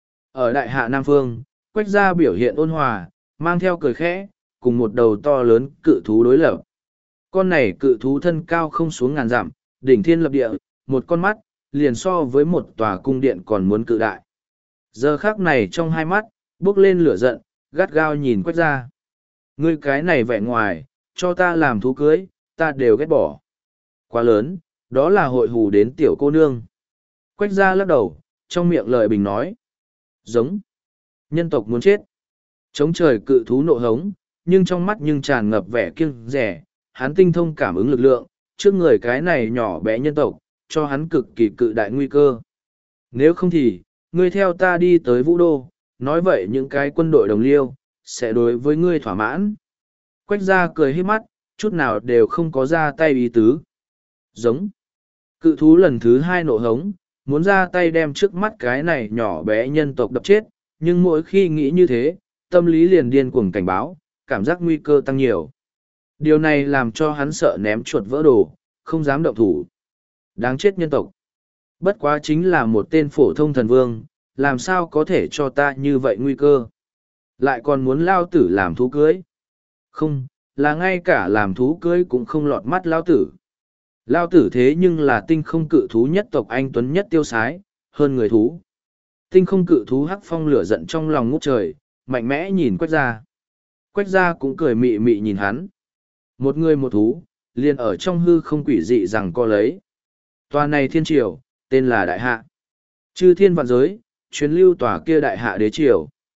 Ở đại hạ Nam Phương, Quách gia biểu hiện ôn hòa, mang theo cười khẽ, cùng một đầu to lớn cự thú đối lập. Con này cự thú thân cao không xuống ngàn dặm, đỉnh thiên lập địa, một con mắt, liền so với một tòa cung điện còn muốn cự đại. Giờ khắc này trong hai mắt, bước lên lửa giận, gắt gao nhìn Quách gia. Ngươi cái này vẻ ngoài, cho ta làm thú cưới, ta đều ghét bỏ. Quá lớn, đó là hội hù đến tiểu cô nương. Quách gia lắc đầu, trong miệng lời bình nói. Giống. Nhân tộc muốn chết. Chống trời cự thú nộ hống, nhưng trong mắt nhưng tràn ngập vẻ kiêng rẻ, hắn tinh thông cảm ứng lực lượng, trước người cái này nhỏ bé nhân tộc, cho hắn cực kỳ cự đại nguy cơ. Nếu không thì, ngươi theo ta đi tới Vũ Đô, nói vậy những cái quân đội đồng liêu, sẽ đối với ngươi thỏa mãn. Quách gia cười hết mắt, chút nào đều không có ra tay ý tứ. Giống. Cự thú lần thứ hai nộ hống, muốn ra tay đem trước mắt cái này nhỏ bé nhân tộc đập chết, nhưng mỗi khi nghĩ như thế, tâm lý liền điên cuồng cảnh báo, cảm giác nguy cơ tăng nhiều. Điều này làm cho hắn sợ ném chuột vỡ đồ, không dám động thủ. Đáng chết nhân tộc. Bất quá chính là một tên phổ thông thần vương, làm sao có thể cho ta như vậy nguy cơ. Lại còn muốn lao tử làm thú cưới. Không, là ngay cả làm thú cưới cũng không lọt mắt lao tử. Lao tử thế nhưng là tinh không cự thú nhất tộc anh tuấn nhất tiêu sái, hơn người thú. Tinh không cự thú hắc phong lửa giận trong lòng ngút trời, mạnh mẽ nhìn Quách gia. Quách gia cũng cười mị mị nhìn hắn. Một người một thú, liền ở trong hư không quỷ dị rằng co lấy. Tòa này thiên triều, tên là Đại Hạ. Chư thiên vạn giới, chuyến lưu tòa kia Đại Hạ đế triều.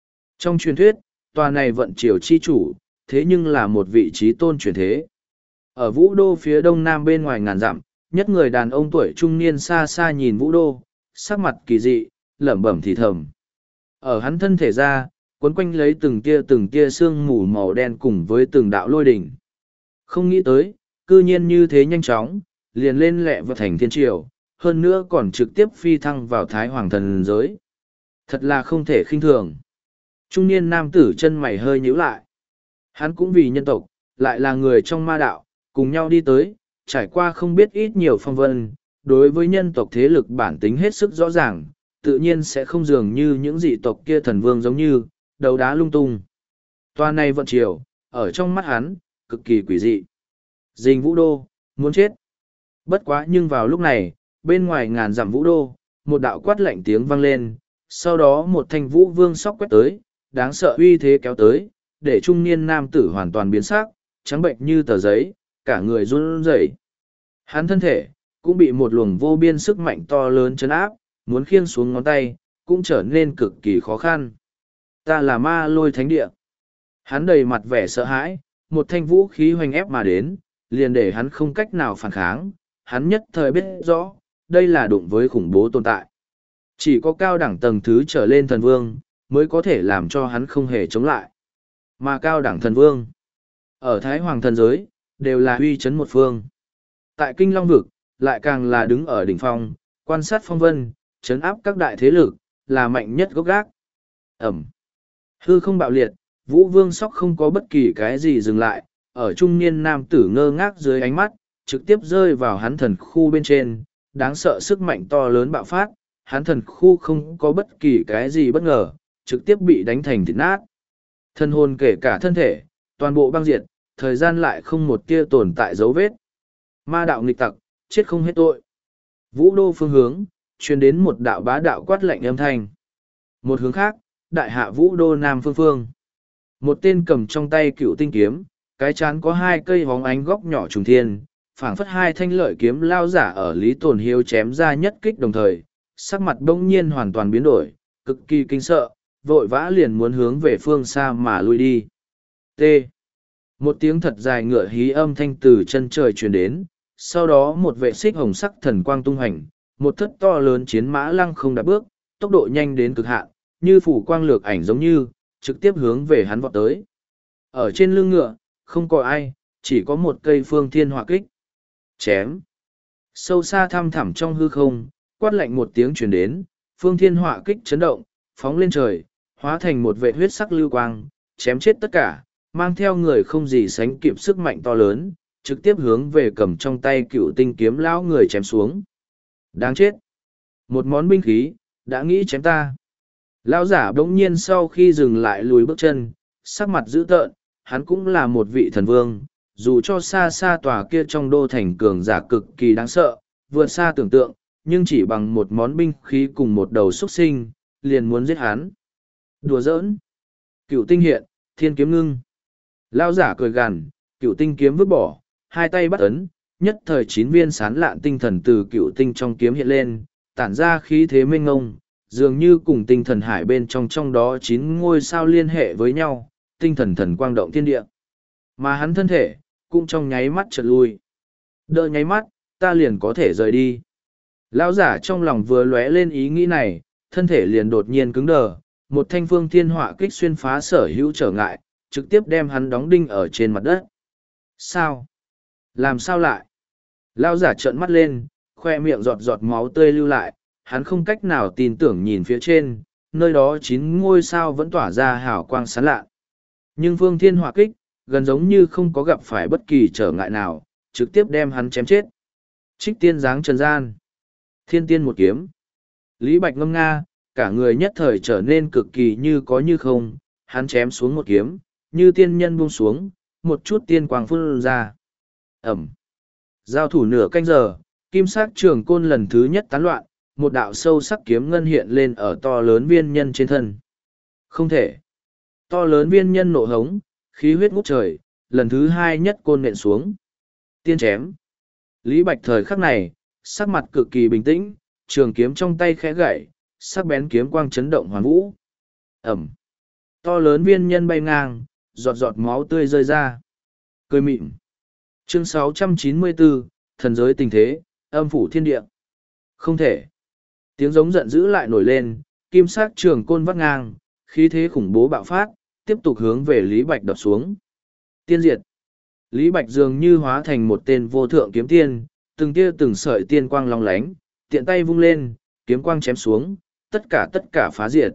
Trong truyền thuyết, tòa này vận triều chi chủ, thế nhưng là một vị trí tôn truyền thế. Ở vũ đô phía đông nam bên ngoài ngàn dặm, nhất người đàn ông tuổi trung niên xa xa nhìn vũ đô, sắc mặt kỳ dị, lẩm bẩm thì thầm. Ở hắn thân thể ra, quấn quanh lấy từng tia từng tia sương mù màu đen cùng với từng đạo lôi đỉnh. Không nghĩ tới, cư nhiên như thế nhanh chóng, liền lên lẹ vào thành thiên triều, hơn nữa còn trực tiếp phi thăng vào thái hoàng thần giới. Thật là không thể khinh thường. Trung niên nam tử chân mày hơi nhíu lại. Hắn cũng vì nhân tộc, lại là người trong ma đạo, cùng nhau đi tới, trải qua không biết ít nhiều phong vân, đối với nhân tộc thế lực bản tính hết sức rõ ràng, tự nhiên sẽ không dường như những dị tộc kia thần vương giống như, đấu đá lung tung. Toa này vận chiều, ở trong mắt hắn, cực kỳ quỷ dị. Dình vũ đô, muốn chết. Bất quá nhưng vào lúc này, bên ngoài ngàn dặm vũ đô, một đạo quát lạnh tiếng vang lên, sau đó một thanh vũ vương sóc quét tới, đáng sợ uy thế kéo tới, để trung niên nam tử hoàn toàn biến sắc, trắng bệnh như tờ giấy, cả người run rẩy. Hắn thân thể, cũng bị một luồng vô biên sức mạnh to lớn chấn áp, muốn khiêng xuống ngón tay, cũng trở nên cực kỳ khó khăn. Ta là ma lôi thánh địa. Hắn đầy mặt vẻ sợ hãi, một thanh vũ khí hoành ép mà đến, liền để hắn không cách nào phản kháng, hắn nhất thời biết rõ, đây là đụng với khủng bố tồn tại. Chỉ có cao đẳng tầng thứ trở lên thần vương, mới có thể làm cho hắn không hề chống lại. Mà cao đẳng thần vương, ở Thái Hoàng thần giới, đều là uy chấn một phương. Tại Kinh Long Vực, lại càng là đứng ở đỉnh phong, quan sát phong vân, chấn áp các đại thế lực, là mạnh nhất gốc gác. Ẩm. Hư không bạo liệt, Vũ Vương Sóc không có bất kỳ cái gì dừng lại, ở trung niên nam tử ngơ ngác dưới ánh mắt, trực tiếp rơi vào hắn thần khu bên trên, đáng sợ sức mạnh to lớn bạo phát, hắn thần khu không có bất kỳ cái gì bất ngờ, trực tiếp bị đánh thành thịt nát. Thân hồn kể cả thân thể, toàn bộ băng diệt, thời gian lại không một tia tồn tại dấu vết. Ma đạo nghịch tặc, chết không hết tội. Vũ đô phương hướng, truyền đến một đạo bá đạo quát lạnh âm thanh. Một hướng khác, đại hạ vũ đô nam phương phương. Một tên cầm trong tay cựu tinh kiếm, cái chán có hai cây hóng ánh góc nhỏ trùng thiên, phảng phất hai thanh lợi kiếm lao giả ở Lý Tồn Hiếu chém ra nhất kích đồng thời, sắc mặt bỗng nhiên hoàn toàn biến đổi, cực kỳ kinh sợ, vội vã liền muốn hướng về phương xa mà lui đi. T. Một tiếng thật dài ngựa hí âm thanh từ chân trời truyền đến, sau đó một vệ xích hồng sắc thần quang tung hành, một thất to lớn chiến mã lăng không đạp bước, tốc độ nhanh đến cực hạn, như phủ quang lược ảnh giống như, trực tiếp hướng về hắn vọt tới. Ở trên lưng ngựa, không có ai, chỉ có một cây phương thiên hỏa kích. Chém. Sâu xa thăm thẳm trong hư không, quát lạnh một tiếng truyền đến, phương thiên hỏa kích chấn động, phóng lên trời, hóa thành một vệ huyết sắc lưu quang, chém chết tất cả, mang theo người không gì sánh kịp sức mạnh to lớn, trực tiếp hướng về cầm trong tay cựu tinh kiếm lão người chém xuống. Đáng chết! Một món binh khí, đã nghĩ chém ta. Lão giả bỗng nhiên sau khi dừng lại lùi bước chân, sắc mặt dữ tợn, hắn cũng là một vị thần vương, dù cho xa xa tòa kia trong đô thành cường giả cực kỳ đáng sợ, vượt xa tưởng tượng, nhưng chỉ bằng một món binh khí cùng một đầu xuất sinh, liền muốn giết hắn. Đùa giỡn! Cựu tinh hiện, thiên kiếm ngưng. Lão giả cười gằn, cựu tinh kiếm vứt bỏ, hai tay bắt ấn, nhất thời chín viên sán lạn tinh thần từ cựu tinh trong kiếm hiện lên, tản ra khí thế mênh ngông, dường như cùng tinh thần hải bên trong trong đó chín ngôi sao liên hệ với nhau, tinh thần thần quang động thiên địa. Mà hắn thân thể, cũng trong nháy mắt chợt lui. Đợi nháy mắt, ta liền có thể rời đi. Lão giả trong lòng vừa lóe lên ý nghĩ này, thân thể liền đột nhiên cứng đờ, một thanh phương thiên họa kích xuyên phá sở hữu trở ngại, trực tiếp đem hắn đóng đinh ở trên mặt đất. Sao? Làm sao lại? Lão giả trợn mắt lên, khoe miệng giọt giọt máu tươi lưu lại, hắn không cách nào tin tưởng nhìn phía trên, nơi đó chín ngôi sao vẫn tỏa ra hào quang sáng lạ. Nhưng phương thiên hỏa kích, gần giống như không có gặp phải bất kỳ trở ngại nào, trực tiếp đem hắn chém chết. Trích tiên giáng trần gian. Thiên tiên một kiếm. Lý Bạch ngâm nga, cả người nhất thời trở nên cực kỳ như có như không, hắn chém xuống một kiếm, như tiên nhân buông xuống, một chút tiên quang phun ra. Ẩm. Giao thủ nửa canh giờ, kim sắc trường côn lần thứ nhất tán loạn, một đạo sâu sắc kiếm ngân hiện lên ở to lớn viên nhân trên thân. Không thể. To lớn viên nhân nộ hống, khí huyết ngút trời, lần thứ hai nhất côn nện xuống. Tiên chém. Lý Bạch thời khắc này, sắc mặt cực kỳ bình tĩnh, trường kiếm trong tay khẽ gậy, sắc bén kiếm quang chấn động hoàn vũ. Ẩm. To lớn viên nhân bay ngang, giọt giọt máu tươi rơi ra. Cười mịn. Chương sáu trăm chín mươi bốn, thần giới tình thế, âm phủ thiên địa. Không thể. Tiếng giống giận dữ lại nổi lên, kim sắc trường côn vắt ngang, khí thế khủng bố bạo phát, tiếp tục hướng về Lý Bạch đập xuống. Tiên diệt. Lý Bạch dường như hóa thành một tên vô thượng kiếm tiên, từng tia từng sợi tiên quang long lánh, tiện tay vung lên, kiếm quang chém xuống, tất cả tất cả phá diệt.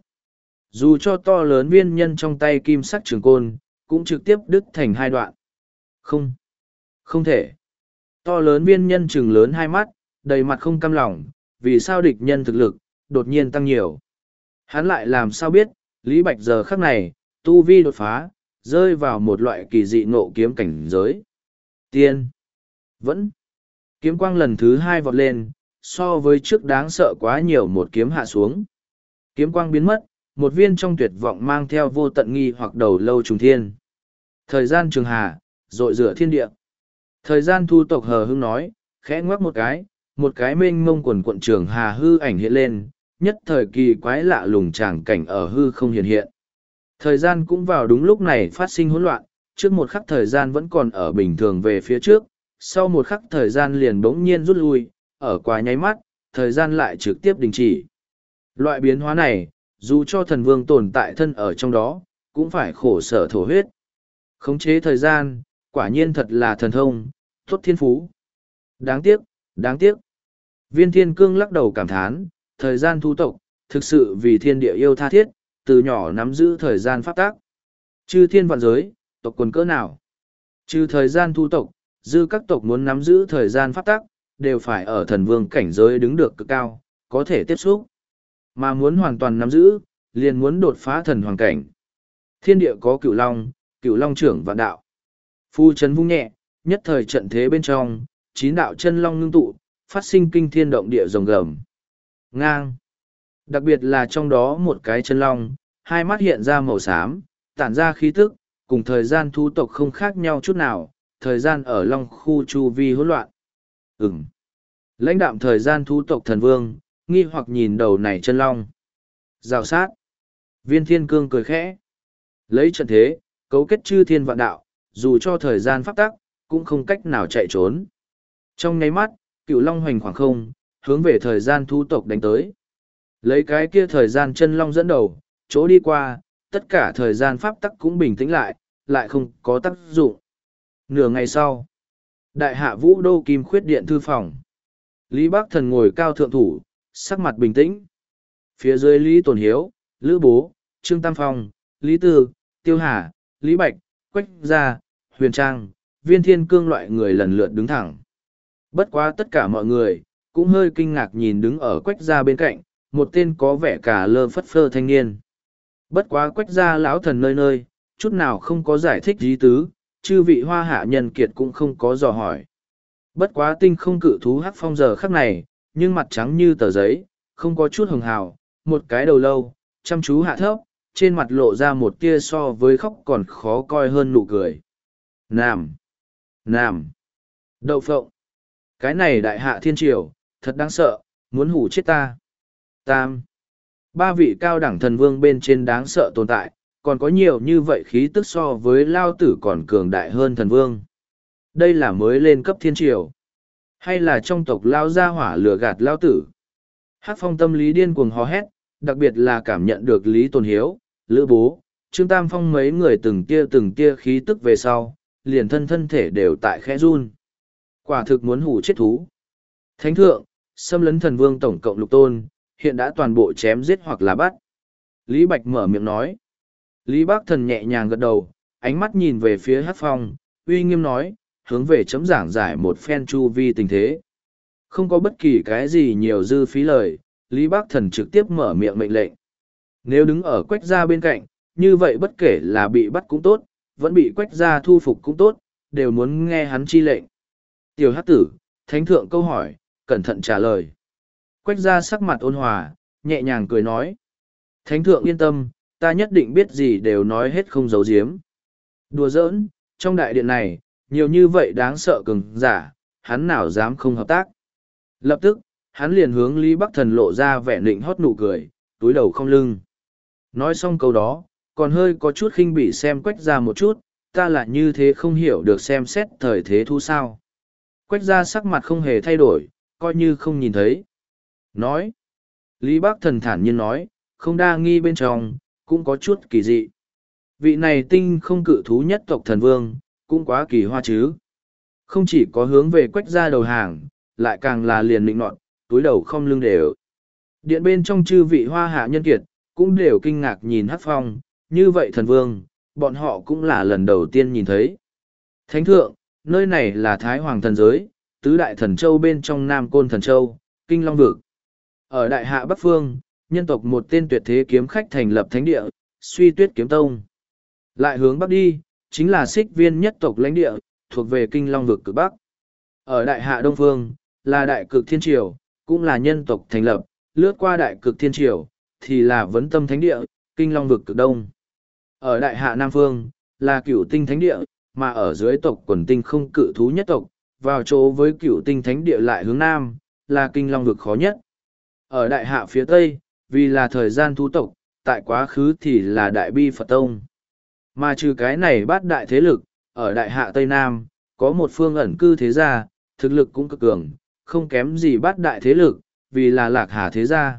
Dù cho to lớn viên nhân trong tay kim sắc trường côn, cũng trực tiếp đứt thành hai đoạn. Không. Không thể. To lớn viên nhân trừng lớn hai mắt, đầy mặt không cam lòng, vì sao địch nhân thực lực, đột nhiên tăng nhiều. Hắn lại làm sao biết, Lý Bạch giờ khắc này, tu vi đột phá, rơi vào một loại kỳ dị ngộ kiếm cảnh giới. Tiên. Vẫn. Kiếm quang lần thứ hai vọt lên, so với trước đáng sợ quá nhiều một kiếm hạ xuống. Kiếm quang biến mất, một viên trong tuyệt vọng mang theo vô tận nghi hoặc đầu lâu trùng thiên. Thời gian trường hà, rội rửa thiên địa. Thời gian thu tộc hờ hưng nói, khẽ ngoắc một cái, một cái mênh mông quần quận trường hà hư ảnh hiện lên, nhất thời kỳ quái lạ lùng tràng cảnh ở hư không hiện hiện. Thời gian cũng vào đúng lúc này phát sinh hỗn loạn, trước một khắc thời gian vẫn còn ở bình thường về phía trước, sau một khắc thời gian liền bỗng nhiên rút lui, ở quá nháy mắt, thời gian lại trực tiếp đình chỉ. Loại biến hóa này, dù cho thần vương tồn tại thân ở trong đó, cũng phải khổ sở thổ huyết. Khống chế thời gian, quả nhiên thật là thần thông, tốt thiên phú. Đáng tiếc, đáng tiếc. Viên thiên cương lắc đầu cảm thán, thời gian thu tộc, thực sự vì thiên địa yêu tha thiết, từ nhỏ nắm giữ thời gian pháp tác. Chư thiên vạn giới, tộc quần cỡ nào? Trừ thời gian thu tộc, dư các tộc muốn nắm giữ thời gian pháp tác, đều phải ở thần vương cảnh giới đứng được cực cao, có thể tiếp xúc. Mà muốn hoàn toàn nắm giữ, liền muốn đột phá thần hoàng cảnh. Thiên địa có cửu long, cửu long trưởng vạn đạo. Phu chấn vung nhẹ, nhất thời trận thế bên trong, chín đạo chân long ngưng tụ, phát sinh kinh thiên động địa rồng gầm. Ngang. Đặc biệt là trong đó một cái chân long, hai mắt hiện ra màu xám, tản ra khí tức, cùng thời gian thu tộc không khác nhau chút nào, thời gian ở long khu chu vi hỗn loạn. Ừm. Lãnh đạm thời gian thu tộc thần vương, nghi hoặc nhìn đầu này chân long. Rào sát. Viên thiên cương cười khẽ. Lấy trận thế, cấu kết chư thiên vạn đạo, dù cho thời gian pháp tắc, cũng không cách nào chạy trốn. Trong nháy mắt, cựu long hoành khoảng không, hướng về thời gian thu tộc đánh tới. Lấy cái kia thời gian chân long dẫn đầu, chỗ đi qua, tất cả thời gian pháp tắc cũng bình tĩnh lại, lại không có tác dụng. Nửa ngày sau, đại hạ vũ đô kim khuyết điện thư phòng. Lý Bắc Thần ngồi cao thượng thủ, sắc mặt bình tĩnh. Phía dưới Lý Tồn Hiếu, Lữ Bố, Trương Tam Phong, Lý Tư, Tiêu Hà, Lý Bạch, Quách Gia, Huyền Trang, Viên Thiên Cương loại người lần lượt đứng thẳng. Bất quá tất cả mọi người, cũng hơi kinh ngạc nhìn đứng ở Quách Gia bên cạnh, một tên có vẻ cả lơ phất phơ thanh niên. Bất quá Quách Gia lão thần nơi nơi, chút nào không có giải thích ý tứ, chư vị hoa hạ nhân kiệt cũng không có dò hỏi. Bất quá tinh không cự thú hắc phong giờ khắc này, nhưng mặt trắng như tờ giấy, không có chút hồng hào, một cái đầu lâu, chăm chú hạ thấp, trên mặt lộ ra một tia so với khóc còn khó coi hơn nụ cười. Nam! Nam! Đậu phộng! Cái này đại hạ thiên triều, thật đáng sợ, muốn hủ chết ta. Tam! Ba vị cao đẳng thần vương bên trên đáng sợ tồn tại, còn có nhiều như vậy khí tức so với lao tử còn cường đại hơn thần vương. Đây là mới lên cấp thiên triều. Hay là trong tộc lao gia hỏa lửa gạt lao tử. Hắc phong tâm lý điên cuồng hò hét, đặc biệt là cảm nhận được Lý Tồn Hiếu, Lữ Bố, Trương Tam Phong mấy người từng tia từng tia khí tức về sau, liền thân thân thể đều tại khẽ run. Quả thực muốn hủ chết thú. Thánh thượng, xâm lấn thần vương tổng cộng lục tôn, hiện đã toàn bộ chém giết hoặc là bắt. Lý Bạch mở miệng nói. Lý Bác Thần nhẹ nhàng gật đầu, ánh mắt nhìn về phía Hắc phong, uy nghiêm nói, hướng về chấm giảng giải một phen chu vi tình thế. Không có bất kỳ cái gì nhiều dư phí lời, Lý Bác Thần trực tiếp mở miệng mệnh lệnh. Nếu đứng ở Quách Gia bên cạnh, như vậy bất kể là bị bắt cũng tốt, vẫn bị Quách Gia thu phục cũng tốt, đều muốn nghe hắn chi lệnh. Tiểu Hắc tử, thánh thượng câu hỏi, cẩn thận trả lời. Quách Gia sắc mặt ôn hòa, nhẹ nhàng cười nói. Thánh thượng yên tâm, ta nhất định biết gì đều nói hết không giấu giếm. Đùa giỡn, trong đại điện này, nhiều như vậy đáng sợ cường giả, hắn nào dám không hợp tác. Lập tức, hắn liền hướng Lý Bắc Thần lộ ra vẻ nịnh hót nụ cười, túi đầu không lưng. Nói xong câu đó, còn hơi có chút khinh bỉ xem Quách Gia một chút, ta là như thế không hiểu được xem xét thời thế thu sao. Quách Gia sắc mặt không hề thay đổi, coi như không nhìn thấy. Nói. Lý Bác Thần thản nhiên nói, không đa nghi bên trong, cũng có chút kỳ dị. Vị này tinh không cự thú nhất tộc thần vương, cũng quá kỳ hoa chứ. Không chỉ có hướng về Quách Gia đầu hàng, lại càng là liền định nọt, túi đầu không lưng đều. Điện bên trong chư vị hoa hạ nhân kiệt, cũng đều kinh ngạc nhìn Hắc Phong, như vậy thần vương, bọn họ cũng là lần đầu tiên nhìn thấy. Thánh thượng, nơi này là Thái Hoàng thần giới, tứ đại thần châu bên trong Nam Côn thần châu, Kinh Long Vực. Ở đại hạ Bắc Phương, nhân tộc một tên tuyệt thế kiếm khách thành lập thánh địa, Suy Tuyết Kiếm Tông. Lại hướng Bắc đi, chính là Xích Viên nhất tộc lãnh địa, thuộc về Kinh Long Vực cực Bắc. Ở đại hạ Đông Phương, là Đại Cực Thiên Triều, cũng là nhân tộc thành lập, lướt qua Đại Cực Thiên Triều, thì là Vấn Tâm Thánh Địa, Kinh Long Vực cực Đông. Ở đại hạ Nam Phương, là Cửu Tinh Thánh Địa, mà ở dưới tộc quần tinh không cự thú nhất tộc, vào chỗ với Cửu Tinh Thánh Địa lại hướng Nam, là Kinh Long Vực khó nhất. Ở đại hạ phía Tây, vì là thời gian thú tộc, tại quá khứ thì là Đại Bi Phật Tông. Mà trừ cái này bát đại thế lực, ở đại hạ Tây Nam, có một phương ẩn cư thế gia, thực lực cũng cực cường, không kém gì bát đại thế lực, vì là Lạc Hà thế gia.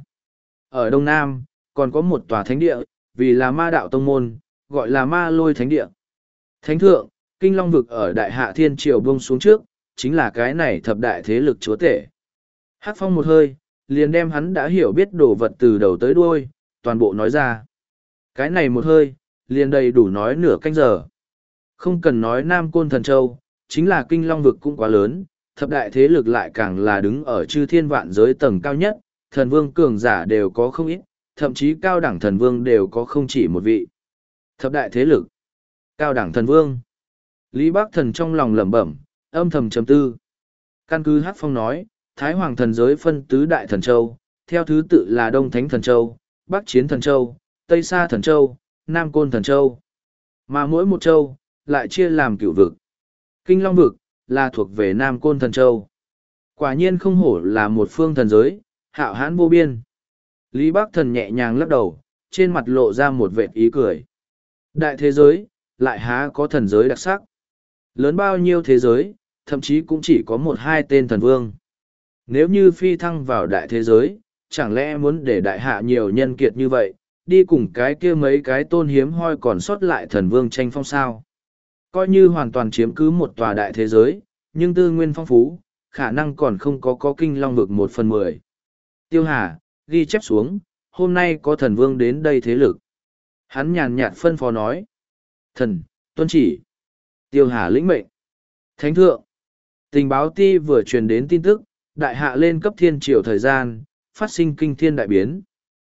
Ở Đông Nam, còn có một tòa thánh địa, vì là ma đạo tông môn, gọi là ma lôi thánh địa. Thánh thượng, Kinh Long Vực ở đại hạ thiên triều buông xuống trước, chính là cái này thập đại thế lực chúa tể. Hắc Phong một hơi, liền đem hắn đã hiểu biết đồ vật từ đầu tới đuôi, toàn bộ nói ra. Cái này một hơi, liền đầy đủ nói nửa canh giờ. Không cần nói Nam Côn Thần Châu, chính là Kinh Long Vực cũng quá lớn, thập đại thế lực lại càng là đứng ở chư thiên vạn giới tầng cao nhất, thần vương cường giả đều có không ít, thậm chí cao đẳng thần vương đều có không chỉ một vị. Thập đại thế lực, cao đẳng thần vương. Lý Bác Thần trong lòng lẩm bẩm, âm thầm trầm tư. Căn cứ Hắc Phong nói, Thái Hoàng thần giới phân tứ đại thần châu, theo thứ tự là Đông Thánh thần châu, Bắc Chiến thần châu, Tây Sa thần châu, Nam Côn thần châu. Mà mỗi một châu, lại chia làm cửu vực. Kinh Long vực, là thuộc về Nam Côn thần châu. Quả nhiên không hổ là một phương thần giới, hạo hãn vô biên. Lý Bác Thần nhẹ nhàng lắc đầu, trên mặt lộ ra một vệt ý cười. Đại thế giới, lại há có thần giới đặc sắc. Lớn bao nhiêu thế giới, thậm chí cũng chỉ có một hai tên thần vương. Nếu như phi thăng vào đại thế giới, chẳng lẽ muốn để đại hạ nhiều nhân kiệt như vậy, đi cùng cái kia mấy cái tôn hiếm hoi còn sót lại thần vương tranh phong sao. Coi như hoàn toàn chiếm cứ một tòa đại thế giới, nhưng tư nguyên phong phú, khả năng còn không có có Kinh Long vực một phần mười. Tiêu Hà, ghi chép xuống, hôm nay có thần vương đến đây thế lực. Hắn nhàn nhạt phân phó nói. Thần, tuân chỉ. Tiêu Hà lĩnh mệnh. Thánh thượng. Tình báo ti vừa truyền đến tin tức, đại hạ lên cấp thiên triều thời gian, phát sinh kinh thiên đại biến.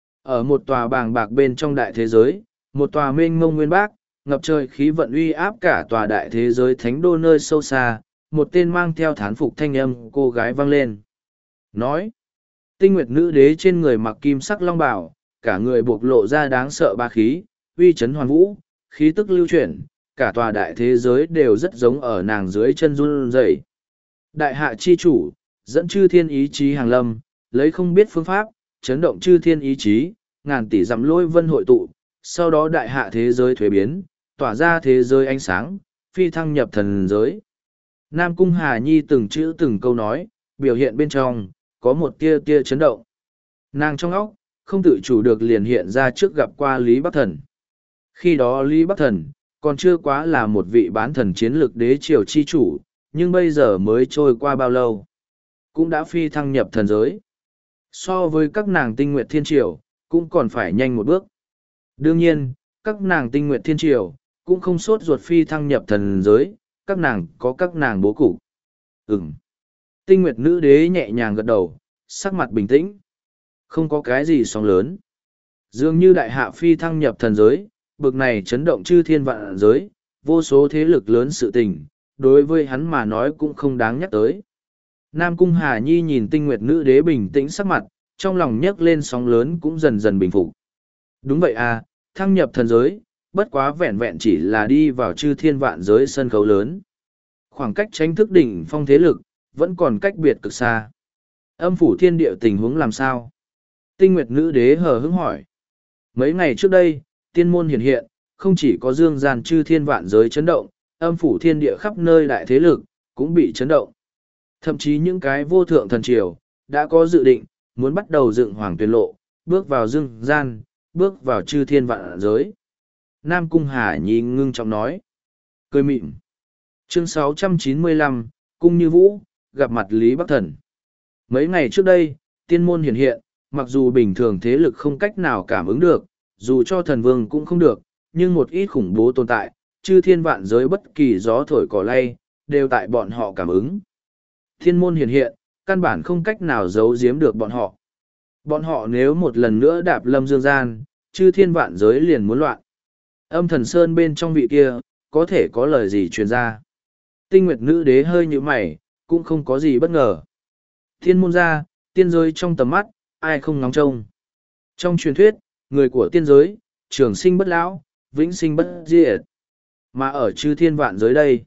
Ở một tòa bàng bạc bên trong đại thế giới, một tòa mênh mông nguyên bác, ngập trời khí vận uy áp cả tòa đại thế giới thánh đô nơi sâu xa, một tên mang theo thán phục thanh âm cô gái vang lên. Nói, tinh nguyệt nữ đế trên người mặc kim sắc long bào, cả người buộc lộ ra đáng sợ ba khí, uy chấn hoàn vũ, khí tức lưu chuyển, cả tòa đại thế giới đều rất giống ở nàng dưới chân run rẩy. Đại hạ chi chủ, dẫn chư thiên ý chí hàng lâm, lấy không biết phương pháp, chấn động chư thiên ý chí, ngàn tỷ dặm lôi vân hội tụ, sau đó đại hạ thế giới thuế biến, tỏa ra thế giới ánh sáng, phi thăng nhập thần giới. Nam Cung Hà Nhi từng chữ từng câu nói, biểu hiện bên trong, có một tia tia chấn động. Nàng trong óc, không tự chủ được liền hiện ra trước gặp qua Lý Bắc Thần. Khi đó Lý Bắc Thần, còn chưa quá là một vị bán thần chiến lực đế triều chi chủ, nhưng bây giờ mới trôi qua bao lâu, cũng đã phi thăng nhập thần giới. So với các nàng tinh nguyệt thiên triều, cũng còn phải nhanh một bước. Đương nhiên, các nàng tinh nguyệt thiên triều, cũng không sốt ruột phi thăng nhập thần giới, các nàng có các nàng bố cục. Ừm. Tinh nguyệt nữ đế nhẹ nhàng gật đầu, sắc mặt bình tĩnh. Không có cái gì sóng lớn. Dường như đại hạ phi thăng nhập thần giới, bực này chấn động chư thiên vạn giới, vô số thế lực lớn sự tình, đối với hắn mà nói cũng không đáng nhắc tới. Nam Cung Hà Nhi nhìn tinh nguyệt nữ đế bình tĩnh sắc mặt, trong lòng nhấc lên sóng lớn cũng dần dần bình phục. Đúng vậy à, thăng nhập thần giới, bất quá vẹn vẹn chỉ là đi vào chư thiên vạn giới sân khấu lớn. Khoảng cách tranh thức đỉnh phong thế lực, vẫn còn cách biệt cực xa. Âm phủ thiên địa tình huống làm sao? Tinh nguyệt nữ đế hờ hững hỏi. Mấy ngày trước đây, tiên môn hiện hiện, không chỉ có dương gian chư thiên vạn giới chấn động, âm phủ thiên địa khắp nơi đại thế lực, cũng bị chấn động. Thậm chí những cái vô thượng thần triều, đã có dự định, muốn bắt đầu dựng hoàng tuyên lộ, bước vào dương gian, bước vào chư thiên vạn giới. Nam Cung Hà Nhi ngưng trọng nói. Cười mịn. Chương sáu trăm chín mươi lăm, Cung Như Vũ, gặp mặt Lý Bắc Thần. Mấy ngày trước đây, tiên môn hiện hiện, mặc dù bình thường thế lực không cách nào cảm ứng được, dù cho thần vương cũng không được, nhưng một ít khủng bố tồn tại, chư thiên vạn giới bất kỳ gió thổi cỏ lay, đều tại bọn họ cảm ứng. Thiên môn hiện hiện, căn bản không cách nào giấu giếm được bọn họ. Bọn họ nếu một lần nữa đạp lâm dương gian, chư thiên vạn giới liền muốn loạn. Âm thần sơn bên trong vị kia, có thể có lời gì truyền ra. Tinh Nguyệt nữ đế hơi như mày, cũng không có gì bất ngờ. Thiên môn ra, tiên giới trong tầm mắt, ai không ngóng trông. Trong truyền thuyết, người của tiên giới, trường sinh bất lão, vĩnh sinh bất diệt. Mà ở chư thiên vạn giới đây,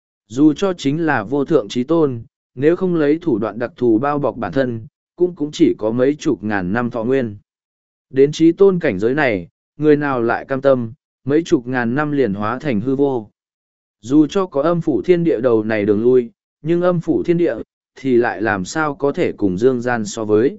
dù cho chính là vô thượng trí tôn, nếu không lấy thủ đoạn đặc thù bao bọc bản thân, cũng cũng chỉ có mấy chục ngàn năm thọ nguyên. Đến trí tôn cảnh giới này, người nào lại cam tâm, mấy chục ngàn năm liền hóa thành hư vô. Dù cho có âm phủ thiên địa đầu này đường lui, nhưng âm phủ thiên địa, thì lại làm sao có thể cùng dương gian so với.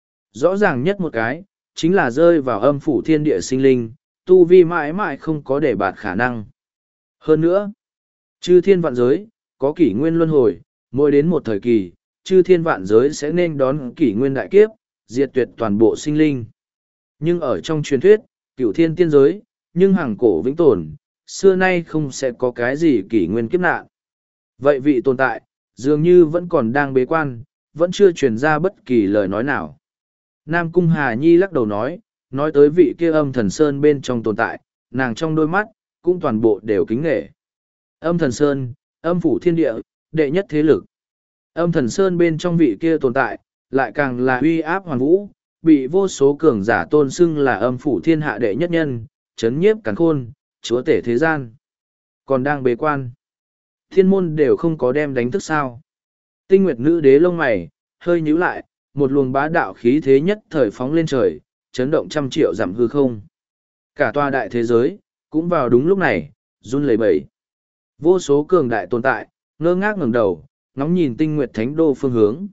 Rõ ràng nhất một cái, chính là rơi vào âm phủ thiên địa sinh linh, tu vi mãi mãi không có để bạt khả năng. Hơn nữa, chư thiên vạn giới, có kỷ nguyên luân hồi, mỗi đến một thời kỳ, chư thiên vạn giới sẽ nên đón kỷ nguyên đại kiếp, diệt tuyệt toàn bộ sinh linh. Nhưng ở trong truyền thuyết, cửu thiên tiên giới, nhưng hàng cổ vĩnh tồn, xưa nay không sẽ có cái gì kỷ nguyên kiếp nạn. Vậy vị tồn tại, dường như vẫn còn đang bế quan, vẫn chưa truyền ra bất kỳ lời nói nào. Nam Cung Hà Nhi lắc đầu nói, nói tới vị kia âm thần sơn bên trong tồn tại, nàng trong đôi mắt, cũng toàn bộ đều kính nghệ. Âm thần sơn, âm phủ thiên địa, đệ nhất thế lực. Âm thần sơn bên trong vị kia tồn tại, lại càng là uy áp hoàn vũ, bị vô số cường giả tôn xưng là âm phủ thiên hạ đệ nhất nhân, chấn nhiếp càn khôn, chúa tể thế gian. Còn đang bế quan. Thiên môn đều không có đem đánh thức sao. Tinh Nguyệt nữ đế lông mày, hơi nhíu lại, một luồng bá đạo khí thế nhất thời phóng lên trời, chấn động trăm triệu dặm hư không. Cả tòa đại thế giới, cũng vào đúng lúc này, run lẩy bẩy. Vô số cường đại tồn tại, ngơ ngác ngẩng đầu, ngóng nhìn Tinh Nguyệt thánh đô phương hướng.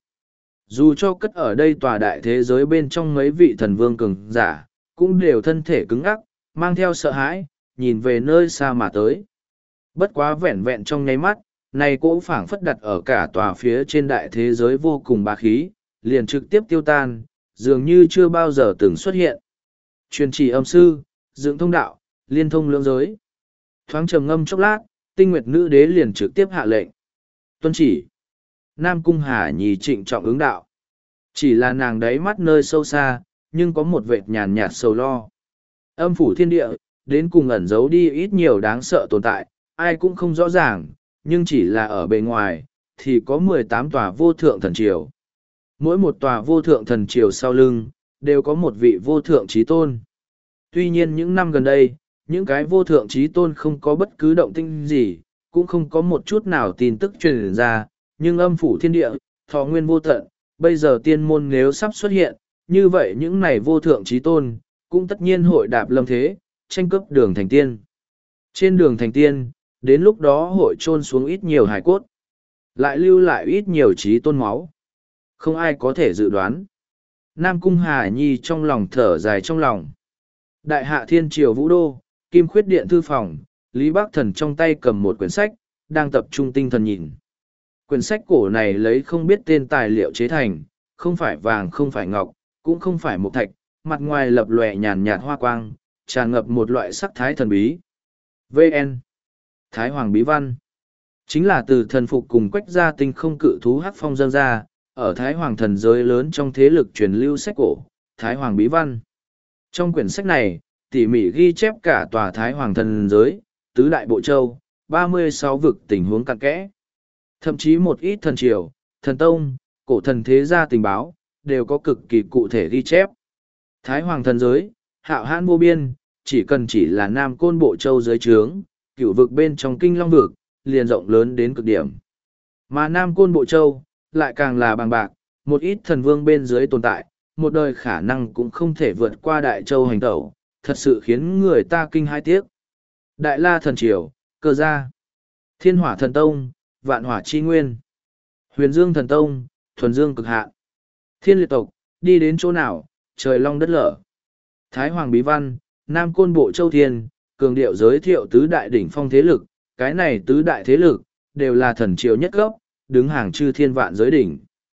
Dù cho cất ở đây tòa đại thế giới bên trong mấy vị thần vương cường giả, cũng đều thân thể cứng ngắc, mang theo sợ hãi, nhìn về nơi xa mà tới. Bất quá vẹn vẹn trong nháy mắt, này cỗ phảng phất đặt ở cả tòa phía trên đại thế giới vô cùng bá khí, liền trực tiếp tiêu tan, dường như chưa bao giờ từng xuất hiện. Truyền chỉ âm sư, dựng thông đạo, liên thông lưỡng giới. Thoáng trầm ngâm chốc lát, Tinh Nguyệt nữ đế liền trực tiếp hạ lệnh. Tuân chỉ. Nam Cung Hà Nhi trịnh trọng ứng đạo. Chỉ là nàng đáy mắt nơi sâu xa, nhưng có một vệt nhàn nhạt sầu lo. Âm phủ thiên địa, đến cùng ẩn giấu đi ít nhiều đáng sợ tồn tại, ai cũng không rõ ràng, nhưng chỉ là ở bề ngoài, thì có mười tám tòa vô thượng thần triều. Mỗi một tòa vô thượng thần triều sau lưng, đều có một vị vô thượng trí tôn. Tuy nhiên những năm gần đây, những cái vô thượng trí tôn không có bất cứ động tĩnh gì, cũng không có một chút nào tin tức truyền ra, nhưng âm phủ thiên địa, thọ nguyên vô tận, bây giờ tiên môn nếu sắp xuất hiện, như vậy những này vô thượng trí tôn, cũng tất nhiên hội đạp lâm thế, tranh cướp đường thành tiên. Trên đường thành tiên, đến lúc đó hội trôn xuống ít nhiều hài cốt, lại lưu lại ít nhiều trí tôn máu. Không ai có thể dự đoán. Nam Cung Hà Nhi trong lòng thở dài trong lòng. Đại hạ thiên triều vũ đô, Kim Khuyết điện thư phòng, Lý Bắc Thần trong tay cầm một quyển sách, đang tập trung tinh thần nhìn. Quyển sách cổ này lấy không biết tên tài liệu chế thành, không phải vàng không phải ngọc, cũng không phải mộc thạch, mặt ngoài lập lòe nhàn nhạt hoa quang, tràn ngập một loại sắc thái thần bí. vê en Thái Hoàng Bí Văn chính là từ thần phục cùng quách gia tinh không cự thú hắc phong dâng ra, ở Thái Hoàng thần giới lớn trong thế lực truyền lưu sách cổ, Thái Hoàng Bí Văn. Trong quyển sách này, tỉ mỉ ghi chép cả tòa Thái Hoàng thần giới, tứ đại bộ châu, ba mươi sáu vực tình huống cặn kẽ. Thậm chí một ít thần triều, thần tông, cổ thần thế gia tình báo, đều có cực kỳ cụ thể ghi chép. Thái Hoàng thần giới, hạo hãn vô biên, chỉ cần chỉ là Nam Côn bộ châu giới trướng, cửu vực bên trong kinh long vực, liền rộng lớn đến cực điểm. Mà Nam Côn bộ châu, lại càng là bằng bạc, một ít thần vương bên dưới tồn tại, một đời khả năng cũng không thể vượt qua đại châu hành tẩu, thật sự khiến người ta kinh hai tiếc. Đại La Thần Triều, Cơ Gia. Thiên Hỏa Thần Tông, Vạn Hỏa Chi Nguyên. Huyền Dương Thần Tông, Thuần Dương Cực Hạn. Thiên Liệt Tộc, đi đến chỗ nào, trời long đất lở. Thái Hoàng Bí Văn, Nam Côn Bộ Châu Thiên, cường điệu giới thiệu tứ đại đỉnh phong thế lực, cái này tứ đại thế lực, đều là thần triều nhất gốc, đứng hàng chư thiên vạn giới đỉnh.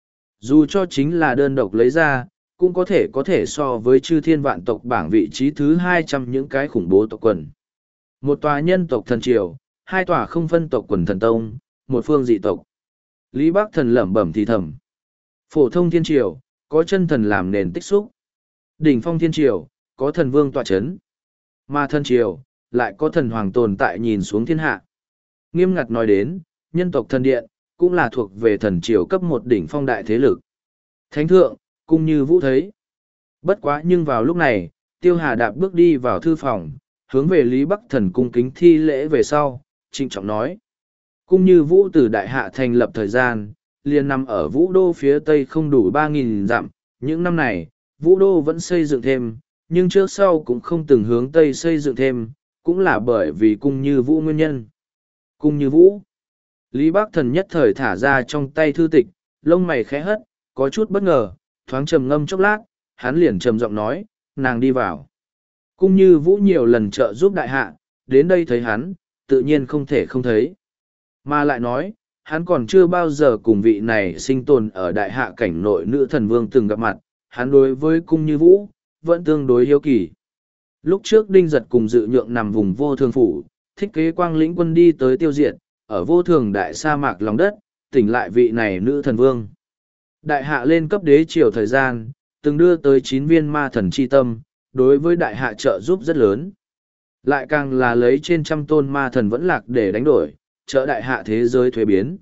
Dù cho chính là đơn độc lấy ra, cũng có thể có thể so với chư thiên vạn tộc bảng vị trí thứ hai trăm những cái khủng bố tộc quần. Một tòa nhân tộc thần triều, hai tòa không phân tộc quần thần tông, một phương dị tộc. Lý Bắc Thần lẩm bẩm thì thầm. Phổ thông thiên triều, có chân thần làm nền tích xúc. Đỉnh phong thiên triều, có thần vương tọa chấn. Mà thần triều, lại có thần hoàng tồn tại nhìn xuống thiên hạ. Nghiêm ngặt nói đến, nhân tộc thần điện, cũng là thuộc về thần triều cấp một đỉnh phong đại thế lực. Thánh thượng, cung như vũ thấy. Bất quá nhưng vào lúc này, Tiêu Hà đạp bước đi vào thư phòng, hướng về Lý Bắc Thần cung kính thi lễ về sau, trịnh trọng nói. Cung như vũ từ đại hạ thành lập thời gian, liền nằm ở vũ đô phía tây không đủ ba nghìn dặm. Những năm này, vũ đô vẫn xây dựng thêm, nhưng trước sau cũng không từng hướng tây xây dựng thêm, cũng là bởi vì cung như vũ nguyên nhân. Cung như vũ. Lý Bắc Thần nhất thời thả ra trong tay thư tịch, lông mày khẽ hất, có chút bất ngờ, thoáng trầm ngâm chốc lát, hắn liền trầm giọng nói, nàng đi vào. Cung như vũ nhiều lần trợ giúp đại hạ, đến đây thấy hắn, tự nhiên không thể không thấy. Mà lại nói, hắn còn chưa bao giờ cùng vị này sinh tồn ở đại hạ cảnh nội nữ thần vương từng gặp mặt, hắn đối với cung như vũ, vẫn tương đối hiếu kỳ. Lúc trước Đinh Giật cùng dự nhượng nằm vùng vô thường phủ, thích kế quang lĩnh quân đi tới tiêu diệt, ở vô thường đại sa mạc lòng đất, tỉnh lại vị này nữ thần vương. Đại hạ lên cấp đế triều thời gian, từng đưa tới chín viên ma thần chi tâm, đối với đại hạ trợ giúp rất lớn. Lại càng là lấy trên trăm tôn ma thần vẫn lạc để đánh đổi, trợ đại hạ thế giới thuế biến.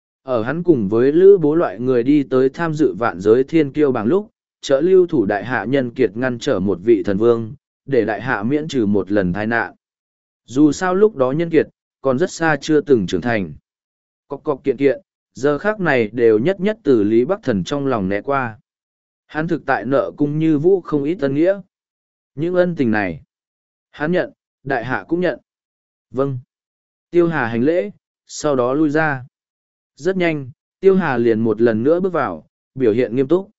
Ở hắn cùng với lữ bố loại người đi tới tham dự vạn giới thiên kiêu bằng lúc, trợ lưu thủ đại hạ nhân kiệt ngăn trở một vị thần vương, để đại hạ miễn trừ một lần tai nạn. Dù sao lúc đó nhân kiệt, còn rất xa chưa từng trưởng thành. Cọc cọc kiện kiện, giờ khác này đều nhất nhất từ Lý Bắc Thần trong lòng né qua. Hắn thực tại nợ cung như vũ không ít ân nghĩa. Những ân tình này, hắn nhận, đại hạ cũng nhận. Vâng. Tiêu Hà hành lễ, sau đó lui ra. Rất nhanh, Tiêu Hà liền một lần nữa bước vào, biểu hiện nghiêm túc.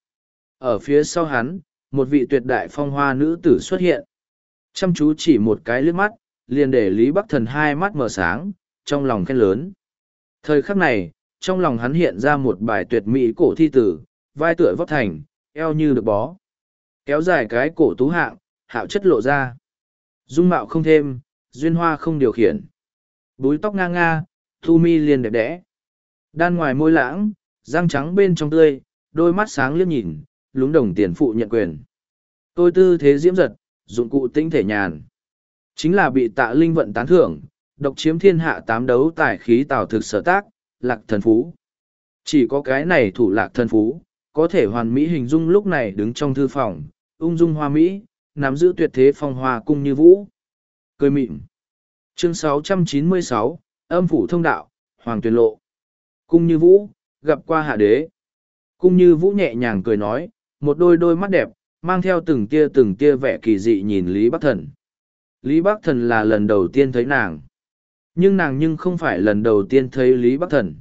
Ở phía sau hắn, một vị tuyệt đại phong hoa nữ tử xuất hiện. Chăm chú chỉ một cái liếc mắt, liền để Lý Bắc Thần hai mắt mở sáng, trong lòng khen lớn. Thời khắc này, trong lòng hắn hiện ra một bài tuyệt mỹ cổ thi tử, vai tựa vóc thành, eo như được bó. Kéo dài cái cổ tú hạng, hạo chất lộ ra. Dung mạo không thêm, duyên hoa không điều khiển. Búi tóc nga nga, thu mi liền đẹp đẽ. Đan ngoài môi lãng, răng trắng bên trong tươi, đôi mắt sáng liếc nhìn, lúng đồng tiền phụ nhận quyền. Tôi tư thế diễm giật, dụng cụ tinh thể nhàn. Chính là bị Tạ Linh vận tán thưởng, độc chiếm thiên hạ tám đấu tài khí tào thực sở tác, lạc thần phú. Chỉ có cái này thủ lạc thần phú, có thể hoàn mỹ hình dung lúc này đứng trong thư phòng, ung dung hoa mỹ, nắm giữ tuyệt thế phong hoa cung như vũ. Cười mịn. Chương sáu trăm chín mươi sáu, âm phủ thông đạo, hoàng tuyển lộ. Cung như vũ, gặp qua hạ đế. Cung như vũ nhẹ nhàng cười nói, một đôi đôi mắt đẹp, mang theo từng tia từng tia vẻ kỳ dị nhìn Lý Bắc Thần. Lý Bắc Thần là lần đầu tiên thấy nàng. Nhưng nàng nhưng không phải lần đầu tiên thấy Lý Bắc Thần.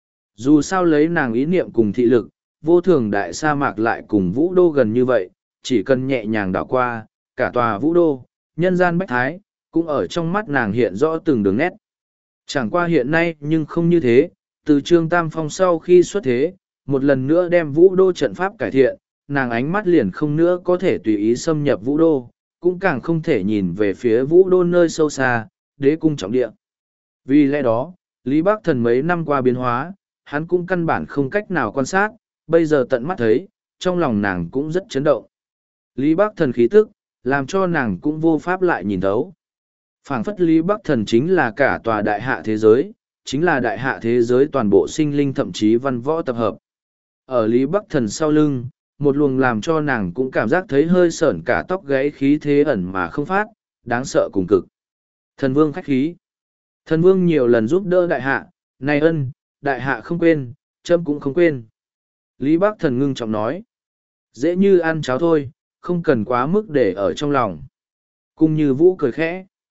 Dù sao lấy nàng ý niệm cùng thị lực, vô thường đại sa mạc lại cùng vũ đô gần như vậy, chỉ cần nhẹ nhàng đảo qua, cả tòa vũ đô, nhân gian bách thái, cũng ở trong mắt nàng hiện rõ từng đường nét. Chẳng qua hiện nay nhưng không như thế, từ Trương Tam Phong sau khi xuất thế, một lần nữa đem vũ đô trận pháp cải thiện, nàng ánh mắt liền không nữa có thể tùy ý xâm nhập vũ đô, cũng càng không thể nhìn về phía vũ đô nơi sâu xa, đế cung trọng địa. Vì lẽ đó, Lý Bắc Thần mấy năm qua biến hóa, hắn cũng căn bản không cách nào quan sát, bây giờ tận mắt thấy, trong lòng nàng cũng rất chấn động. Lý Bắc Thần khí tức, làm cho nàng cũng vô pháp lại nhìn thấu. Phảng phất Lý Bắc Thần chính là cả tòa đại hạ thế giới, chính là đại hạ thế giới toàn bộ sinh linh thậm chí văn võ tập hợp. Ở Lý Bắc Thần sau lưng, một luồng làm cho nàng cũng cảm giác thấy hơi sởn cả tóc gáy khí thế ẩn mà không phát, đáng sợ cùng cực. Thần vương khách khí. Thần vương nhiều lần giúp đỡ đại hạ, này ân, đại hạ không quên, trâm cũng không quên. Lý Bắc Thần ngưng trọng nói. Dễ như ăn cháo thôi, không cần quá mức để ở trong lòng. Cung như vũ cười khẽ.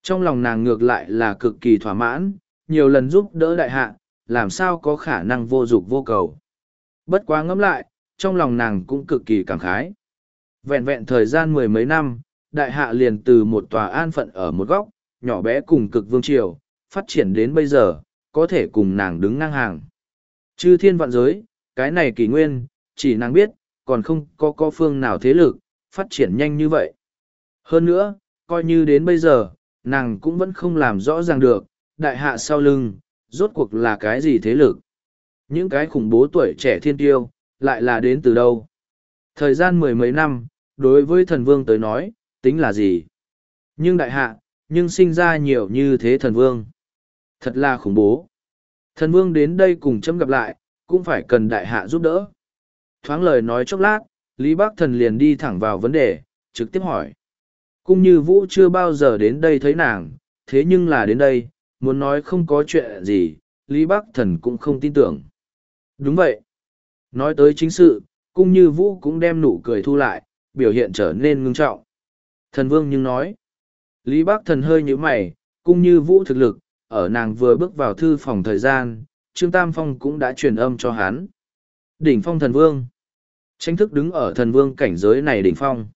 Trong lòng nàng ngược lại là cực kỳ thỏa mãn, nhiều lần giúp đỡ đại hạ, làm sao có khả năng vô dục vô cầu. Bất quá ngẫm lại, trong lòng nàng cũng cực kỳ cảm khái. Vẹn vẹn thời gian mười mấy năm, đại hạ liền từ một tòa an phận ở một góc, nhỏ bé cùng cực vương triều, phát triển đến bây giờ, có thể cùng nàng đứng ngang hàng. Chư thiên vạn giới, cái này kỳ nguyên, chỉ nàng biết, còn không có có phương nào thế lực, phát triển nhanh như vậy. Hơn nữa, coi như đến bây giờ, nàng cũng vẫn không làm rõ ràng được, đại hạ sau lưng, rốt cuộc là cái gì thế lực. Những cái khủng bố tuổi trẻ thiên tiêu, lại là đến từ đâu. Thời gian mười mấy năm, đối với thần vương tới nói, tính là gì? Nhưng đại hạ, nhưng sinh ra nhiều như thế thần vương. Thật là khủng bố. Thần vương đến đây cùng chấm gặp lại, cũng phải cần đại hạ giúp đỡ. Thoáng lời nói chốc lát, Lý Bắc Thần liền đi thẳng vào vấn đề, trực tiếp hỏi. Cung Như Vũ chưa bao giờ đến đây thấy nàng, thế nhưng là đến đây, muốn nói không có chuyện gì, Lý Bắc Thần cũng không tin tưởng. Đúng vậy. Nói tới chính sự, Cung Như Vũ cũng đem nụ cười thu lại, biểu hiện trở nên ngưng trọng. Thần vương nhưng nói. Lý Bắc Thần hơi nhíu mày, Cung Như Vũ thực lực, ở nàng vừa bước vào thư phòng thời gian, Trương Tam Phong cũng đã truyền âm cho hắn. Đỉnh phong thần vương. Tranh thức đứng ở thần vương cảnh giới này đỉnh phong.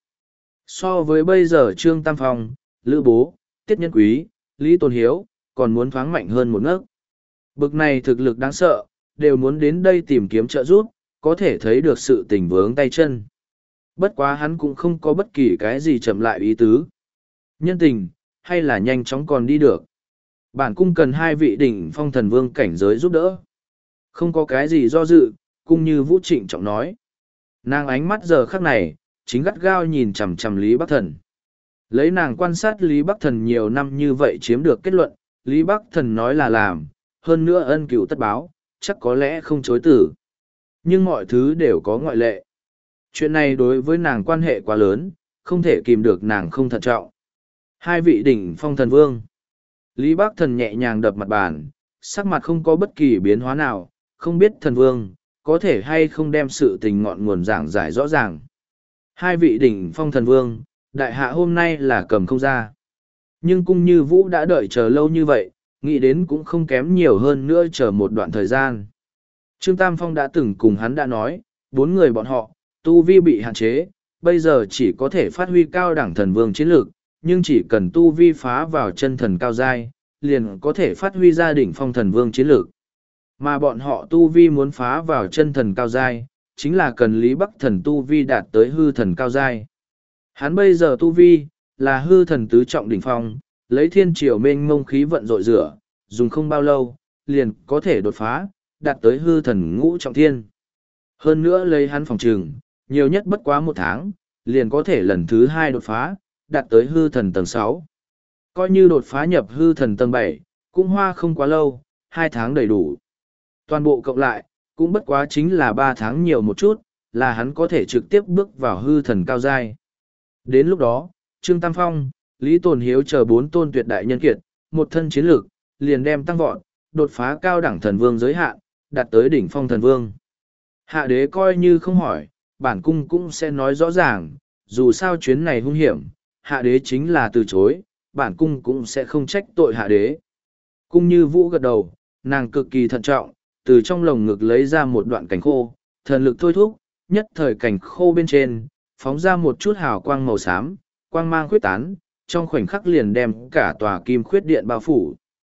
So với bây giờ Trương Tam Phong, Lữ Bố, Tiết Nhân Quý, Lý Tôn Hiếu, còn muốn thoáng mạnh hơn một nấc. Bực này thực lực đáng sợ, đều muốn đến đây tìm kiếm trợ giúp, có thể thấy được sự tình vướng tay chân. Bất quá hắn cũng không có bất kỳ cái gì chậm lại ý tứ. Nhân tình, hay là nhanh chóng còn đi được. Bản cung cần hai vị đỉnh phong thần vương cảnh giới giúp đỡ. Không có cái gì do dự, cung Như Vũ trịnh trọng nói. Nàng ánh mắt giờ khắc này, chính gắt gao nhìn chằm chằm Lý Bắc Thần. Lấy nàng quan sát Lý Bắc Thần nhiều năm như vậy chiếm được kết luận, Lý Bắc Thần nói là làm, hơn nữa ân cửu tất báo, chắc có lẽ không chối tử. Nhưng mọi thứ đều có ngoại lệ. Chuyện này đối với nàng quan hệ quá lớn, không thể kìm được nàng không thận trọng. Hai vị đỉnh phong thần vương. Lý Bắc Thần nhẹ nhàng đập mặt bàn, sắc mặt không có bất kỳ biến hóa nào, không biết thần vương, có thể hay không đem sự tình ngọn nguồn giảng giải rõ ràng. Hai vị đỉnh phong thần vương, đại hạ hôm nay là cầm không ra. Nhưng Cung Như Vũ đã đợi chờ lâu như vậy, nghĩ đến cũng không kém nhiều hơn nữa chờ một đoạn thời gian. Trương Tam Phong đã từng cùng hắn đã nói, bốn người bọn họ, tu vi bị hạn chế, bây giờ chỉ có thể phát huy cao đẳng thần vương chiến lược, nhưng chỉ cần tu vi phá vào chân thần cao giai, liền có thể phát huy ra đỉnh phong thần vương chiến lược. Mà bọn họ tu vi muốn phá vào chân thần cao giai, chính là cần Lý Bắc Thần tu vi đạt tới hư thần cao giai. Hắn bây giờ tu vi, là hư thần tứ trọng đỉnh phong, lấy thiên triều mênh mông khí vận rội rửa, dùng không bao lâu, liền có thể đột phá, đạt tới hư thần ngũ trọng thiên. Hơn nữa lấy hắn phòng trường, nhiều nhất bất quá một tháng, liền có thể lần thứ hai đột phá, đạt tới hư thần tầng sáu. Coi như đột phá nhập hư thần tầng bảy, cũng hoa không quá lâu, hai tháng đầy đủ. Toàn bộ cộng lại, cũng bất quá chính là ba tháng nhiều một chút, là hắn có thể trực tiếp bước vào hư thần cao giai. Đến lúc đó, Trương Tam Phong, Lý Tồn Hiếu chờ bốn tôn tuyệt đại nhân kiệt, một thân chiến lược, liền đem tăng vọt, đột phá cao đẳng thần vương giới hạn, đạt tới đỉnh phong thần vương. Hạ đế coi như không hỏi, bản cung cũng sẽ nói rõ ràng, dù sao chuyến này hung hiểm, hạ đế chính là từ chối, bản cung cũng sẽ không trách tội hạ đế. Cung Như Vũ gật đầu, nàng cực kỳ thận trọng, từ trong lồng ngực lấy ra một đoạn cành khô, thần lực thôi thúc, nhất thời cành khô bên trên, phóng ra một chút hào quang màu xám, quang mang khuyết tán, trong khoảnh khắc liền đem cả tòa kim khuyết điện bao phủ.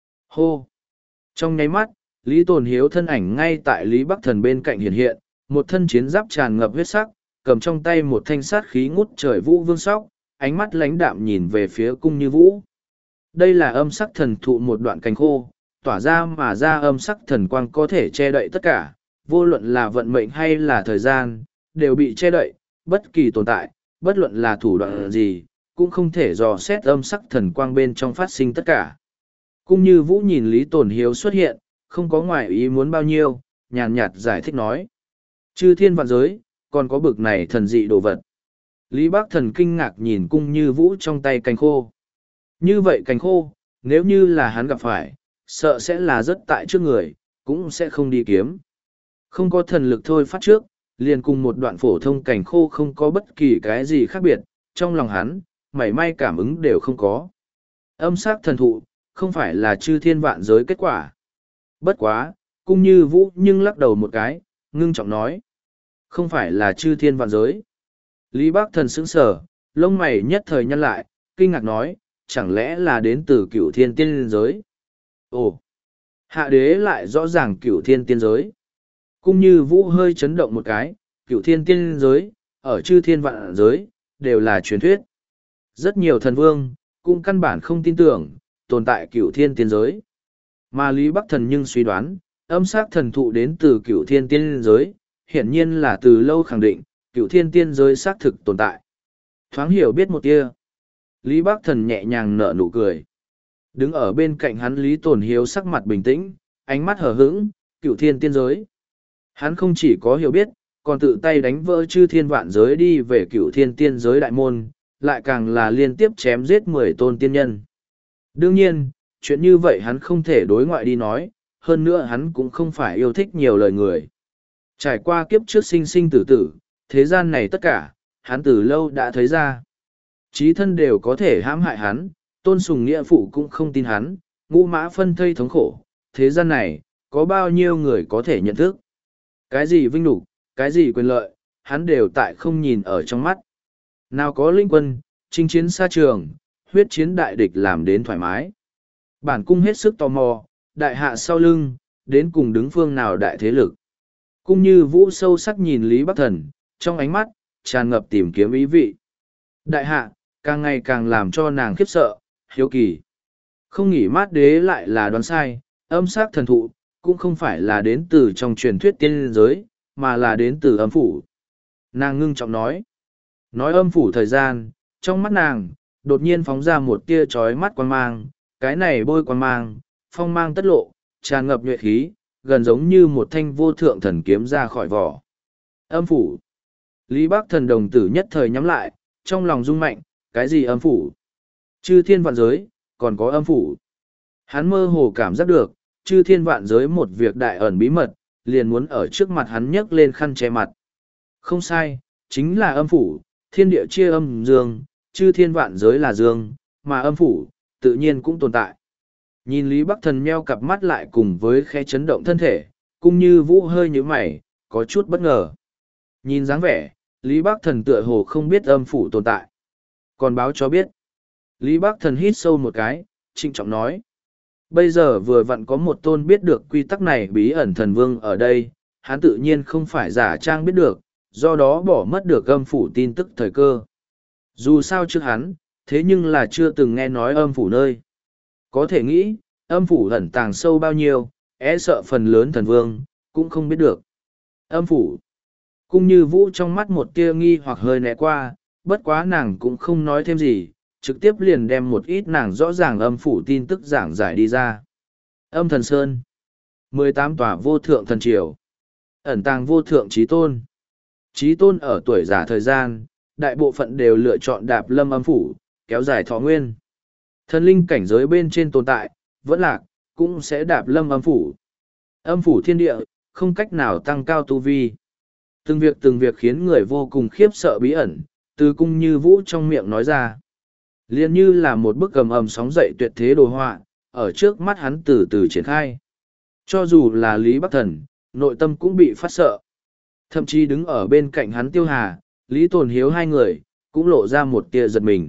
Hô! Trong nháy mắt, Lý Tồn Hiếu thân ảnh ngay tại Lý Bắc Thần bên cạnh hiện hiện, một thân chiến giáp tràn ngập huyết sắc, cầm trong tay một thanh sát khí ngút trời vũ vương sóc, ánh mắt lãnh đạm nhìn về phía Cung Như Vũ. Đây là âm sắc thần thụ một đoạn cành khô, tỏa ra mà ra âm sắc thần quang có thể che đậy tất cả, vô luận là vận mệnh hay là thời gian, đều bị che đậy, bất kỳ tồn tại, bất luận là thủ đoạn gì, cũng không thể dò xét âm sắc thần quang bên trong phát sinh tất cả. Cung Như Vũ nhìn Lý Tồn Hiếu xuất hiện, không có ngoại ý muốn bao nhiêu, nhàn nhạt giải thích nói. Chư thiên vạn giới, còn có bực này thần dị đồ vật. Lý Bác Thần kinh ngạc nhìn Cung Như Vũ trong tay cành khô. Như vậy cành khô, nếu như là hắn gặp phải, sợ sẽ là rất tại trước người, cũng sẽ không đi kiếm. Không có thần lực thôi phát trước, liền cùng một đoạn phổ thông cành khô không có bất kỳ cái gì khác biệt, trong lòng hắn, mảy may cảm ứng đều không có. Âm sắc thần thụ, không phải là chư thiên vạn giới kết quả. Bất quá, cung như vũ nhưng lắc đầu một cái, ngưng trọng nói. Không phải là chư thiên vạn giới. Lý Bác Thần sững sờ, lông mày nhất thời nhăn lại, kinh ngạc nói, chẳng lẽ là đến từ cửu thiên tiên giới? Ồ! Hạ đế lại rõ ràng cửu thiên tiên giới. Cung như vũ hơi chấn động một cái, cửu thiên tiên giới, ở chư thiên vạn giới, đều là truyền thuyết. Rất nhiều thần vương, cũng căn bản không tin tưởng, tồn tại cửu thiên tiên giới. Mà Lý Bắc Thần nhưng suy đoán, âm sắc thần thụ đến từ cửu thiên tiên giới, hiển nhiên là từ lâu khẳng định, cửu thiên tiên giới xác thực tồn tại. Thoáng hiểu biết một tia. Lý Bắc Thần nhẹ nhàng nở nụ cười. Đứng ở bên cạnh hắn Lý Tồn Hiếu sắc mặt bình tĩnh, ánh mắt hờ hững, cửu thiên tiên giới. Hắn không chỉ có hiểu biết, còn tự tay đánh vỡ chư thiên vạn giới đi về cửu thiên tiên giới đại môn, lại càng là liên tiếp chém giết mười tôn tiên nhân. Đương nhiên, chuyện như vậy hắn không thể đối ngoại đi nói, hơn nữa hắn cũng không phải yêu thích nhiều lời người. Trải qua kiếp trước sinh sinh tử tử, thế gian này tất cả, hắn từ lâu đã thấy ra. Chí thân đều có thể hãm hại hắn, tôn sùng nghĩa phụ cũng không tin hắn, ngũ mã phân thây thống khổ, thế gian này, có bao nhiêu người có thể nhận thức. Cái gì vinh nhục, cái gì quyền lợi, hắn đều tại không nhìn ở trong mắt. Nào có linh quân, chinh chiến xa trường, huyết chiến đại địch làm đến thoải mái. Bản cung hết sức tò mò, đại hạ sau lưng, đến cùng đứng phương nào đại thế lực. Cung như vũ sâu sắc nhìn Lý Bắc Thần, trong ánh mắt, tràn ngập tìm kiếm ý vị. Đại hạ, càng ngày càng làm cho nàng khiếp sợ, hiếu kỳ. Không nghĩ mát đế lại là đoán sai, âm sắc thần thụ, cũng không phải là đến từ trong truyền thuyết tiên giới, mà là đến từ âm phủ. Nàng ngưng trọng nói. Nói âm phủ thời gian, trong mắt nàng, đột nhiên phóng ra một tia trói mắt quan mang, cái này bôi quan mang, phong mang tất lộ, tràn ngập nhuệ khí, gần giống như một thanh vô thượng thần kiếm ra khỏi vỏ. Âm phủ. Lý Bác Thần đồng tử nhất thời nhắm lại, trong lòng rung mạnh, cái gì âm phủ? Chư thiên vạn giới, còn có âm phủ. Hắn mơ hồ cảm giác được, chư thiên vạn giới một việc đại ẩn bí mật, liền muốn ở trước mặt hắn nhấc lên khăn che mặt. Không sai, chính là âm phủ, thiên địa chia âm dương, chư thiên vạn giới là dương, mà âm phủ, tự nhiên cũng tồn tại. Nhìn Lý Bắc Thần meo cặp mắt lại cùng với khe chấn động thân thể, cũng như vũ hơi như mày, có chút bất ngờ. Nhìn dáng vẻ, Lý Bắc Thần tựa hồ không biết âm phủ tồn tại. Còn báo cho biết. Lý Bắc Thần hít sâu một cái, trịnh trọng nói. Bây giờ vừa vặn có một tôn biết được quy tắc này bí ẩn thần vương ở đây, hắn tự nhiên không phải giả trang biết được, do đó bỏ mất được âm phủ tin tức thời cơ. Dù sao trước hắn, thế nhưng là chưa từng nghe nói âm phủ nơi. Có thể nghĩ, âm phủ ẩn tàng sâu bao nhiêu, e sợ phần lớn thần vương, cũng không biết được. Âm phủ. Cung như vũ trong mắt một tia nghi hoặc hơi né qua, bất quá nàng cũng không nói thêm gì, trực tiếp liền đem một ít nàng rõ ràng âm phủ tin tức giảng giải đi ra. Âm thần sơn. mười tám tòa vô thượng thần triều. Ẩn tàng vô thượng trí tôn. Trí tôn ở tuổi già thời gian, đại bộ phận đều lựa chọn đạp lâm âm phủ, kéo dài thọ nguyên. Thần linh cảnh giới bên trên tồn tại, vẫn lạc, cũng sẽ đạp lâm âm phủ. Âm phủ thiên địa, không cách nào tăng cao tu vi. Từng việc từng việc khiến người vô cùng khiếp sợ bí ẩn, từ cung như vũ trong miệng nói ra. Liên như là một bức cầm ầm sóng dậy tuyệt thế đồ họa, ở trước mắt hắn từ từ triển khai. Cho dù là Lý Bắc Thần, nội tâm cũng bị phát sợ. Thậm chí đứng ở bên cạnh hắn Tiêu Hà, Lý Tồn Hiếu hai người, cũng lộ ra một tia giật mình.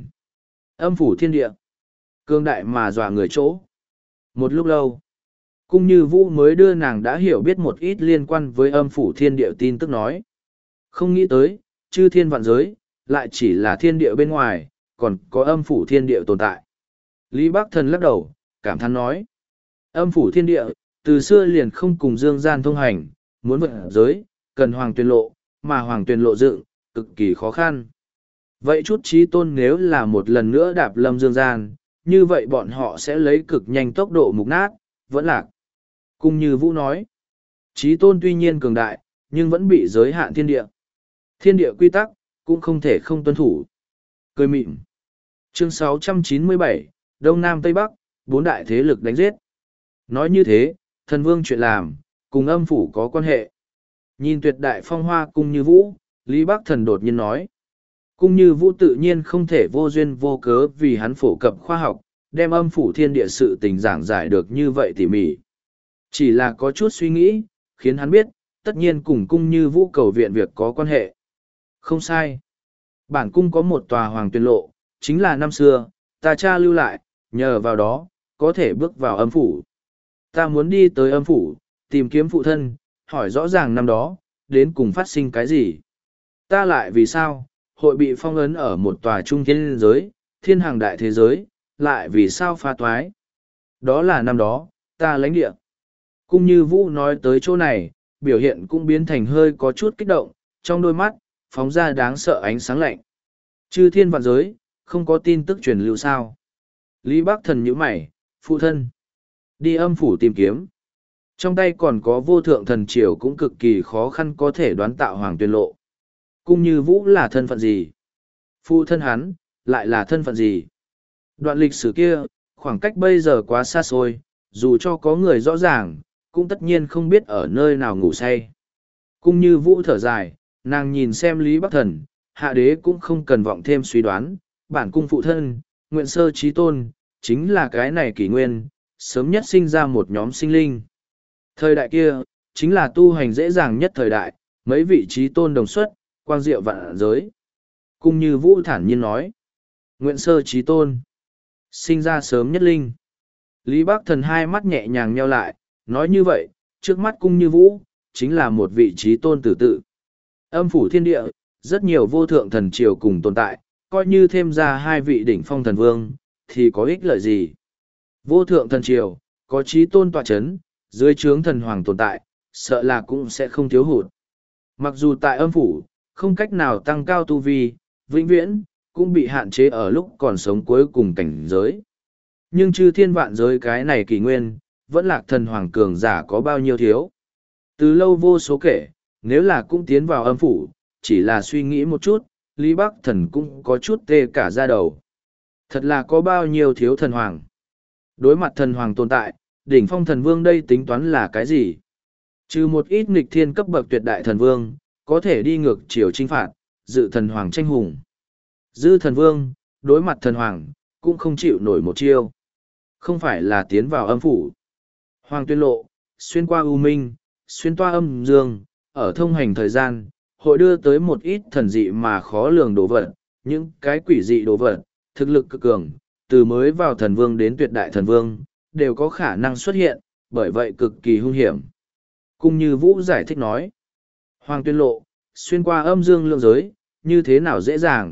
Âm phủ thiên địa. Cương đại mà dọa người chỗ. Một lúc lâu, cung như vũ mới đưa nàng đã hiểu biết một ít liên quan với âm phủ thiên địa tin tức nói. Không nghĩ tới, chư thiên vạn giới, lại chỉ là thiên địa bên ngoài, còn có âm phủ thiên địa tồn tại. Lý Bắc Thần lắc đầu, cảm thán nói. Âm phủ thiên địa, từ xưa liền không cùng dương gian thông hành, muốn vượt giới, cần hoàng tuyên lộ, mà hoàng tuyên lộ dựng, cực kỳ khó khăn. Vậy chút trí tôn nếu là một lần nữa đạp lâm dương gian, như vậy bọn họ sẽ lấy cực nhanh tốc độ mục nát, vẫn lạc. Cung như Vũ nói, trí tôn tuy nhiên cường đại, nhưng vẫn bị giới hạn thiên địa. Thiên địa quy tắc, cũng không thể không tuân thủ. Cười mịn. Chương sáu trăm chín mươi bảy, Đông Nam Tây Bắc, bốn đại thế lực đánh giết. Nói như thế, thần vương chuyện làm, cùng âm phủ có quan hệ. Nhìn tuyệt đại phong hoa cung như Vũ, Lý Bắc Thần đột nhiên nói. Cung như Vũ tự nhiên không thể vô duyên vô cớ vì hắn phổ cập khoa học, đem âm phủ thiên địa sự tình giảng giải được như vậy tỉ mỉ. Chỉ là có chút suy nghĩ, khiến hắn biết, tất nhiên cùng cung như vũ cầu viện việc có quan hệ. Không sai. Bản cung có một tòa hoàng tuyên lộ, chính là năm xưa, ta cha lưu lại, nhờ vào đó, có thể bước vào âm phủ. Ta muốn đi tới âm phủ, tìm kiếm phụ thân, hỏi rõ ràng năm đó, đến cùng phát sinh cái gì. Ta lại vì sao, hội bị phong ấn ở một tòa trung thiên giới, thiên hàng đại thế giới, lại vì sao pha toái. Đó là năm đó, ta lãnh địa. Cung như vũ nói tới chỗ này, biểu hiện cũng biến thành hơi có chút kích động, trong đôi mắt, phóng ra đáng sợ ánh sáng lạnh. Chư thiên vạn giới, không có tin tức truyền lưu sao. Lý Bắc Thần nhíu mày, phụ thân. Đi âm phủ tìm kiếm. Trong tay còn có vô thượng thần triều cũng cực kỳ khó khăn có thể đoán tạo hoàng tuyên lộ. Cung như vũ là thân phận gì? Phụ thân hắn, lại là thân phận gì? Đoạn lịch sử kia, khoảng cách bây giờ quá xa xôi, dù cho có người rõ ràng, cũng tất nhiên không biết ở nơi nào ngủ say. Cung như vũ thở dài, nàng nhìn xem Lý Bắc Thần, hạ đế cũng không cần vọng thêm suy đoán, bản cung phụ thân, nguyện sơ trí tôn, chính là cái này kỷ nguyên, sớm nhất sinh ra một nhóm sinh linh. Thời đại kia, chính là tu hành dễ dàng nhất thời đại, mấy vị trí tôn đồng xuất, quang diệu vạn giới. Cung như vũ thản nhiên nói, nguyện sơ trí tôn, sinh ra sớm nhất linh. Lý Bắc Thần hai mắt nhẹ nhàng nheo lại, nói như vậy, trước mắt cung như vũ, chính là một vị trí tôn tử tự. Âm phủ thiên địa, rất nhiều vô thượng thần triều cùng tồn tại, coi như thêm ra hai vị đỉnh phong thần vương, thì có ích lợi gì? Vô thượng thần triều, có trí tôn tọa chấn, dưới trướng thần hoàng tồn tại, sợ là cũng sẽ không thiếu hụt. Mặc dù tại âm phủ, không cách nào tăng cao tu vi, vĩnh viễn, cũng bị hạn chế ở lúc còn sống cuối cùng cảnh giới. Nhưng chư thiên vạn giới cái này kỳ nguyên, vẫn lạc thần hoàng cường giả có bao nhiêu thiếu. Từ lâu vô số kể, nếu là cũng tiến vào âm phủ, chỉ là suy nghĩ một chút, Lý Bắc Thần cũng có chút tê cả da đầu. Thật là có bao nhiêu thiếu thần hoàng. Đối mặt thần hoàng tồn tại, đỉnh phong thần vương đây tính toán là cái gì? Trừ một ít nghịch thiên cấp bậc tuyệt đại thần vương, có thể đi ngược chiều chinh phạt, dự thần hoàng tranh hùng. Dư thần vương, đối mặt thần hoàng, cũng không chịu nổi một chiêu. Không phải là tiến vào âm phủ. Hoàng tuyên lộ, xuyên qua u minh, xuyên toa âm dương, ở thông hành thời gian, hội đưa tới một ít thần dị mà khó lường đồ vật, những cái quỷ dị đồ vật, thực lực cực cường, từ mới vào thần vương đến tuyệt đại thần vương, đều có khả năng xuất hiện, bởi vậy cực kỳ hung hiểm. Cung như Vũ giải thích nói, Hoàng tuyên lộ, xuyên qua âm dương lượng giới, như thế nào dễ dàng.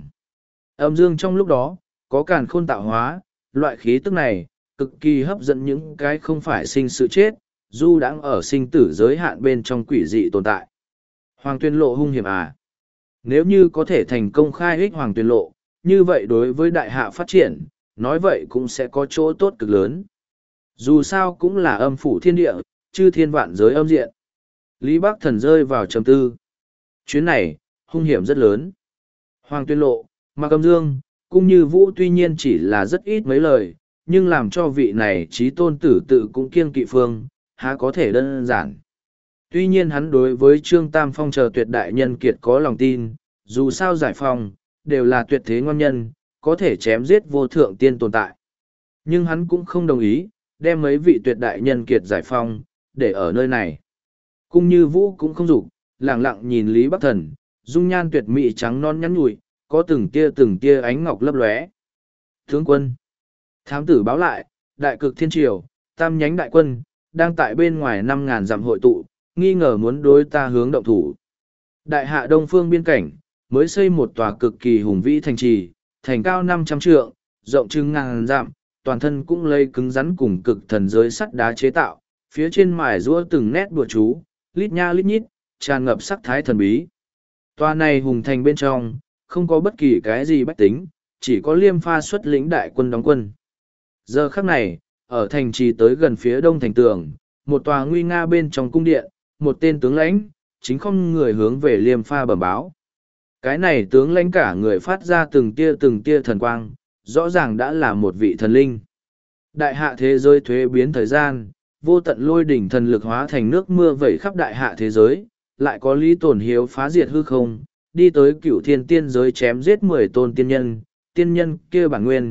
Âm dương trong lúc đó, có càn khôn tạo hóa, loại khí tức này, cực kỳ hấp dẫn những cái không phải sinh sự chết, dù đang ở sinh tử giới hạn bên trong quỷ dị tồn tại. Hoàng tuyên lộ hung hiểm à? Nếu như có thể thành công khai ích hoàng tuyên lộ, như vậy đối với đại hạ phát triển, nói vậy cũng sẽ có chỗ tốt cực lớn. Dù sao cũng là âm phủ thiên địa, chư thiên vạn giới âm diện. Lý Bắc Thần rơi vào trầm tư. Chuyến này, hung hiểm rất lớn. Hoàng tuyên lộ, Mạc Âm Dương, cũng như Vũ tuy nhiên chỉ là rất ít mấy lời, nhưng làm cho vị này trí tôn tử tự cũng kiêng kỵ phương, há có thể đơn giản. Tuy nhiên hắn đối với Trương Tam Phong chờ tuyệt đại nhân kiệt có lòng tin, dù sao giải phong, đều là tuyệt thế ngon nhân, có thể chém giết vô thượng tiên tồn tại. Nhưng hắn cũng không đồng ý, đem mấy vị tuyệt đại nhân kiệt giải phong, để ở nơi này. Cung như Vũ cũng không dục lẳng lặng nhìn Lý Bắc Thần, dung nhan tuyệt mỹ trắng non nhắn nhủi, có từng tia từng tia ánh ngọc lấp lóe. Tướng quân, thám tử báo lại, đại cực thiên triều, tam nhánh đại quân, đang tại bên ngoài năm ngàn dặm hội tụ, nghi ngờ muốn đối ta hướng động thủ. Đại hạ đông phương biên cảnh, mới xây một tòa cực kỳ hùng vĩ thành trì, thành cao năm trăm trượng, rộng chừng ngàn dặm, toàn thân cũng lây cứng rắn cùng cực thần giới sắt đá chế tạo, phía trên mài rũa từng nét bùa chú, lít nha lít nhít, tràn ngập sắc thái thần bí. Tòa này hùng thành bên trong, không có bất kỳ cái gì bách tính, chỉ có Liêm Pha xuất lĩnh đại quân đóng quân. Giờ khắc này, ở thành trì tới gần phía đông thành tường, một tòa nguy nga bên trong cung điện, một tên tướng lãnh, chính không người hướng về Liêm Pha bẩm báo. Cái này tướng lãnh cả người phát ra từng tia từng tia thần quang, rõ ràng đã là một vị thần linh. Đại hạ thế giới thuế biến thời gian, vô tận lôi đỉnh thần lực hóa thành nước mưa vẩy khắp đại hạ thế giới, lại có Lý Tổn Hiếu phá diệt hư không, đi tới cửu thiên tiên giới chém giết mười tôn tiên nhân, tiên nhân kia bản nguyên,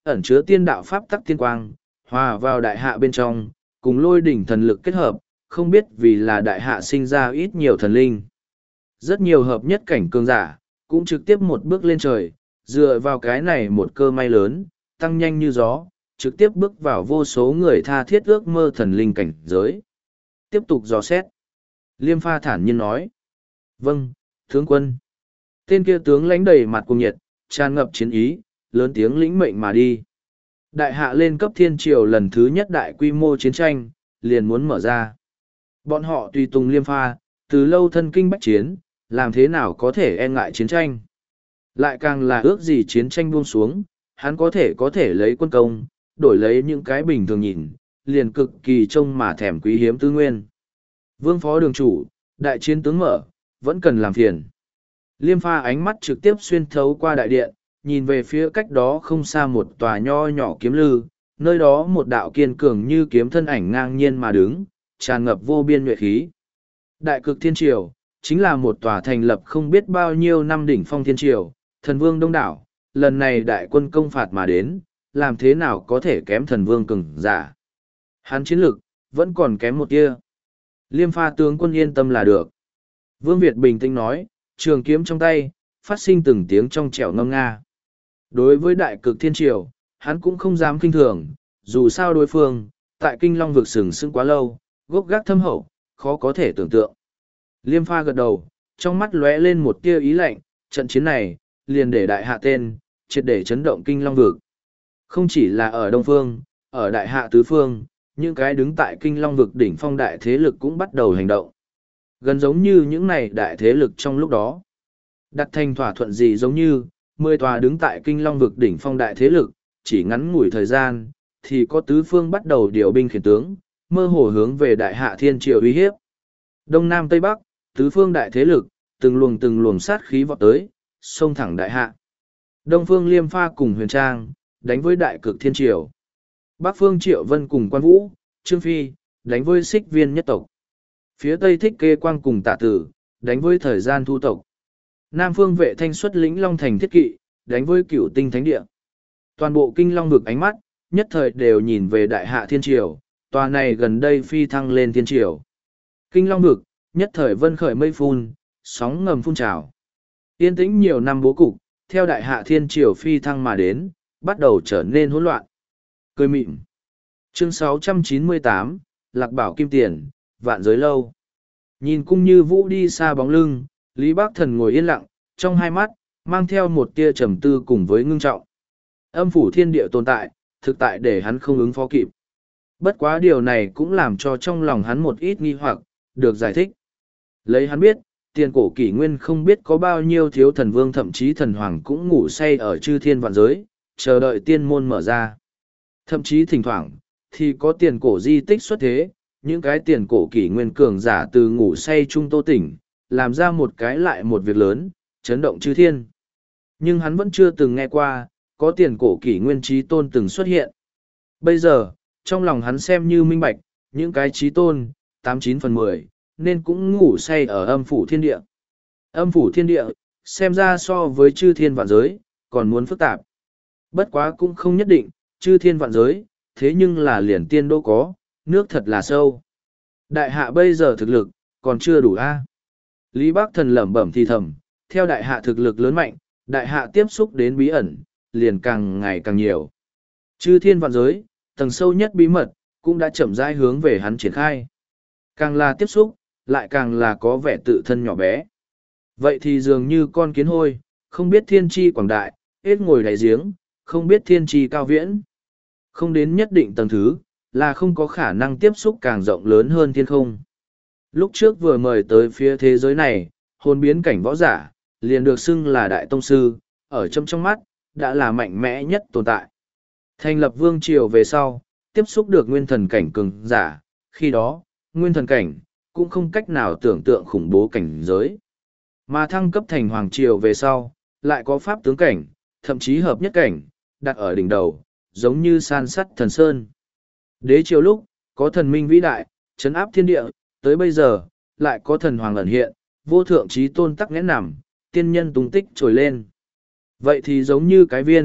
ẩn chứa tiên đạo pháp tắc tiên quang, hòa vào đại hạ bên trong, cùng lôi đỉnh thần lực kết hợp, không biết vì là đại hạ sinh ra ít nhiều thần linh. Rất nhiều hợp nhất cảnh cường giả, cũng trực tiếp một bước lên trời, dựa vào cái này một cơ may lớn, tăng nhanh như gió, trực tiếp bước vào vô số người tha thiết ước mơ thần linh cảnh giới. Tiếp tục dò xét. Liêm Pha thản nhiên nói. Vâng, tướng quân. Tên kia tướng lãnh đầy mặt cuồng nhiệt, tràn ngập chiến ý, lớn tiếng lĩnh mệnh mà đi. Đại hạ lên cấp thiên triều lần thứ nhất đại quy mô chiến tranh, liền muốn mở ra. Bọn họ tùy tùng Liêm Pha, từ lâu thân kinh bách chiến, làm thế nào có thể e ngại chiến tranh. Lại càng là ước gì chiến tranh buông xuống, hắn có thể có thể lấy quân công, đổi lấy những cái bình thường nhìn, liền cực kỳ trông mà thèm quý hiếm tư nguyên. Vương phó đường chủ, đại chiến tướng mở, vẫn cần làm phiền. Liêm Pha ánh mắt trực tiếp xuyên thấu qua đại điện, nhìn về phía cách đó không xa một tòa nho nhỏ kiếm lư, nơi đó một đạo kiên cường như kiếm thân ảnh ngang nhiên mà đứng, tràn ngập vô biên nhuệ khí. Đại cực thiên triều, chính là một tòa thành lập không biết bao nhiêu năm đỉnh phong thiên triều, thần vương đông đảo, lần này đại quân công phạt mà đến, làm thế nào có thể kém thần vương cường giả. Hắn chiến lực, vẫn còn kém một tia. Liêm Pha tướng quân yên tâm là được. Vương Việt bình tĩnh nói, trường kiếm trong tay, phát sinh từng tiếng trong trẻo ngâm nga. Đối với đại cực thiên triều, hắn cũng không dám kinh thường, dù sao đối phương, tại kinh long vực sừng sững quá lâu, gốc gác thâm hậu, khó có thể tưởng tượng. Liêm Pha gật đầu, trong mắt lóe lên một tia ý lạnh, trận chiến này, liền để đại hạ tên, triệt để chấn động kinh long vực. Không chỉ là ở Đông Phương, ở đại hạ tứ phương, những cái đứng tại kinh long vực đỉnh phong đại thế lực cũng bắt đầu hành động. Gần giống như những này đại thế lực trong lúc đó. Đặt thành thỏa thuận gì giống như, mười tòa đứng tại kinh long vực đỉnh phong đại thế lực, chỉ ngắn ngủi thời gian, thì có tứ phương bắt đầu điều binh khiển tướng, mơ hồ hướng về đại hạ thiên triều uy hiếp. Đông Nam Tây Bắc, tứ phương đại thế lực, từng luồng từng luồng sát khí vọt tới, xông thẳng đại hạ. Đông phương Liêm Pha cùng Huyền Trang, đánh với đại cực thiên triều. Bắc phương Triệu Vân cùng Quan Vũ, Trương Phi, đánh với Xích Viên nhất tộc. Phía Tây Thích Kê Quang cùng Tạ Tử, đánh với thời gian thu tộc. Nam phương Vệ Thanh xuất lĩnh Long Thành thiết kỵ, đánh với Cửu Tinh Thánh Địa. Toàn bộ kinh long vực ánh mắt, nhất thời đều nhìn về đại hạ thiên triều, tòa này gần đây phi thăng lên thiên triều. Kinh long vực, nhất thời vân khởi mây phun, sóng ngầm phun trào. Yên tĩnh nhiều năm bố cục, theo đại hạ thiên triều phi thăng mà đến, bắt đầu trở nên hỗn loạn. Cười mịn. Chương sáu trăm chín mươi tám, Lạc Bảo Kim Tiền, Vạn Giới Lâu. Nhìn cung như vũ đi xa bóng lưng, Lý Bác Thần ngồi yên lặng, trong hai mắt, mang theo một tia trầm tư cùng với ngưng trọng. Âm phủ thiên địa tồn tại, thực tại để hắn không ứng phó kịp. Bất quá điều này cũng làm cho trong lòng hắn một ít nghi hoặc, được giải thích. Lấy hắn biết, tiền cổ kỷ nguyên không biết có bao nhiêu thiếu thần vương thậm chí thần hoàng cũng ngủ say ở chư thiên vạn giới, chờ đợi tiên môn mở ra. Thậm chí thỉnh thoảng, thì có tiền cổ di tích xuất thế, những cái tiền cổ kỷ nguyên cường giả từ ngủ say trung tô tỉnh, làm ra một cái lại một việc lớn, chấn động chư thiên. Nhưng hắn vẫn chưa từng nghe qua, có tiền cổ kỷ nguyên trí tôn từng xuất hiện. Bây giờ, trong lòng hắn xem như minh bạch, những cái trí tôn, tám chín phần mười, nên cũng ngủ say ở âm phủ thiên địa. Âm phủ thiên địa, xem ra so với chư thiên vạn giới, còn muốn phức tạp. Bất quá cũng không nhất định, chư thiên vạn giới, thế nhưng là liền tiên đô có, nước thật là sâu. Đại hạ bây giờ thực lực, còn chưa đủ a. Lý Bác Thần lẩm bẩm thì thầm, theo đại hạ thực lực lớn mạnh, đại hạ tiếp xúc đến bí ẩn, liền càng ngày càng nhiều. Chư thiên vạn giới, tầng sâu nhất bí mật, cũng đã chậm rãi hướng về hắn triển khai. Càng là tiếp xúc, lại càng là có vẻ tự thân nhỏ bé. Vậy thì dường như con kiến hôi, không biết thiên tri quảng đại, hết ngồi đáy giếng, không biết thiên tri cao viễn. Không đến nhất định tầng thứ, là không có khả năng tiếp xúc càng rộng lớn hơn thiên không. Lúc trước vừa mời tới phía thế giới này, hồn biến cảnh võ giả, liền được xưng là đại tông sư, ở trong trong mắt, đã là mạnh mẽ nhất tồn tại. Thành lập vương triều về sau, tiếp xúc được nguyên thần cảnh cường giả, khi đó, nguyên thần cảnh, cũng không cách nào tưởng tượng khủng bố cảnh giới. Mà thăng cấp thành hoàng triều về sau, lại có pháp tướng cảnh, thậm chí hợp nhất cảnh, đặt ở đỉnh đầu, giống như san sắt thần sơn. Đế triều lúc, có thần minh vĩ đại, chấn áp thiên địa, tới bây giờ, lại có thần hoàng ẩn hiện, vô thượng trí tôn tắc nghẽn nằm, tiên nhân tung tích trồi lên. Vậy thì giống như cái viên,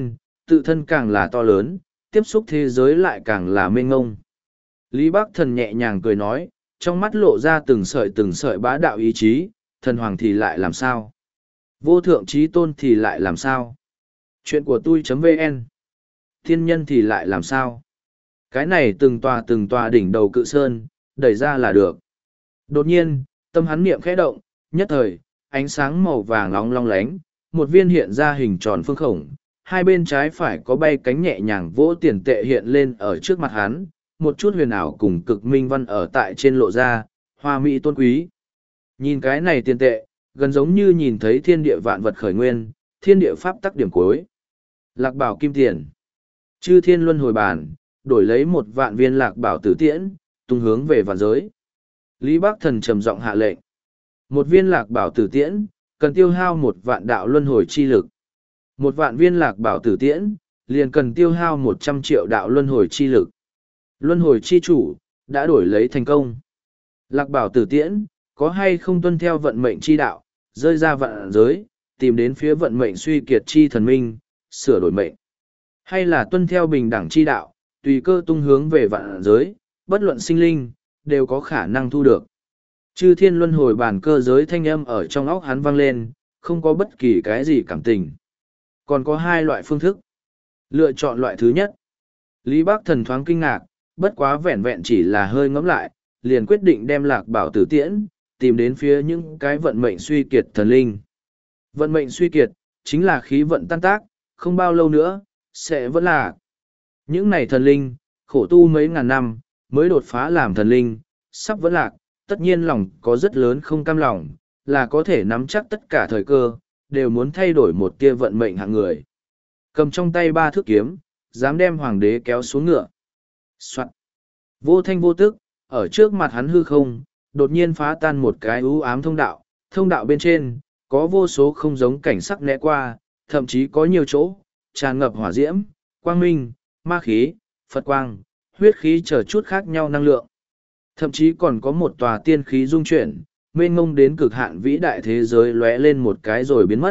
tự thân càng là to lớn, tiếp xúc thế giới lại càng là mênh ngông. Lý Bắc Thần nhẹ nhàng cười nói, trong mắt lộ ra từng sợi từng sợi bá đạo ý chí, thần hoàng thì lại làm sao? Vô thượng trí tôn thì lại làm sao? Chuyện của tôi.vn Thiên nhân thì lại làm sao? Cái này từng tòa từng tòa đỉnh đầu cự sơn, đẩy ra là được. Đột nhiên, tâm hắn niệm khẽ động, nhất thời, ánh sáng màu vàng long long lánh, một viên hiện ra hình tròn phương khổng, hai bên trái phải có bay cánh nhẹ nhàng vỗ tiền tệ hiện lên ở trước mặt hắn, một chút huyền ảo cùng cực minh văn ở tại trên lộ ra, hoa mỹ tôn quý. Nhìn cái này tiền tệ, gần giống như nhìn thấy thiên địa vạn vật khởi nguyên, thiên địa pháp tắc điểm cuối. Lạc bảo kim tiền. Chư thiên luân hồi bàn, đổi lấy một vạn viên lạc bảo tử tiễn, tung hướng về vạn giới. Lý Bắc Thần trầm giọng hạ lệnh. Một viên lạc bảo tử tiễn, cần tiêu hao một vạn đạo luân hồi chi lực. Một vạn viên lạc bảo tử tiễn, liền cần tiêu hao một trăm triệu đạo luân hồi chi lực. Luân hồi chi chủ, đã đổi lấy thành công. Lạc bảo tử tiễn, có hay không tuân theo vận mệnh chi đạo, rơi ra vạn giới, tìm đến phía vận mệnh suy kiệt chi thần minh, sửa đổi mệnh. Hay là tuân theo bình đẳng chi đạo, tùy cơ tung hướng về vạn giới, bất luận sinh linh, đều có khả năng thu được. Chư thiên luân hồi bản cơ giới thanh âm ở trong óc hắn vang lên, không có bất kỳ cái gì cảm tình. Còn có hai loại phương thức. Lựa chọn loại thứ nhất. Lý Bắc Thần thoáng kinh ngạc, bất quá vẹn vẹn chỉ là hơi ngẫm lại, liền quyết định đem lạc bảo tử tiễn, tìm đến phía những cái vận mệnh suy kiệt thần linh. Vận mệnh suy kiệt, chính là khí vận tan tác, không bao lâu nữa, sẽ vẫn là. Những này thần linh, khổ tu mấy ngàn năm, mới đột phá làm thần linh, sắp vẫn lạc, tất nhiên lòng có rất lớn không cam lòng, là có thể nắm chắc tất cả thời cơ, đều muốn thay đổi một tia vận mệnh hạng người. Cầm trong tay ba thước kiếm, dám đem hoàng đế kéo xuống ngựa. Soạn. Vô thanh vô tức, ở trước mặt hắn hư không, đột nhiên phá tan một cái u ám thông đạo, thông đạo bên trên, có vô số không giống cảnh sắc né qua, thậm chí có nhiều chỗ, tràn ngập hỏa diễm, quang minh, ma khí, Phật quang, huyết khí chờ chút khác nhau năng lượng. Thậm chí còn có một tòa tiên khí dung chuyển, mênh ngông đến cực hạn vĩ đại thế giới lóe lên một cái rồi biến mất.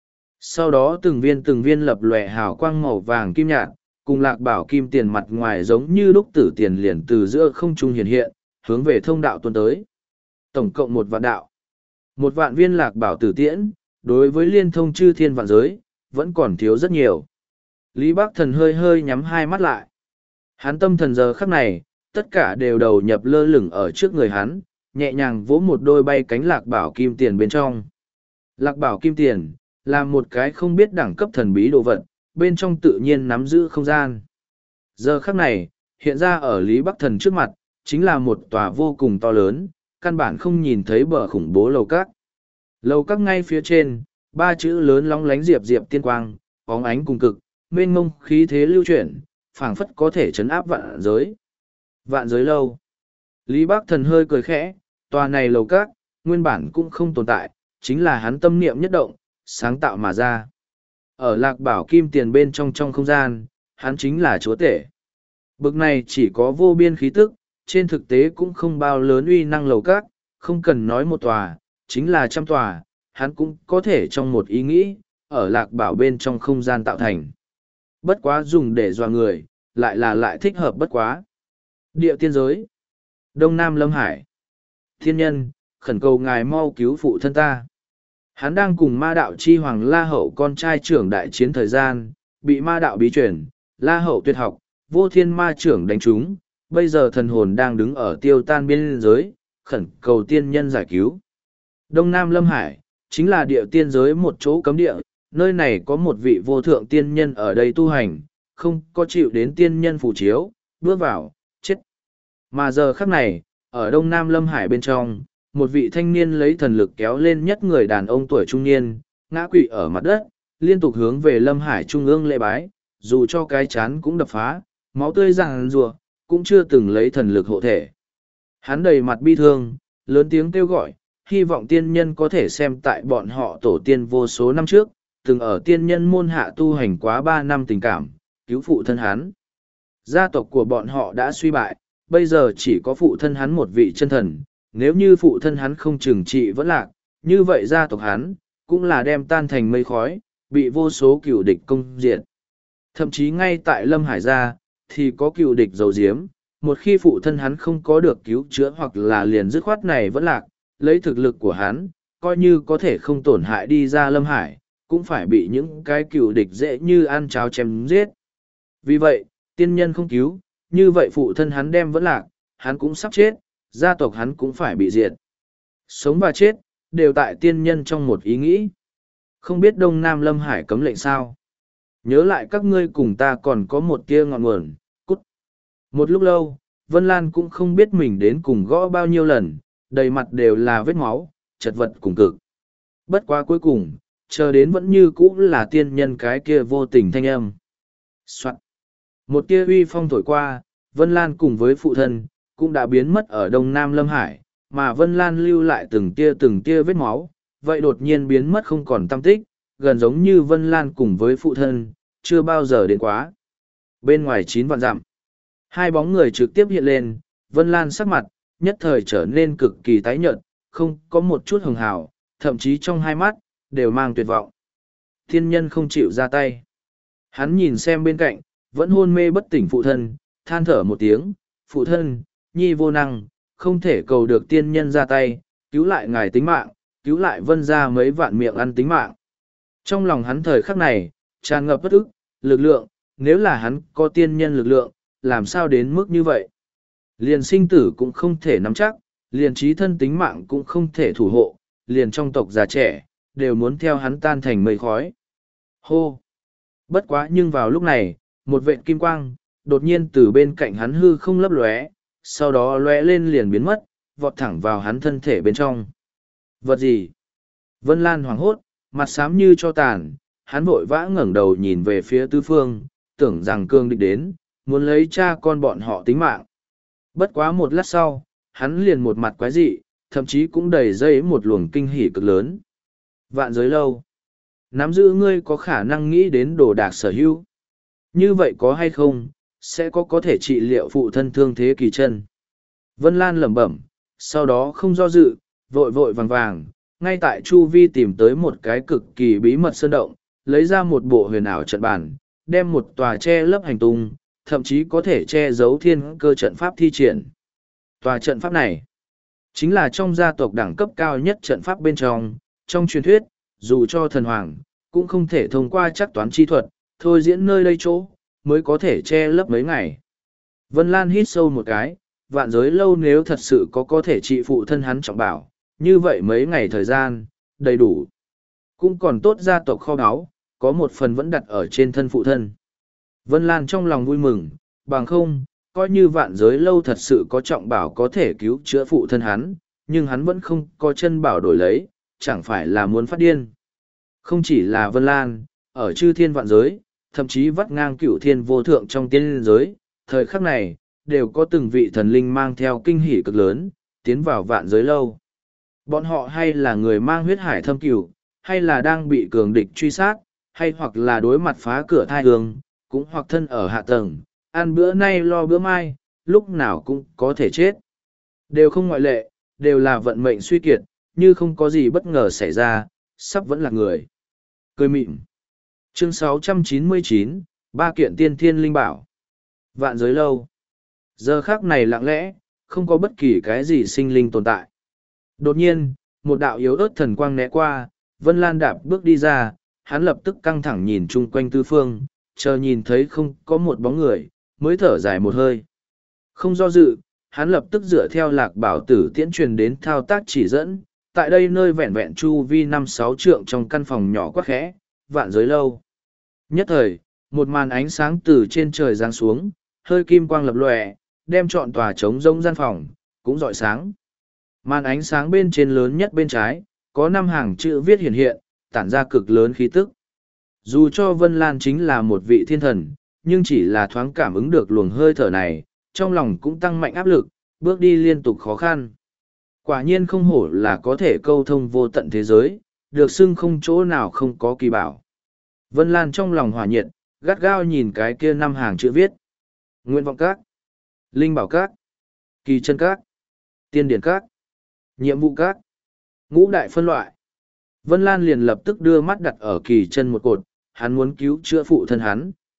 Sau đó từng viên từng viên lập lòe hào quang màu vàng kim nhạt, cùng lạc bảo kim tiền mặt ngoài giống như đúc tử tiền liền từ giữa không trung hiện hiện, hướng về thông đạo tuôn tới. Tổng cộng một vạn đạo. Một vạn viên lạc bảo tử tiễn, đối với liên thông chư thiên vạn giới, vẫn còn thiếu rất nhiều. Lý Bắc Thần hơi hơi nhắm hai mắt lại. Hắn tâm thần giờ khắc này, tất cả đều đầu nhập lơ lửng ở trước người hắn, nhẹ nhàng vỗ một đôi bay cánh lạc bảo kim tiền bên trong. Lạc bảo kim tiền, là một cái không biết đẳng cấp thần bí đồ vật, bên trong tự nhiên nắm giữ không gian. Giờ khắc này, hiện ra ở Lý Bắc Thần trước mặt, chính là một tòa vô cùng to lớn, căn bản không nhìn thấy bờ khủng bố lầu các. Lầu các ngay phía trên, ba chữ lớn lóng lánh diệp diệp tiên quang, bóng ánh cùng cực, mênh mông khí thế lưu chuyển, phảng phất có thể chấn áp vạn giới. Vạn giới lâu. Lý Bắc Thần hơi cười khẽ, tòa này lầu các, nguyên bản cũng không tồn tại, chính là hắn tâm niệm nhất động, sáng tạo mà ra. Ở lạc bảo kim tiền bên trong trong không gian, hắn chính là chúa tể. Bực này chỉ có vô biên khí tức, trên thực tế cũng không bao lớn uy năng lầu các, không cần nói một tòa, chính là trăm tòa, hắn cũng có thể trong một ý nghĩ, ở lạc bảo bên trong không gian tạo thành. Bất quá dùng để dọa người, lại là lại thích hợp bất quá. Địa tiên giới. Đông Nam Lâm Hải. Thiên nhân, khẩn cầu ngài mau cứu phụ thân ta. Hắn đang cùng ma đạo chi hoàng La Hậu con trai trưởng đại chiến thời gian, bị ma đạo bí truyền, La Hậu tuyệt học, vô thiên ma trưởng đánh trúng, bây giờ thần hồn đang đứng ở tiêu tan biên giới, khẩn cầu tiên nhân giải cứu. Đông Nam Lâm Hải, chính là địa tiên giới một chỗ cấm địa, nơi này có một vị vô thượng tiên nhân ở đây tu hành, không có chịu đến tiên nhân phù chiếu, bước vào, chết. Mà giờ khắc này, ở Đông Nam Lâm Hải bên trong, một vị thanh niên lấy thần lực kéo lên nhất người đàn ông tuổi trung niên, ngã quỵ ở mặt đất, liên tục hướng về Lâm Hải trung ương lễ bái, dù cho cái chán cũng đập phá, máu tươi ràng rùa, cũng chưa từng lấy thần lực hộ thể. Hắn đầy mặt bi thương, lớn tiếng kêu gọi, hy vọng tiên nhân có thể xem tại bọn họ tổ tiên vô số năm trước, từng ở tiên nhân môn hạ tu hành quá ba năm tình cảm, cứu phụ thân hắn. Gia tộc của bọn họ đã suy bại, bây giờ chỉ có phụ thân hắn một vị chân thần, nếu như phụ thân hắn không trừng trị vẫn lạc, như vậy gia tộc hắn, cũng là đem tan thành mây khói, bị vô số cựu địch công diệt. Thậm chí ngay tại Lâm Hải gia, thì có cựu địch dầu diếm, một khi phụ thân hắn không có được cứu chữa hoặc là liền dứt khoát này vẫn lạc, lấy thực lực của hắn, coi như có thể không tổn hại đi ra Lâm Hải, cũng phải bị những cái cựu địch dễ như ăn cháo chém giết. Vì vậy, tiên nhân không cứu, như vậy phụ thân hắn đem vẫn lạc, hắn cũng sắp chết, gia tộc hắn cũng phải bị diệt. Sống và chết, đều tại tiên nhân trong một ý nghĩ. Không biết Đông Nam Lâm Hải cấm lệnh sao? Nhớ lại các ngươi cùng ta còn có một tia ngọn nguồn, cút. Một lúc lâu, Vân Lan cũng không biết mình đến cùng gõ bao nhiêu lần, đầy mặt đều là vết máu, chật vật cùng cực. Bất quá cuối cùng, chờ đến vẫn như cũ là tiên nhân cái kia vô tình thanh âm. Soạn. Một tia uy phong thổi qua, Vân Lan cùng với phụ thân, cũng đã biến mất ở Đông Nam Lâm Hải, mà Vân Lan lưu lại từng tia từng tia vết máu, vậy đột nhiên biến mất không còn tăm tích, gần giống như Vân Lan cùng với phụ thân, chưa bao giờ đến quá. Bên ngoài chín vạn dặm, hai bóng người trực tiếp hiện lên, Vân Lan sắc mặt, nhất thời trở nên cực kỳ tái nhợt, không có một chút hường hào, thậm chí trong hai mắt, đều mang tuyệt vọng. Thiên nhân không chịu ra tay. Hắn nhìn xem bên cạnh, vẫn hôn mê bất tỉnh phụ thân, than thở một tiếng, phụ thân, nhi vô năng, không thể cầu được tiên nhân ra tay, cứu lại ngài tính mạng, cứu lại Vân ra mấy vạn miệng ăn tính mạng. Trong lòng hắn thời khắc này, tràn ngập bất ức, lực lượng, nếu là hắn có tiên nhân lực lượng, làm sao đến mức như vậy? Liền sinh tử cũng không thể nắm chắc, liền trí thân tính mạng cũng không thể thủ hộ, liền trong tộc già trẻ, đều muốn theo hắn tan thành mây khói. Hô! Bất quá nhưng vào lúc này, một vệt kim quang, đột nhiên từ bên cạnh hắn hư không lấp lóe, sau đó lóe lên liền biến mất, vọt thẳng vào hắn thân thể bên trong. Vật gì? Vân Lan hoảng hốt, mặt xám như cho tàn, hắn vội vã ngẩng đầu nhìn về phía tứ phương, tưởng rằng cương địch đến, muốn lấy cha con bọn họ tính mạng. Bất quá một lát sau, hắn liền một mặt quái dị, thậm chí cũng đầy dây một luồng kinh hỉ cực lớn. Vạn giới lâu. Nắm giữ ngươi có khả năng nghĩ đến đồ đạc sở hữu. Như vậy có hay không, sẽ có có thể trị liệu phụ thân thương thế kỳ chân. Vân Lan lẩm bẩm, sau đó không do dự, vội vội vàng vàng, ngay tại chu vi tìm tới một cái cực kỳ bí mật sơn động, lấy ra một bộ huyền ảo trận bàn, đem một tòa che lấp hành tung, thậm chí có thể che giấu thiên cơ trận pháp thi triển. Tòa trận pháp này, chính là trong gia tộc đẳng cấp cao nhất trận pháp bên trong, trong truyền thuyết, dù cho thần hoàng, cũng không thể thông qua chắc toán chi thuật, thôi diễn nơi đây chỗ, mới có thể che lấp mấy ngày. Vân Lan hít sâu một cái, vạn giới lâu nếu thật sự có có thể trị phụ thân hắn trọng bảo, như vậy mấy ngày thời gian, đầy đủ. Cũng còn tốt gia tộc kho báu, có một phần vẫn đặt ở trên thân phụ thân. Vân Lan trong lòng vui mừng, bằng không, coi như vạn giới lâu thật sự có trọng bảo có thể cứu chữa phụ thân hắn, nhưng hắn vẫn không có chân bảo đổi lấy, chẳng phải là muốn phát điên. Không chỉ là Vân Lan, ở chư thiên vạn giới, thậm chí vắt ngang cửu thiên vô thượng trong tiên giới, thời khắc này, đều có từng vị thần linh mang theo kinh hỷ cực lớn, tiến vào vạn giới lâu. Bọn họ hay là người mang huyết hải thâm cửu, hay là đang bị cường địch truy sát, hay hoặc là đối mặt phá cửa thai hương, cũng hoặc thân ở hạ tầng, ăn bữa nay lo bữa mai, lúc nào cũng có thể chết. Đều không ngoại lệ, đều là vận mệnh suy kiệt, như không có gì bất ngờ xảy ra, sắp vẫn là người. Cười mịn. Chương sáu trăm chín mươi chín, ba kiện tiên thiên linh bảo. Vạn giới lâu. Giờ khắc này lặng lẽ, không có bất kỳ cái gì sinh linh tồn tại. Đột nhiên, một đạo yếu ớt thần quang né qua, Vân Lan đạp bước đi ra, hắn lập tức căng thẳng nhìn chung quanh tứ phương, chờ nhìn thấy không có một bóng người, mới thở dài một hơi. Không do dự, hắn lập tức dựa theo lạc bảo tử tiễn truyền đến thao tác chỉ dẫn, tại đây nơi vẹn vẹn chu vi năm sáu trượng trong căn phòng nhỏ quá khẽ, vạn giới lâu. Nhất thời, một màn ánh sáng từ trên trời giáng xuống, hơi kim quang lập lòe, đem trọn tòa trống rỗng gian phòng, cũng rọi sáng. Màn ánh sáng bên trên lớn nhất bên trái, có năm hàng chữ viết hiện hiện, tản ra cực lớn khí tức. Dù cho Vân Lan chính là một vị thiên thần, nhưng chỉ là thoáng cảm ứng được luồng hơi thở này, trong lòng cũng tăng mạnh áp lực, bước đi liên tục khó khăn. Quả nhiên không hổ là có thể câu thông vô tận thế giới, được xưng không chỗ nào không có kỳ bảo. Vân Lan trong lòng hỏa nhiệt, gắt gao nhìn cái kia năm hàng chữ viết. Nguyện vọng các, linh bảo các, kỳ chân các, tiên điển các, nhiệm vụ các, ngũ đại phân loại. Vân Lan liền lập tức đưa mắt đặt ở kỳ chân một cột, hắn muốn cứu chữa phụ thân hắn,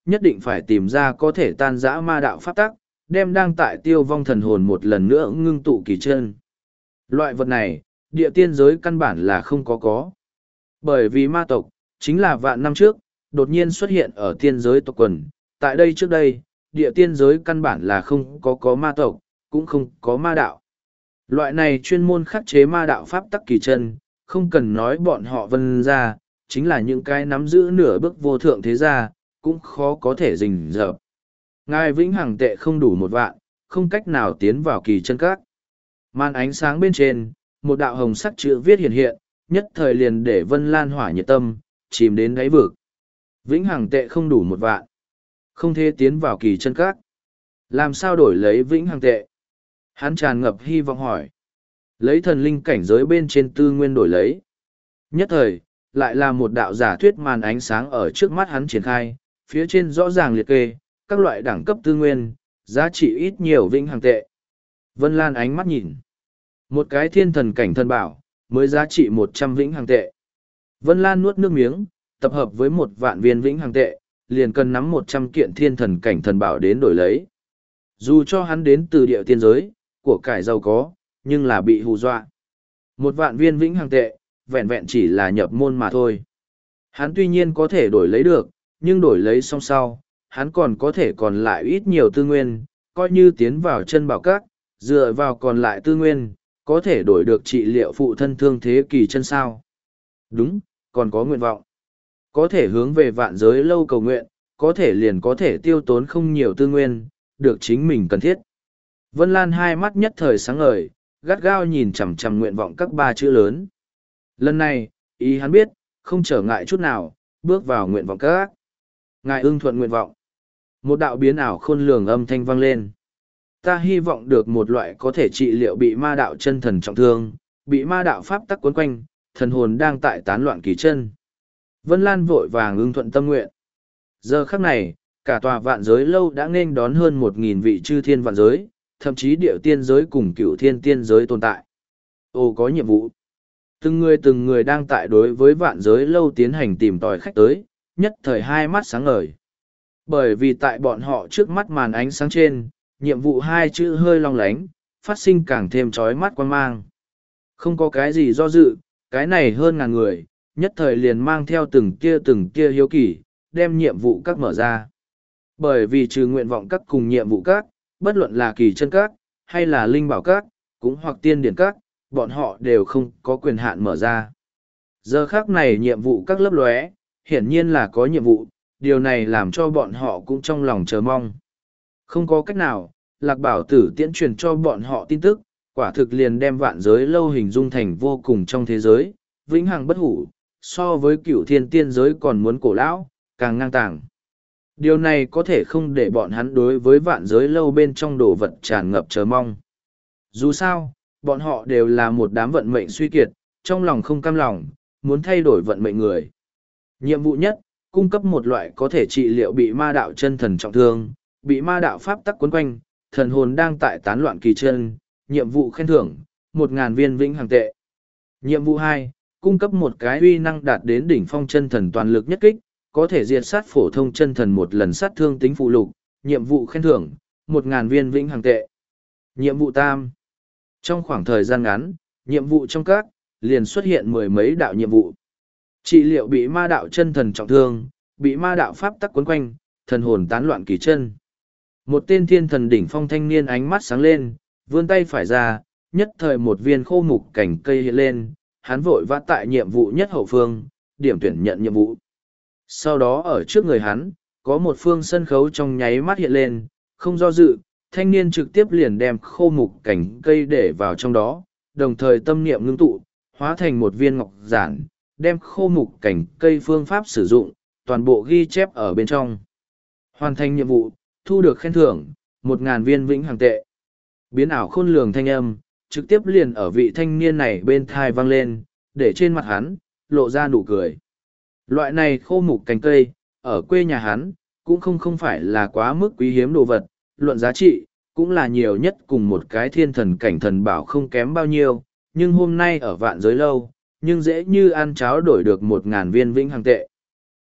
nhất định phải tìm ra có thể tan rã ma đạo pháp tắc, đem đang tại tiêu vong thần hồn một lần nữa ngưng tụ kỳ chân. Loại vật này, địa tiên giới căn bản là không có có. Bởi vì ma tộc, chính là vạn năm trước, đột nhiên xuất hiện ở tiên giới tộc quần. Tại đây trước đây, địa tiên giới căn bản là không có có ma tộc, cũng không có ma đạo. Loại này chuyên môn khắc chế ma đạo pháp tắc kỳ chân, không cần nói bọn họ vân ra, chính là những cái nắm giữ nửa bước vô thượng thế gia, cũng khó có thể rình rợp. Ngài vĩnh hằng tệ không đủ một vạn, không cách nào tiến vào kỳ chân các. Màn ánh sáng bên trên, một đạo hồng sắc chữ viết hiện hiện, nhất thời liền để Vân Lan hỏa nhiệt tâm, chìm đến đáy vực. Vĩnh hằng tệ không đủ một vạn, không thể tiến vào kỳ chân các. Làm sao đổi lấy vĩnh hằng tệ? Hắn tràn ngập hy vọng hỏi. Lấy thần linh cảnh giới bên trên tư nguyên đổi lấy. Nhất thời, lại là một đạo giả thuyết màn ánh sáng ở trước mắt hắn triển khai, phía trên rõ ràng liệt kê, các loại đẳng cấp tư nguyên, giá trị ít nhiều vĩnh hằng tệ. Vân Lan ánh mắt nhìn. Một cái thiên thần cảnh thần bảo, mới giá trị một trăm vĩnh hằng tệ. Vân Lan nuốt nước miếng, tập hợp với một vạn viên vĩnh hằng tệ, liền cần nắm một trăm kiện thiên thần cảnh thần bảo đến đổi lấy. Dù cho hắn đến từ địa tiên giới, của cải giàu có, nhưng là bị hù dọa. Một vạn viên vĩnh hằng tệ, vẹn vẹn chỉ là nhập môn mà thôi. Hắn tuy nhiên có thể đổi lấy được, nhưng đổi lấy xong sau, hắn còn có thể còn lại ít nhiều tư nguyên, coi như tiến vào chân bảo các, dựa vào còn lại tư nguyên, có thể đổi được trị liệu phụ thân thương thế kỳ chân sao. Đúng, còn có nguyện vọng. Có thể hướng về vạn giới lâu cầu nguyện, có thể liền có thể tiêu tốn không nhiều tư nguyên, được chính mình cần thiết. Vân Lan hai mắt nhất thời sáng ngời, gắt gao nhìn chằm chằm nguyện vọng các ba chữ lớn. Lần này, ý hắn biết, không trở ngại chút nào, bước vào nguyện vọng các. Ngài ưng thuận nguyện vọng. Một đạo biến ảo khôn lường âm thanh vang lên. Ta hy vọng được một loại có thể trị liệu bị ma đạo chân thần trọng thương, bị ma đạo pháp tắc quấn quanh, thần hồn đang tại tán loạn kỳ chân. Vân Lan vội vàng ưng thuận tâm nguyện. Giờ khắc này, cả tòa vạn giới lâu đã nghênh đón hơn một nghìn vị chư thiên vạn giới, thậm chí điệu tiên giới cùng cựu thiên tiên giới tồn tại. Ồ, có nhiệm vụ. Từng người từng người đang tại đối với vạn giới lâu tiến hành tìm tòi khách tới, nhất thời hai mắt sáng ngời. Bởi vì tại bọn họ trước mắt màn ánh sáng trên, nhiệm vụ hai chữ hơi long lánh, phát sinh càng thêm chói mắt quan mang. Không có cái gì do dự, cái này hơn ngàn người, nhất thời liền mang theo từng tia từng tia hiếu kỳ, đem nhiệm vụ các mở ra. Bởi vì trừ nguyện vọng các cùng nhiệm vụ các, bất luận là kỳ chân các, hay là linh bảo các, cũng hoặc tiên điển các, bọn họ đều không có quyền hạn mở ra. Giờ khác này nhiệm vụ các lấp lóe, hiển nhiên là có nhiệm vụ, điều này làm cho bọn họ cũng trong lòng chờ mong. Không có cách nào, Lạc Bảo Tử tiễn truyền cho bọn họ tin tức, quả thực liền đem vạn giới lâu hình dung thành vô cùng trong thế giới, vĩnh hằng bất hủ, so với cửu thiên tiên giới còn muốn cổ lão, càng ngang tàng. Điều này có thể không để bọn hắn đối với vạn giới lâu bên trong đồ vật tràn ngập chờ mong. Dù sao, bọn họ đều là một đám vận mệnh suy kiệt, trong lòng không cam lòng, muốn thay đổi vận mệnh người. Nhiệm vụ nhất, cung cấp một loại có thể trị liệu bị ma đạo chân thần trọng thương, bị ma đạo pháp tắc quấn quanh, thần hồn đang tại tán loạn kỳ chân, nhiệm vụ khen thưởng, một ngàn viên vĩnh hằng tệ. Nhiệm vụ hai, cung cấp một cái uy năng đạt đến đỉnh phong chân thần toàn lực nhất kích, có thể diệt sát phổ thông chân thần một lần sát thương tính phụ lục, nhiệm vụ khen thưởng, một ngàn viên vĩnh hằng tệ. Nhiệm vụ tam. Trong khoảng thời gian ngắn, nhiệm vụ trong các, liền xuất hiện mười mấy đạo nhiệm vụ. Trị liệu bị ma đạo chân thần trọng thương, bị ma đạo pháp tắc quấn quanh, thần hồn tán loạn kỳ chân. Một tên thiên thần đỉnh phong thanh niên ánh mắt sáng lên, vươn tay phải ra, nhất thời một viên khô mục cảnh cây hiện lên, hắn vội vã tại nhiệm vụ nhất hậu phương, điểm tuyển nhận nhiệm vụ. Sau đó ở trước người hắn, có một phương sân khấu trong nháy mắt hiện lên, không do dự, thanh niên trực tiếp liền đem khô mục cảnh cây để vào trong đó, đồng thời tâm niệm ngưng tụ, hóa thành một viên ngọc giản, đem khô mục cảnh cây phương pháp sử dụng, toàn bộ ghi chép ở bên trong. Hoàn thành nhiệm vụ, thu được khen thưởng, một ngàn viên vĩnh hằng tệ. Biến ảo khôn lường thanh âm, trực tiếp liền ở vị thanh niên này bên thai vang lên, để trên mặt hắn, lộ ra nụ cười. Loại này khô mục cành cây, ở quê nhà hắn, cũng không không phải là quá mức quý hiếm đồ vật, luận giá trị, cũng là nhiều nhất cùng một cái thiên thần cảnh thần bảo không kém bao nhiêu, nhưng hôm nay ở vạn giới lâu, nhưng dễ như ăn cháo đổi được một ngàn viên vĩnh hằng tệ.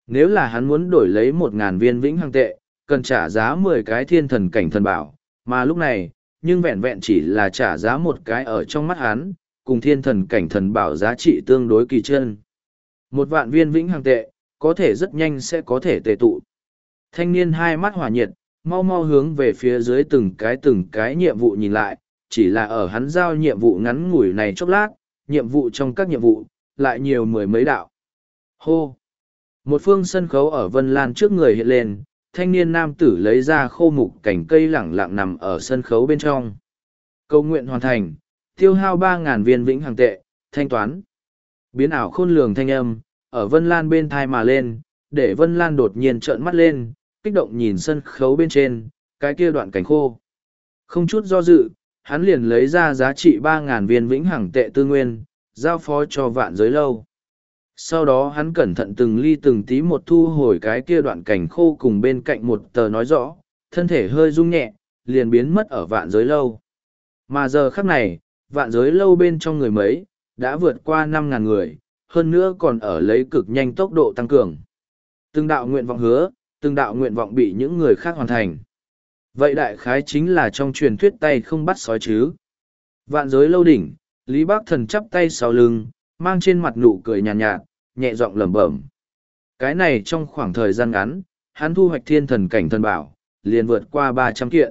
Nếu là hắn muốn đổi lấy một ngàn viên vĩnh hằng tệ, cần trả giá mười cái thiên thần cảnh thần bảo, mà lúc này, nhưng vẹn vẹn chỉ là trả giá một cái ở trong mắt hắn, cùng thiên thần cảnh thần bảo giá trị tương đối kỳ chân. Một vạn viên vĩnh hằng tệ, có thể rất nhanh sẽ có thể tề tụ. Thanh niên hai mắt hỏa nhiệt, mau mau hướng về phía dưới từng cái từng cái nhiệm vụ nhìn lại, chỉ là ở hắn giao nhiệm vụ ngắn ngủi này chốc lát, nhiệm vụ trong các nhiệm vụ, lại nhiều mười mấy đạo. Hô! Một phương sân khấu ở Vân Lan trước người hiện lên, thanh niên nam tử lấy ra khô mục cành cây lẳng lặng nằm ở sân khấu bên trong. Cầu nguyện hoàn thành, tiêu hao ba ngàn viên vĩnh hằng tệ, thanh toán. Biến ảo khôn lường thanh âm, ở Vân Lan bên thai mà lên, để Vân Lan đột nhiên trợn mắt lên, kích động nhìn sân khấu bên trên, cái kia đoạn cảnh khô. Không chút do dự, hắn liền lấy ra giá trị ba ngàn viên vĩnh hằng tệ tư nguyên, giao phó cho vạn giới lâu. Sau đó hắn cẩn thận từng ly từng tí một thu hồi cái kia đoạn cảnh khô cùng bên cạnh một tờ nói rõ, thân thể hơi rung nhẹ, liền biến mất ở vạn giới lâu. Mà giờ khắc này, vạn giới lâu bên trong người mấy, đã vượt qua năm ngàn người, hơn nữa còn ở lấy cực nhanh tốc độ tăng cường. Từng đạo nguyện vọng hứa, từng đạo nguyện vọng bị những người khác hoàn thành. Vậy đại khái chính là trong truyền thuyết tay không bắt sói chứ. Vạn giới lâu đỉnh, Lý Bác Thần chắp tay sau lưng, mang trên mặt nụ cười nhàn nhạt, nhạt, nhẹ giọng lẩm bẩm. Cái này trong khoảng thời gian ngắn, hắn thu hoạch thiên thần cảnh thần bảo, liền vượt qua ba trăm kiện.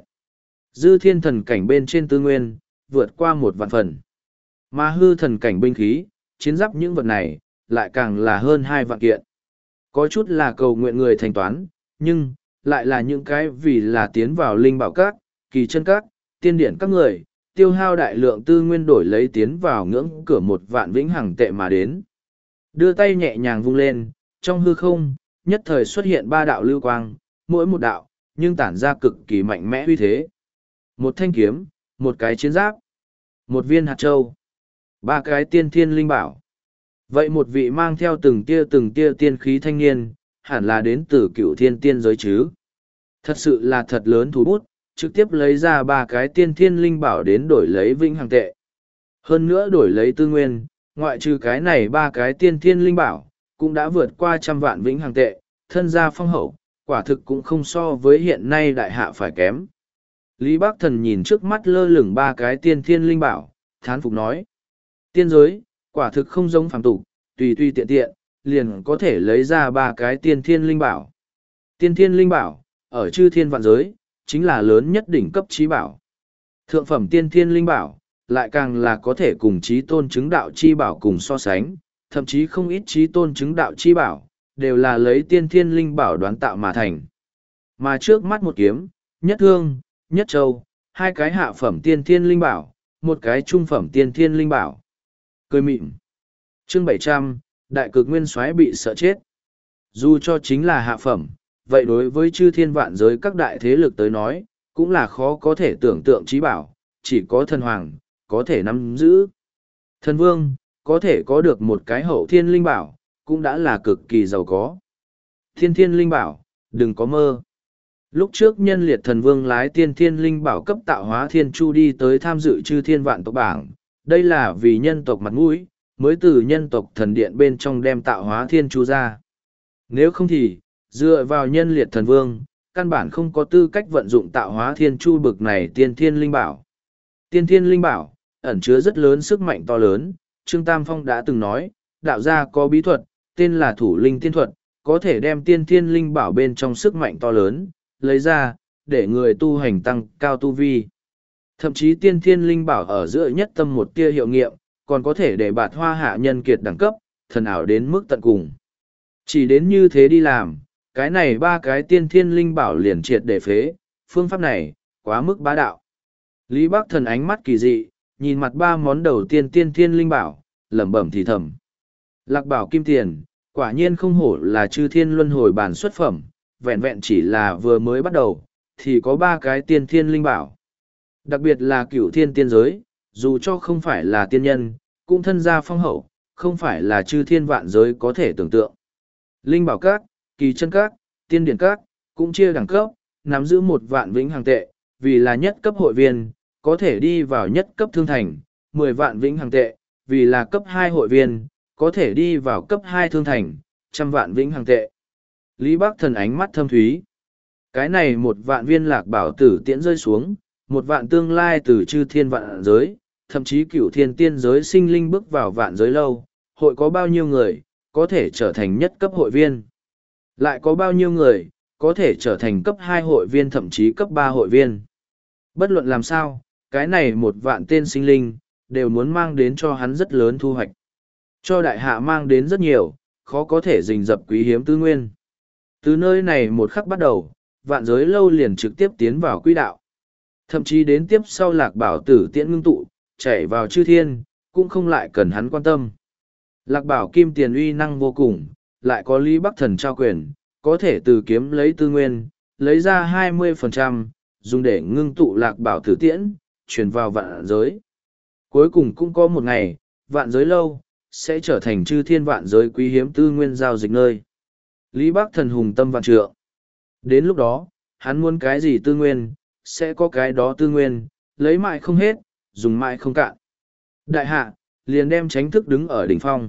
Dư thiên thần cảnh bên trên tư nguyên, vượt qua một vạn phần. Mà hư thần cảnh binh khí, chiến giáp những vật này, lại càng là hơn hai vạn kiện. Có chút là cầu nguyện người thanh toán, nhưng, lại là những cái vì là tiến vào linh bảo các, kỳ chân các, tiên điển các người, tiêu hao đại lượng tư nguyên đổi lấy tiến vào ngưỡng cửa một vạn vĩnh hằng tệ mà đến. Đưa tay nhẹ nhàng vung lên, trong hư không, nhất thời xuất hiện ba đạo lưu quang, mỗi một đạo, nhưng tản ra cực kỳ mạnh mẽ uy thế. Một thanh kiếm, một cái chiến giáp, một viên hạt châu, ba cái tiên thiên linh bảo. Vậy một vị mang theo từng tia từng tia tiên khí thanh niên, hẳn là đến từ cựu thiên tiên giới chứ. Thật sự là thật lớn thú bút, trực tiếp lấy ra ba cái tiên thiên linh bảo đến đổi lấy vĩnh hằng tệ. Hơn nữa đổi lấy tư nguyên, ngoại trừ cái này ba cái tiên thiên linh bảo, cũng đã vượt qua trăm vạn vĩnh hằng tệ, thân gia phong hậu, quả thực cũng không so với hiện nay đại hạ phải kém. Lý Bác Thần nhìn trước mắt lơ lửng ba cái tiên thiên linh bảo, thán phục nói. Tiên giới, quả thực không giống phàm tục, tùy tùy tiện tiện, liền có thể lấy ra ba cái tiên thiên linh bảo. Tiên thiên linh bảo, ở chư thiên vạn giới, chính là lớn nhất đỉnh cấp trí bảo. Thượng phẩm tiên thiên linh bảo, lại càng là có thể cùng trí tôn chứng đạo chi bảo cùng so sánh, thậm chí không ít trí tôn chứng đạo chi bảo, đều là lấy tiên thiên linh bảo đoán tạo mà thành. Mà trước mắt một kiếm, nhất thương, nhất châu, hai cái hạ phẩm tiên thiên linh bảo, một cái trung phẩm tiên thiên linh bảo. Cười mịn. Chương bảy trăm, Đại cực nguyên soái bị sợ chết. Dù cho chính là hạ phẩm, vậy đối với chư thiên vạn giới các đại thế lực tới nói, cũng là khó có thể tưởng tượng trí bảo, chỉ có thần hoàng, có thể nắm giữ. Thần vương, có thể có được một cái hậu thiên linh bảo, cũng đã là cực kỳ giàu có. Thiên thiên linh bảo, đừng có mơ. Lúc trước nhân liệt thần vương lái tiên thiên linh bảo cấp tạo hóa thiên chu đi tới tham dự chư thiên vạn tộc bảng, đây là vì nhân tộc mặt mũi, mới từ nhân tộc thần điện bên trong đem tạo hóa thiên chu ra. Nếu không thì, dựa vào nhân liệt thần vương, căn bản không có tư cách vận dụng tạo hóa thiên chu bực này tiên thiên linh bảo. Tiên thiên linh bảo, ẩn chứa rất lớn sức mạnh to lớn, Trương Tam Phong đã từng nói, đạo gia có bí thuật, tên là thủ linh tiên thuật, có thể đem tiên thiên linh bảo bên trong sức mạnh to lớn, lấy ra, để người tu hành tăng cao tu vi. Thậm chí tiên thiên linh bảo ở giữa nhất tâm một tia hiệu nghiệm, còn có thể để bạt hoa hạ nhân kiệt đẳng cấp, thần ảo đến mức tận cùng. Chỉ đến như thế đi làm, cái này ba cái tiên thiên linh bảo liền triệt để phế, phương pháp này, quá mức bá đạo. Lý Bác Thần ánh mắt kỳ dị, nhìn mặt ba món đầu tiên tiên thiên linh bảo, lẩm bẩm thì thầm. Lạc bảo kim tiền, quả nhiên không hổ là chư thiên luân hồi bản xuất phẩm, vẹn vẹn chỉ là vừa mới bắt đầu, thì có ba cái tiên thiên linh bảo. Đặc biệt là cửu thiên tiên giới, dù cho không phải là tiên nhân, cũng thân gia phong hậu, không phải là chư thiên vạn giới có thể tưởng tượng. Linh bảo các, kỳ chân các, tiên điển các, cũng chia đẳng cấp, nắm giữ một vạn vĩnh hằng tệ, vì là nhất cấp hội viên, có thể đi vào nhất cấp thương thành, mười vạn vĩnh hằng tệ, vì là cấp hai hội viên, có thể đi vào cấp hai thương thành, trăm vạn vĩnh hằng tệ. Lý Bắc Thần ánh mắt thâm thúy. Cái này một vạn viên lạc bảo tử tiễn rơi xuống, một vạn tương lai từ chư thiên vạn giới, thậm chí cửu thiên tiên giới sinh linh bước vào vạn giới lâu, hội có bao nhiêu người, có thể trở thành nhất cấp hội viên. Lại có bao nhiêu người, có thể trở thành cấp hai hội viên thậm chí cấp ba hội viên. Bất luận làm sao, cái này một vạn tên sinh linh, đều muốn mang đến cho hắn rất lớn thu hoạch. Cho đại hạ mang đến rất nhiều, khó có thể rình rập quý hiếm tư nguyên. Từ nơi này một khắc bắt đầu, vạn giới lâu liền trực tiếp tiến vào quỹ đạo. Thậm chí đến tiếp sau lạc bảo tử tiễn ngưng tụ, chảy vào chư thiên, cũng không lại cần hắn quan tâm. Lạc bảo kim tiền uy năng vô cùng, lại có Lý Bắc Thần trao quyền, có thể từ kiếm lấy tư nguyên, lấy ra hai mươi phần trăm, dùng để ngưng tụ lạc bảo tử tiễn, truyền vào vạn giới. Cuối cùng cũng có một ngày, vạn giới lâu, sẽ trở thành chư thiên vạn giới quý hiếm tư nguyên giao dịch nơi. Lý Bắc Thần hùng tâm vạn trượng. Đến lúc đó, hắn muốn cái gì tư nguyên, sẽ có cái đó tư nguyên, lấy mãi không hết, dùng mãi không cạn. Đại hạ, liền đem tránh thức đứng ở đỉnh phong.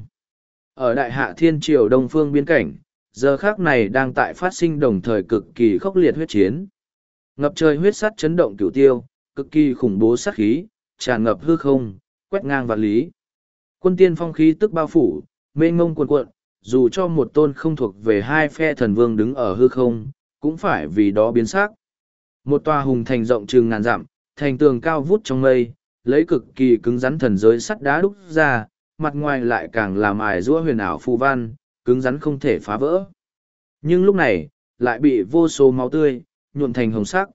Ở đại hạ thiên triều đông phương biên cảnh, giờ khác này đang tại phát sinh đồng thời cực kỳ khốc liệt huyết chiến. Ngập trời huyết sắt chấn động cửu tiêu, cực kỳ khủng bố sát khí, tràn ngập hư không, quét ngang vạn lý. Quân tiên phong khí tức bao phủ, mênh ngông cuồn cuộn, dù cho một tôn không thuộc về hai phe thần vương đứng ở hư không, cũng phải vì đó biến sắc. Một tòa hùng thành rộng chừng ngàn dặm, thành tường cao vút trong mây, lấy cực kỳ cứng rắn thần giới sắt đá đúc ra, mặt ngoài lại càng làm ải giũa huyền ảo phù văn, cứng rắn không thể phá vỡ. Nhưng lúc này, lại bị vô số máu tươi, nhuộm thành hồng sắc.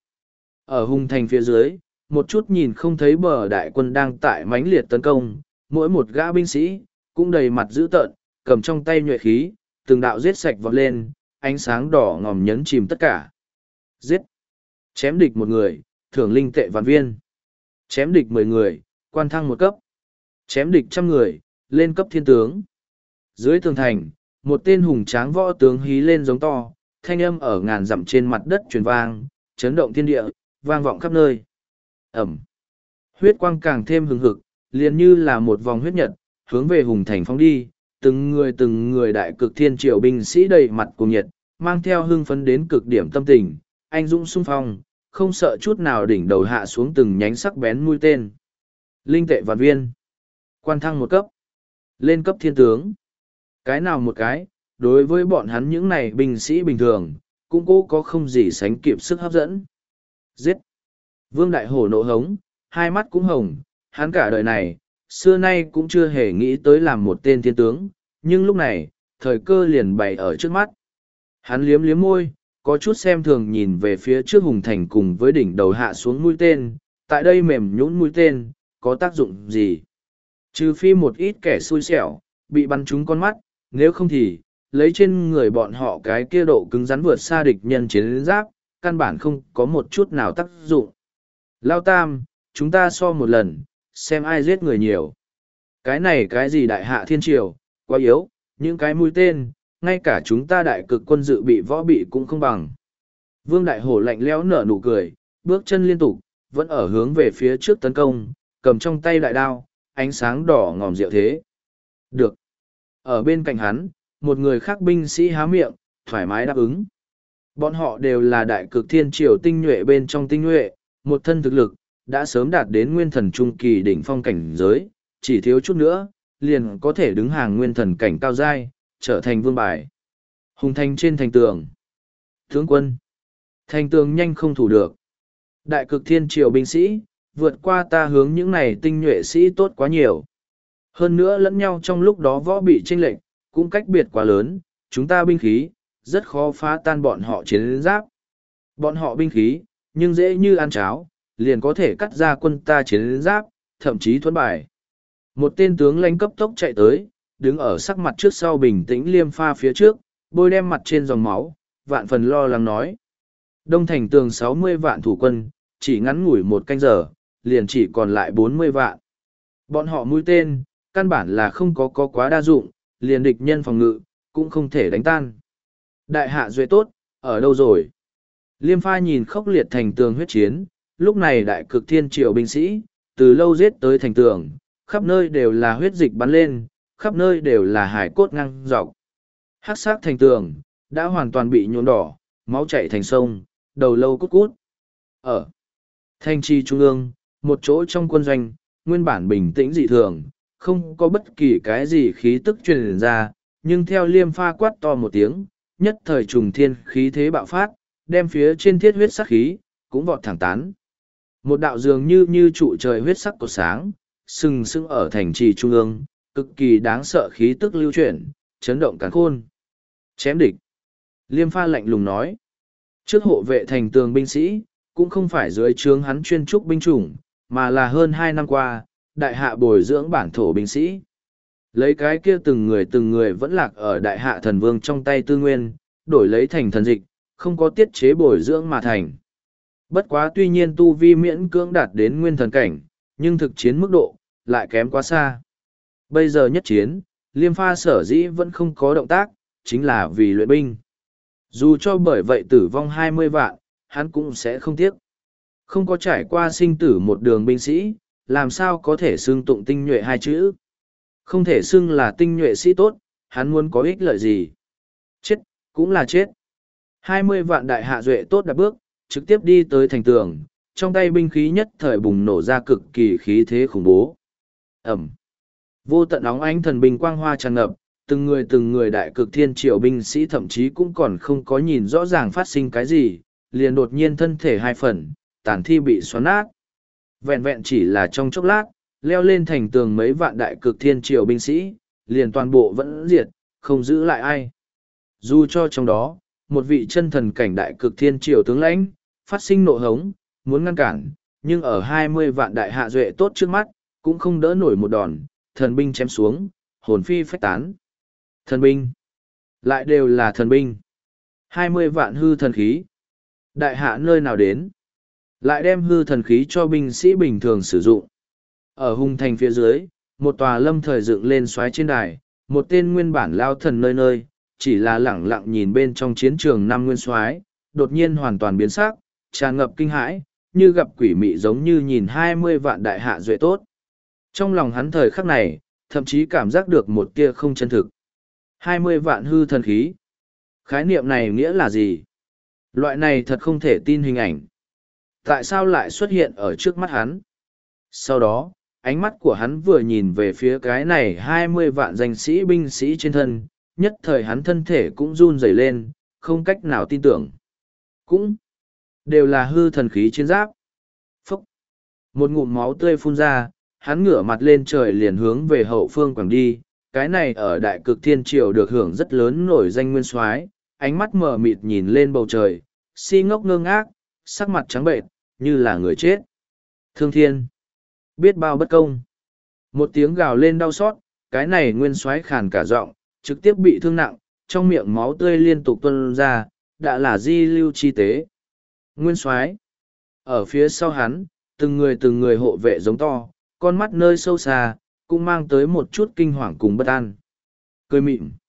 Ở hùng thành phía dưới, một chút nhìn không thấy bờ đại quân đang tại mãnh liệt tấn công, mỗi một gã binh sĩ, cũng đầy mặt dữ tợn, cầm trong tay nhuệ khí, từng đạo giết sạch vọt lên, ánh sáng đỏ ngòm nhấn chìm tất cả. Giết! Chém địch một người, thưởng linh tệ vạn viên. Chém địch mười người, quan thăng một cấp. Chém địch trăm người, lên cấp thiên tướng. Dưới tường thành, một tên hùng tráng võ tướng hí lên giống to, thanh âm ở ngàn dặm trên mặt đất truyền vang, chấn động thiên địa, vang vọng khắp nơi. Ẩm. Huyết quang càng thêm hừng hực, liền như là một vòng huyết nhật, hướng về hùng thành phóng đi, từng người từng người đại cực thiên triều binh sĩ đầy mặt cùng nhiệt, mang theo hưng phấn đến cực điểm tâm tình, anh dũng sung phong, không sợ chút nào đỉnh đầu hạ xuống từng nhánh sắc bén mũi tên. Linh tệ vạn viên. Quan thăng một cấp. Lên cấp thiên tướng. Cái nào một cái, đối với bọn hắn những này binh sĩ bình thường, cũng cố có không gì sánh kịp sức hấp dẫn. Giết! Vương Đại Hổ nộ hống, hai mắt cũng hồng, hắn cả đời này, xưa nay cũng chưa hề nghĩ tới làm một tên thiên tướng, nhưng lúc này, thời cơ liền bày ở trước mắt. Hắn liếm liếm môi, có chút xem thường nhìn về phía trước hùng thành cùng với đỉnh đầu hạ xuống mũi tên, tại đây mềm nhũn mũi tên, có tác dụng gì? Trừ phi một ít kẻ xui xẻo, bị bắn trúng con mắt, nếu không thì, lấy trên người bọn họ cái kia độ cứng rắn vượt xa địch nhân chiến giáp, căn bản không có một chút nào tác dụng. Lao Tam, chúng ta so một lần, xem ai giết người nhiều. Cái này cái gì đại hạ thiên triều, quá yếu, những cái mũi tên, ngay cả chúng ta đại cực quân dự bị võ bị cũng không bằng. Vương Đại Hổ lạnh lẽo nở nụ cười, bước chân liên tục, vẫn ở hướng về phía trước tấn công, cầm trong tay đại đao, ánh sáng đỏ ngòm diệu thế. Được. Ở bên cạnh hắn, một người khác binh sĩ há miệng, thoải mái đáp ứng. Bọn họ đều là đại cực thiên triều tinh nhuệ bên trong tinh nhuệ, một thân thực lực, đã sớm đạt đến nguyên thần trung kỳ đỉnh phong cảnh giới, chỉ thiếu chút nữa, liền có thể đứng hàng nguyên thần cảnh cao giai, trở thành vương bài. Hùng thành trên thành tường. Tướng quân. Thành tường nhanh không thủ được. Đại cực thiên triều binh sĩ, vượt qua ta hướng những này tinh nhuệ sĩ tốt quá nhiều. Hơn nữa lẫn nhau trong lúc đó võ bị chênh lệch, cũng cách biệt quá lớn, chúng ta binh khí, rất khó phá tan bọn họ chiến giáp. Bọn họ binh khí, nhưng dễ như ăn cháo, liền có thể cắt ra quân ta chiến giáp, thậm chí thuẫn bài. Một tên tướng lãnh cấp tốc chạy tới, đứng ở sắc mặt trước sau bình tĩnh liêm pha phía trước, bôi đem mặt trên dòng máu, vạn phần lo lắng nói. Đông thành tường sáu mươi vạn thủ quân, chỉ ngắn ngủi một canh giờ, liền chỉ còn lại bốn mươi vạn. Bọn họ mũi tên, căn bản là không có có quá đa dụng, liền địch nhân phòng ngự, cũng không thể đánh tan. Đại hạ duệ tốt, ở đâu rồi? Liêm pha nhìn khốc liệt thành tường huyết chiến, lúc này đại cực thiên triều binh sĩ, từ lâu giết tới thành tường, khắp nơi đều là huyết dịch bắn lên, khắp nơi đều là hải cốt ngang dọc. Hắc sắc thành tường, đã hoàn toàn bị nhuộm đỏ, máu chảy thành sông, đầu lâu cút cút. Ở Thanh Trì Trung ương, một chỗ trong quân doanh, nguyên bản bình tĩnh dị thường, không có bất kỳ cái gì khí tức truyền ra, nhưng theo Liêm Pha quát to một tiếng, nhất thời trùng thiên khí thế bạo phát, đem phía trên thiết huyết sắc khí, cũng vọt thẳng tán. Một đạo dường như như trụ trời huyết sắc cột sáng, sừng sững ở thành trì trung ương, cực kỳ đáng sợ khí tức lưu chuyển, chấn động càn khôn. Chém địch. Liêm Pha lạnh lùng nói. Trước hộ vệ thành tường binh sĩ, cũng không phải dưới trướng hắn chuyên trúc binh chủng, mà là hơn hai năm qua, đại hạ bồi dưỡng bản thổ binh sĩ. Lấy cái kia từng người từng người vẫn lạc ở đại hạ thần vương trong tay tư nguyên, đổi lấy thành thần dịch, không có tiết chế bồi dưỡng mà thành. Bất quá tuy nhiên tu vi miễn cưỡng đạt đến nguyên thần cảnh, nhưng thực chiến mức độ, lại kém quá xa. Bây giờ nhất chiến, Liêm Pha sở dĩ vẫn không có động tác, chính là vì luyện binh. Dù cho bởi vậy tử vong hai mươi vạn, hắn cũng sẽ không tiếc. Không có trải qua sinh tử một đường binh sĩ, làm sao có thể xưng tụng tinh nhuệ hai chữ. Không thể xưng là tinh nhuệ sĩ tốt, hắn muốn có ích lợi gì. Chết, cũng là chết. hai mươi vạn đại hạ duệ tốt đạp bước, trực tiếp đi tới thành tường, trong tay binh khí nhất thời bùng nổ ra cực kỳ khí thế khủng bố. Ẩm. Vô tận óng ánh thần binh quang hoa tràn ngập, từng người từng người đại cực thiên triều binh sĩ thậm chí cũng còn không có nhìn rõ ràng phát sinh cái gì, liền đột nhiên thân thể hai phần, tàn thi bị xoắn nát. Vẹn vẹn chỉ là trong chốc lát, leo lên thành tường mấy vạn đại cực thiên triều binh sĩ, liền toàn bộ vẫn diệt, không giữ lại ai. Dù cho trong đó, một vị chân thần cảnh đại cực thiên triều tướng lãnh, phát sinh nộ hống, muốn ngăn cản, nhưng ở hai mươi vạn đại hạ duệ tốt trước mắt, cũng không đỡ nổi một đòn, thần binh chém xuống, hồn phi phách tán. Thần binh, lại đều là thần binh. hai mươi vạn hư thần khí. Đại hạ nơi nào đến, lại đem hư thần khí cho binh sĩ bình thường sử dụng. Ở hung thành phía dưới, một tòa lâm thời dựng lên xoáy trên đài, một tên nguyên bản lao thần nơi nơi, chỉ là lẳng lặng nhìn bên trong chiến trường năm nguyên soái, đột nhiên hoàn toàn biến sắc, tràn ngập kinh hãi, như gặp quỷ mị giống như nhìn hai mươi vạn đại hạ duệ tốt. Trong lòng hắn thời khắc này, thậm chí cảm giác được một tia không chân thực. hai mươi vạn hư thần khí. Khái niệm này nghĩa là gì? Loại này thật không thể tin hình ảnh. Tại sao lại xuất hiện ở trước mắt hắn? Sau đó, ánh mắt của hắn vừa nhìn về phía cái này hai mươi vạn danh sĩ binh sĩ trên thân, nhất thời hắn thân thể cũng run rẩy lên, không cách nào tin tưởng. Cũng đều là hư thần khí chiến giáp. Phúc! Một ngụm máu tươi phun ra, hắn ngửa mặt lên trời liền hướng về hậu phương quẳng đi. Cái này ở đại cực thiên triều được hưởng rất lớn nổi danh nguyên soái, ánh mắt mờ mịt nhìn lên bầu trời, si ngốc ngơ ngác, sắc mặt trắng bệnh, như là người chết. Thương thiên! Biết bao bất công! Một tiếng gào lên đau xót, cái này nguyên soái khàn cả giọng, trực tiếp bị thương nặng, trong miệng máu tươi liên tục tuôn ra, đã là di lưu chi tế. Nguyên soái ở phía sau hắn, từng người từng người hộ vệ giống to, con mắt nơi sâu xa, cũng mang tới một chút kinh hoàng cùng bất an. Cười mịn.